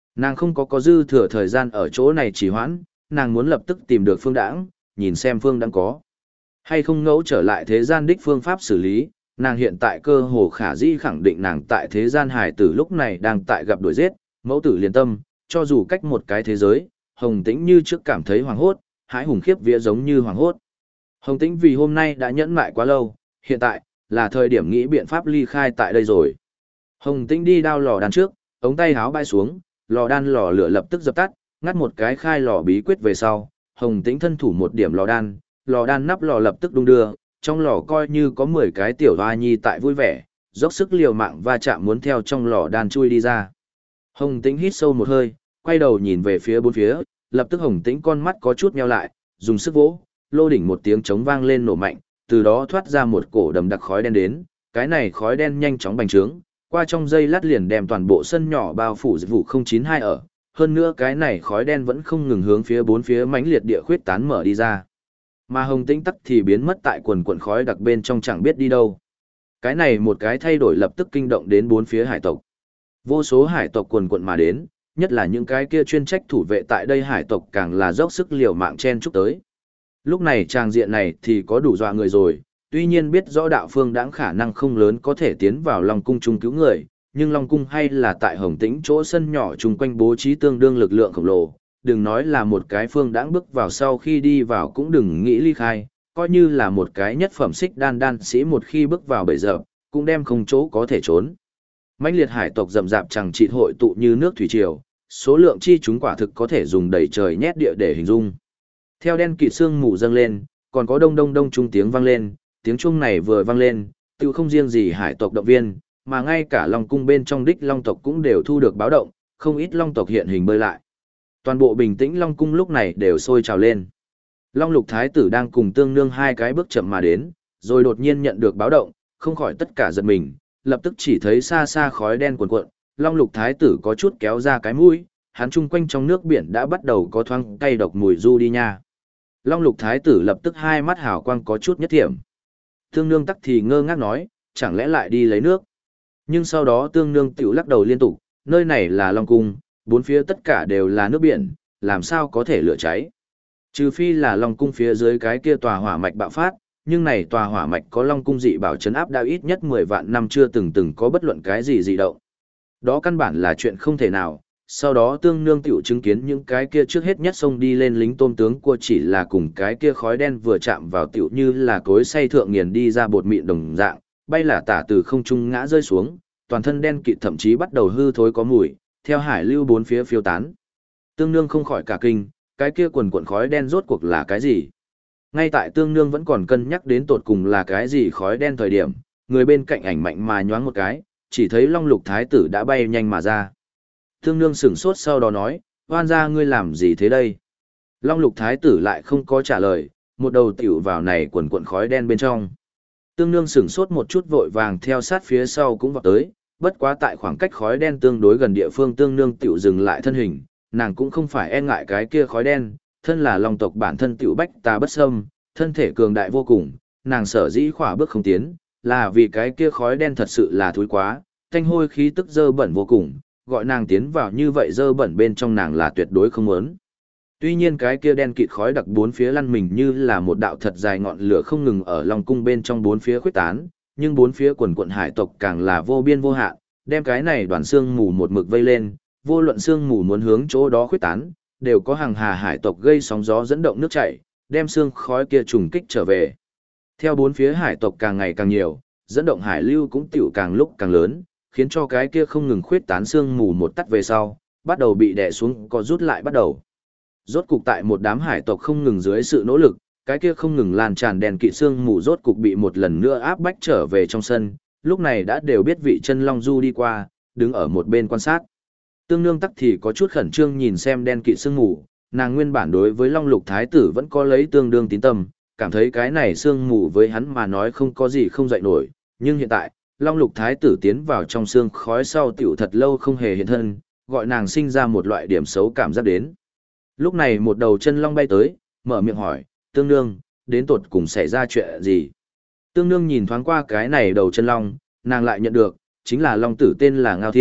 Nàng không có dư thừa thời gian ở chỗ này trì hoãn, nàng muốn lập tức tìm được Phương Đãng, nhìn xem Phương Đãng có hay không ngẫu trở lại thế gian đích phương pháp xử lý. Nàng hiện tại cơ hồ khả dĩ khẳng định nàng tại thế gian hải tử lúc này đang tại gặp đuổi giết, mẫu tử liên tâm, cho dù cách một cái thế giới, Hồng Tĩnh như trước cảm thấy hoảng hốt, hãi hùng khiếp vía giống như hoảng hốt. Hồng Tĩnh vì hôm nay đã nhẫn mại quá lâu, hiện tại là thời điểm nghĩ biện pháp ly khai tại đây rồi. Hồng Tĩnh đi đao lò đan trước, ống tay háo bay xuống, lò đan lò lửa lập tức dập tắt, ngắt một cái khai lò bí quyết về sau, Hồng Tĩnh thân thủ một điểm lò đan nắp lò lập tức đung đưa, trong lò coi như có 10 cái tiểu hoa nhi tại vui vẻ, dốc sức liều mạng va chạm muốn theo trong lò đan chui đi ra. Hồng Tĩnh hít sâu một hơi, quay đầu nhìn về phía bốn phía, lập tức Hồng Tĩnh con mắt có chút nheo lại, dùng sức vỗ, lô đỉnh một tiếng trống vang lên nổ mạnh, từ đó thoát ra một cổ đầm đặc khói đen đến, cái này khói đen nhanh chóng bành trướng, qua trong giây lát liền đem toàn bộ sân nhỏ bao phủ vụ 092 ở, hơn nữa cái này khói đen vẫn không ngừng hướng phía bốn phía mãnh liệt địa khuyết tán mở đi ra. Mà Hồng Tĩnh tắc thì biến mất tại quần quần khói đặc bên trong chẳng biết đi đâu. Cái này một cái thay đổi lập tức kinh động đến bốn phía hải tộc. Vô số hải tộc quần quần mà đến, nhất là những cái kia chuyên trách thủ vệ tại đây hải tộc càng là dốc sức liều mạng chen chúc tới. Lúc này tràng diện này thì có đủ dọa người rồi, tuy nhiên biết rõ đạo Phương Đãng khả năng không lớn có thể tiến vào Long cung chung cứu người, nhưng Long cung hay là tại Hồng Tĩnh chỗ sân nhỏ chung quanh bố trí tương đương lực lượng khổng lồ, đừng nói là một cái Phương Đãng bước vào sau khi đi vào cũng đừng nghĩ ly khai, coi như là một cái nhất phẩm xích đan sĩ một khi bước vào bể giờ, cũng đem không chỗ có thể trốn. Mãnh liệt hải tộc rậm rạp chẳng chịt hội tụ như nước thủy triều, số lượng chi chúng quả thực có thể dùng đầy trời nhét địa để hình dung. Theo đen kịt sương mù dâng lên, còn có đông đông đông trung tiếng vang lên, tiếng chuông này vừa vang lên, tự không riêng gì hải tộc động viên, mà ngay cả Long cung bên trong đích Long tộc cũng đều thu được báo động, không ít Long tộc hiện hình bơi lại. Toàn bộ bình tĩnh Long cung lúc này đều sôi trào lên. Long Lục Thái tử đang cùng Tương Nương hai cái bước chậm mà đến, rồi đột nhiên nhận được báo động, không khỏi tất cả giật mình, lập tức chỉ thấy xa xa khói đen cuồn cuộn, Long Lục Thái tử có chút kéo ra cái mũi, hắn chung quanh trong nước biển đã bắt đầu có thoáng cay độc mùi du đi nha. Long Lục Thái tử lập tức hai mắt hào quang có chút nhất thiểm. Tương Nương tắc thì ngơ ngác nói, chẳng lẽ lại đi lấy nước. Nhưng sau đó Tương Nương tiểu lắc đầu liên tục, nơi này là Long cung, bốn phía tất cả đều là nước biển, làm sao có thể lửa cháy. Trừ phi là Long cung phía dưới cái kia tòa hỏa mạch bạo phát, nhưng này tòa hỏa mạch có Long cung dị bảo trấn áp đã ít nhất 10 vạn năm chưa từng có bất luận cái gì dị động. Đó căn bản là chuyện không thể nào. Sau đó Tương Nương tiểu chứng kiến những cái kia trước hết nhất xông đi lên lính tôm tướng cua chỉ là cùng cái kia khói đen vừa chạm vào tiểu như là cối xay thượng nghiền đi ra bột mịn đồng dạng, bay là tả từ không trung ngã rơi xuống, toàn thân đen kịt thậm chí bắt đầu hư thối có mùi, theo hải lưu bốn phía phiêu tán. Tương Nương không khỏi cả kinh, cái kia quần cuộn khói đen rốt cuộc là cái gì? Ngay tại Tương Nương vẫn còn cân nhắc đến tột cùng là cái gì khói đen thời điểm, người bên cạnh ảnh mạnh mà nhoáng một cái, chỉ thấy Long Lục Thái tử đã bay nhanh mà ra. Tương Nương sửng sốt sau đó nói, oan gia ngươi làm gì thế đây? Long Lục Thái tử lại không có trả lời, một đầu tiểu vào này quần cuộn khói đen bên trong. Tương Nương sửng sốt một chút vội vàng theo sát phía sau cũng vào tới, bất quá tại khoảng cách khói đen tương đối gần địa phương Tương Nương tiểu dừng lại thân hình, nàng cũng không phải e ngại cái kia khói đen, thân là Long tộc bản thân tiểu bách tà bất xâm, thân thể cường đại vô cùng, nàng sở dĩ khỏa bước không tiến, là vì cái kia khói đen thật sự là thúi quá, thanh hôi khí tức dơ bẩn vô cùng, gọi nàng tiến vào như vậy dơ bẩn bên trong nàng là tuyệt đối không muốn. Tuy nhiên cái kia đen kịt khói đặc bốn phía lăn mình như là một đạo thật dài ngọn lửa không ngừng ở Long cung bên trong bốn phía khuếch tán, nhưng bốn phía quần quần hải tộc càng là vô biên vô hạn, đem cái này đoàn xương mù một mực vây lên, vô luận xương mù muốn hướng chỗ đó khuếch tán, đều có hàng hà hải tộc gây sóng gió dẫn động nước chảy, đem xương khói kia trùng kích trở về. Theo bốn phía hải tộc càng ngày càng nhiều, dẫn động hải lưu cũng tiểu càng lúc càng lớn, khiến cho cái kia không ngừng khuyết tán sương mù một tắt về sau, bắt đầu bị đè xuống có rút lại bắt đầu. Rốt cục tại một đám hải tộc không ngừng dưới sự nỗ lực, cái kia không ngừng lan tràn đèn kỵ sương mù rốt cục bị một lần nữa áp bách trở về trong sân, lúc này đã đều biết vị chân long du đi qua, đứng ở một bên quan sát. Tương Nương tắc thì có chút khẩn trương nhìn xem đen kỵ sương mù, nàng nguyên bản đối với Long Lục Thái tử vẫn có lấy tương đương tín tâm, cảm thấy cái này sương mù với hắn mà nói không có gì không dậy nổi, nhưng hiện tại, Long Lục Thái tử tiến vào trong sương khói sau tiểu thật lâu không hề hiện thân, gọi nàng sinh ra một loại điểm xấu cảm giác đến. Lúc này một đầu chân long bay tới, mở miệng hỏi, Tương Nương, đến tột cùng xảy ra chuyện gì? Tương Nương nhìn thoáng qua cái này đầu chân long, nàng lại nhận được, chính là long tử tên là Ngao Thiên,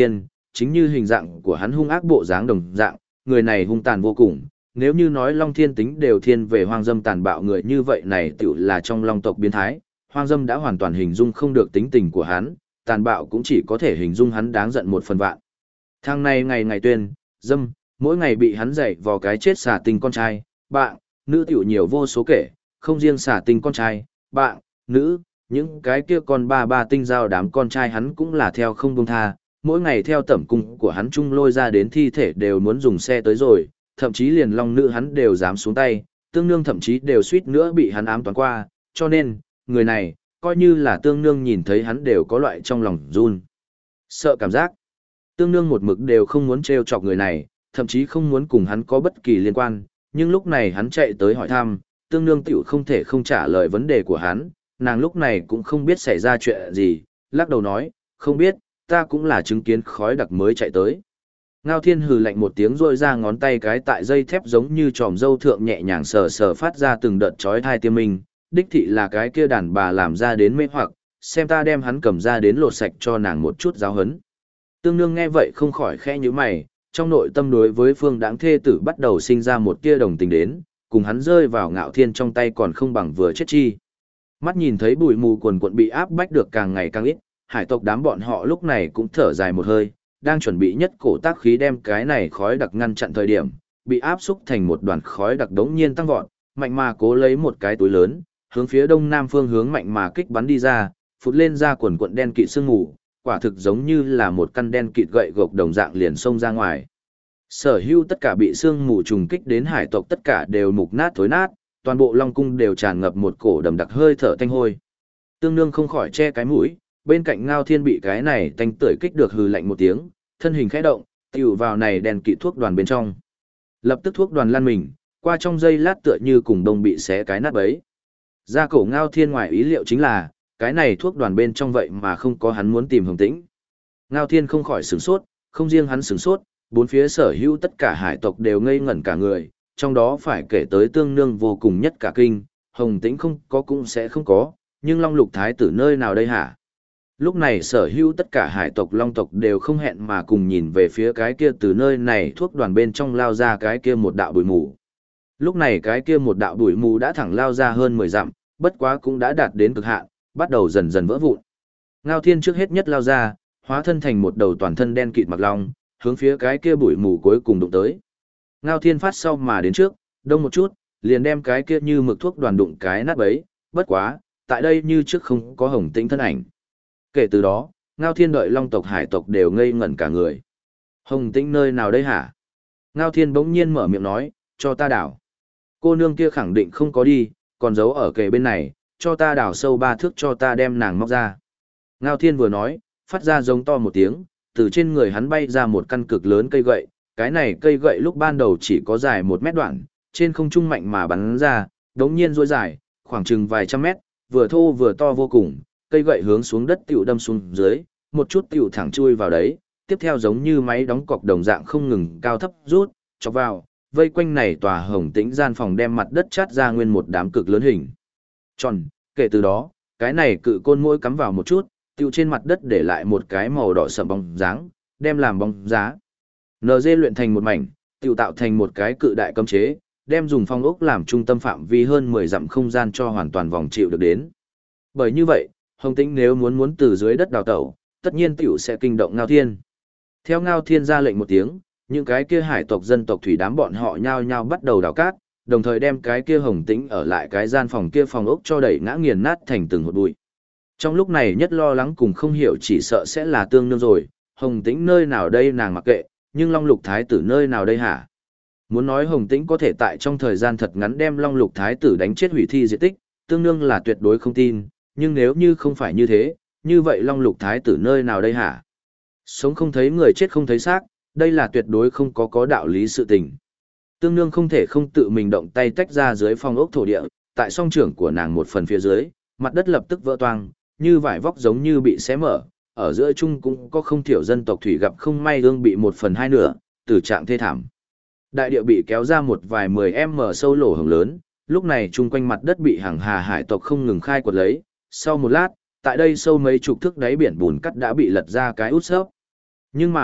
chính như hình dạng của hắn hung ác bộ dáng đồng dạng, người này hung tàn vô cùng. Nếu như nói Long Thiên tính đều thiên về hoang dâm tàn bạo người như vậy này tựu là trong Long tộc biến thái, hoang dâm đã hoàn toàn hình dung không được tính tình của hắn, tàn bạo cũng chỉ có thể hình dung hắn đáng giận một phần vạn. Thằng này ngày ngày tuyên, dâm, mỗi ngày bị hắn dạy vào cái chết xả tình con trai, bạn, nữ tiểu nhiều vô số kể, không riêng xả tình con trai, bạn, nữ, những cái kia con ba tinh giao đám con trai hắn cũng là theo không buông tha, mỗi ngày theo tẩm cung của hắn chung lôi ra đến thi thể đều muốn dùng xe tới rồi, thậm chí liền long nữ hắn đều dám xuống tay, tương nương thậm chí đều suýt nữa bị hắn ám toán qua, cho nên, người này, coi như là tương nương nhìn thấy hắn đều có loại trong lòng run. Sợ cảm giác. Tương nương một mực đều không muốn trêu chọc người này, thậm chí không muốn cùng hắn có bất kỳ liên quan, nhưng lúc này hắn chạy tới hỏi thăm, tương nương tiểu không thể không trả lời vấn đề của hắn, nàng lúc này cũng không biết xảy ra chuyện gì, lắc đầu nói, không biết, ta cũng là chứng kiến khói đặc mới chạy tới. Ngao Thiên hừ lạnh một tiếng rôi ra ngón tay cái tại dây thép giống như tròm dâu thượng nhẹ nhàng sờ sờ phát ra từng đợt chói tai tiêm minh, đích thị là cái kia đàn bà làm ra đến mê hoặc, xem ta đem hắn cầm ra đến lột sạch cho nàng một chút giáo hấn. Tương nương nghe vậy không khỏi khẽ nhíu mày, trong nội tâm đối với Phương Đãng thê tử bắt đầu sinh ra một tia đồng tình đến, cùng hắn rơi vào Ngạo Thiên trong tay còn không bằng vừa chết chi. Mắt nhìn thấy bụi mù quần quần bị áp bách được càng ngày càng ít, hải tộc đám bọn họ lúc này cũng thở dài một hơi, đang chuẩn bị nhất cổ tác khí đem cái này khói đặc ngăn chặn thời điểm, bị áp xúc thành một đoàn khói đặc đống nhiên tăng vọt, mạnh mà cố lấy một cái túi lớn, hướng phía đông nam phương hướng mạnh mà kích bắn đi ra, phụt lên ra quần cuộn đen kịt sương mù, quả thực giống như là một căn đen kịt gậy gộc đồng dạng liền xông ra ngoài. Sở hữu tất cả bị sương mù trùng kích đến hải tộc tất cả đều mục nát thối nát, toàn bộ long cung đều tràn ngập một cổ đầm đặc hơi thở tanh hôi. Tương nương không khỏi che cái mũi, bên cạnh Ngao Thiên bị cái này tanh tưởi kích được hừ lạnh một tiếng, thân hình khẽ động, tiểu vào này đèn kỵ thuốc đoàn bên trong. Lập tức thuốc đoàn lăn mình, qua trong giây lát tựa như cùng đông bị xé cái nát bấy. Ra cổ Ngao Thiên ngoài ý liệu chính là, cái này thuốc đoàn bên trong vậy mà không có hắn muốn tìm Hồng Tĩnh. Ngao Thiên không khỏi sửng sốt, không riêng hắn sửng sốt, bốn phía sở hữu tất cả hải tộc đều ngây ngẩn cả người, trong đó phải kể tới tương nương vô cùng nhất cả kinh, Hồng Tĩnh không có cũng sẽ không có, nhưng Long Lục Thái tử nơi nào đây hả? Lúc này sở hữu tất cả hải tộc long tộc đều không hẹn mà cùng nhìn về phía cái kia từ nơi này thuốc đoàn bên trong lao ra cái kia một đạo bụi mù. Lúc này cái kia một đạo bụi mù đã thẳng lao ra hơn 10 dặm, bất quá cũng đã đạt đến cực hạn, bắt đầu dần dần vỡ vụn. Ngao Thiên trước hết nhất lao ra, hóa thân thành một đầu toàn thân đen kịt mặc long, hướng phía cái kia bụi mù cuối cùng đụng tới. Ngao Thiên phát sau mà đến trước, đông một chút, liền đem cái kia như mực thuốc đoàn đụng cái nát bấy, bất quá, tại đây như trước không có Hồng Tĩnh thân ảnh. Kể từ đó, Ngao Thiên đợi long tộc hải tộc đều ngây ngẩn cả người. Hồng Tĩnh nơi nào đây hả? Ngao Thiên bỗng nhiên mở miệng nói, cho ta đảo. Cô nương kia khẳng định không có đi, còn giấu ở kề bên này, cho ta đào sâu 3 thước cho ta đem nàng móc ra. Ngao Thiên vừa nói, phát ra giống to một tiếng, từ trên người hắn bay ra một căn cực lớn cây gậy, cái này cây gậy lúc ban đầu chỉ có dài 1 mét đoạn, trên không trung mạnh mà bắn ra, đống nhiên duỗi dài, khoảng chừng vài trăm mét, vừa thô vừa to vô cùng, cây gậy hướng xuống đất tiểu đâm xuống dưới, một chút tiểu thẳng chui vào đấy, tiếp theo giống như máy đóng cọc đồng dạng không ngừng cao thấp rút, chọc vào, vây quanh này tòa Hồng Tĩnh gian phòng đem mặt đất chát ra nguyên một đám cực lớn hình tròn, kể từ đó, cái này cự côn mỗi cắm vào một chút, tiêu trên mặt đất để lại một cái màu đỏ sẫm bóng dáng, đem làm bóng giá. NG luyện thành một mảnh, tiêu tạo thành một cái cự đại cấm chế, đem dùng phong ốc làm trung tâm phạm vi hơn 10 dặm không gian cho hoàn toàn vòng chịu được đến. Bởi như vậy, Hồng Tĩnh nếu muốn từ dưới đất đào tẩu, tất nhiên tiểu sẽ kinh động Ngao Thiên. Theo Ngao Thiên ra lệnh một tiếng, những cái kia hải tộc dân tộc thủy đám bọn họ nhao nhao bắt đầu đào cát, đồng thời đem cái kia Hồng Tĩnh ở lại cái gian phòng kia phòng ốc cho đẩy ngã nghiền nát thành từng hột bụi. Trong lúc này nhất lo lắng cùng không hiểu chỉ sợ sẽ là tương nương rồi, Hồng Tĩnh nơi nào đây nàng mặc kệ, nhưng Long Lục Thái tử nơi nào đây hả? Muốn nói Hồng Tĩnh có thể tại trong thời gian thật ngắn đem Long Lục Thái tử đánh chết hủy thi diệt tích, tương nương là tuyệt đối không tin, nhưng nếu như không phải như thế, như vậy Long Lục Thái tử nơi nào đây hả? Sống không thấy người chết không thấy xác, đây là tuyệt đối không có đạo lý sự tình. Tương nương không thể không tự mình động tay tách ra dưới phong ốc thổ địa, tại song trưởng của nàng một phần phía dưới, mặt đất lập tức vỡ toang, như vải vóc giống như bị xé mở, ở giữa chung cũng có không thiểu dân tộc thủy gặp không may ương bị 1/2 nửa, tử trạng thê thảm. Đại địa bị kéo ra một vài 10m sâu lỗ hổng lớn, lúc này chung quanh mặt đất bị hàng hà hải tộc không ngừng khai quật lấy, sau một lát, tại đây sâu mấy chục thước đáy biển bùn cắt đã bị lật ra cái út xớp. Nhưng mà,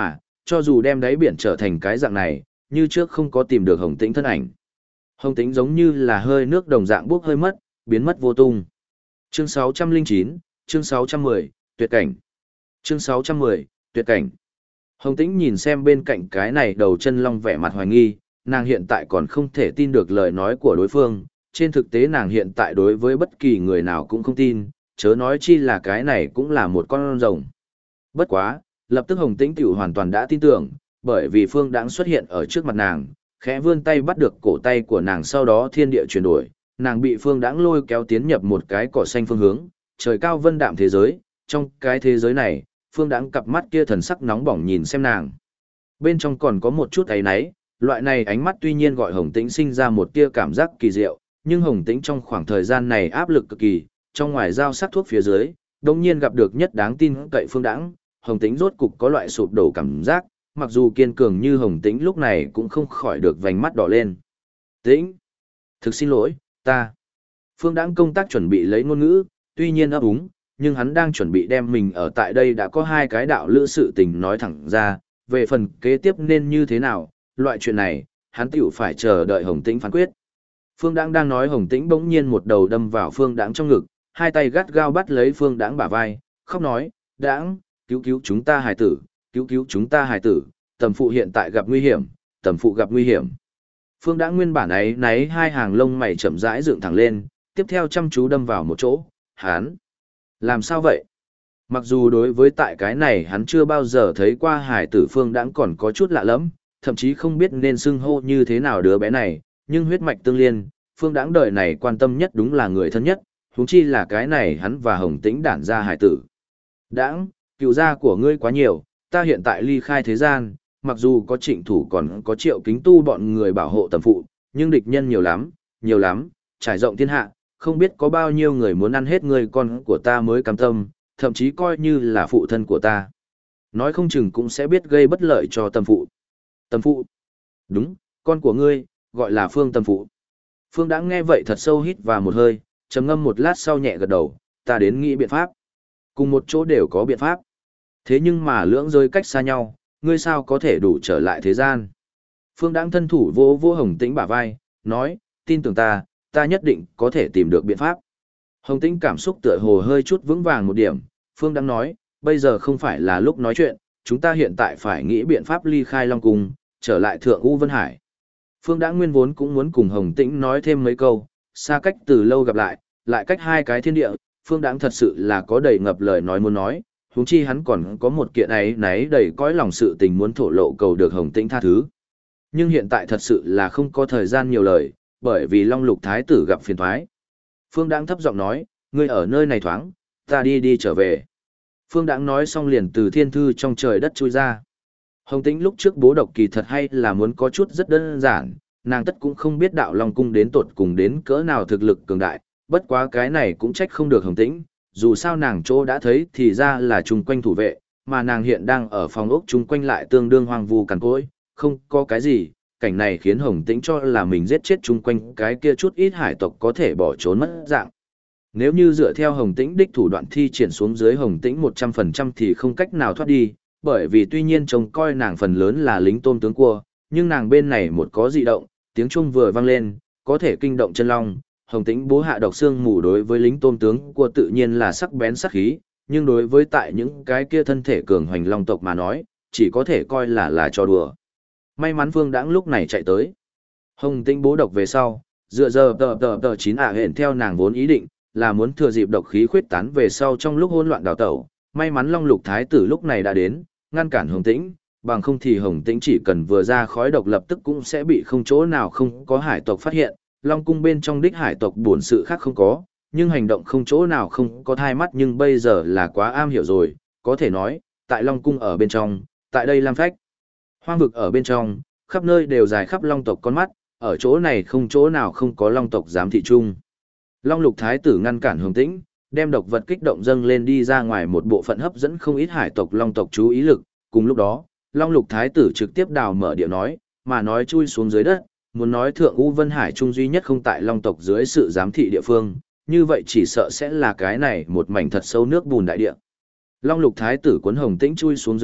cho dù đem đáy biển trở thành cái dạng này, như trước không có tìm được Hồng Tĩnh thân ảnh. Hồng Tĩnh giống như là hơi nước đồng dạng bốc hơi mất, biến mất vô tung. Chương 609, chương 610, tuyệt cảnh. Chương 610, tuyệt cảnh. Hồng Tĩnh nhìn xem bên cạnh cái này đầu chân long vẻ mặt hoài nghi, nàng hiện tại còn không thể tin được lời nói của đối phương, trên thực tế nàng hiện tại đối với bất kỳ người nào cũng không tin, chớ nói chi là cái này cũng là một con rồng. Bất quá, lập tức Hồng Tĩnh tiểu hoàn toàn đã tin tưởng, bởi vì Phương Đãng xuất hiện ở trước mặt nàng, khẽ vươn tay bắt được cổ tay của nàng, sau đó thiên địa chuyển đổi, nàng bị Phương Đãng lôi kéo tiến nhập một cái cỏ xanh phương hướng, trời cao vân đạm thế giới, trong cái thế giới này, Phương Đãng cặp mắt kia thần sắc nóng bỏng nhìn xem nàng. Bên trong còn có một chút áy náy, loại này ánh mắt tuy nhiên gọi Hồng Tĩnh sinh ra một tia cảm giác kỳ diệu, nhưng Hồng Tĩnh trong khoảng thời gian này áp lực cực kỳ, trong ngoài giao sắc thuốc phía dưới, đột nhiên gặp được nhất đáng tin cậy Phương Đãng, Hồng Tĩnh rốt cục có loại sụp đổ cảm giác, mặc dù kiên cường như Hồng Tĩnh lúc này cũng không khỏi được vành mắt đỏ lên. Tĩnh, thực xin lỗi, ta. Phương Đãng công tác chuẩn bị lấy ngôn ngữ, tuy nhiên ấp úng, nhưng hắn đang chuẩn bị đem mình ở tại đây đã có hai cái đạo lữ sự tình nói thẳng ra, về phần kế tiếp nên như thế nào, loại chuyện này, hắn tiểu phải chờ đợi Hồng Tĩnh phán quyết. Phương Đãng đang nói, Hồng Tĩnh bỗng nhiên một đầu đâm vào Phương Đãng trong ngực, hai tay gắt gao bắt lấy Phương Đãng bả vai, khóc nói, Đãng, cứu cứu chúng ta hài tử, cứu cứu chúng ta hài tử, tầm phụ hiện tại gặp nguy hiểm, tầm phụ gặp nguy hiểm. Phương Đãng nguyên bản ấy náy hai hàng lông mày chậm rãi dựng thẳng lên, tiếp theo chăm chú đâm vào một chỗ, hắn. Làm sao vậy? Mặc dù đối với tại cái này hắn chưa bao giờ thấy qua hài tử Phương Đãng còn có chút lạ lẫm, thậm chí không biết nên xưng hô như thế nào đứa bé này, nhưng huyết mạch tương liên, Phương Đãng đời này quan tâm nhất đúng là người thân nhất, huống chi là cái này hắn và Hồng Tĩnh đản ra hài tử. Đãng, cựu gia của ngươi quá nhiều, ta hiện tại ly khai thế gian, mặc dù có Trịnh Thủ còn có Triệu Kính Tu bọn người bảo hộ tầm phụ, nhưng địch nhân nhiều lắm, trải rộng thiên hạ, không biết có bao nhiêu người muốn ăn hết người con của ta mới cam tâm, thậm chí coi như là phụ thân của ta. Nói không chừng cũng sẽ biết gây bất lợi cho tầm phụ. Tầm phụ? Đúng, con của ngươi, gọi là Phương tầm phụ. Phương đã nghe vậy thật sâu hít vào một hơi, trầm ngâm một lát sau nhẹ gật đầu, ta đến nghĩ biện pháp. Cùng một chỗ đều có biện pháp. Thế nhưng mà lưỡng rơi cách xa nhau, ngươi sao có thể đủ trở lại thế gian. Phương Đãng thân thủ vỗ vỗ Hồng Tĩnh bả vai, nói, tin tưởng ta nhất định có thể tìm được biện pháp. Hồng Tĩnh cảm xúc tựa hồ hơi chút vững vàng một điểm, Phương Đãng nói, bây giờ không phải là lúc nói chuyện, chúng ta hiện tại phải nghĩ biện pháp ly khai Long Cung, trở lại Thượng U Vân Hải. Phương Đãng nguyên vốn cũng muốn cùng Hồng Tĩnh nói thêm mấy câu, xa cách từ lâu gặp lại cách hai cái thiên địa, Phương Đãng thật sự là có đầy ngập lời nói muốn nói, huống chi hắn còn có một kiện ấy náy đầy cõi lòng sự tình muốn thổ lộ cầu được Hồng Tĩnh tha thứ. Nhưng hiện tại thật sự là không có thời gian nhiều lời, bởi vì Long Lục Thái tử gặp phiền toái. Phương Đãng thấp giọng nói, ngươi ở nơi này thoáng, ta đi trở về. Phương Đãng nói xong liền từ thiên thư trong trời đất chui ra. Hồng Tĩnh lúc trước bố độc kỳ thật hay là muốn có chút rất đơn giản, nàng tất cũng không biết đạo Long Cung đến tột cùng đến cỡ nào thực lực cường đại, bất quá cái này cũng trách không được Hồng Tĩnh, dù sao nàng chỗ đã thấy thì ra là chung quanh thủ vệ, mà nàng hiện đang ở phòng ốc chung quanh lại tương đương hoang vu cằn cỗi, không có cái gì, cảnh này khiến Hồng Tĩnh cho là mình giết chết chung quanh cái kia chút ít hải tộc có thể bỏ trốn mất dạng. Nếu như dựa theo Hồng Tĩnh đích thủ đoạn thi triển xuống dưới Hồng Tĩnh 100% thì không cách nào thoát đi, bởi vì tuy nhiên trông coi nàng phần lớn là lính tôm tướng cua, nhưng nàng bên này một có dị động, tiếng chuông vừa vang lên, có thể kinh động chân long. Hồng Tĩnh bố hạ độc xương mù đối với lính tôm tướng cua tự nhiên là sắc bén sắc khí, nhưng đối với tại những cái kia thân thể cường hoành long tộc mà nói, chỉ có thể coi là trò đùa. May mắn Phương Đãng lúc này chạy tới. Hồng Tĩnh bố độc về sau, dựa giờ tờ 9 hẹn theo nàng vốn ý định, là muốn thừa dịp độc khí khuyết tán về sau trong lúc hỗn loạn đào tẩu. May mắn Long Lục Thái tử lúc này đã đến, ngăn cản Hồng Tĩnh, bằng không thì Hồng Tĩnh chỉ cần vừa ra khói độc lập tức cũng sẽ bị không chỗ nào không có hải tộc phát hiện. Long cung bên trong đích hải tộc buồn sự khác không có, nhưng hành động không chỗ nào không có thai mắt, nhưng bây giờ là quá am hiểu rồi, có thể nói, tại Long cung ở bên trong, tại đây Lam Phách. Hoang vực ở bên trong, khắp nơi đều dài khắp long tộc con mắt, ở chỗ này không chỗ nào không có long tộc giám thị chung. Long Lục Thái tử ngăn cản Hồng Tĩnh, đem độc vật kích động dâng lên đi ra ngoài một bộ phận hấp dẫn không ít hải tộc long tộc chú ý lực, cùng lúc đó, Long Lục Thái tử trực tiếp đào mở địa nói, mà nói chui xuống dưới đất, muốn nói Thượng U Vân Hải trung duy nhất không tại long tộc dưới sự giám thị địa phương, như vậy chỉ sợ sẽ là cái này một mảnh thật sâu nước bùn đại địa. Long Lục Thái tử cuốn Hồng Tĩnh chui xuống dưới đất,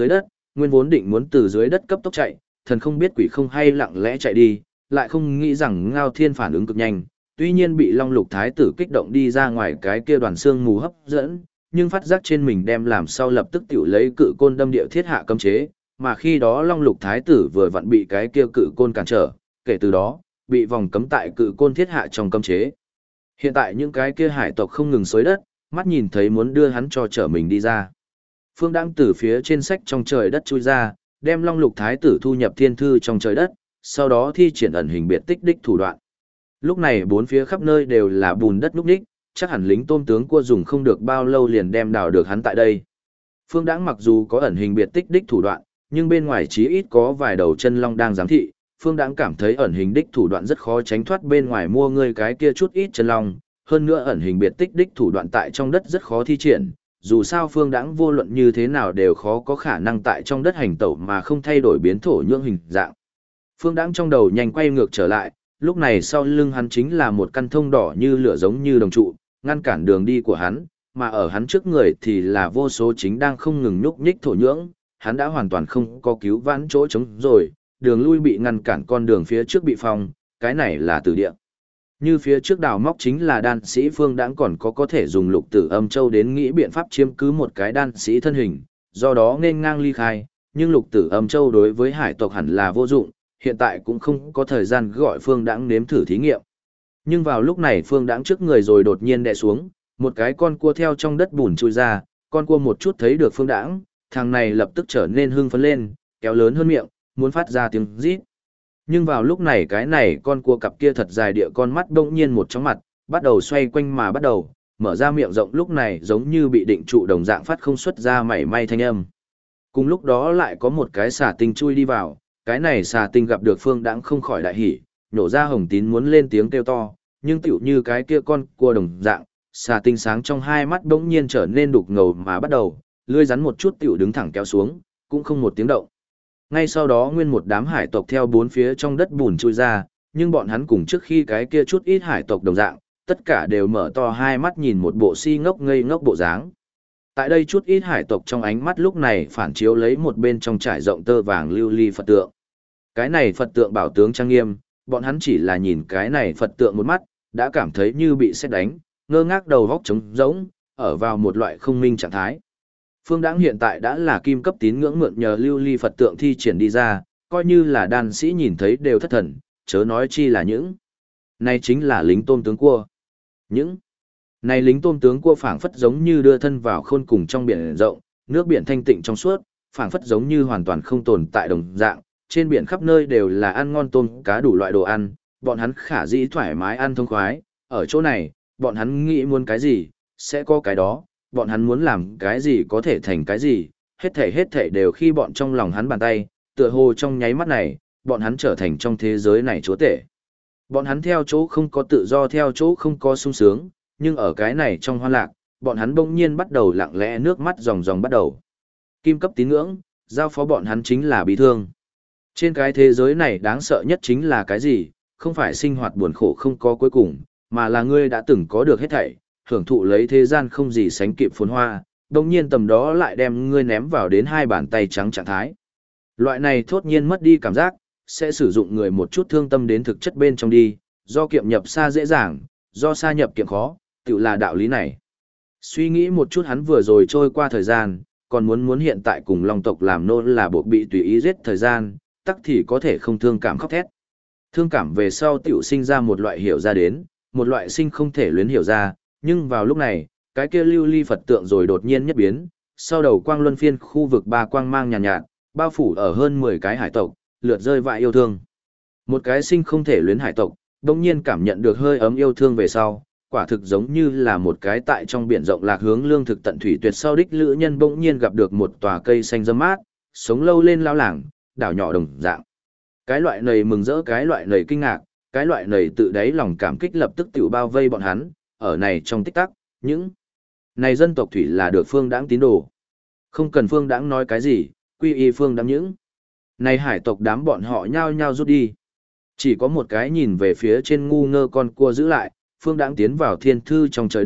nguyên vốn định muốn từ dưới đất cấp tốc chạy, thần không biết quỷ không hay lặng lẽ chạy đi, lại không nghĩ rằng Ngao Thiên phản ứng cực nhanh, tuy nhiên bị Long Lục Thái tử kích động đi ra ngoài cái kia đoàn xương mù hấp dẫn, nhưng phát giác trên mình đem làm sau lập tức tiểu lấy cự côn đâm địa thiết hạ cấm chế, mà khi đó Long Lục Thái tử vừa vặn bị cái kia cự côn cản trở, kể từ đó, bị vòng cấm tại cự côn thiết hạ trong cấm chế. Hiện tại những cái kia hải tộc không ngừng xối đất, mắt nhìn thấy muốn đưa hắn cho trở mình đi ra. Phương Đãng từ phía trên sách trong trời đất chui ra, đem Long Lục Thái tử thu nhập thiên thư trong trời đất, sau đó thi triển ẩn hình biệt tích đích thủ đoạn. Lúc này bốn phía khắp nơi đều là bùn đất núc ních, chắc hẳn lính tôm tướng cua dùng không được bao lâu liền đem đào được hắn tại đây. Phương Đãng mặc dù có ẩn hình biệt tích đích thủ đoạn, nhưng bên ngoài chí ít có vài đầu chân long đang giám thị. Phương Đãng cảm thấy ẩn hình đích thủ đoạn rất khó tránh thoát bên ngoài mua ngươi cái kia chút ít chân long, hơn nữa ẩn hình biệt tích đích thủ đoạn tại trong đất rất khó thi triển, dù sao Phương Đãng vô luận như thế nào đều khó có khả năng tại trong đất hành tẩu mà không thay đổi biến thổ nhưỡng hình dạng. Phương Đãng trong đầu nhanh quay ngược trở lại, lúc này sau lưng hắn chính là một căn thông đỏ như lửa giống như đồng trụ, ngăn cản đường đi của hắn, mà ở hắn trước người thì là vô số chính đang không ngừng nhúc nhích thổ nhưỡng, hắn đã hoàn toàn không có cứu vãn chỗ trống rồi, đường lui bị ngăn cản, con đường phía trước bị phong, cái này là tử địa. Như phía trước đào móc chính là đan sĩ Phương Đãng còn có thể dùng Lục Tử Âm Châu đến nghĩ biện pháp chiếm cứ một cái đan sĩ thân hình, do đó nên ngang ly khai, nhưng Lục Tử Âm Châu đối với hải tộc hẳn là vô dụng, hiện tại cũng không có thời gian gọi Phương Đãng nếm thử thí nghiệm. Nhưng vào lúc này Phương Đãng trước người rồi đột nhiên đè xuống, một cái con cua theo trong đất bùn chui ra, con cua một chút thấy được Phương Đãng, thằng này lập tức trở nên hưng phấn lên, kéo lớn hơn miệng, muốn phát ra tiếng rít. Nhưng vào lúc này cái này con cua cặp kia thật dài địa con mắt bỗng nhiên một chóng mặt, bắt đầu xoay quanh mà bắt đầu, mở ra miệng rộng lúc này giống như bị định trụ đồng dạng phát không xuất ra mảy may thanh âm. Cùng lúc đó lại có một cái xà tinh chui đi vào, cái này xà tinh gặp được Phương Đãng không khỏi đại hỉ, nhổ ra hồng tín muốn lên tiếng kêu to, nhưng tựu như cái kia con cua đồng dạng, xà tinh sáng trong hai mắt bỗng nhiên trở nên đục ngầu mà bắt đầu, lưỡi rắn một chút tựu đứng thẳng kéo xuống, cũng không một tiếng động. Ngay sau đó nguyên một đám hải tộc theo bốn phía trong đất bùn chui ra, nhưng bọn hắn cùng trước khi cái kia chút ít hải tộc đồng dạng, tất cả đều mở to hai mắt nhìn một bộ si ngốc ngây ngốc bộ dáng. Tại đây chút ít hải tộc trong ánh mắt lúc này phản chiếu lấy một bên trong trải rộng tơ vàng lưu ly Phật tượng. Cái này Phật tượng bảo tướng trang nghiêm, bọn hắn chỉ là nhìn cái này Phật tượng một mắt, đã cảm thấy như bị sét đánh, ngơ ngác đầu góc trống rỗng, ở vào một loại không minh trạng thái. Phương Đãng hiện tại đã là kim cấp tín ngưỡng mượn nhờ lưu ly Phật tượng thi triển đi ra, coi như là đan sĩ nhìn thấy đều thất thần, chớ nói chi là những. Này chính là lính tôm tướng cua. Những này lính tôm tướng cua phảng phất giống như đưa thân vào khôn cùng trong biển rộng, nước biển thanh tịnh trong suốt, phảng phất giống như hoàn toàn không tồn tại đồng dạng, trên biển khắp nơi đều là ăn ngon tôm cá đủ loại đồ ăn, bọn hắn khả dĩ thoải mái ăn thông khoái, ở chỗ này, bọn hắn nghĩ muốn cái gì, sẽ có cái đó, bọn hắn muốn làm cái gì có thể thành cái gì, hết thảy đều khi bọn trong lòng hắn bàn tay, tựa hồ trong nháy mắt này, bọn hắn trở thành trong thế giới này chúa tể. Bọn hắn theo chỗ không có tự do, theo chỗ không có sung sướng, nhưng ở cái này trong hoa lạc, bọn hắn bỗng nhiên bắt đầu lặng lẽ nước mắt ròng ròng bắt đầu. Kim cấp tín ngưỡng, giao phó bọn hắn chính là bi thương. Trên cái thế giới này đáng sợ nhất chính là cái gì, không phải sinh hoạt buồn khổ không có cuối cùng, mà là ngươi đã từng có được hết thảy, hưởng thụ lấy thế gian không gì sánh kịp phồn hoa, đồng nhiên tầm đó lại đem ngươi ném vào đến hai bàn tay trắng trạng thái. Loại này thốt nhiên mất đi cảm giác, sẽ sử dụng người một chút thương tâm đến thực chất bên trong đi, do kiệm nhập xa dễ dàng, do xa nhập kiệm khó, tự là đạo lý này. Suy nghĩ một chút hắn vừa rồi trôi qua thời gian, còn muốn hiện tại cùng Long tộc làm nô là buộc bị tùy ý giết thời gian, tắc thì có thể không thương cảm khóc thét. Thương cảm về sau tiểu sinh ra một loại hiểu ra đến, một loại sinh không thể luyến hiểu ra, nhưng vào lúc này, cái kia lưu ly Phật tượng rồi đột nhiên nhất biến, sau đầu quang luân phiên khu vực ba quang mang nhàn nhạt, bao phủ ở hơn 10 cái hải tộc, lượt rơi vại yêu thương. Một cái sinh không thể luyến hải tộc, đồng nhiên cảm nhận được hơi ấm yêu thương về sau, quả thực giống như là một cái tại trong biển rộng lạc hướng lương thực tận thủy tuyệt sau đích lữ nhân bỗng nhiên gặp được một tòa cây xanh râm mát, sống lâu lên lao làng, đảo nhỏ đồng dạng. Cái loại này mừng rỡ, cái loại này kinh ngạc, cái loại này tự đáy lòng cảm kích lập tức tiểu bao vây bọn hắn, ở này trong tích tắc, những này dân tộc thủy là được Phương Đãng tín đồ. Không cần Phương Đãng nói cái gì, quy y Phương Đãng những. Này hải tộc đám bọn họ nhao nhao rút đi. Chỉ có một cái nhìn về phía trên ngu ngơ con cua giữ lại, Phương Đãng tiến vào thiên thư trong trời đất,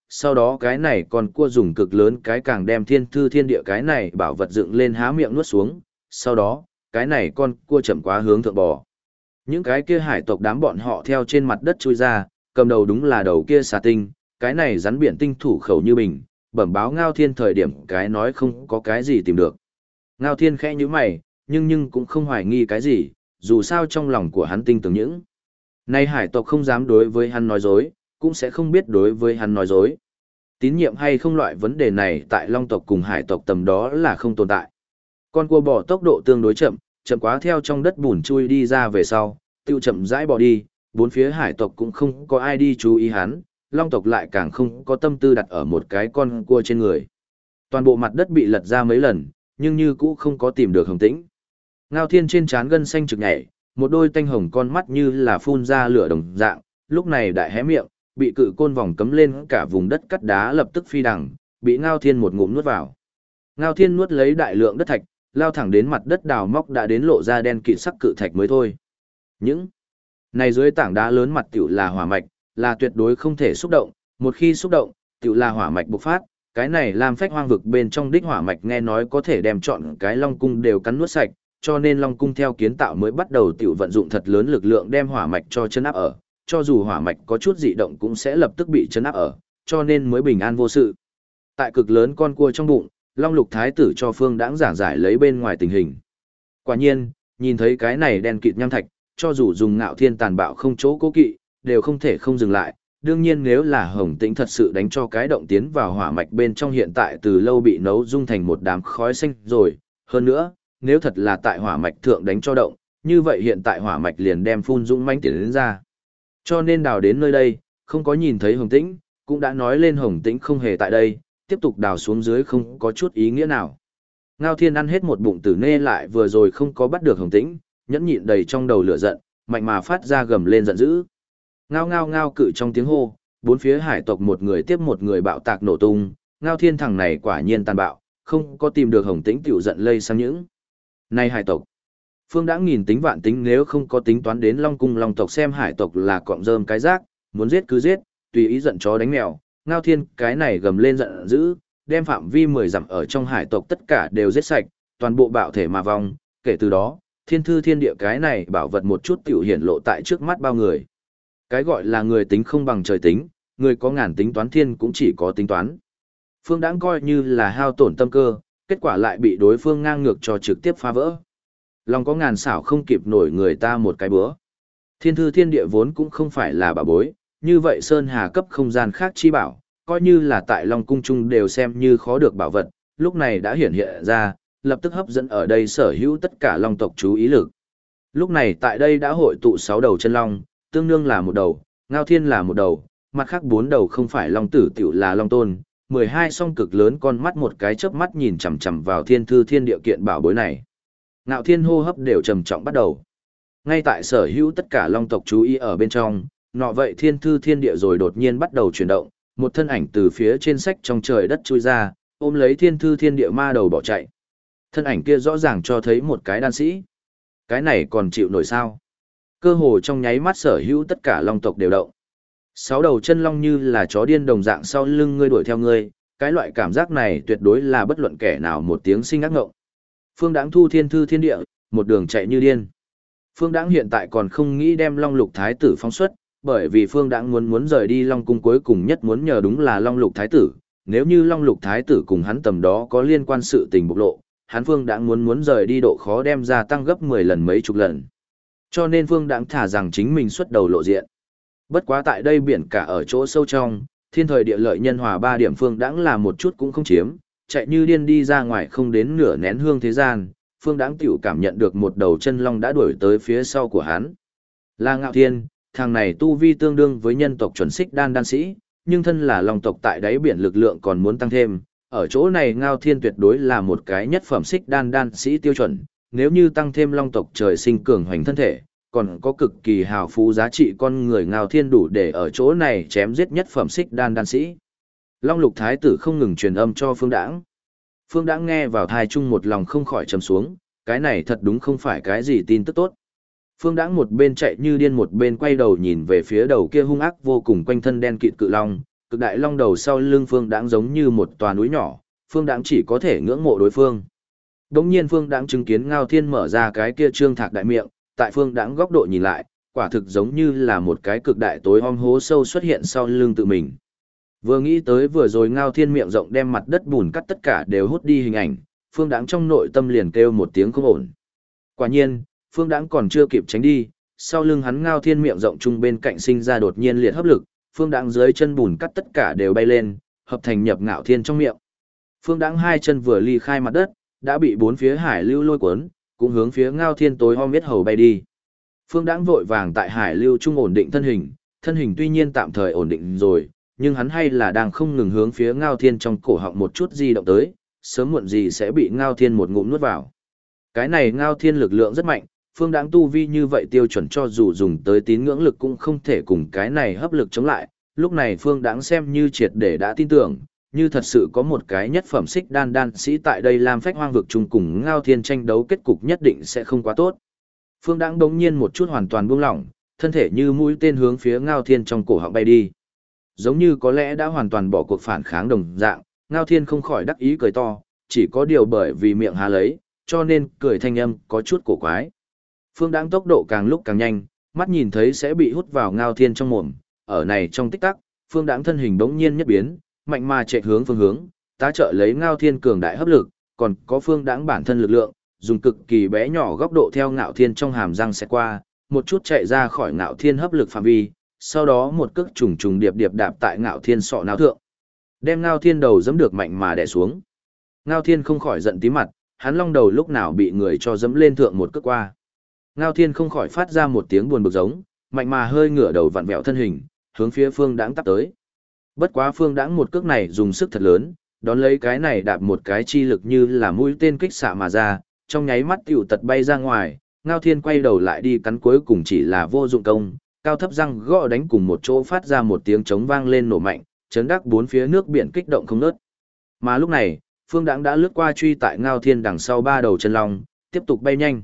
sau đó cái này còn cua dùng cực lớn cái càng đem thiên thư thiên địa cái này bảo vật dựng lên há miệng nuốt xuống, sau đó, cái này con cua chậm quá hướng thượng bò. Những cái kia hải tộc đám bọn họ theo trên mặt đất chui ra, cầm đầu đúng là đầu kia xà tinh, cái này rắn biển tinh thủ khẩu như bình, bẩm báo Ngao Thiên thời điểm cái nói không có cái gì tìm được. Ngao Thiên khẽ như mày, nhưng cũng không hoài nghi cái gì, dù sao trong lòng của hắn tinh tưởng những. Nay hải tộc không dám đối với hắn nói dối, cũng sẽ không biết đối với hắn nói dối. Tín nhiệm hay không loại vấn đề này tại long tộc cùng hải tộc tầm đó là không tồn tại. Con cua bò tốc độ tương đối chậm, chậm quá theo trong đất bùn chui đi ra về sau, tiêu chậm rãi bỏ đi, bốn phía hải tộc cũng không có ai đi chú ý hắn, long tộc lại càng không có tâm tư đặt ở một cái con cua trên người. Toàn bộ mặt đất bị lật ra mấy lần, nhưng như cũ không có tìm được Hồng Tĩnh. Ngao Thiên trên trán gân xanh trực nhảy, một đôi tanh hồng con mắt như là phun ra lửa đồng dạng, lúc này đại hé miệng, bị cự côn vòng cấm lên cả vùng đất cắt đá lập tức phi đằng, bị Ngao Thiên một ngụm nuốt vào. Ngao Thiên nuốt lấy đại lượng đất thạch, lao thẳng đến mặt đất đào móc đã đến lộ ra đen kịt sắc cự thạch mới thôi. Những này dưới tảng đá lớn mặt tiểu là hỏa mạch, là tuyệt đối không thể xúc động, một khi xúc động, tiểu là hỏa mạch bộc phát, cái này làm phách hoang vực bên trong đích hỏa mạch nghe nói có thể đem trọn cái Long cung đều cắn nuốt sạch, cho nên Long cung theo kiến tạo mới bắt đầu tiểu vận dụng thật lớn lực lượng đem hỏa mạch cho chân áp ở, cho dù hỏa mạch có chút dị động cũng sẽ lập tức bị chân áp ở, cho nên mới bình an vô sự. Tại cực lớn con cua trong bụng, Long Lục Thái tử cho Phương Đãng giảng giải lấy bên ngoài tình hình. Quả nhiên, nhìn thấy cái này đen kịt nham thạch, cho dù dùng Ngạo Thiên tàn bạo không chỗ cố kỵ, đều không thể không dừng lại. Đương nhiên nếu là Hồng Tĩnh thật sự đánh cho cái động tiến vào hỏa mạch bên trong hiện tại từ lâu bị nấu dung thành một đám khói xanh rồi. Hơn nữa, nếu thật là tại hỏa mạch thượng đánh cho động, như vậy hiện tại hỏa mạch liền đem phun dũng mãnh tiến đến ra. Cho nên đào đến nơi đây, không có nhìn thấy Hồng Tĩnh, cũng đã nói lên Hồng Tĩnh không hề tại đây, tiếp tục đào xuống dưới không có chút ý nghĩa nào. Ngao Thiên ăn hết một bụng tử nê lại vừa rồi không có bắt được Hồng Tĩnh, nhẫn nhịn đầy trong đầu lửa giận, mạnh mà phát ra gầm lên giận dữ. Ngao ngao ngao cự trong tiếng hô, bốn phía hải tộc một người tiếp một người bạo tạc nổ tung, Ngao Thiên thằng này quả nhiên tàn bạo, không có tìm được Hồng Tĩnh tiểu giận lây sang những. Này hải tộc, Phương Đãng nghìn tính vạn tính nếu không có tính toán đến Long cung Long tộc xem hải tộc là cọng rơm cái rác, muốn giết cứ giết, tùy ý giận chó đánh mèo, Ngao Thiên cái này gầm lên giận dữ, đem phạm vi 10 dặm ở trong hải tộc tất cả đều giết sạch, toàn bộ bạo thể mà vong, kể từ đó, thiên thư thiên địa cái này bảo vật một chút tiểu hiển lộ tại trước mắt bao người. Cái gọi là người tính không bằng trời tính, người có ngàn tính toán thiên cũng chỉ có tính toán. Phương Đãng coi như là hao tổn tâm cơ, kết quả lại bị đối phương ngang ngược cho trực tiếp phá vỡ. Lòng có ngàn xảo không kịp nổi người ta một cái bữa. Thiên thư thiên địa vốn cũng không phải là bảo bối, như vậy Sơn Hà cấp không gian khác chi bảo, coi như là tại Long cung trung đều xem như khó được bảo vật, lúc này đã hiển hiện ra, lập tức hấp dẫn ở đây sở hữu tất cả Long tộc chú ý lực. Lúc này tại đây đã hội tụ 6 đầu chân long, tương đương là một đầu, Ngao Thiên là một đầu, mặt khác 4 đầu không phải Long tử tiểu là Long tôn, 12 song cực lớn con mắt một cái chớp mắt nhìn chằm chằm vào thiên thư thiên địa kiện bảo bối này. Ngạo Thiên hô hấp đều trầm trọng bắt đầu. Ngay tại sở hữu tất cả Long tộc chú ý ở bên trong, nọ vậy thiên thư thiên địa rồi đột nhiên bắt đầu chuyển động, một thân ảnh từ phía trên sách trong trời đất chui ra, ôm lấy thiên thư thiên địa ma đầu bỏ chạy. Thân ảnh kia rõ ràng cho thấy một cái đan sĩ. Cái này còn chịu nổi sao? Cơ hồ trong nháy mắt sở hữu tất cả Long tộc đều động. 6 đầu chân long như là chó điên đồng dạng sau lưng ngươi đuổi theo ngươi, cái loại cảm giác này tuyệt đối là bất luận kẻ nào một tiếng sinh ác ngộng. Phương Đãng thu thiên thư thiên địa, một đường chạy như điên. Phương Đãng hiện tại còn không nghĩ đem Long Lục Thái tử phóng xuất, bởi vì Phương Đãng muốn rời đi Long cung cuối cùng nhất muốn nhờ đúng là Long Lục Thái tử, nếu như Long Lục Thái tử cùng hắn tầm đó có liên quan sự tình bộc lộ, hắn Phương Đãng muốn rời đi độ khó đem ra tăng gấp 10 lần mấy chục lần. Cho nên Phương Đãng thả rằng chính mình xuất đầu lộ diện. Bất quá tại đây biển cả ở chỗ sâu trong, thiên thời địa lợi nhân hòa 3 điểm Phương Đãng là một chút cũng không chiếm, chạy như điên đi ra ngoài không đến nửa nén hương thế gian, Phương Đãng tiểu cảm nhận được một đầu chân long đã đuổi tới phía sau của hắn. Là Ngạo Thiên, thằng này tu vi tương đương với nhân tộc chuẩn xích đan sĩ, nhưng thân là long tộc tại đáy biển lực lượng còn muốn tăng thêm, ở chỗ này Ngao Thiên tuyệt đối là một cái nhất phẩm xích đan sĩ tiêu chuẩn, nếu như tăng thêm long tộc trời sinh cường hoành thân thể, còn có cực kỳ hào phú giá trị con người Ngao Thiên đủ để ở chỗ này chém giết nhất phẩm xích đan sĩ. Long Lục Thái tử không ngừng truyền âm cho Phương Đãng. Phương Đãng nghe vào thai chung một lòng không khỏi trầm xuống, cái này thật đúng không phải cái gì tin tức tốt. Phương Đãng một bên chạy như điên một bên quay đầu nhìn về phía đầu kia hung ác vô cùng quanh thân đen kịt cự long, cực đại long đầu sau lưng Phương Đãng giống như một tòa núi nhỏ, Phương Đãng chỉ có thể ngưỡng mộ đối phương. Đống nhiên Phương Đãng chứng kiến Ngao Thiên mở ra cái kia trương thạc đại miệng, tại Phương Đãng góc độ nhìn lại, quả thực giống như là một cái cực đại tối om hố sâu xuất hiện sau lưng tự mình. Vừa nghĩ tới vừa rồi Ngao Thiên miệng rộng đem mặt đất bùn cắt tất cả đều hút đi hình ảnh, Phương Đãng trong nội tâm liền kêu một tiếng không ổn. Quả nhiên, Phương Đãng còn chưa kịp tránh đi, sau lưng hắn Ngao Thiên miệng rộng chung bên cạnh sinh ra đột nhiên liệt hấp lực, Phương Đãng dưới chân bùn cắt tất cả đều bay lên, hợp thành nhập Ngạo Thiên trong miệng. Phương Đãng hai chân vừa ly khai mặt đất, đã bị bốn phía hải lưu lôi cuốn, cũng hướng phía Ngao Thiên tối om biết hầu bay đi. Phương Đãng vội vàng tại hải lưu trung ổn định thân hình tuy nhiên tạm thời ổn định rồi, nhưng hắn hay là đang không ngừng hướng phía Ngao Thiên trong cổ họng một chút di động tới, sớm muộn gì sẽ bị Ngao Thiên một ngụm nuốt vào. Cái này Ngao Thiên lực lượng rất mạnh, Phương Đãng tu vi như vậy tiêu chuẩn cho dù dùng tới tín ngưỡng lực cũng không thể cùng cái này hấp lực chống lại, lúc này Phương Đãng xem như triệt để đã tin tưởng, như thật sự có một cái nhất phẩm xích đan sĩ tại đây làm phách hoang vực chung cùng Ngao Thiên tranh đấu kết cục nhất định sẽ không quá tốt. Phương Đãng đống nhiên một chút hoàn toàn buông lỏng, thân thể như mũi tên hướng phía Ngao Thiên trong cổ họng bay đi. Giống như có lẽ đã hoàn toàn bỏ cuộc phản kháng đồng dạng, Ngao Thiên không khỏi đắc ý cười to, chỉ có điều bởi vì miệng há lấy, cho nên cười thanh âm có chút cổ quái. Phương Đãng tốc độ càng lúc càng nhanh, mắt nhìn thấy sẽ bị hút vào Ngao Thiên trong mồm, ở này trong tích tắc, Phương Đãng thân hình bỗng nhiên nhất biến, mạnh mà chạy hướng phương hướng, tá trợ lấy Ngao Thiên cường đại hấp lực, còn có Phương Đãng bản thân lực lượng, dùng cực kỳ bé nhỏ góc độ theo Ngạo Thiên trong hàm răng sẽ qua, một chút chạy ra khỏi Ngạo Thiên hấp lực phạm vi, sau đó một cước trùng trùng điệp điệp đạp tại Ngạo Thiên sọ não thượng, đem Ngao Thiên đầu giẫm được mạnh mà đè xuống. Ngao Thiên không khỏi giận tí mặt, hắn long đầu lúc nào bị người cho giẫm lên thượng một cước qua. Ngao Thiên không khỏi phát ra một tiếng buồn bực giống, mạnh mà hơi ngửa đầu vặn vẹo thân hình, hướng phía Phương Đãng tắp tới. Bất quá Phương Đãng một cước này dùng sức thật lớn, đón lấy cái này đạp một cái chi lực như là mũi tên kích xạ mà ra, trong nháy mắt tiểu tật bay ra ngoài, Ngao Thiên quay đầu lại đi cắn cuối cùng chỉ là vô dụng công, cao thấp răng gõ đánh cùng một chỗ phát ra một tiếng trống vang lên nổ mạnh, chấn đắc bốn phía nước biển kích động không ngớt. Mà lúc này, Phương Đãng đã lướt qua truy tại Ngao Thiên đằng sau ba đầu chân long, tiếp tục bay nhanh.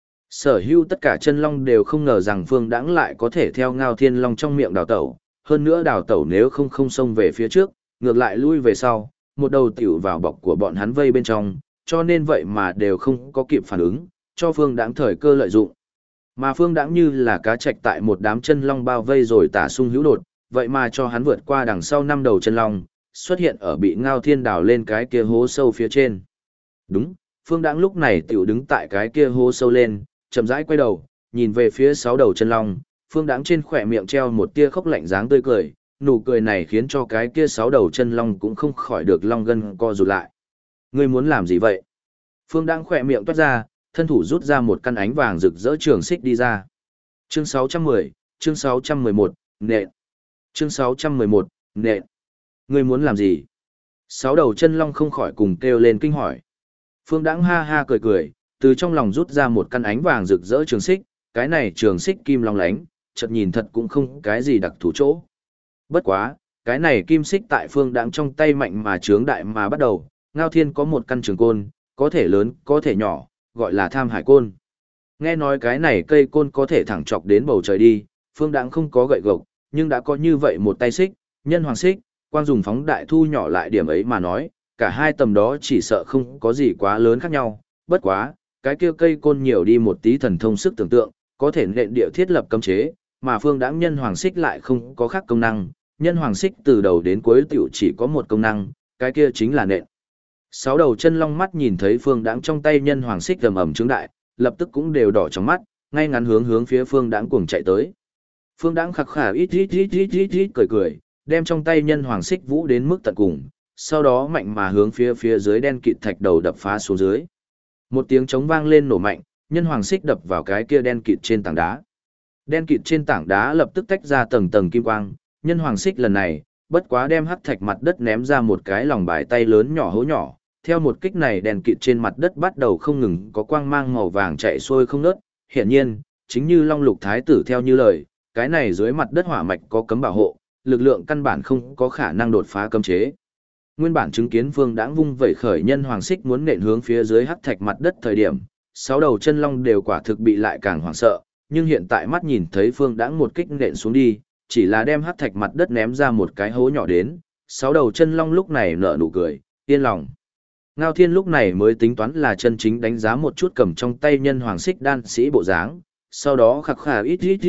Sở hữu tất cả chân long đều không ngờ rằng Phương Đãng lại có thể theo Ngao Thiên long trong miệng đào tẩu, hơn nữa đào tẩu nếu không xông về phía trước, ngược lại lui về sau, một đầu tiểu vào bọc của bọn hắn vây bên trong, cho nên vậy mà đều không có kịp phản ứng, cho Phương Đãng thời cơ lợi dụng. Mà Phương Đãng như là cá trạch tại một đám chân long bao vây rồi tả sung hữu đột, vậy mà cho hắn vượt qua đằng sau năm đầu chân long, xuất hiện ở bị Ngao Thiên đào lên cái kia hố sâu phía trên. Đúng, Phương Đãng lúc này tiểu đứng tại cái kia hố sâu lên, chậm rãi quay đầu, nhìn về phía sáu đầu chân long, Phương Đãng trên khỏe miệng treo một tia khốc lạnh dáng tươi cười, nụ cười này khiến cho cái kia sáu đầu chân long cũng không khỏi được long gân co rụt lại. Ngươi muốn làm gì vậy? Phương Đãng khỏe miệng toát ra, thân thủ rút ra một căn ánh vàng rực rỡ trường xích đi ra. Chương 610, chương 611, nện. Chương 611, nện. Ngươi muốn làm gì? Sáu đầu chân long không khỏi cùng kêu lên kinh hỏi. Phương Đãng ha ha cười cười, từ trong lòng rút ra một căn ánh vàng rực rỡ trường xích, cái này trường xích kim long lánh, chợt nhìn thật cũng không cái gì đặc thù chỗ. Bất quá, cái này kim xích tại Phương Đãng trong tay mạnh mà trướng đại mà bắt đầu, Ngao Thiên có một căn trường côn, có thể lớn, có thể nhỏ, gọi là Tham Hải côn. Nghe nói cái này cây côn có thể thẳng chọc đến bầu trời đi, Phương Đãng không có gậy gộc, nhưng đã có như vậy một tay xích, nhân hoàng xích, quang dùng phóng đại thu nhỏ lại điểm ấy mà nói, cả hai tầm đó chỉ sợ không có gì quá lớn khác nhau, bất quá, cái kia cây côn nhiều đi một tí thần thông sức tưởng tượng, có thể nện địa thiết lập cấm chế, mà Phương Đãng nhân hoàng xích lại không có khác công năng, nhân hoàng xích từ đầu đến cuối tiểu chỉ có một công năng, cái kia chính là nện. Sáu đầu chân long mắt nhìn thấy Phương Đãng trong tay nhân hoàng xích ầm ầm trướng đại, lập tức cũng đều đỏ trong mắt, ngay ngắn hướng phía Phương Đãng cuồng chạy tới. Phương Đãng khặc khà ít cười cười, đem trong tay nhân hoàng xích vũ đến mức tận cùng, sau đó mạnh mà hướng phía dưới đen kịt thạch đầu đập phá xuống dưới. Một tiếng trống vang lên nổ mạnh, nhân hoàng xích đập vào cái kia đen kịt trên tảng đá. Đen kịt trên tảng đá lập tức tách ra tầng tầng kim quang, nhân hoàng xích lần này, bất quá đem hắc thạch mặt đất ném ra một cái lòng bài tay lớn nhỏ hố nhỏ. Theo một kích này đèn kịt trên mặt đất bắt đầu không ngừng có quang mang màu vàng chạy xuôi không ngớt. Hiển nhiên, chính như Long Lục Thái tử theo như lời, cái này dưới mặt đất hỏa mạch có cấm bảo hộ, lực lượng căn bản không có khả năng đột phá cấm chế. Nguyên bản chứng kiến Phương Đãng vung vẩy khởi nhân hoàng xích muốn nện hướng phía dưới hắc thạch mặt đất thời điểm, sáu đầu chân long đều quả thực bị lại càng hoảng sợ, nhưng hiện tại mắt nhìn thấy Phương Đãng một kích nện xuống đi, chỉ là đem hắc thạch mặt đất ném ra một cái hố nhỏ đến, sáu đầu chân long lúc này nở nụ cười, yên lòng. Ngao Thiên lúc này mới tính toán là chân chính đánh giá một chút cầm trong tay nhân hoàng xích đan sĩ bộ dáng, sau đó khạc khà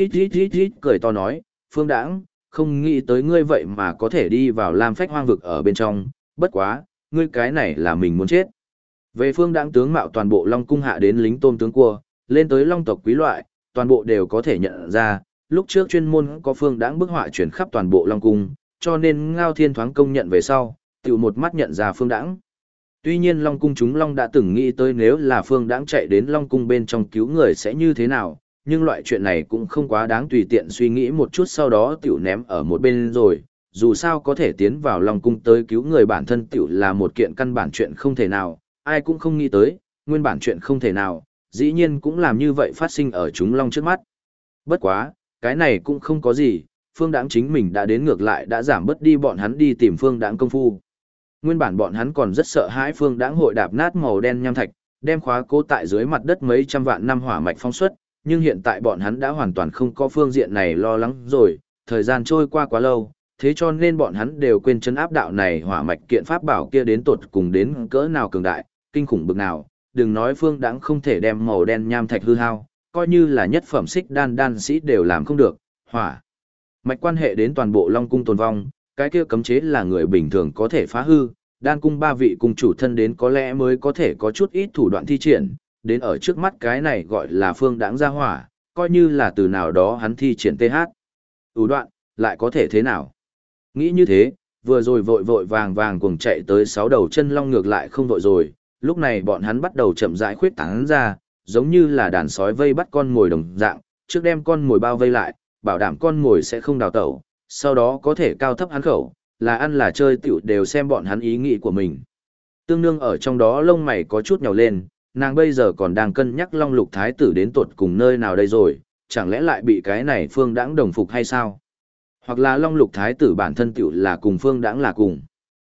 ít cười to nói, Phương Đãng, không nghĩ tới ngươi vậy mà có thể đi vào Lam Phách Hoang vực ở bên trong, bất quá, ngươi cái này là mình muốn chết. Về Phương Đãng tướng mạo toàn bộ Long cung hạ đến lính tôm tướng cua, lên tới Long tộc quý loại, toàn bộ đều có thể nhận ra, lúc trước chuyên môn có Phương Đãng bức họa chuyển khắp toàn bộ Long cung, cho nên Ngao Thiên thoáng công nhận về sau, tiểu một mắt nhận ra Phương Đãng. Tuy nhiên Long cung chúng Long đã từng nghĩ tới nếu là Phương Đãng chạy đến Long cung bên trong cứu người sẽ như thế nào, nhưng loại chuyện này cũng không quá đáng tùy tiện suy nghĩ một chút sau đó tiểu ném ở một bên rồi, dù sao có thể tiến vào Long cung tới cứu người bản thân tiểu là một kiện căn bản chuyện không thể nào, ai cũng không nghĩ tới, nguyên bản chuyện không thể nào, dĩ nhiên cũng làm như vậy phát sinh ở chúng Long trước mắt. Bất quá, cái này cũng không có gì, Phương Đãng chính mình đã đến ngược lại đã giảm bớt đi bọn hắn đi tìm Phương Đãng công phu. Nguyên bản bọn hắn còn rất sợ hãi Phương Đãng hội đạp nát màu đen nham thạch, đem khóa cố tại dưới mặt đất mấy trăm vạn năm hỏa mạch phóng xuất, nhưng hiện tại bọn hắn đã hoàn toàn không có phương diện này lo lắng rồi, thời gian trôi qua quá lâu, thế cho nên bọn hắn đều quên trấn áp đạo này hỏa mạch kiện pháp bảo kia đến tột cùng đến cỡ nào cường đại, kinh khủng bực nào, đừng nói Phương Đãng không thể đem màu đen nham thạch hư hao, coi như là nhất phẩm xích đan sĩ đều làm không được, hỏa mạch quan hệ đến toàn bộ Long cung tồn vong, cái kia cấm chế là người bình thường có thể phá hư, đan cung ba vị cung chủ thân đến có lẽ mới có thể có chút ít thủ đoạn thi triển, đến ở trước mắt cái này gọi là Phương Đãng ra hỏa, coi như là từ nào đó hắn thi triển TH. Thủ đoạn, lại có thể thế nào? Nghĩ như thế, vừa rồi vội vội vàng vàng cùng chạy tới sáu đầu chân long ngược lại không vội rồi, lúc này bọn hắn bắt đầu chậm rãi khuyết tán ra, giống như là đàn sói vây bắt con mồi đồng dạng, trước đem con mồi bao vây lại, bảo đảm con mồi sẽ không đào tẩu, sau đó có thể cao thấp hắn khẩu, là ăn là chơi tiểu đều xem bọn hắn ý nghĩ của mình. Tương Nương ở trong đó lông mày có chút nhàu lên, nàng bây giờ còn đang cân nhắc Long Lục Thái tử đến tột cùng nơi nào đây rồi, chẳng lẽ lại bị cái này Phương Đãng đồng phục hay sao? Hoặc là Long Lục Thái tử bản thân tiểu là cùng Phương Đãng là cùng.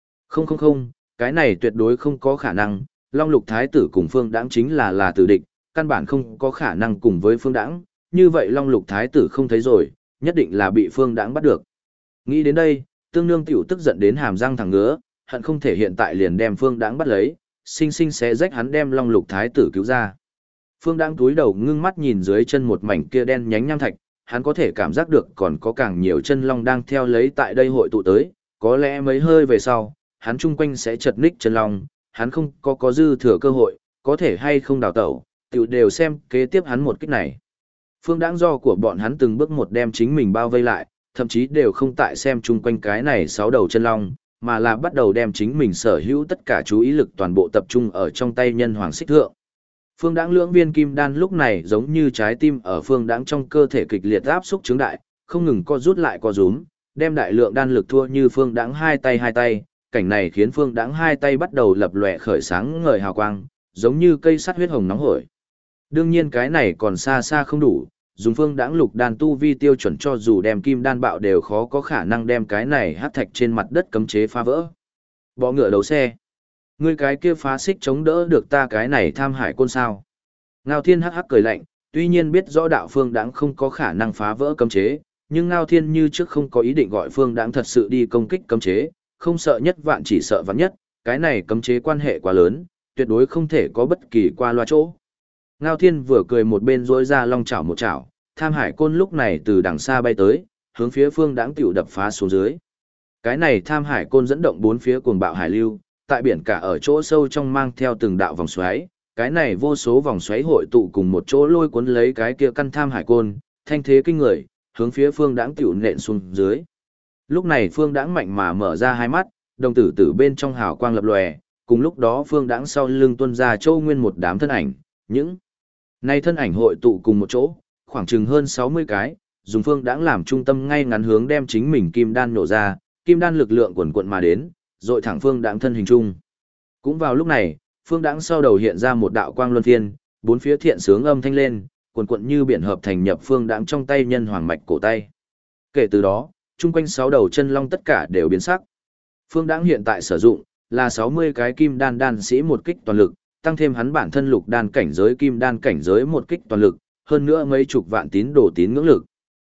Không, cái này tuyệt đối không có khả năng, Long Lục Thái tử cùng Phương Đãng chính là tử địch, căn bản không có khả năng cùng với Phương Đãng, như vậy Long Lục Thái tử không thấy rồi, nhất định là bị Phương Đãng bắt được. Nghĩ đến đây, Tương Nương tiểu tức giận đến hàm răng thẳng ngứa, hận không thể hiện tại liền đem Phương Đãng bắt lấy, sinh sinh xé rách hắn đem Long Lục Thái tử cứu ra. Phương Đãng túi đầu ngưng mắt nhìn dưới chân một mảnh kia đen nhánh nham thạch, hắn có thể cảm giác được còn có càng nhiều chân long đang theo lấy tại đây hội tụ tới, có lẽ mấy hơi về sau, hắn chung quanh sẽ chật ních chân long, hắn không có dư thừa cơ hội, có thể hay không đào tẩu, tiểu đều xem kế tiếp hắn một kích này. Phương Đãng do của bọn hắn từng bước một đem chính mình bao vây lại, thậm chí đều không tại xem chung quanh cái này sáu đầu chân long, mà là bắt đầu đem chính mình sở hữu tất cả chú ý lực toàn bộ tập trung ở trong tay nhân hoàng xích thượng. Phương Đãng lưỡng viên kim đan lúc này giống như trái tim ở Phương Đãng trong cơ thể kịch liệt áp xúc chứng đại, không ngừng co rút lại co rúm, đem đại lượng đan lực thua như Phương Đãng hai tay, cảnh này khiến Phương Đãng hai tay bắt đầu lập lòe khởi sáng ngời hào quang, giống như cây sắt huyết hồng nóng hổi. Đương nhiên cái này còn xa xa không đủ, dùng Phương Đãng lục đan tu vi tiêu chuẩn cho dù đem kim đan bạo đều khó có khả năng đem cái này hắc thạch trên mặt đất cấm chế phá vỡ. Bọ ngựa đấu xe. Ngươi cái kia phá xích chống đỡ được ta cái này tham hải côn sao? Ngao Thiên hắc hắc cười lạnh, tuy nhiên biết rõ đạo Phương Đãng không có khả năng phá vỡ cấm chế, nhưng Ngao Thiên như trước không có ý định gọi Phương Đãng thật sự đi công kích cấm chế, không sợ nhất vạn chỉ sợ vạn nhất, cái này cấm chế quan hệ quá lớn, tuyệt đối không thể có bất kỳ qua loa chỗ. Ngao Thiên vừa cười một bên rỗi ra long chảo một chảo, tham hải côn lúc này từ đằng xa bay tới, hướng phía Phương Đãng tiểu đập phá xuống dưới. Cái này tham hải côn dẫn động bốn phía cuồng bạo hải lưu, tại biển cả ở chỗ sâu trong mang theo từng đạo vòng xoáy, cái này vô số vòng xoáy hội tụ cùng một chỗ lôi cuốn lấy cái kia căn tham hải côn, thanh thế kinh người, hướng phía Phương Đãng tiểu nện xuống dưới. Lúc này Phương Đãng mạnh mà mở ra hai mắt, đồng tử tử bên trong hào quang lập lòe, cùng lúc đó Phương Đãng sau lưng tuôn ra châu nguyên một đám thân ảnh, những này thân ảnh hội tụ cùng một chỗ, khoảng chừng hơn 60 cái, dùng Phương Đãng làm trung tâm ngay ngắn hướng đem chính mình kim đan nổ ra, kim đan lực lượng quần quận mà đến, dội thẳng Phương Đãng thân hình trung. Cũng vào lúc này, Phương Đãng sau đầu hiện ra một đạo quang luân thiên, bốn phía thiện sướng âm thanh lên, quần quận như biển hợp thành nhập Phương Đãng trong tay nhân hoàng mạch cổ tay. Kể từ đó, chung quanh sáu đầu chân long tất cả đều biến sắc. Phương Đãng hiện tại sử dụng là 60 cái kim đan đan sĩ một kích toàn lực, tăng thêm hắn bản thân lục đan cảnh giới kim đan cảnh giới một kích toàn lực, hơn nữa mấy chục vạn tín đồ tín ngưỡng lực.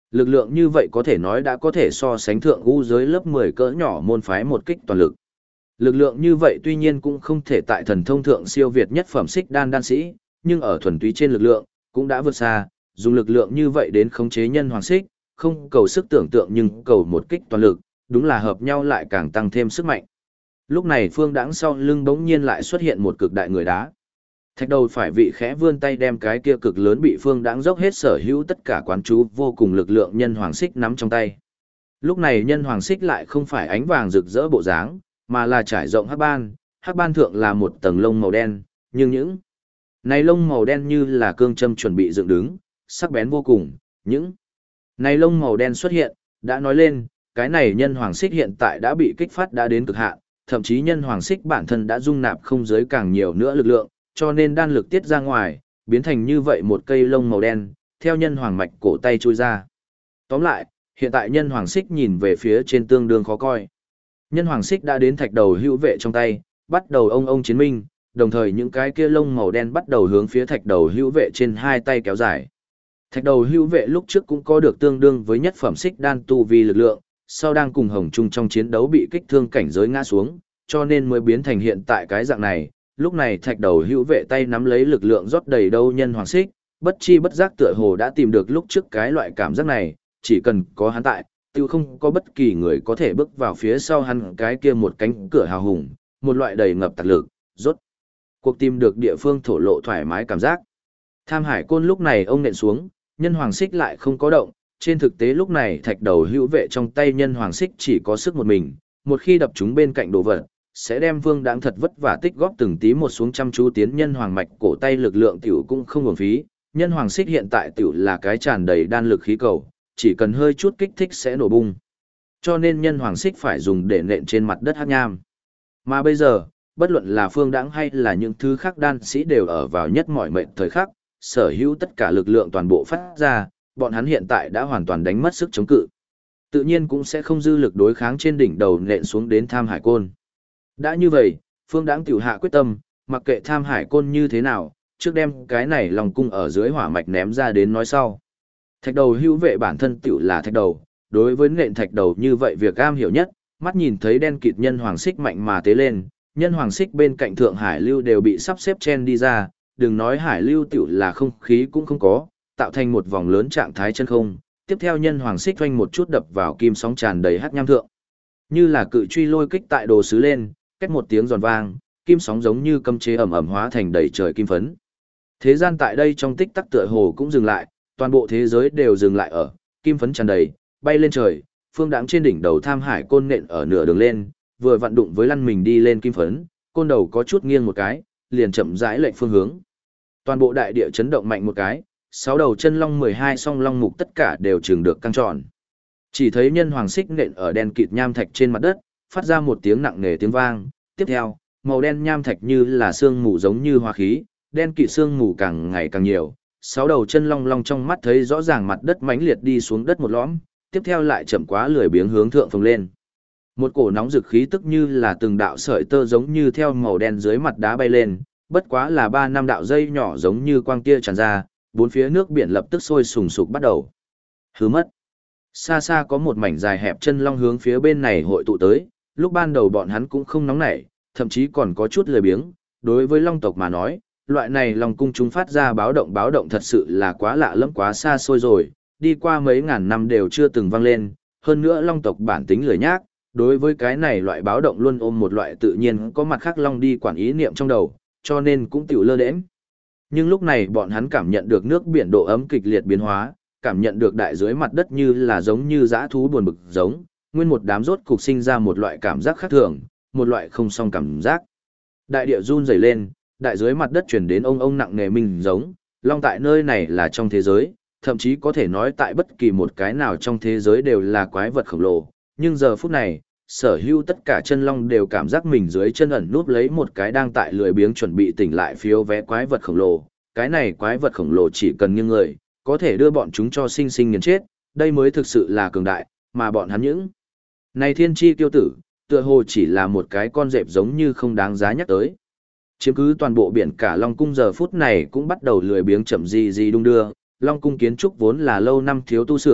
Lực lượng như vậy có thể nói đã có thể so sánh thượng ngũ giới lớp 10 cỡ nhỏ môn phái một kích toàn lực. Lực lượng như vậy tuy nhiên cũng không thể tại thần thông thượng siêu việt nhất phẩm xích đan đan sĩ, nhưng ở thuần túy trên lực lượng, cũng đã vượt xa, dùng lực lượng như vậy đến khống chế nhân hoàng xích, không cầu sức tưởng tượng nhưng cầu một kích toàn lực, đúng là hợp nhau lại càng tăng thêm sức mạnh. Lúc này Phương Đãng sau lưng bỗng nhiên lại xuất hiện một cực đại người đá. Thạch đầu phải vị khẽ vươn tay đem cái kia cực lớn bị Phương Đãng dốc hết sở hữu tất cả quán chú vô cùng lực lượng nhân hoàng xích nắm trong tay. Lúc này nhân hoàng xích lại không phải ánh vàng rực rỡ bộ dáng, mà là trải rộng hắc ban thượng là một tầng lông màu đen, nhưng những này lông màu đen như là cương châm chuẩn bị dựng đứng, sắc bén vô cùng, những này lông màu đen xuất hiện, đã nói lên, cái này nhân hoàng xích hiện tại đã bị kích phát đã đến cực hạn, thậm chí nhân hoàng xích bản thân đã dung nạp không giới càng nhiều nữa lực lượng, cho nên đan lực tiết ra ngoài, biến thành như vậy một cây lông màu đen, theo nhân hoàng mạch cổ tay trôi ra. Tóm lại, hiện tại nhân hoàng xích nhìn về phía trên tương đương khó coi. Nhân hoàng xích đã đến thạch đầu hữu vệ trong tay, bắt đầu ông chiến minh, đồng thời những cái kia lông màu đen bắt đầu hướng phía thạch đầu hữu vệ trên hai tay kéo dài. Thạch đầu hữu vệ lúc trước cũng có được tương đương với nhất phẩm xích đan tu vi lực lượng, sau đang cùng Hồng Trung trong chiến đấu bị kích thương cảnh giới ngã xuống, cho nên mới biến thành hiện tại cái dạng này. Lúc này thạch đầu hữu vệ tay nắm lấy lực lượng rót đầy đâu nhân hoàng xích, bất chi bất giác tựa hồ đã tìm được lúc trước cái loại cảm giác này, chỉ cần có hắn tại, tiêu không có bất kỳ người có thể bước vào phía sau hắn cái kia một cánh cửa hào hùng, một loại đầy ngập tạc lực, rốt cuộc tìm được địa phương thổ lộ thoải mái cảm giác. Tham Hải Côn lúc này ông nện xuống, nhân hoàng xích lại không có động, trên thực tế lúc này thạch đầu hữu vệ trong tay nhân hoàng xích chỉ có sức một mình, một khi đập chúng bên cạnh đồ vật, sẽ đem Vương Đãng thật vất vả tích góp từng tí một xuống chăm chú tiến nhân hoàng mạch cổ tay lực lượng tiểu cũng không uổng phí, nhân hoàng xích hiện tại tiểu là cái tràn đầy đan lực khí cầu, chỉ cần hơi chút kích thích sẽ nổ bung. Cho nên nhân hoàng xích phải dùng để nện trên mặt đất hắc nham. Mà bây giờ, bất luận là Phương Đãng hay là những thứ khác đan sĩ đều ở vào nhất mọi mệnh thời khắc, sở hữu tất cả lực lượng toàn bộ phát ra, bọn hắn hiện tại đã hoàn toàn đánh mất sức chống cự. Tự nhiên cũng sẽ không dư lực đối kháng trên đỉnh đầu nện xuống đến Tham Hải Côn. Đã như vậy, Phương Đãng tiểu hạ quyết tâm, mặc kệ Tham Hải Côn như thế nào, trước đem cái này lòng cung ở dưới hỏa mạch ném ra đến nói sau. Thạch đầu hữu vệ bản thân tiểu là thạch đầu, đối với nện thạch đầu như vậy việc am hiểu nhất, mắt nhìn thấy đen kịt nhân hoàng xích mạnh mà tế lên, nhân hoàng xích bên cạnh thượng hải lưu đều bị sắp xếp chen đi ra, đừng nói hải lưu tiểu là không khí cũng không có, tạo thành một vòng lớn trạng thái chân không. Tiếp theo nhân hoàng xích hoanh một chút đập vào kim sóng tràn đầy hắc nham thượng, như là cự truy lôi kích tại đồ sứ lên, cách một tiếng giòn vang, kim sóng giống như cấm chế ẩm ẩm hóa thành đầy trời kim phấn. Thế gian tại đây trong tích tắc tựa hồ cũng dừng lại, toàn bộ thế giới đều dừng lại ở, kim phấn tràn đầy, bay lên trời, Phương Đãng trên đỉnh đầu Tham Hải Côn nện ở nửa đường lên, vừa vặn đụng với lăn mình đi lên kim phấn, côn đầu có chút nghiêng một cái, liền chậm rãi lệch phương hướng. Toàn bộ đại địa chấn động mạnh một cái, 6 đầu chân long 12 song long mục tất cả đều trừng được căng tròn. Chỉ thấy nhân hoàng xích nện ở đen kịt nham thạch trên mặt đất, phát ra một tiếng nặng nề tiếng vang, tiếp theo, màu đen nham thạch như là sương mù giống như hoa khí, đen kịt sương mù càng ngày càng nhiều, 6 đầu chân long long trong mắt thấy rõ ràng mặt đất mãnh liệt đi xuống đất một lõm, tiếp theo lại chậm quá lười biếng hướng thượng phồng lên. Một cổ nóng rực khí tức như là từng đạo sợi tơ giống như theo màu đen dưới mặt đá bay lên, bất quá là 3 năm đạo dây nhỏ giống như quang tia tràn ra, bốn phía nước biển lập tức sôi sùng sục bắt đầu. Hứ mất. Xa xa có một mảnh dài hẹp chân long hướng phía bên này hội tụ tới, lúc ban đầu bọn hắn cũng không nóng nảy, thậm chí còn có chút lười biếng, đối với long tộc mà nói, loại này long cung chúng phát ra báo động thật sự là quá lạ lẫm quá xa xôi rồi, đi qua mấy ngàn năm đều chưa từng vang lên, hơn nữa long tộc bản tính lười nhác, đối với cái này loại báo động luôn ôm một loại tự nhiên có mặt khác long đi quản ý niệm trong đầu, cho nên cũng tiểu lơ đễnh. Nhưng lúc này bọn hắn cảm nhận được nước biển độ ấm kịch liệt biến hóa, cảm nhận được đại dưới mặt đất như là giống như dã thú buồn bực giống, nguyên một đám rốt cục sinh ra một loại cảm giác khác thường, một loại không song cảm giác. Đại địa run rẩy lên, đại dưới mặt đất chuyển đến ông nặng nề mình giống, long tại nơi này là trong thế giới, thậm chí có thể nói tại bất kỳ một cái nào trong thế giới đều là quái vật khổng lồ, nhưng giờ phút này, sở hữu tất cả chân long đều cảm giác mình dưới chân ẩn núp lấy một cái đang tại lười biếng chuẩn bị tỉnh lại phiếu vé quái vật khổng lồ, cái này quái vật khổng lồ chỉ cần nghiêng người, có thể đưa bọn chúng cho sinh sinh nghiền chết, đây mới thực sự là cường đại, mà bọn hắn những này thiên chi tiêu tử, tựa hồ chỉ là một cái con dẹp giống như không đáng giá nhắc tới. Chiếm cứ toàn bộ biển cả Long Cung giờ phút này cũng bắt đầu lười biếng chậm gì đung đưa, Long Cung kiến trúc vốn là lâu năm thiếu tu sửa,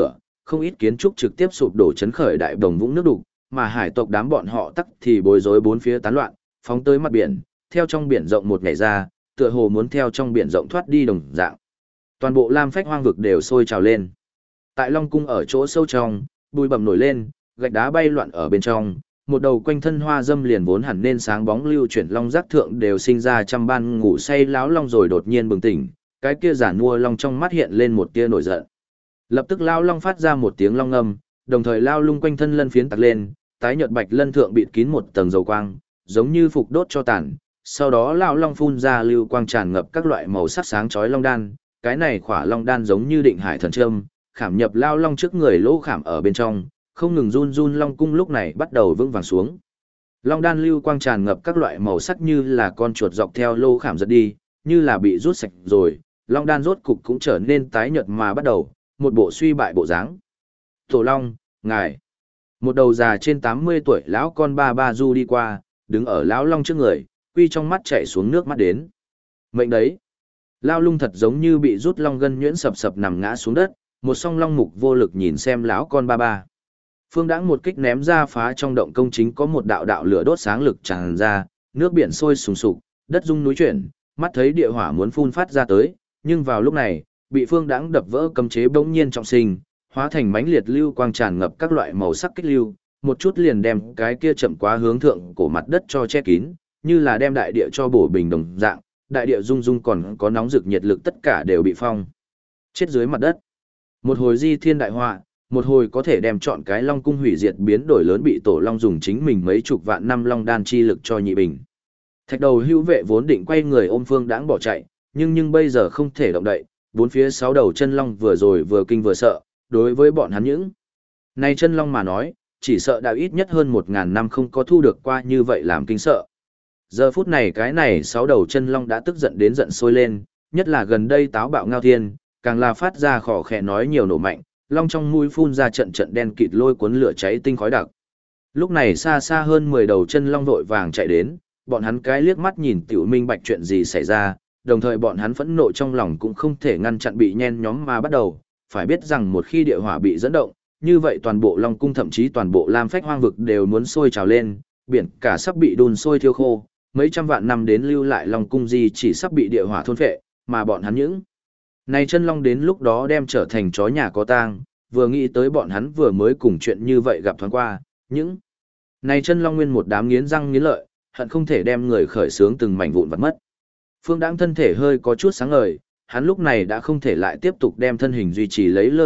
không ít kiến trúc trực tiếp sụp đổ chấn khởi đại đồng vũng nước đục, mà hải tộc đám bọn họ tắc thì bối rối bốn phía tán loạn, phóng tới mặt biển, theo trong biển rộng một nhảy ra, tựa hồ muốn theo trong biển rộng thoát đi đồng dạng. Toàn bộ lam phách hoang vực đều sôi trào lên. Tại Long cung ở chỗ sâu trong, bụi bặm nổi lên, gạch đá bay loạn ở bên trong, một đầu quanh thân hoa dâm liền vốn hẳn nên sáng bóng lưu chuyển long giác thượng đều sinh ra trăm ban ngủ say láo long rồi đột nhiên bừng tỉnh, cái kia giả mua long trong mắt hiện lên một tia nổi giận. Lập tức lao long phát ra một tiếng long ngâm, đồng thời lao lung quanh thân lân phiến tặc lên, tái nhợt bạch lân thượng bịt kín một tầng dầu quang, giống như phục đốt cho tàn. Sau đó lao long phun ra lưu quang tràn ngập các loại màu sắc sáng chói long đan, cái này khỏa long đan giống như định hải thần trâm, khảm nhập lao long trước người lỗ khảm ở bên trong, không ngừng run run long cung lúc này bắt đầu vững vàng xuống. Long đan lưu quang tràn ngập các loại màu sắc như là con chuột dọc theo lỗ khảm giật đi, như là bị rút sạch rồi, long đan rốt cục cũng trở nên tái nhợt mà bắt đầu, một bộ suy bại bộ dáng. Tổ long, ngài. Một đầu già trên 80 tuổi lão con ba ba du đi qua, đứng ở lão long trước người, quy trong mắt chảy xuống nước mắt đến. Mệnh đấy. Lao lung thật giống như bị rút long gân nhuyễn sập sập nằm ngã xuống đất, một song long mục vô lực nhìn xem lão con ba ba. Phương Đãng một kích ném ra phá trong động công chính có một đạo đạo lửa đốt sáng lực tràn ra, nước biển sôi sùng sục, đất rung núi chuyển, mắt thấy địa hỏa muốn phun phát ra tới, nhưng vào lúc này, bị Phương Đãng đập vỡ cấm chế bỗng nhiên trọng sinh, hóa thành mãnh liệt lưu quang tràn ngập các loại màu sắc kích lưu, một chút liền đem cái kia chậm quá hướng thượng cổ mặt đất cho che kín, như là đem đại địa cho bổ bình đồng dạng, đại địa rung rung còn có nóng rực nhiệt lực tất cả đều bị phong chết dưới mặt đất. Một hồi di thiên đại họa, một hồi có thể đem chọn cái long cung hủy diệt biến đổi lớn bị tổ long dùng chính mình mấy chục vạn năm long đan chi lực cho nhị bình. Thạch đầu hữu vệ vốn định quay người ôm Phương Đãng bỏ chạy, nhưng bây giờ không thể động đậy, bốn phía sáu đầu chân long vừa rồi vừa kinh vừa sợ, đối với bọn hắn những này chân long mà nói, chỉ sợ đã ít nhất hơn 1000 năm không có thu được qua như vậy làm kinh sợ. Giờ phút này cái này sáu đầu chân long đã tức giận đến giận sôi lên, nhất là gần đây táo bạo ngao thiên, càng là phát ra khỏ khẽ nói nhiều nổ mạnh, long trong mũi phun ra trận trận đen kịt lôi cuốn lửa cháy tinh khói đặc. Lúc này xa xa hơn 10 đầu chân long vội vàng chạy đến, bọn hắn cái liếc mắt nhìn tiểu minh bạch chuyện gì xảy ra, đồng thời bọn hắn phẫn nộ trong lòng cũng không thể ngăn chặn bị nhen nhóm mà bắt đầu, phải biết rằng một khi địa hỏa bị dẫn động, như vậy toàn bộ long cung thậm chí toàn bộ lam phách hoang vực đều muốn sôi trào lên, biển cả sắp bị đun sôi thiêu khô, mấy trăm vạn năm đến lưu lại long cung gì chỉ sắp bị địa hỏa thôn phệ, mà bọn hắn những này chân long đến lúc đó đem trở thành chó nhà có tang, vừa nghĩ tới bọn hắn vừa mới cùng chuyện như vậy gặp thoáng qua, những này chân long nguyên một đám nghiến răng nghiến lợi, hận không thể đem người khởi sướng từng mảnh vụn vặt mất. Phương Đãng thân thể hơi có chút sáng ngời, hắn lúc này đã không thể lại tiếp tục đem thân hình duy trì lấy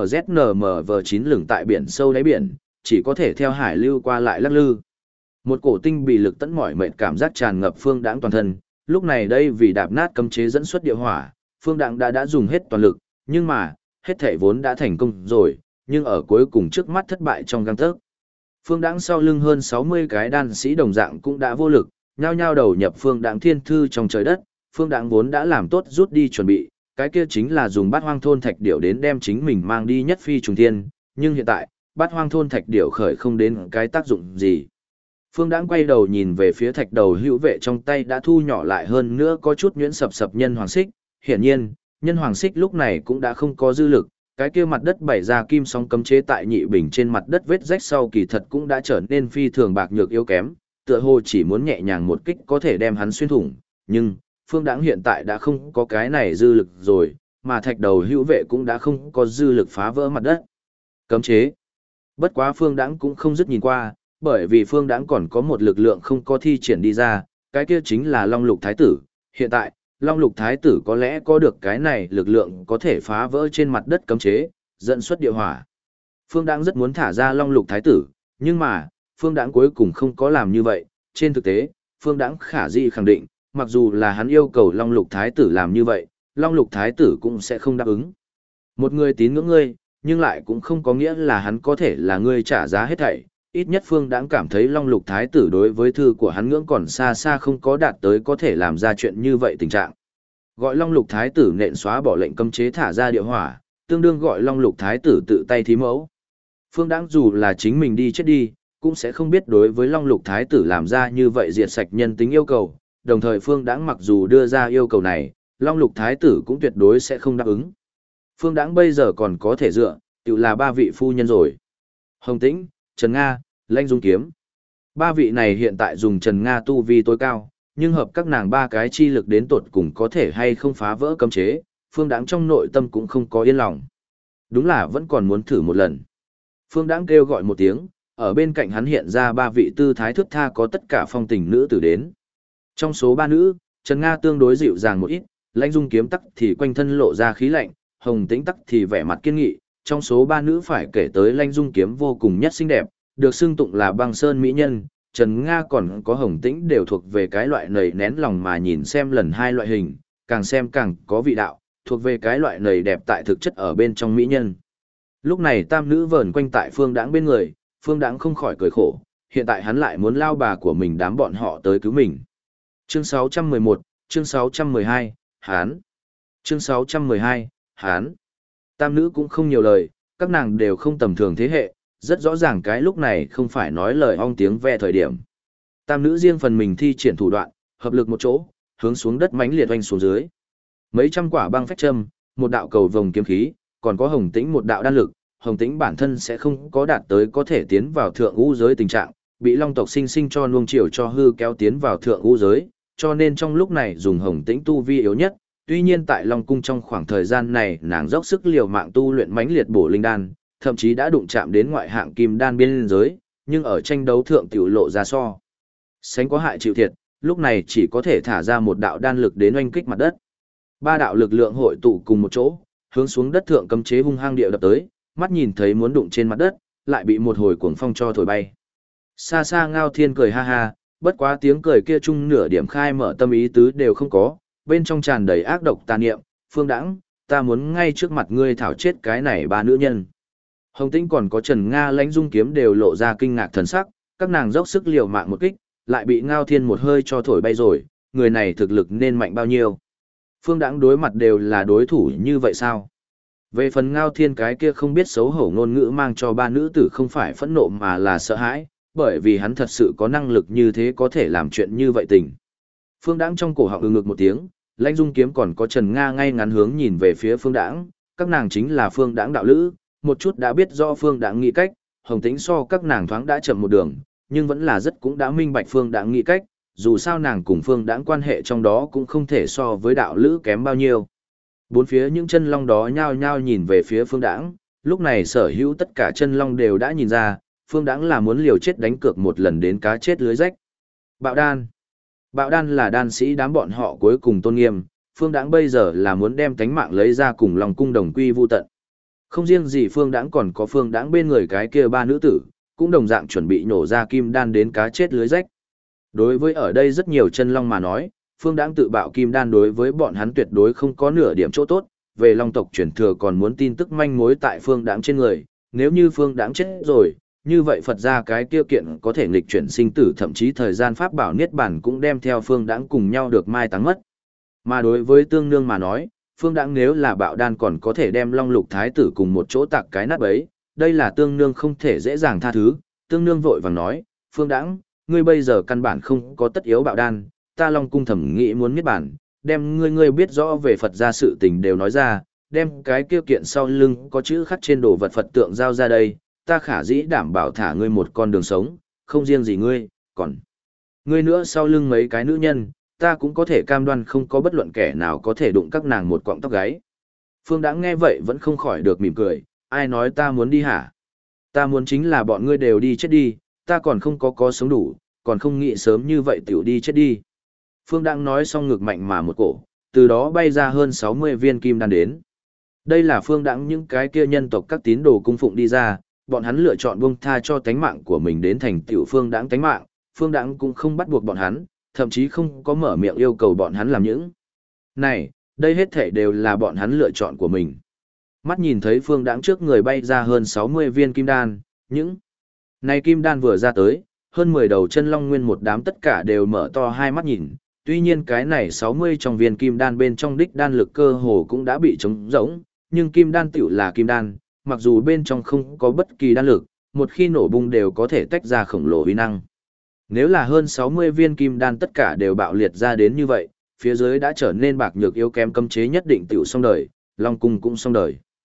LFMZNMV9 lửng tại biển sâu đáy biển, chỉ có thể theo hải lưu qua lại lắc lư. Một cổ tinh bị lực tẫn mỏi mệt cảm giác tràn ngập Phương Đãng toàn thân, lúc này đây vì đạp nát cấm chế dẫn xuất địa hỏa, Phương Đãng đã dùng hết toàn lực, nhưng mà, hết thảy vốn đã thành công rồi, nhưng ở cuối cùng trước mắt thất bại trong gang tấc. Phương Đãng sau lưng hơn 60 cái đan sĩ đồng dạng cũng đã vô lực, nhao nhao đầu nhập Phương Đãng thiên thư trong trời đất, Phương Đãng vốn đã làm tốt rút đi chuẩn bị, cái kia chính là dùng Bát Hoang thôn thạch điểu đến đem chính mình mang đi nhất phi trùng thiên, nhưng hiện tại, Bát Hoang thôn thạch điểu khởi không đến cái tác dụng gì. Phương Đãng quay đầu nhìn về phía thạch đầu hữu vệ trong tay đã thu nhỏ lại hơn nữa có chút nhuyễn sập sập nhân hoàng xích, hiển nhiên, nhân hoàng xích lúc này cũng đã không có dư lực, cái kia mặt đất bảy ra kim song cấm chế tại nhị bình trên mặt đất vết rách sau kỳ thật cũng đã trở nên phi thường bạc nhược yếu kém, tựa hồ chỉ muốn nhẹ nhàng một kích có thể đem hắn xuyên thủng, nhưng Phương Đãng hiện tại đã không có cái này dư lực rồi, mà thạch đầu hữu vệ cũng đã không có dư lực phá vỡ mặt đất. Cấm chế. Bất quá Phương Đãng cũng không dứt nhìn qua, bởi vì Phương Đãng còn có một lực lượng không có thi triển đi ra, cái kia chính là Long Lục Thái Tử. Hiện tại, Long Lục Thái Tử có lẽ có được cái này lực lượng có thể phá vỡ trên mặt đất cấm chế, dẫn xuất địa hỏa. Phương Đãng rất muốn thả ra Long Lục Thái Tử, nhưng mà, Phương Đãng cuối cùng không có làm như vậy. Trên thực tế, Phương Đãng khả dĩ khẳng định, mặc dù là hắn yêu cầu Long Lục Thái Tử làm như vậy, Long Lục Thái Tử cũng sẽ không đáp ứng. Một người tín ngưỡng ngươi, nhưng lại cũng không có nghĩa là hắn có thể là ngươi trả giá hết thảy. Ít nhất Phương Đãng cảm thấy Long Lục Thái Tử đối với thư của hắn ngưỡng còn xa xa không có đạt tới có thể làm ra chuyện như vậy tình trạng. Gọi Long Lục Thái Tử nện xóa bỏ lệnh cấm chế thả ra địa hỏa, tương đương gọi Long Lục Thái Tử tự tay thí mẫu. Phương Đãng dù là chính mình đi chết đi, cũng sẽ không biết đối với Long Lục Thái Tử làm ra như vậy diệt sạch nhân tính yêu cầu, đồng thời Phương Đãng mặc dù đưa ra yêu cầu này, Long Lục Thái Tử cũng tuyệt đối sẽ không đáp ứng. Phương Đãng bây giờ còn có thể dựa, tự là ba vị phu nhân rồi. Hồng Tĩnh, Trần Nga, Lãnh Dung Kiếm. Ba vị này hiện tại dùng Trần Nga tu vi tối cao, nhưng hợp các nàng ba cái chi lực đến tột cùng có thể hay không phá vỡ cấm chế, Phương Đãng trong nội tâm cũng không có yên lòng. Đúng là vẫn còn muốn thử một lần. Phương Đãng kêu gọi một tiếng, ở bên cạnh hắn hiện ra ba vị tư thái thước tha có tất cả phong tình nữ tử đến. Trong số ba nữ, Trần Nga tương đối dịu dàng một ít, Lãnh Dung Kiếm tắc thì quanh thân lộ ra khí lạnh, Hồng Tĩnh tắc thì vẻ mặt kiên nghị. Trong số ba nữ phải kể tới Lãnh Dung Kiếm vô cùng nhất xinh đẹp, được xưng tụng là băng sơn mỹ nhân. Trần Nga còn có Hồng Tĩnh đều thuộc về cái loại nầy nén lòng mà nhìn xem lần hai loại hình, càng xem càng có vị đạo, thuộc về cái loại nầy đẹp tại thực chất ở bên trong mỹ nhân. Lúc này tam nữ vờn quanh tại Phương Đãng bên người, Phương Đãng không khỏi cười khổ, hiện tại hắn lại muốn lao bà của mình đám bọn họ tới cứu mình. Chương 611, chương 612, Hán. Chương 612, Hán. Tam nữ cũng không nhiều lời, các nàng đều không tầm thường thế hệ, rất rõ ràng cái lúc này không phải nói lời ong tiếng ve thời điểm. Tam nữ riêng phần mình thi triển thủ đoạn, hợp lực một chỗ, hướng xuống đất mãnh liệt oanh xuống dưới. Mấy trăm quả băng phách châm, một đạo cầu vồng kiếm khí, còn có Hồng Tĩnh một đạo đan lực, Hồng Tĩnh bản thân sẽ không có đạt tới có thể tiến vào thượng ngũ giới tình trạng, bị Long tộc sinh sinh cho nuông chiều cho hư kéo tiến vào thượng ngũ giới, cho nên trong lúc này dùng Hồng Tĩnh tu vi yếu nhất. Tuy nhiên tại Long cung trong khoảng thời gian này, nàng dốc sức liều mạng tu luyện mãnh liệt bổ linh đan, thậm chí đã đụng chạm đến ngoại hạng kim đan biên giới, nhưng ở tranh đấu thượng tiểu lộ ra so sánh có hại chịu thiệt, lúc này chỉ có thể thả ra một đạo đan lực đến oanh kích mặt đất. Ba đạo lực lượng hội tụ cùng một chỗ, hướng xuống đất thượng cấm chế hung hăng địa đập tới, mắt nhìn thấy muốn đụng trên mặt đất, lại bị một hồi cuồng phong cho thổi bay. Xa xa Ngao Thiên cười ha ha, bất quá tiếng cười kia chung nửa điểm khai mở tâm ý tứ đều không có, bên trong tràn đầy ác độc tà niệm. Phương Đãng, ta muốn ngay trước mặt ngươi thảo chết cái này ba nữ nhân. Hồng Tĩnh còn có Trần Nga Lãnh Dung Kiếm đều lộ ra kinh ngạc thần sắc, các nàng dốc sức liều mạng một kích, lại bị Ngao Thiên một hơi cho thổi bay rồi, người này thực lực nên mạnh bao nhiêu. Phương Đãng đối mặt đều là đối thủ như vậy sao? Về phần Ngao Thiên cái kia không biết xấu hổ ngôn ngữ mang cho ba nữ tử không phải phẫn nộ mà là sợ hãi, bởi vì hắn thật sự có năng lực như thế có thể làm chuyện như vậy tình. Phương Đãng trong cổ họng ngực một tiếng, Lãnh Dung Kiếm còn có Trần Nga ngay ngắn hướng nhìn về phía Phương Đãng, các nàng chính là Phương Đãng đạo lữ, một chút đã biết rõ Phương Đãng nghĩ cách, Hồng Tĩnh so các nàng thoáng đã chậm một đường, nhưng vẫn là rất cũng đã minh bạch Phương Đãng nghĩ cách, dù sao nàng cùng Phương Đãng quan hệ trong đó cũng không thể so với đạo lữ kém bao nhiêu. Bốn phía những chân long đó nhao nhao nhìn về phía Phương Đãng, lúc này sở hữu tất cả chân long đều đã nhìn ra, Phương Đãng là muốn liều chết đánh cược một lần đến cá chết lưới rách. Bạo đan. Bạo đan là đan sĩ đám bọn họ cuối cùng tôn nghiêm, Phương Đãng bây giờ là muốn đem tánh mạng lấy ra cùng Long cung đồng quy vu tận. Không riêng gì Phương Đãng còn có Phương Đãng bên người cái kia ba nữ tử, cũng đồng dạng chuẩn bị nổ ra kim đan đến cá chết lưới rách. Đối với ở đây rất nhiều chân long mà nói, Phương Đãng tự bạo kim đan đối với bọn hắn tuyệt đối không có nửa điểm chỗ tốt, về Long tộc truyền thừa còn muốn tin tức manh mối tại Phương Đãng trên người, nếu như Phương Đãng chết rồi, như vậy Phật ra cái tiêu kiện có thể nghịch chuyển sinh tử, thậm chí thời gian pháp bảo niết bàn cũng đem theo Phương Đãng cùng nhau được mai táng mất. Mà đối với Tương Nương mà nói, Phương Đãng nếu là bạo đan còn có thể đem Long Lục Thái tử cùng một chỗ tạc cái nát bấy, đây là Tương Nương không thể dễ dàng tha thứ. Tương Nương vội vàng nói, Phương Đãng, ngươi bây giờ căn bản không có tất yếu bạo đan, ta Long cung thẩm nghĩ muốn niết bàn, đem ngươi biết rõ về Phật gia sự tình đều nói ra, đem cái tiêu kiện sau lưng có chữ khắc trên đồ vật Phật tượng giao ra đây, ta khả dĩ đảm bảo thả ngươi một con đường sống, không riêng gì ngươi, còn ngươi nữa sau lưng mấy cái nữ nhân, ta cũng có thể cam đoan không có bất luận kẻ nào có thể đụng các nàng một cọng tóc gáy. Phương Đãng nghe vậy vẫn không khỏi được mỉm cười, ai nói ta muốn đi hả? Ta muốn chính là bọn ngươi đều đi chết đi, ta còn không có sống đủ, còn không nghĩ sớm như vậy tiểu đi chết đi. Phương Đãng nói xong ngực mạnh mà một cổ, từ đó bay ra hơn 60 viên kim đan đến. Đây là Phương Đãng những cái kia nhân tộc các tín đồ cung phụng đi ra, bọn hắn lựa chọn buông tha cho tánh mạng của mình đến thành tiểu Phương Đãng tánh mạng, Phương Đãng cũng không bắt buộc bọn hắn, thậm chí không có mở miệng yêu cầu bọn hắn làm những này, đây hết thể đều là bọn hắn lựa chọn của mình. Mắt nhìn thấy Phương Đãng trước người bay ra hơn 60 viên kim đan, những này kim đan vừa ra tới, hơn 10 đầu chân long nguyên một đám tất cả đều mở to hai mắt nhìn, tuy nhiên cái này 60 trong viên kim đan bên trong đích đan lực cơ hồ cũng đã bị trống rỗng, nhưng kim đan tiểu là kim đan, mặc dù bên trong không có bất kỳ đan lực, một khi nổ bung đều có thể tách ra khổng lồ uy năng. Nếu là hơn 60 viên kim đan tất cả đều bạo liệt ra đến như vậy, phía dưới đã trở nên bạc nhược yếu kém cấm chế nhất định tiểu xong đời, Long cung cũng xong đời.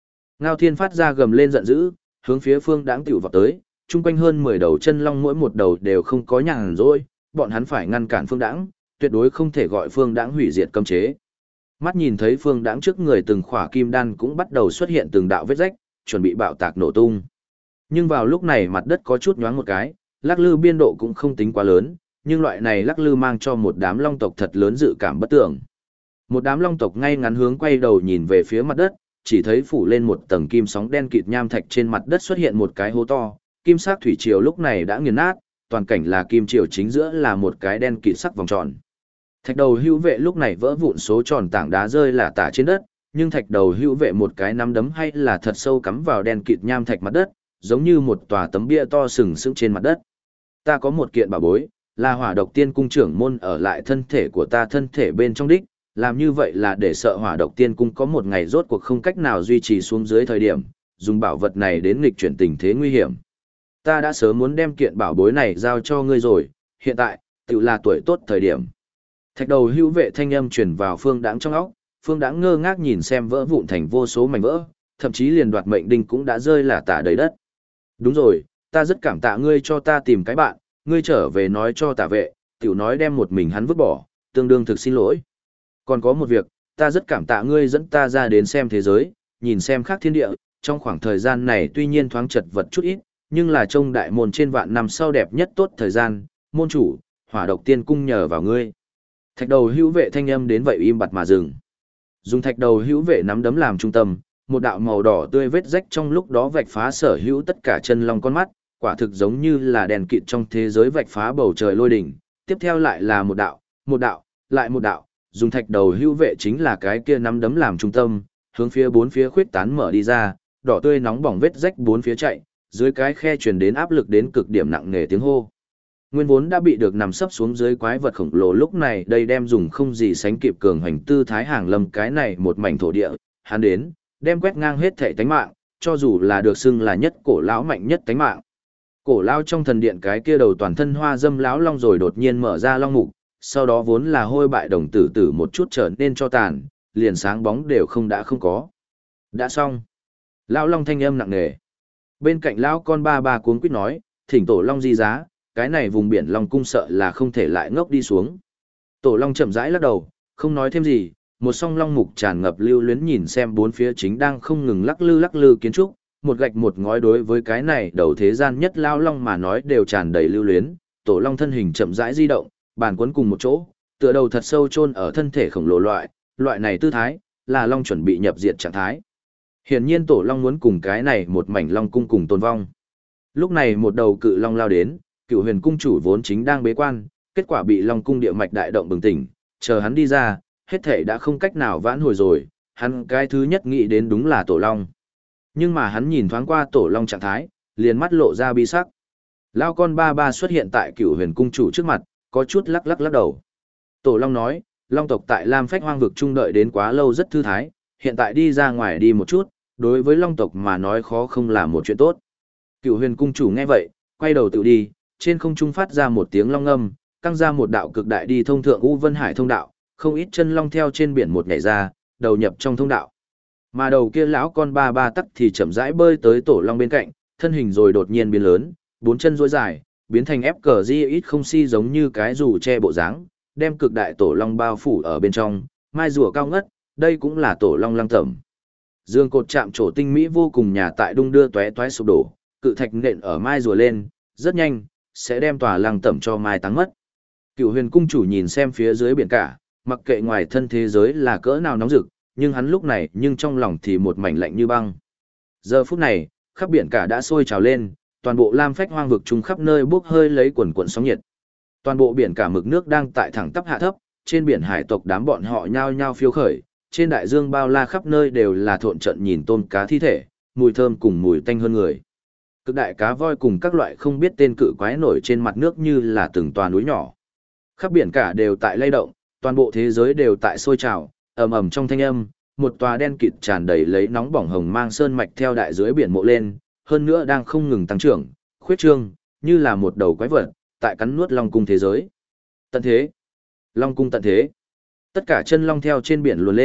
Ngao Thiên phát ra gầm lên giận dữ, hướng phía Phương Đãng tiểu vọt tới, chung quanh hơn 10 đầu chân long mỗi một đầu đều không có nhàn rỗi, bọn hắn phải ngăn cản Phương Đãng, tuyệt đối không thể gọi Phương Đãng hủy diệt cấm chế. Mắt nhìn thấy Phương Đãng trước người từng khỏa kim đan cũng bắt đầu xuất hiện từng đạo vết rách, chuẩn bị bạo tạc nổ tung. Nhưng vào lúc này mặt đất có chút nhoáng một cái, lắc lư biên độ cũng không tính quá lớn, nhưng loại này lắc lư mang cho một đám long tộc thật lớn dự cảm bất tưởng. Một đám long tộc ngay ngắn hướng quay đầu nhìn về phía mặt đất, chỉ thấy phủ lên một tầng kim sóng đen kịt nham thạch trên mặt đất xuất hiện một cái hố to, kim sắc thủy triều lúc này đã nghiền nát, toàn cảnh là kim triều chính giữa là một cái đen kịt sắc vòng tròn. Thạch đầu hữu vệ lúc này vỡ vụn số tròn tảng đá rơi là tả trên đất, nhưng thạch đầu hữu vệ một cái nắm đấm hay là thật sâu cắm vào đen kịt nham thạch mặt đất, giống như một tòa tấm bia to sừng sững trên mặt đất. Ta có một kiện bảo bối, là Hỏa Độc Tiên Cung trưởng môn ở lại thân thể của ta thân thể bên trong đích, làm như vậy là để sợ Hỏa Độc Tiên Cung có một ngày rốt cuộc không cách nào duy trì xuống dưới thời điểm, dùng bảo vật này đến nghịch chuyển tình thế nguy hiểm. Ta đã sớm muốn đem kiện bảo bối này giao cho ngươi rồi, hiện tại, tự là tuổi tốt thời điểm. Thạch đầu hữu vệ thanh âm truyền vào Phương Đãng trong óc, Phương Đãng ngơ ngác nhìn xem vỡ vụn thành vô số mảnh vỡ, thậm chí liền đoạt mệnh đinh cũng đã rơi lả tả đầy đất. Đúng rồi, ta rất cảm tạ ngươi cho ta tìm cái bạn, ngươi trở về nói cho tả vệ, tiểu nói đem một mình hắn vứt bỏ, tương đương thực xin lỗi. Còn có một việc, ta rất cảm tạ ngươi dẫn ta ra đến xem thế giới, nhìn xem khác thiên địa, trong khoảng thời gian này tuy nhiên thoáng chật vật chút ít, nhưng là trông đại môn trên vạn năm sau đẹp nhất tốt thời gian, môn chủ, Hỏa Độc Tiên Cung nhờ vào ngươi. Thạch đầu hữu vệ thanh âm đến vậy im bặt mà dừng. Dùng thạch đầu hữu vệ nắm đấm làm trung tâm, một đạo màu đỏ tươi vết rách trong lúc đó vạch phá sở hữu tất cả chân long con mắt, quả thực giống như là đèn kịt trong thế giới vạch phá bầu trời lôi đỉnh. Tiếp theo lại là một đạo, lại một đạo, dùng thạch đầu hữu vệ chính là cái kia nắm đấm làm trung tâm, hướng phía bốn phía khuyết tán mở đi ra, đỏ tươi nóng bỏng vết rách bốn phía chạy, dưới cái khe truyền đến áp lực đến cực điểm nặng nề tiếng hô. Nguyên vốn đã bị được nằm sấp xuống dưới quái vật khổng lồ lúc này đây đem dùng không gì sánh kịp cường hành tư thái hàng lâm cái này một mảnh thổ địa, hắn đến, đem quét ngang hết thể tánh mạng, cho dù là được xưng là nhất cổ lão mạnh nhất tánh mạng. Cổ lão trong thần điện cái kia đầu toàn thân hoa dâm lão long rồi đột nhiên mở ra long mục, sau đó vốn là hôi bại đồng tử tử một chút trở nên cho tàn, liền sáng bóng đều không có. Đã xong. Lão long thanh âm nặng nề. Bên cạnh lão con ba cuống quýt nói, thỉnh tổ long di giá, cái này vùng biển long cung sợ là không thể lại ngốc đi xuống. Tổ long chậm rãi lắc đầu, không nói thêm gì, một song long mục tràn ngập lưu luyến nhìn xem bốn phía chính đang không ngừng lắc lư kiến trúc, một gạch một ngói đối với cái này đầu thế gian nhất lão long mà nói đều tràn đầy lưu luyến. Tổ long thân hình chậm rãi di động, bàn quấn cùng một chỗ, tựa đầu thật sâu chôn ở thân thể khổng lồ loại này tư thái, là long chuẩn bị nhập diệt trạng thái. Hiển nhiên tổ long muốn cùng cái này một mảnh long cung cùng tồn vong. Lúc này một đầu cự long lao đến, Cựu Huyền cung chủ vốn chính đang bế quan, kết quả bị long cung địa mạch đại động bừng tỉnh, chờ hắn đi ra, hết thể đã không cách nào vãn hồi rồi, hắn cái thứ nhất nghĩ đến đúng là tổ long. Nhưng mà hắn nhìn thoáng qua tổ long trạng thái, liền mắt lộ ra bi sắc. Lao con ba xuất hiện tại Cựu Huyền cung chủ trước mặt, có chút lắc đầu. Tổ long nói, long tộc tại Lam Phách Hoang vực trung đợi đến quá lâu rất thư thái, hiện tại đi ra ngoài đi một chút, đối với long tộc mà nói khó không là một chuyện tốt. Cựu Huyền cung chủ nghe vậy, quay đầu tự đi, trên không trung phát ra một tiếng long âm, căng ra một đạo cực đại đi thông thượng U Vân Hải thông đạo, không ít chân long theo trên biển một nhảy ra, đầu nhập trong thông đạo. Mà đầu kia lão con ba tắc thì chậm rãi bơi tới tổ long bên cạnh, thân hình rồi đột nhiên biến lớn, bốn chân duỗi dài, biến thành ép cờ di ít không si giống như cái dù che bộ dáng, đem cực đại tổ long bao phủ ở bên trong, mai rùa cao ngất, đây cũng là tổ long lăng tẩm. Dương cột chạm trổ tinh mỹ vô cùng nhà tại đung đưa tóe toái sụp đổ, cự thạch nện ở mai rùa lên, rất nhanh sẽ đem tòa lăng tẩm cho mai táng mất. Cựu Huyền cung chủ nhìn xem phía dưới biển cả, mặc kệ ngoài thân thế giới là cỡ nào nóng rực, nhưng hắn lúc này nhưng trong lòng thì một mảnh lạnh như băng. Giờ phút này, khắp biển cả đã sôi trào lên, toàn bộ Lam Phách Hoang vực trung khắp nơi bốc hơi lấy quần quần sóng nhiệt. Toàn bộ biển cả mực nước đang tại thẳng tắp hạ thấp, trên biển hải tộc đám bọn họ nhao nhao phiêu khởi, trên đại dương bao la khắp nơi đều là thộn trận nhìn tôm cá thi thể, mùi thơm cùng mùi tanh hơn người. Cực đại cá voi cùng các loại không biết tên cự quái nổi trên mặt nước như là từng tòa núi nhỏ. Khắp biển cả đều tại lay động, toàn bộ thế giới đều tại sôi trào, ầm ầm trong thanh âm, một tòa đen kịt tràn đầy lấy nóng bỏng hồng mang sơn mạch theo đại dưới biển mộ lên, hơn nữa đang không ngừng tăng trưởng, khuyết trương, như là một đầu quái vật, tại cắn nuốt long cung thế giới. Tận thế. Long cung tận thế. Tất cả chân long theo trên biển luồn lên,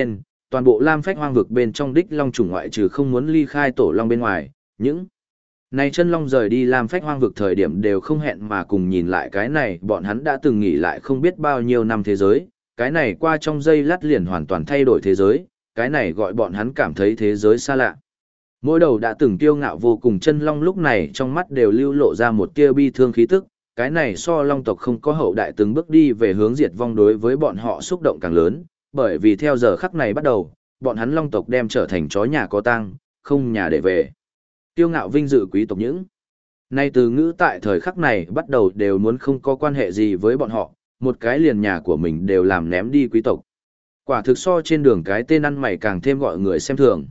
toàn bộ Lam Phách Hoang vực bên trong đích long chủng ngoại trừ không muốn ly khai tổ long bên ngoài, những này chân long rời đi Lam Phách Hoang vực thời điểm đều không hẹn mà cùng nhìn lại cái này, bọn hắn đã từng nghỉ lại không biết bao nhiêu năm thế giới, cái này qua trong giây lát liền hoàn toàn thay đổi thế giới, cái này gọi bọn hắn cảm thấy thế giới xa lạ. Mỗi đầu đã từng kiêu ngạo vô cùng chân long lúc này trong mắt đều lưu lộ ra một tia bi thương khí tức, cái này so long tộc không có hậu đại từng bước đi về hướng diệt vong đối với bọn họ xúc động càng lớn, bởi vì theo giờ khắc này bắt đầu, bọn hắn long tộc đem trở thành chó nhà có tang, không nhà để về. Kiêu ngạo vinh dự quý tộc những. Nay từ ngữ tại thời khắc này bắt đầu đều muốn không có quan hệ gì với bọn họ, một cái liền nhà của mình đều làm ném đi quý tộc. Quả thực so trên đường cái tên ăn mày càng thêm gọi người xem thường.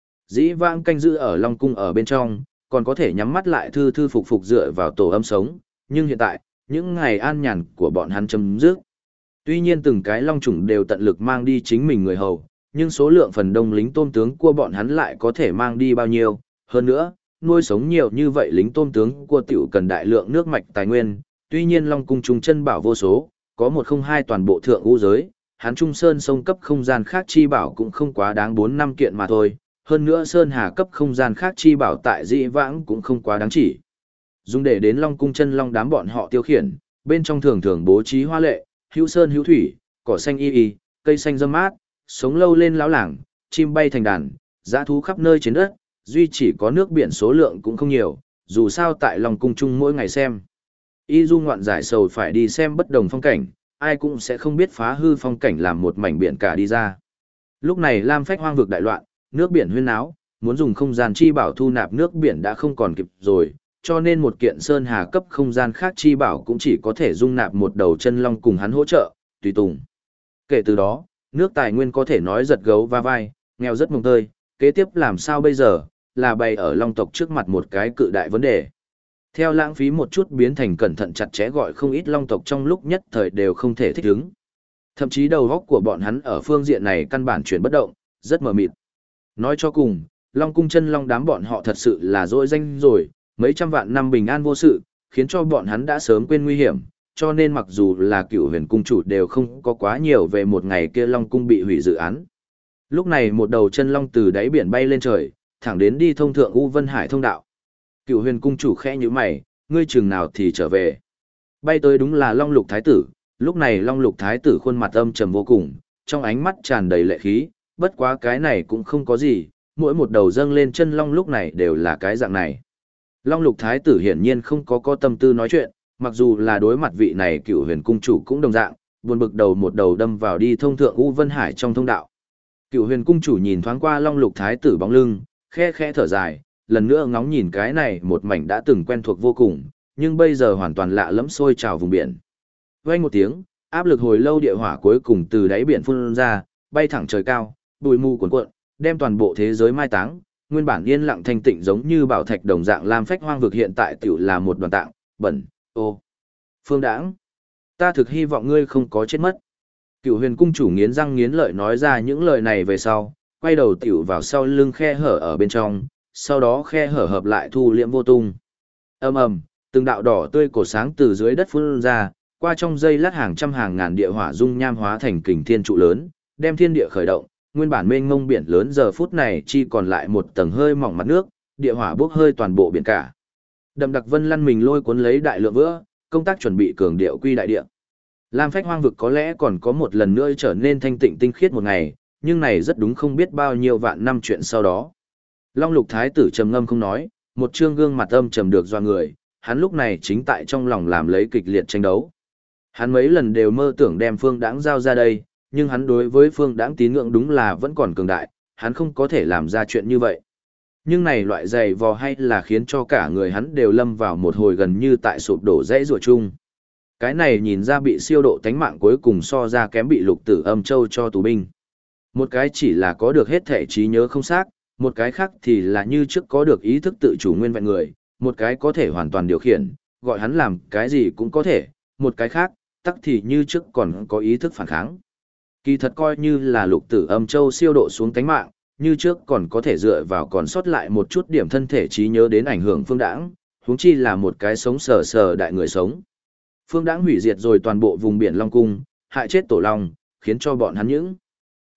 Dĩ vãng canh giữ ở Long Cung ở bên trong, còn có thể nhắm mắt lại thư thư phục phục dựa vào tổ âm sống, nhưng hiện tại, những ngày an nhàn của bọn hắn chấm dứt. Tuy nhiên từng cái long chủng đều tận lực mang đi chính mình người hầu, nhưng số lượng phần đông lính tôm tướng của bọn hắn lại có thể mang đi bao nhiêu, hơn nữa, nuôi sống nhiều như vậy lính tôm tướng của tiểu cần đại lượng nước mạch tài nguyên, tuy nhiên Long Cung trùng chân bảo vô số, có 102 toàn bộ thượng u giới, hắn Trung Sơn sông cấp không gian khác chi bảo cũng không quá đáng 4-5 kiện mà thôi, hơn nữa Sơn Hà cấp không gian khác chi bảo tại dĩ vãng cũng không quá đáng chỉ. Dùng để đến Long Cung chân long đám bọn họ tiêu khiển, bên trong thường thường bố trí hoa lệ, hữu sơn hữu thủy, cỏ xanh y y, cây xanh râm mát, sống lâu lên lão làng, chim bay thành đàn, dã thú khắp nơi trên đất, duy chỉ có nước biển số lượng cũng không nhiều, dù sao tại Long Cung chung mỗi ngày xem. Y du ngoạn giải sầu phải đi xem bất đồng phong cảnh, ai cũng sẽ không biết phá hư phong cảnh làm một mảnh biển cả đi ra. Lúc này Lam Phách Hoang vực đại loạn, nước biển huyên náo, muốn dùng không gian chi bảo thu nạp nước biển đã không còn kịp rồi, cho nên một kiện sơn hà cấp không gian khác chi bảo cũng chỉ có thể dung nạp một đầu chân long cùng hắn hỗ trợ, tùy tùng. Kể từ đó, nước tài nguyên có thể nói giật gấu va vai, nghèo rất mồng tơi, kế tiếp làm sao bây giờ, là bày ở long tộc trước mặt một cái cự đại vấn đề. Theo lãng phí một chút biến thành cẩn thận chặt chẽ gọi không ít long tộc trong lúc nhất thời đều không thể thích ứng. Thậm chí đầu óc của bọn hắn ở phương diện này căn bản chuyển bất động, rất mờ mịt. Nói cho cùng, Long Cung chân long đám bọn họ thật sự là dỗi danh rồi, mấy trăm vạn năm bình an vô sự, khiến cho bọn hắn đã sớm quên nguy hiểm, cho nên mặc dù là Cửu Huyền cung chủ đều không có quá nhiều về một ngày kia Long Cung bị hủy dự án. Lúc này một đầu chân long từ đáy biển bay lên trời, thẳng đến đi thông thượng U Vân Hải thông đạo. Cửu Huyền cung chủ khẽ nhíu mày, ngươi chừng nào thì trở về. Bay tới đúng là Long Lục Thái tử, lúc này Long Lục Thái tử khuôn mặt âm trầm vô cùng, trong ánh mắt tràn đầy lệ khí, bất quá cái này cũng không có gì, mỗi một đầu dâng lên chân long lúc này đều là cái dạng này. Long Lục Thái tử hiển nhiên không có tâm tư nói chuyện, mặc dù là đối mặt vị này Cửu Huyền cung chủ cũng đồng dạng, buồn bực đầu một đầu đâm vào đi thông thượng U Vân Hải trong thông đạo. Cửu Huyền cung chủ nhìn thoáng qua Long Lục Thái tử bóng lưng, khe khẽ thở dài, lần nữa ngóng nhìn cái này một mảnh đã từng quen thuộc vô cùng, nhưng bây giờ hoàn toàn lạ lẫm sôi trào vùng biển. Vang một tiếng, áp lực hồi lâu địa hỏa cuối cùng từ đáy biển phun ra, bay thẳng trời cao, bụi mù cuồn cuộn, đem toàn bộ thế giới mai táng, nguyên bản yên lặng thanh tịnh giống như bảo thạch đồng dạng Lam Phách Hoang vực hiện tại tiểu là một đoàn tạng, bẩn, ô. Phương Đãng, ta thực hy vọng ngươi không có chết mất. Cửu Huyền cung chủ nghiến răng nghiến lợi nói ra những lời này về sau, quay đầu tiểu vào sau lưng khe hở ở bên trong, sau đó khe hở hợp lại thu liễm vô tung. Ầm ầm, từng đạo đỏ tươi cổ sáng từ dưới đất phun ra, qua trong giây lát hàng trăm hàng ngàn địa hỏa dung nham hóa thành kình thiên trụ lớn, đem thiên địa khởi động, nguyên bản mênh mông biển lớn giờ phút này chỉ còn lại một tầng hơi mỏng mặt nước, địa hỏa bốc hơi toàn bộ biển cả. Đậm đặc vân lăn mình lôi cuốn lấy đại lượng vữa, công tác chuẩn bị cường điệu quy đại địa. Lam Phách Hoang vực có lẽ còn có một lần nữa trở nên thanh tịnh tinh khiết một ngày, nhưng này rất đúng không biết bao nhiêu vạn năm chuyện sau đó. Long Lục Thái tử trầm ngâm không nói, một trương gương mặt âm trầm được doa người, hắn lúc này chính tại trong lòng làm lấy kịch liệt tranh đấu. Hắn mấy lần đều mơ tưởng đem Phương Đãng giao ra đây, nhưng hắn đối với Phương Đãng tín ngưỡng đúng là vẫn còn cường đại, hắn không có thể làm ra chuyện như vậy. Nhưng này loại dày vò hay là khiến cho cả người hắn đều lâm vào một hồi gần như tại sụp đổ dãy rủa chung. Cái này nhìn ra bị siêu độ tánh mạng cuối cùng so ra kém bị Lục Tử Âm Châu cho tù binh. Một cái chỉ là có được hết thể trí nhớ không xác, một cái khác thì là như trước có được ý thức tự chủ nguyên vẹn người, một cái có thể hoàn toàn điều khiển, gọi hắn làm cái gì cũng có thể, một cái khác, tắc thì như trước còn có ý thức phản kháng. Kỳ thật coi như là Lục Tử Âm Châu siêu độ xuống tánh mạng, như trước còn có thể dựa vào còn sót lại một chút điểm thân thể trí nhớ đến ảnh hưởng Phương Đãng, huống chi là một cái sống sờ sờ đại người sống. Phương Đãng hủy diệt rồi toàn bộ vùng biển Long Cung, hại chết tổ long, khiến cho bọn hắn những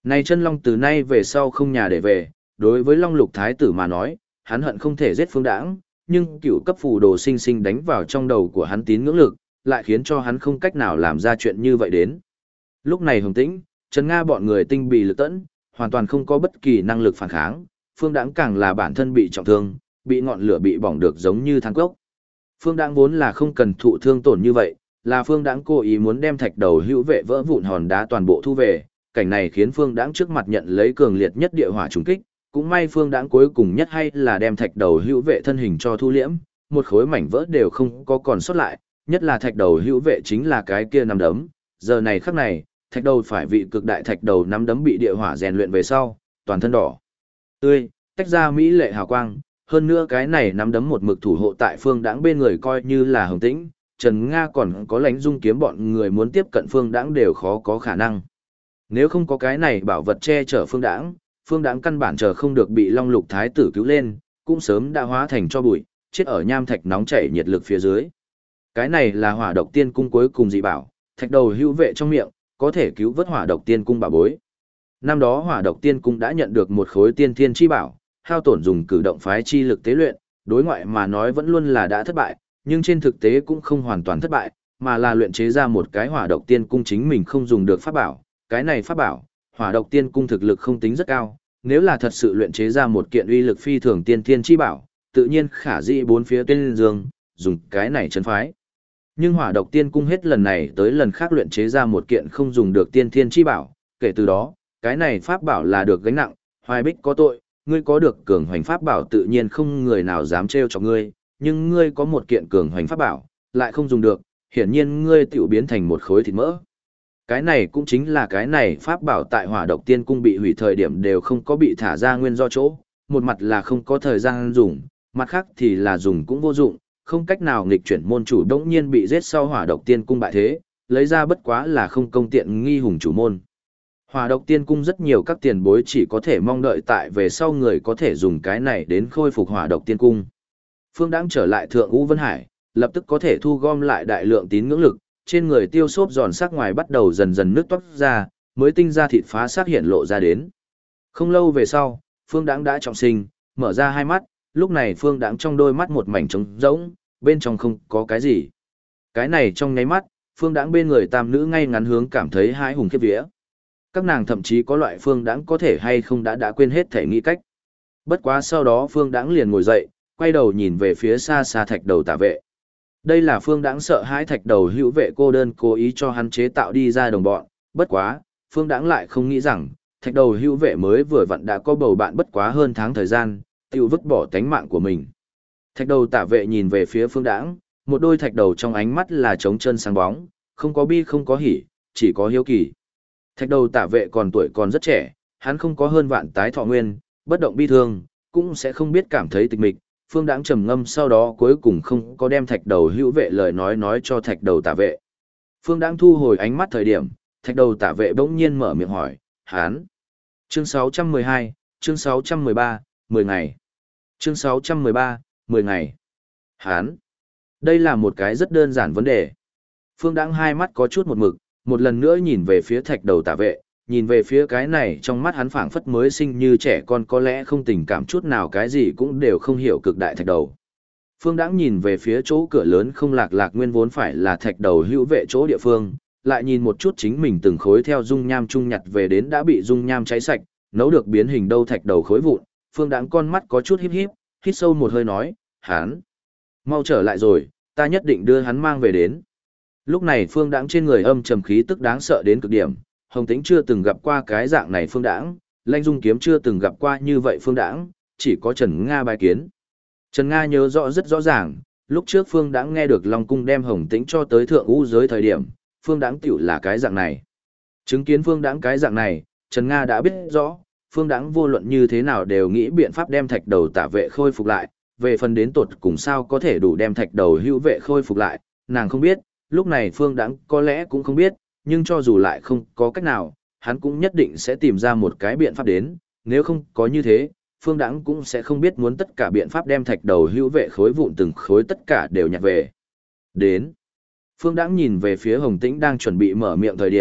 Này chân long từ nay về sau không nhà để về, đối với Long Lục Thái tử mà nói, hắn hận không thể giết Phương Đãng, nhưng cựu cấp phù đồ sinh sinh đánh vào trong đầu của hắn tín ngưỡng lực, lại khiến cho hắn không cách nào làm ra chuyện như vậy đến. Lúc này Hồng Tĩnh, Trần Nga bọn người tinh bị lực tẫn, hoàn toàn không có bất kỳ năng lực phản kháng, Phương Đãng càng là bản thân bị trọng thương, bị ngọn lửa bị bỏng được giống như than cốc. Phương Đãng vốn là không cần thụ thương tổn như vậy, là Phương Đãng cố ý muốn đem thạch đầu hữu vệ vỡ vụn hòn đá toàn bộ thu về, cảnh này khiến Phương Đãng trước mặt nhận lấy cường liệt nhất địa hỏa trùng kích, cũng may Phương Đãng cuối cùng nhất hay là đem thạch đầu hữu vệ thân hình cho thu liễm, một khối mảnh vỡ đều không có còn sót lại, nhất là thạch đầu hữu vệ chính là cái kia nắm đấm, giờ này khắc này, thạch đầu phải vị cực đại thạch đầu nắm đấm bị địa hỏa rèn luyện về sau, toàn thân đỏ tươi, tách ra mỹ lệ hào quang, hơn nữa cái này nắm đấm một mực thủ hộ tại Phương Đãng bên người coi như là Hồng Tĩnh, Trần Nga còn có Lãnh Dung kiếm bọn người muốn tiếp cận Phương Đãng đều khó có khả năng. Nếu không có cái này bảo vật che chở Phương Đãng căn bản chờ không được bị Long Lục Thái tử cứu lên, cũng sớm đã hóa thành cho bụi, chết ở nham thạch nóng chảy nhiệt lực phía dưới. Cái này là Hỏa Độc Tiên cung cuối cùng dị bảo, thạch đầu hữu vệ trong miệng, có thể cứu vớt Hỏa Độc Tiên cung bảo bối. Năm đó Hỏa Độc Tiên cung đã nhận được một khối tiên thiên chi bảo, hao tổn dùng cử động phái chi lực tế luyện, đối ngoại mà nói vẫn luôn là đã thất bại, nhưng trên thực tế cũng không hoàn toàn thất bại, mà là luyện chế ra một cái Hỏa Độc Tiên cung chính mình không dùng được pháp bảo. Cái này pháp bảo, Hỏa Độc Tiên cung thực lực không tính rất cao, nếu là thật sự luyện chế ra một kiện uy lực phi thường tiên thiên chi bảo, tự nhiên khả dĩ bốn phía tên dương, dùng cái này trấn phái. Nhưng Hỏa Độc Tiên cung hết lần này tới lần khác luyện chế ra một kiện không dùng được tiên thiên chi bảo, kể từ đó, cái này pháp bảo là được gánh nặng, Hoài Bích có tội, ngươi có được cường hoành pháp bảo tự nhiên không người nào dám trêu cho ngươi, nhưng ngươi có một kiện cường hoành pháp bảo, lại không dùng được, hiển nhiên ngươi tiểu biến thành một khối thịt mỡ. Cái này cũng chính là cái này pháp bảo tại Hỏa Độc Tiên cung bị hủy thời điểm đều không có bị thả ra nguyên do chỗ, một mặt là không có thời gian dùng, mặt khác thì là dùng cũng vô dụng, không cách nào nghịch chuyển môn chủ đống nhiên bị giết sau Hỏa Độc Tiên cung bại thế, lấy ra bất quá là không công tiện nghi hùng chủ môn. Hỏa Độc Tiên cung rất nhiều các tiền bối chỉ có thể mong đợi tại về sau người có thể dùng cái này đến khôi phục Hỏa Độc Tiên cung. Phương Đãng trở lại Thượng Vũ Vân Hải, lập tức có thể thu gom lại đại lượng tín ngưỡng lực, trên người tiêu xốp giòn sắc ngoài bắt đầu dần dần nứt toát ra, mới tinh ra thịt phá xác hiện lộ ra đến. Không lâu về sau, Phương Đãng đã trọng sinh, mở ra hai mắt, lúc này Phương Đãng trong đôi mắt một mảnh trống rỗng, bên trong không có cái gì. Cái này trong nháy mắt, Phương Đãng bên người tam nữ ngay ngắn hướng cảm thấy hãi hùng khiếp vía. Các nàng thậm chí có loại Phương Đãng có thể hay không đã quên hết thể nghĩ cách. Bất quá sau đó Phương Đãng liền ngồi dậy, quay đầu nhìn về phía xa xa thạch đầu Tả Vệ. Đây là Phương Đãng sợ hãi thạch đầu hữu vệ cô đơn cố ý cho hắn chế tạo đi ra đồng bọn, bất quá, Phương Đãng lại không nghĩ rằng, thạch đầu hữu vệ mới vừa vặn đã có bầu bạn bất quá hơn tháng thời gian, tiêu vứt bỏ tánh mạng của mình. Thạch đầu Tả Vệ nhìn về phía Phương Đãng, một đôi thạch đầu trong ánh mắt là trống trơn sáng bóng, không có bi không có hỉ, chỉ có hiếu kỳ. Thạch đầu Tả Vệ còn tuổi còn rất trẻ, hắn không có hơn vạn tái thọ nguyên, bất động bi thương, cũng sẽ không biết cảm thấy tịch mịch. Phương Đãng trầm ngâm sau đó cuối cùng không có đem thạch đầu hữu vệ lời nói cho thạch đầu Tả Vệ. Phương Đãng thu hồi ánh mắt thời điểm, thạch đầu Tả Vệ bỗng nhiên mở miệng hỏi, hắn. Chương 612, chương 613, 10 ngày. Chương 613, 10 ngày. Hắn. Đây là một cái rất đơn giản vấn đề. Phương Đãng hai mắt có chút một mực, một lần nữa nhìn về phía thạch đầu Tả Vệ, nhìn về phía cái này trong mắt hắn phảng phất mới sinh như trẻ con có lẽ không tình cảm chút nào cái gì cũng đều không hiểu cực đại thạch đầu. Phương Đãng nhìn về phía chỗ cửa lớn không lạc nguyên vốn phải là thạch đầu hữu vệ chỗ địa phương, lại nhìn một chút chính mình từng khối theo dung nham trung nhặt về đến đã bị dung nham cháy sạch, nấu được biến hình đâu thạch đầu khối vụn, Phương Đãng con mắt có chút híp híp, hít sâu một hơi nói, hắn mau trở lại rồi, ta nhất định đưa hắn mang về đến. Lúc này Phương Đãng trên người âm trầm khí tức đáng sợ đến cực điểm. Hồng Tĩnh chưa từng gặp qua cái dạng này Phương Đãng, Lãnh Dung kiếm chưa từng gặp qua như vậy Phương Đãng, chỉ có Trần Nga bài kiến. Trần Nga nhớ rõ rất rõ ràng, lúc trước Phương Đãng nghe được Long Cung đem Hồng Tĩnh cho tới Thượng U giới thời điểm, Phương Đãng tiểu là cái dạng này. Chứng kiến Phương Đãng cái dạng này, Trần Nga đã biết rõ, Phương Đãng vô luận như thế nào đều nghĩ biện pháp đem thạch đầu Tả Vệ khôi phục lại, về phần đến tột cùng sao có thể đủ đem thạch đầu hữu vệ khôi phục lại, nàng không biết, lúc này Phương Đãng có lẽ cũng không biết, nhưng cho dù lại không có cách nào, hắn cũng nhất định sẽ tìm ra một cái biện pháp đến, nếu không có như thế, Phương Đãng cũng sẽ không biết muốn tất cả biện pháp đem thạch đầu hữu vệ khối vụn từng khối tất cả đều nhặt về. Đến. Phương Đãng nhìn về phía Hồng Tĩnh đang chuẩn bị mở miệng thời điểm,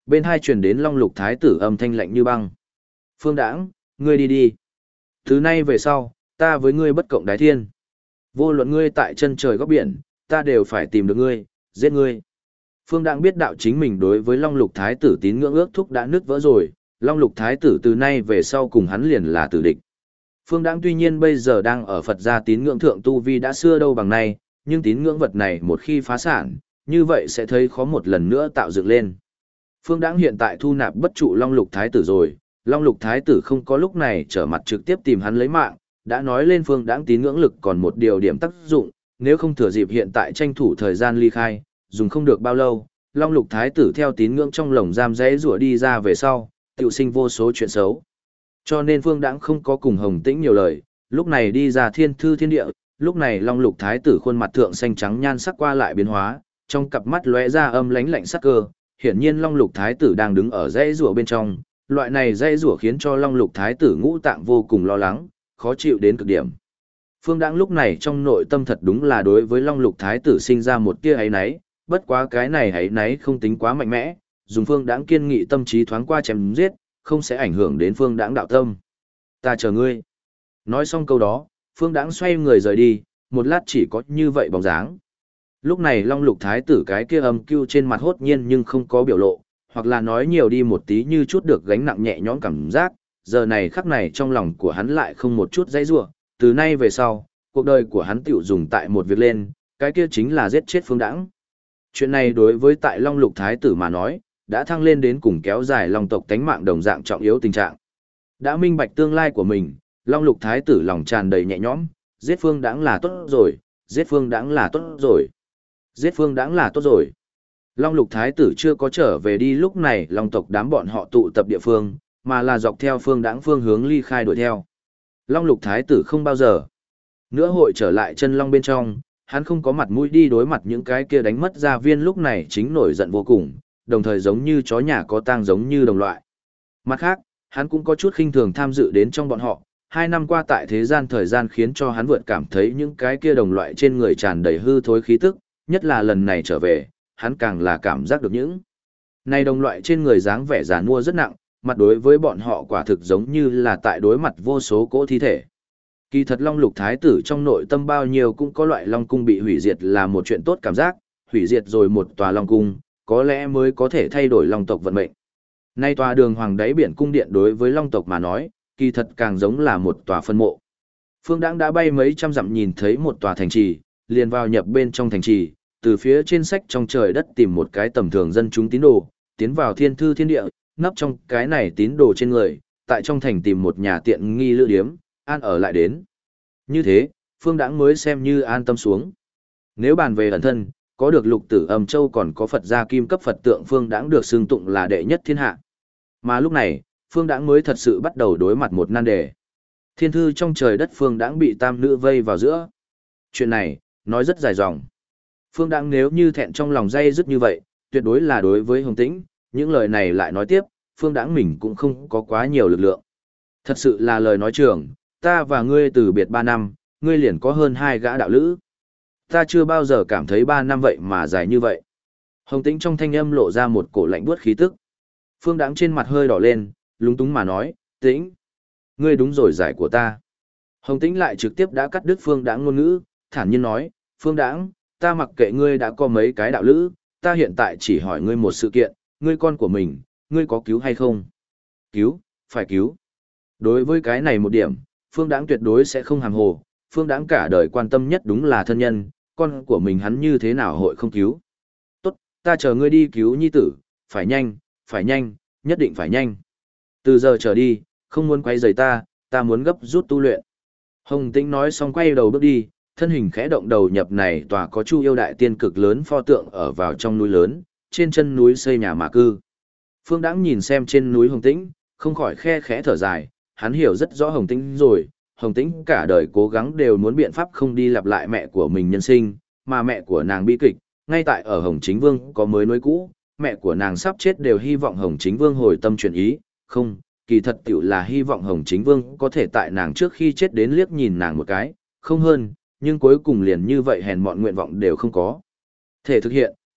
bên hai truyền đến Long Lục Thái tử âm thanh lạnh như băng. Phương Đãng, ngươi đi đi. Từ nay về sau, ta với ngươi bất cộng đái thiên. Vô luận ngươi tại chân trời góc biển, ta đều phải tìm được ngươi, giết ngươi. Phương Đãng biết đạo chính mình đối với Long Lục Thái tử tín ngưỡng ước thúc đã nứt vỡ rồi, Long Lục Thái tử từ nay về sau cùng hắn liền là tử địch. Phương Đãng tuy nhiên bây giờ đang ở Phật gia tín ngưỡng thượng tu vi đã xưa đâu bằng nay, nhưng tín ngưỡng vật này một khi phá sản, như vậy sẽ thấy khó một lần nữa tạo dựng lên. Phương Đãng hiện tại thu nạp bất trụ Long Lục Thái tử rồi, Long Lục Thái tử không có lúc này trở mặt trực tiếp tìm hắn lấy mạng, đã nói lên Phương Đãng tín ngưỡng lực còn một điều điểm tác dụng, nếu không thừa dịp hiện tại tranh thủ thời gian ly khai, dùng không được bao lâu, Long Lục Thái tử theo tín ngưỡng trong lồng giam rẽ rủa đi ra về sau, tiểu sinh vô số chuyện xấu. Cho nên Phương Đãng không có cùng Hồng Tĩnh nhiều lời, lúc này đi ra thiên thư thiên địa, lúc này Long Lục Thái tử khuôn mặt thượng xanh trắng nhan sắc qua lại biến hóa, trong cặp mắt lóe ra âm lãnh lạnh sắc cơ, hiển nhiên Long Lục Thái tử đang đứng ở rẽ rủa bên trong, loại này rẽ rủa khiến cho Long Lục Thái tử ngũ tạng vô cùng lo lắng, khó chịu đến cực điểm. Phương Đãng lúc này trong nội tâm thật đúng là đối với Long Lục Thái tử sinh ra một tia áy náy, bất quá cái này áy náy không tính quá mạnh mẽ, dùng Phương Đãng kiên nghị tâm trí thoáng qua chém giết, không sẽ ảnh hưởng đến Phương Đãng đạo tâm. Ta chờ ngươi. Nói xong câu đó, Phương Đãng xoay người rời đi, một lát chỉ có như vậy bóng dáng. Lúc này Long Lục Thái tử cái kia âm cưu trên mặt hốt nhiên nhưng không có biểu lộ, hoặc là nói nhiều đi một tí như chút được gánh nặng nhẹ nhõm cảm giác, giờ này khắc này trong lòng của hắn lại không một chút dãy rủa, từ nay về sau, cuộc đời của hắn tiểu dùng tại một việc lên, cái kia chính là giết chết Phương Đãng. Chuyện này đối với tại Long Lục Thái tử mà nói, đã thăng lên đến cùng kéo dài Long tộc tánh mạng đồng dạng trọng yếu tình trạng. Đã minh bạch tương lai của mình, Long Lục Thái tử lòng tràn đầy nhẹ nhõm, giết Phương Đãng là tốt rồi, giết Phương Đãng là tốt rồi, giết Phương Đãng là tốt rồi. Long Lục Thái tử chưa có trở về đi lúc này Long tộc đám bọn họ tụ tập địa phương, mà là dọc theo Phương Đãng phương hướng ly khai đuổi theo. Long Lục Thái tử không bao giờ nữa hội trở lại chân long bên trong, hắn không có mặt mũi đi đối mặt những cái kia đánh mất gia viên lúc này chính nổi giận vô cùng, đồng thời giống như chó nhà có tang giống như đồng loại. Mặt khác, hắn cũng có chút khinh thường tham dự đến trong bọn họ, 2 năm qua tại thế gian thời gian khiến cho hắn vượt cảm thấy những cái kia đồng loại trên người tràn đầy hư thối khí tức, nhất là lần này trở về, hắn càng là cảm giác được những này đồng loại trên người dáng vẻ giàn mua rất nặng, mặt đối với bọn họ quả thực giống như là tại đối mặt vô số cỗ thi thể. Kỳ thật Long Lục Thái tử trong nội tâm bao nhiêu cũng có loại Long cung bị hủy diệt là một chuyện tốt cảm giác, hủy diệt rồi một tòa Long cung, có lẽ mới có thể thay đổi Long tộc vận mệnh. Nay tòa đường hoàng đáy biển cung điện đối với Long tộc mà nói, kỳ thật càng giống là một tòa phân mộ. Phương Đãng đã bay mấy trăm dặm nhìn thấy một tòa thành trì, liền vào nhập bên trong thành trì, từ phía trên sách trong trời đất tìm một cái tầm thường dân chúng tín đồ, tiến vào thiên thư thiên địa, nấp trong cái này tín đồ trên người, tại trong thành tìm một nhà tiện nghi lữ điếm, an ở lại đến. Như thế, Phương Đãng mới xem như an tâm xuống. Nếu bàn về ẩn thân, có được Lục Tử Âm Châu còn có Phật gia kim cấp Phật tượng Phương Đãng được xưng tụng là đệ nhất thiên hạ. Mà lúc này, Phương Đãng mới thật sự bắt đầu đối mặt một nan đề. Thiên thư trong trời đất Phương Đãng bị tam nữ vây vào giữa. Chuyện này, nói rất dài dòng. Phương Đãng nếu như thẹn trong lòng day dứt như vậy, tuyệt đối là đối với Hồng Tĩnh, những lời này lại nói tiếp, Phương Đãng mình cũng không có quá nhiều lực lượng. Thật sự là lời nói trường, ta và ngươi từ biệt 3 năm, ngươi liền có hơn 2 gã đạo lữ. Ta chưa bao giờ cảm thấy 3 năm vậy mà dài như vậy. Hồng Tĩnh trong thanh âm lộ ra một cổ lạnh buốt khí tức. Phương Đãng trên mặt hơi đỏ lên, lúng túng mà nói, Tĩnh, ngươi đúng rồi giải của ta. Hồng Tĩnh lại trực tiếp đã cắt đứt Phương Đãng ngôn ngữ, thản nhiên nói, Phương Đãng, ta mặc kệ ngươi đã có mấy cái đạo lữ, ta hiện tại chỉ hỏi ngươi một sự kiện, ngươi con của mình, ngươi có cứu hay không? Cứu, phải cứu. Đối với cái này một điểm, Phương Đãng tuyệt đối sẽ không hàm hồ, Phương Đãng cả đời quan tâm nhất đúng là thân nhân, con của mình hắn như thế nào hội không cứu. Tốt, ta chờ ngươi đi cứu nhi tử, phải nhanh, nhất định phải nhanh. Từ giờ trở đi, không muốn quay rời ta muốn gấp rút tu luyện. Hồng Tĩnh nói xong quay đầu bước đi, thân hình khẽ động đầu nhập này tòa có Chu Yêu đại tiên cực lớn pho tượng ở vào trong núi lớn, trên chân núi xây nhà mà cư. Phương Đãng nhìn xem trên núi Hồng Tĩnh, không khỏi khe khẽ thở dài, hắn hiểu rất rõ Hồng Tĩnh rồi, Hồng Tĩnh cả đời cố gắng đều muốn biện pháp không đi lặp lại mẹ của mình nhân sinh, mà mẹ của nàng bi kịch, ngay tại ở Hồng Chính Vương có mới nối cũ, mẹ của nàng sắp chết đều hy vọng Hồng Chính Vương hồi tâm chuyển ý, không, kỳ thật tiểu là hy vọng Hồng Chính Vương có thể tại nàng trước khi chết đến liếc nhìn nàng một cái, không hơn, nhưng cuối cùng liền như vậy hèn mọn nguyện vọng đều không có thể thực hiện,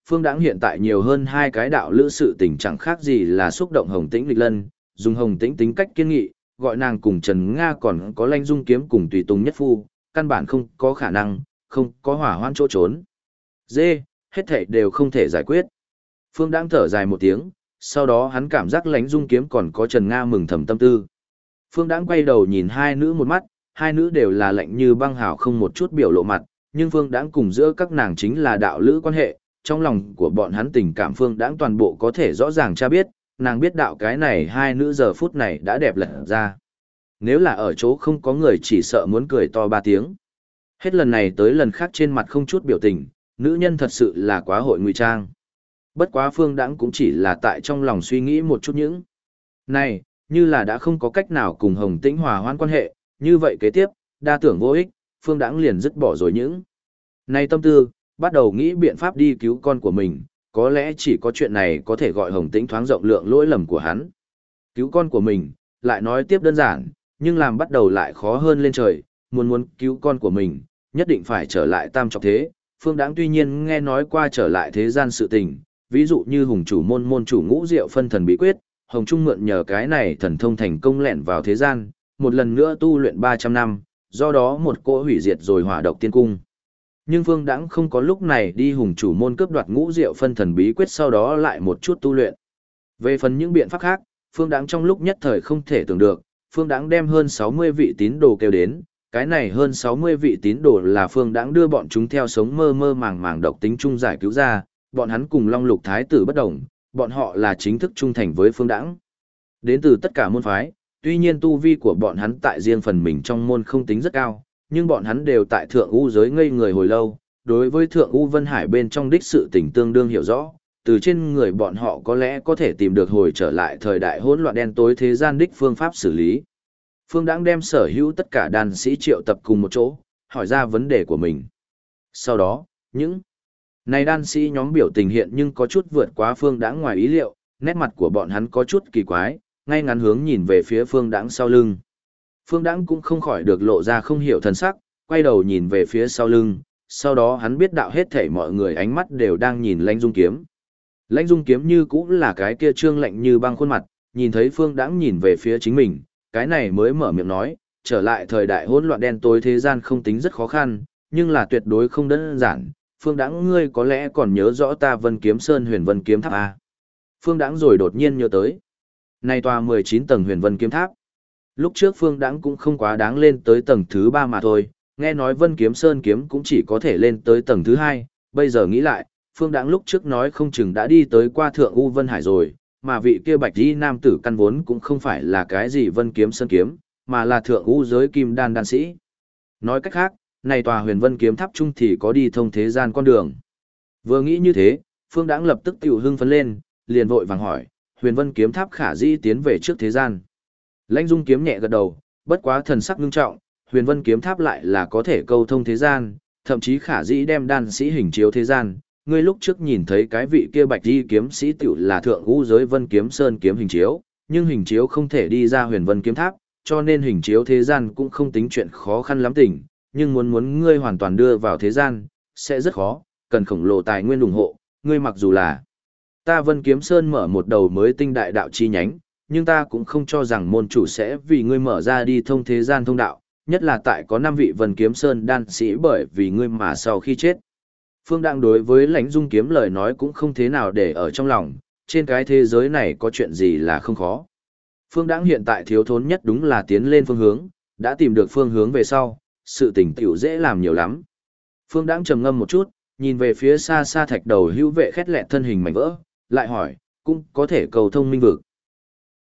Phương Đãng hiện tại nhiều hơn hai cái đạo lữ sự tình chẳng khác gì là xúc động Hồng Tĩnh nghịch lân, dùng Hồng Tĩnh tính cách kiên nghị, gọi nàng cùng Trần Nga còn có Lãnh Dung Kiếm cùng tùy tùng nhất phu, căn bản không có khả năng, không có hỏa hoãn chỗ trốn. Dê, hết thảy đều không thể giải quyết. Phương Đãng thở dài một tiếng, sau đó hắn cảm giác Lãnh Dung Kiếm còn có Trần Nga mừng thầm tâm tư. Phương Đãng quay đầu nhìn hai nữ một mắt, hai nữ đều là lạnh như băng hào không một chút biểu lộ mặt, nhưng Phương Đãng cùng giữa các nàng chính là đạo lữ quan hệ, trong lòng của bọn hắn tình cảm Phương Đãng toàn bộ có thể rõ ràng cha biết, nàng biết đạo cái này hai nữ giờ phút này đã đẹp lật ra. Nếu là ở chỗ không có người chỉ sợ muốn cười to ba tiếng. Hết lần này tới lần khác trên mặt không chút biểu tình, nữ nhân thật sự là quá hội ngụy trang. Bất quá Phương Đãng cũng chỉ là tại trong lòng suy nghĩ một chút những. Này, như là đã không có cách nào cùng Hồng Tĩnh hòa hoãn quan hệ, như vậy kế tiếp, đa tưởng vô ích, Phương Đãng liền dứt bỏ rồi những. Này tâm tư, bắt đầu nghĩ biện pháp đi cứu con của mình, có lẽ chỉ có chuyện này có thể gọi Hồng Tĩnh thoáng rộng lượng lỗi lầm của hắn. Cứu con của mình, lại nói tiếp đơn giản, nhưng làm bắt đầu lại khó hơn lên trời, muốn cứu con của mình, nhất định phải trở lại tam trọng thế. Phương Đãng tuy nhiên nghe nói qua trở lại thế gian sự tình, ví dụ như hùng chủ môn chủ ngũ diệu phân thần bí quyết, Hồng Trung mượn nhờ cái này thần thông thành công lẻn vào thế gian, một lần nữa tu luyện 300 năm, do đó một cỗ hủy diệt rồi hỏa độc tiên cung. Nhưng Phương Đãng không có lúc này đi hùng chủ môn cướp đoạt ngũ diệu phân thần bí quyết sau đó lại một chút tu luyện. Về phần những biện pháp khác, Phương Đãng trong lúc nhất thời không thể tưởng được, Phương Đãng đem hơn 60 vị tín đồ kêu đến, cái này hơn 60 vị tín đồ là Phương Đãng đưa bọn chúng theo sống mơ mơ màng màng độc tính chung giải cứu ra, bọn hắn cùng Long Lục Thái tử bất đồng, bọn họ là chính thức trung thành với Phương Đãng. Đến từ tất cả môn phái, tuy nhiên tu vi của bọn hắn tại riêng phần mình trong môn không tính rất cao, nhưng bọn hắn đều tại Thượng U giới ngây người hồi lâu, đối với Thượng U Vân Hải bên trong đích sự tình tương đương hiểu rõ, từ trên người bọn họ có lẽ có thể tìm được hồi trở lại thời đại hỗn loạn đen tối thế gian đích phương pháp xử lý. Phương Đãng đem sở hữu tất cả đàn sĩ triệu tập cùng một chỗ, hỏi ra vấn đề của mình. Sau đó, những này đan sĩ nhóm biểu tình hiện nhưng có chút vượt quá Phương Đãng ngoài ý liệu, nét mặt của bọn hắn có chút kỳ quái, ngay ngắn hướng nhìn về phía Phương Đãng sau lưng. Phương Đãng cũng không khỏi được lộ ra không hiểu thần sắc, quay đầu nhìn về phía sau lưng, sau đó hắn biết đạo hết thảy mọi người ánh mắt đều đang nhìn Lãnh Dung Kiếm. Lãnh Dung Kiếm như cũng là cái kia trương lạnh như băng khuôn mặt, nhìn thấy Phương Đãng nhìn về phía chính mình, cái này mới mở miệng nói, trở lại thời đại hỗn loạn đen tối thế gian không tính rất khó khăn, nhưng là tuyệt đối không đơn giản. Phương Đãng ngươi có lẽ còn nhớ rõ ta Vân Kiếm Sơn Huyền Vân Kiếm Tháp à? Phương Đãng rồi đột nhiên nhớ tới. Này tòa 19 tầng Huyền Vân Kiếm Tháp. Lúc trước Phương Đãng cũng không quá đáng lên tới tầng thứ 3 mà thôi, nghe nói Vân Kiếm Sơn kiếm cũng chỉ có thể lên tới tầng thứ 2, bây giờ nghĩ lại, Phương Đãng lúc trước nói không chừng đã đi tới qua Thượng U Vân Hải rồi, mà vị kia bạch y nam tử căn vốn cũng không phải là cái gì Vân Kiếm Sơn kiếm, mà là Thượng U giới kim đan đan sĩ. Nói cách khác, này tòa Huyền Vân Kiếm Tháp chung thì có đi thông thế gian con đường. Vừa nghĩ như thế, Phương Đãng lập tức tiểu hưng phấn lên, liền vội vàng hỏi, Huyền Vân Kiếm Tháp khả dĩ tiến về trước thế gian. Lãnh Dung Kiếm nhẹ gật đầu, bất quá thần sắc ngưng trọng, Huyền Vân Kiếm Tháp lại là có thể câu thông thế gian, thậm chí khả dĩ đem đan sĩ hình chiếu thế gian. Ngươi lúc trước nhìn thấy cái vị kia bạch y kiếm sĩ tiểu là Thượng U giới Vân Kiếm Sơn kiếm hình chiếu, nhưng hình chiếu không thể đi ra Huyền Vân Kiếm Tháp, cho nên hình chiếu thế gian cũng không tính chuyện khó khăn lắm tỉnh, nhưng muốn ngươi hoàn toàn đưa vào thế gian, sẽ rất khó, cần khổng lồ tài nguyên ủng hộ, ngươi mặc dù là ta Vân Kiếm Sơn mở một đầu mới tinh đại đạo chi nhánh, nhưng ta cũng không cho rằng môn chủ sẽ vì ngươi mở ra đi thông thế gian thông đạo, nhất là tại có 5 vị Vân Kiếm Sơn đan sĩ bởi vì ngươi mà sau khi chết. Phương Đãng đối với Lãnh Dung Kiếm lời nói cũng không thế nào để ở trong lòng, trên cái thế giới này có chuyện gì là không khó. Phương Đãng hiện tại thiếu thốn nhất đúng là tiến lên phương hướng, đã tìm được phương hướng về sau, sự tình tiểu dễ làm nhiều lắm. Phương Đãng trầm ngâm một chút, nhìn về phía xa xa thạch đầu hữu vệ khét lẹt thân hình mảnh vỡ, lại hỏi, cũng có thể cầu thông minh vực.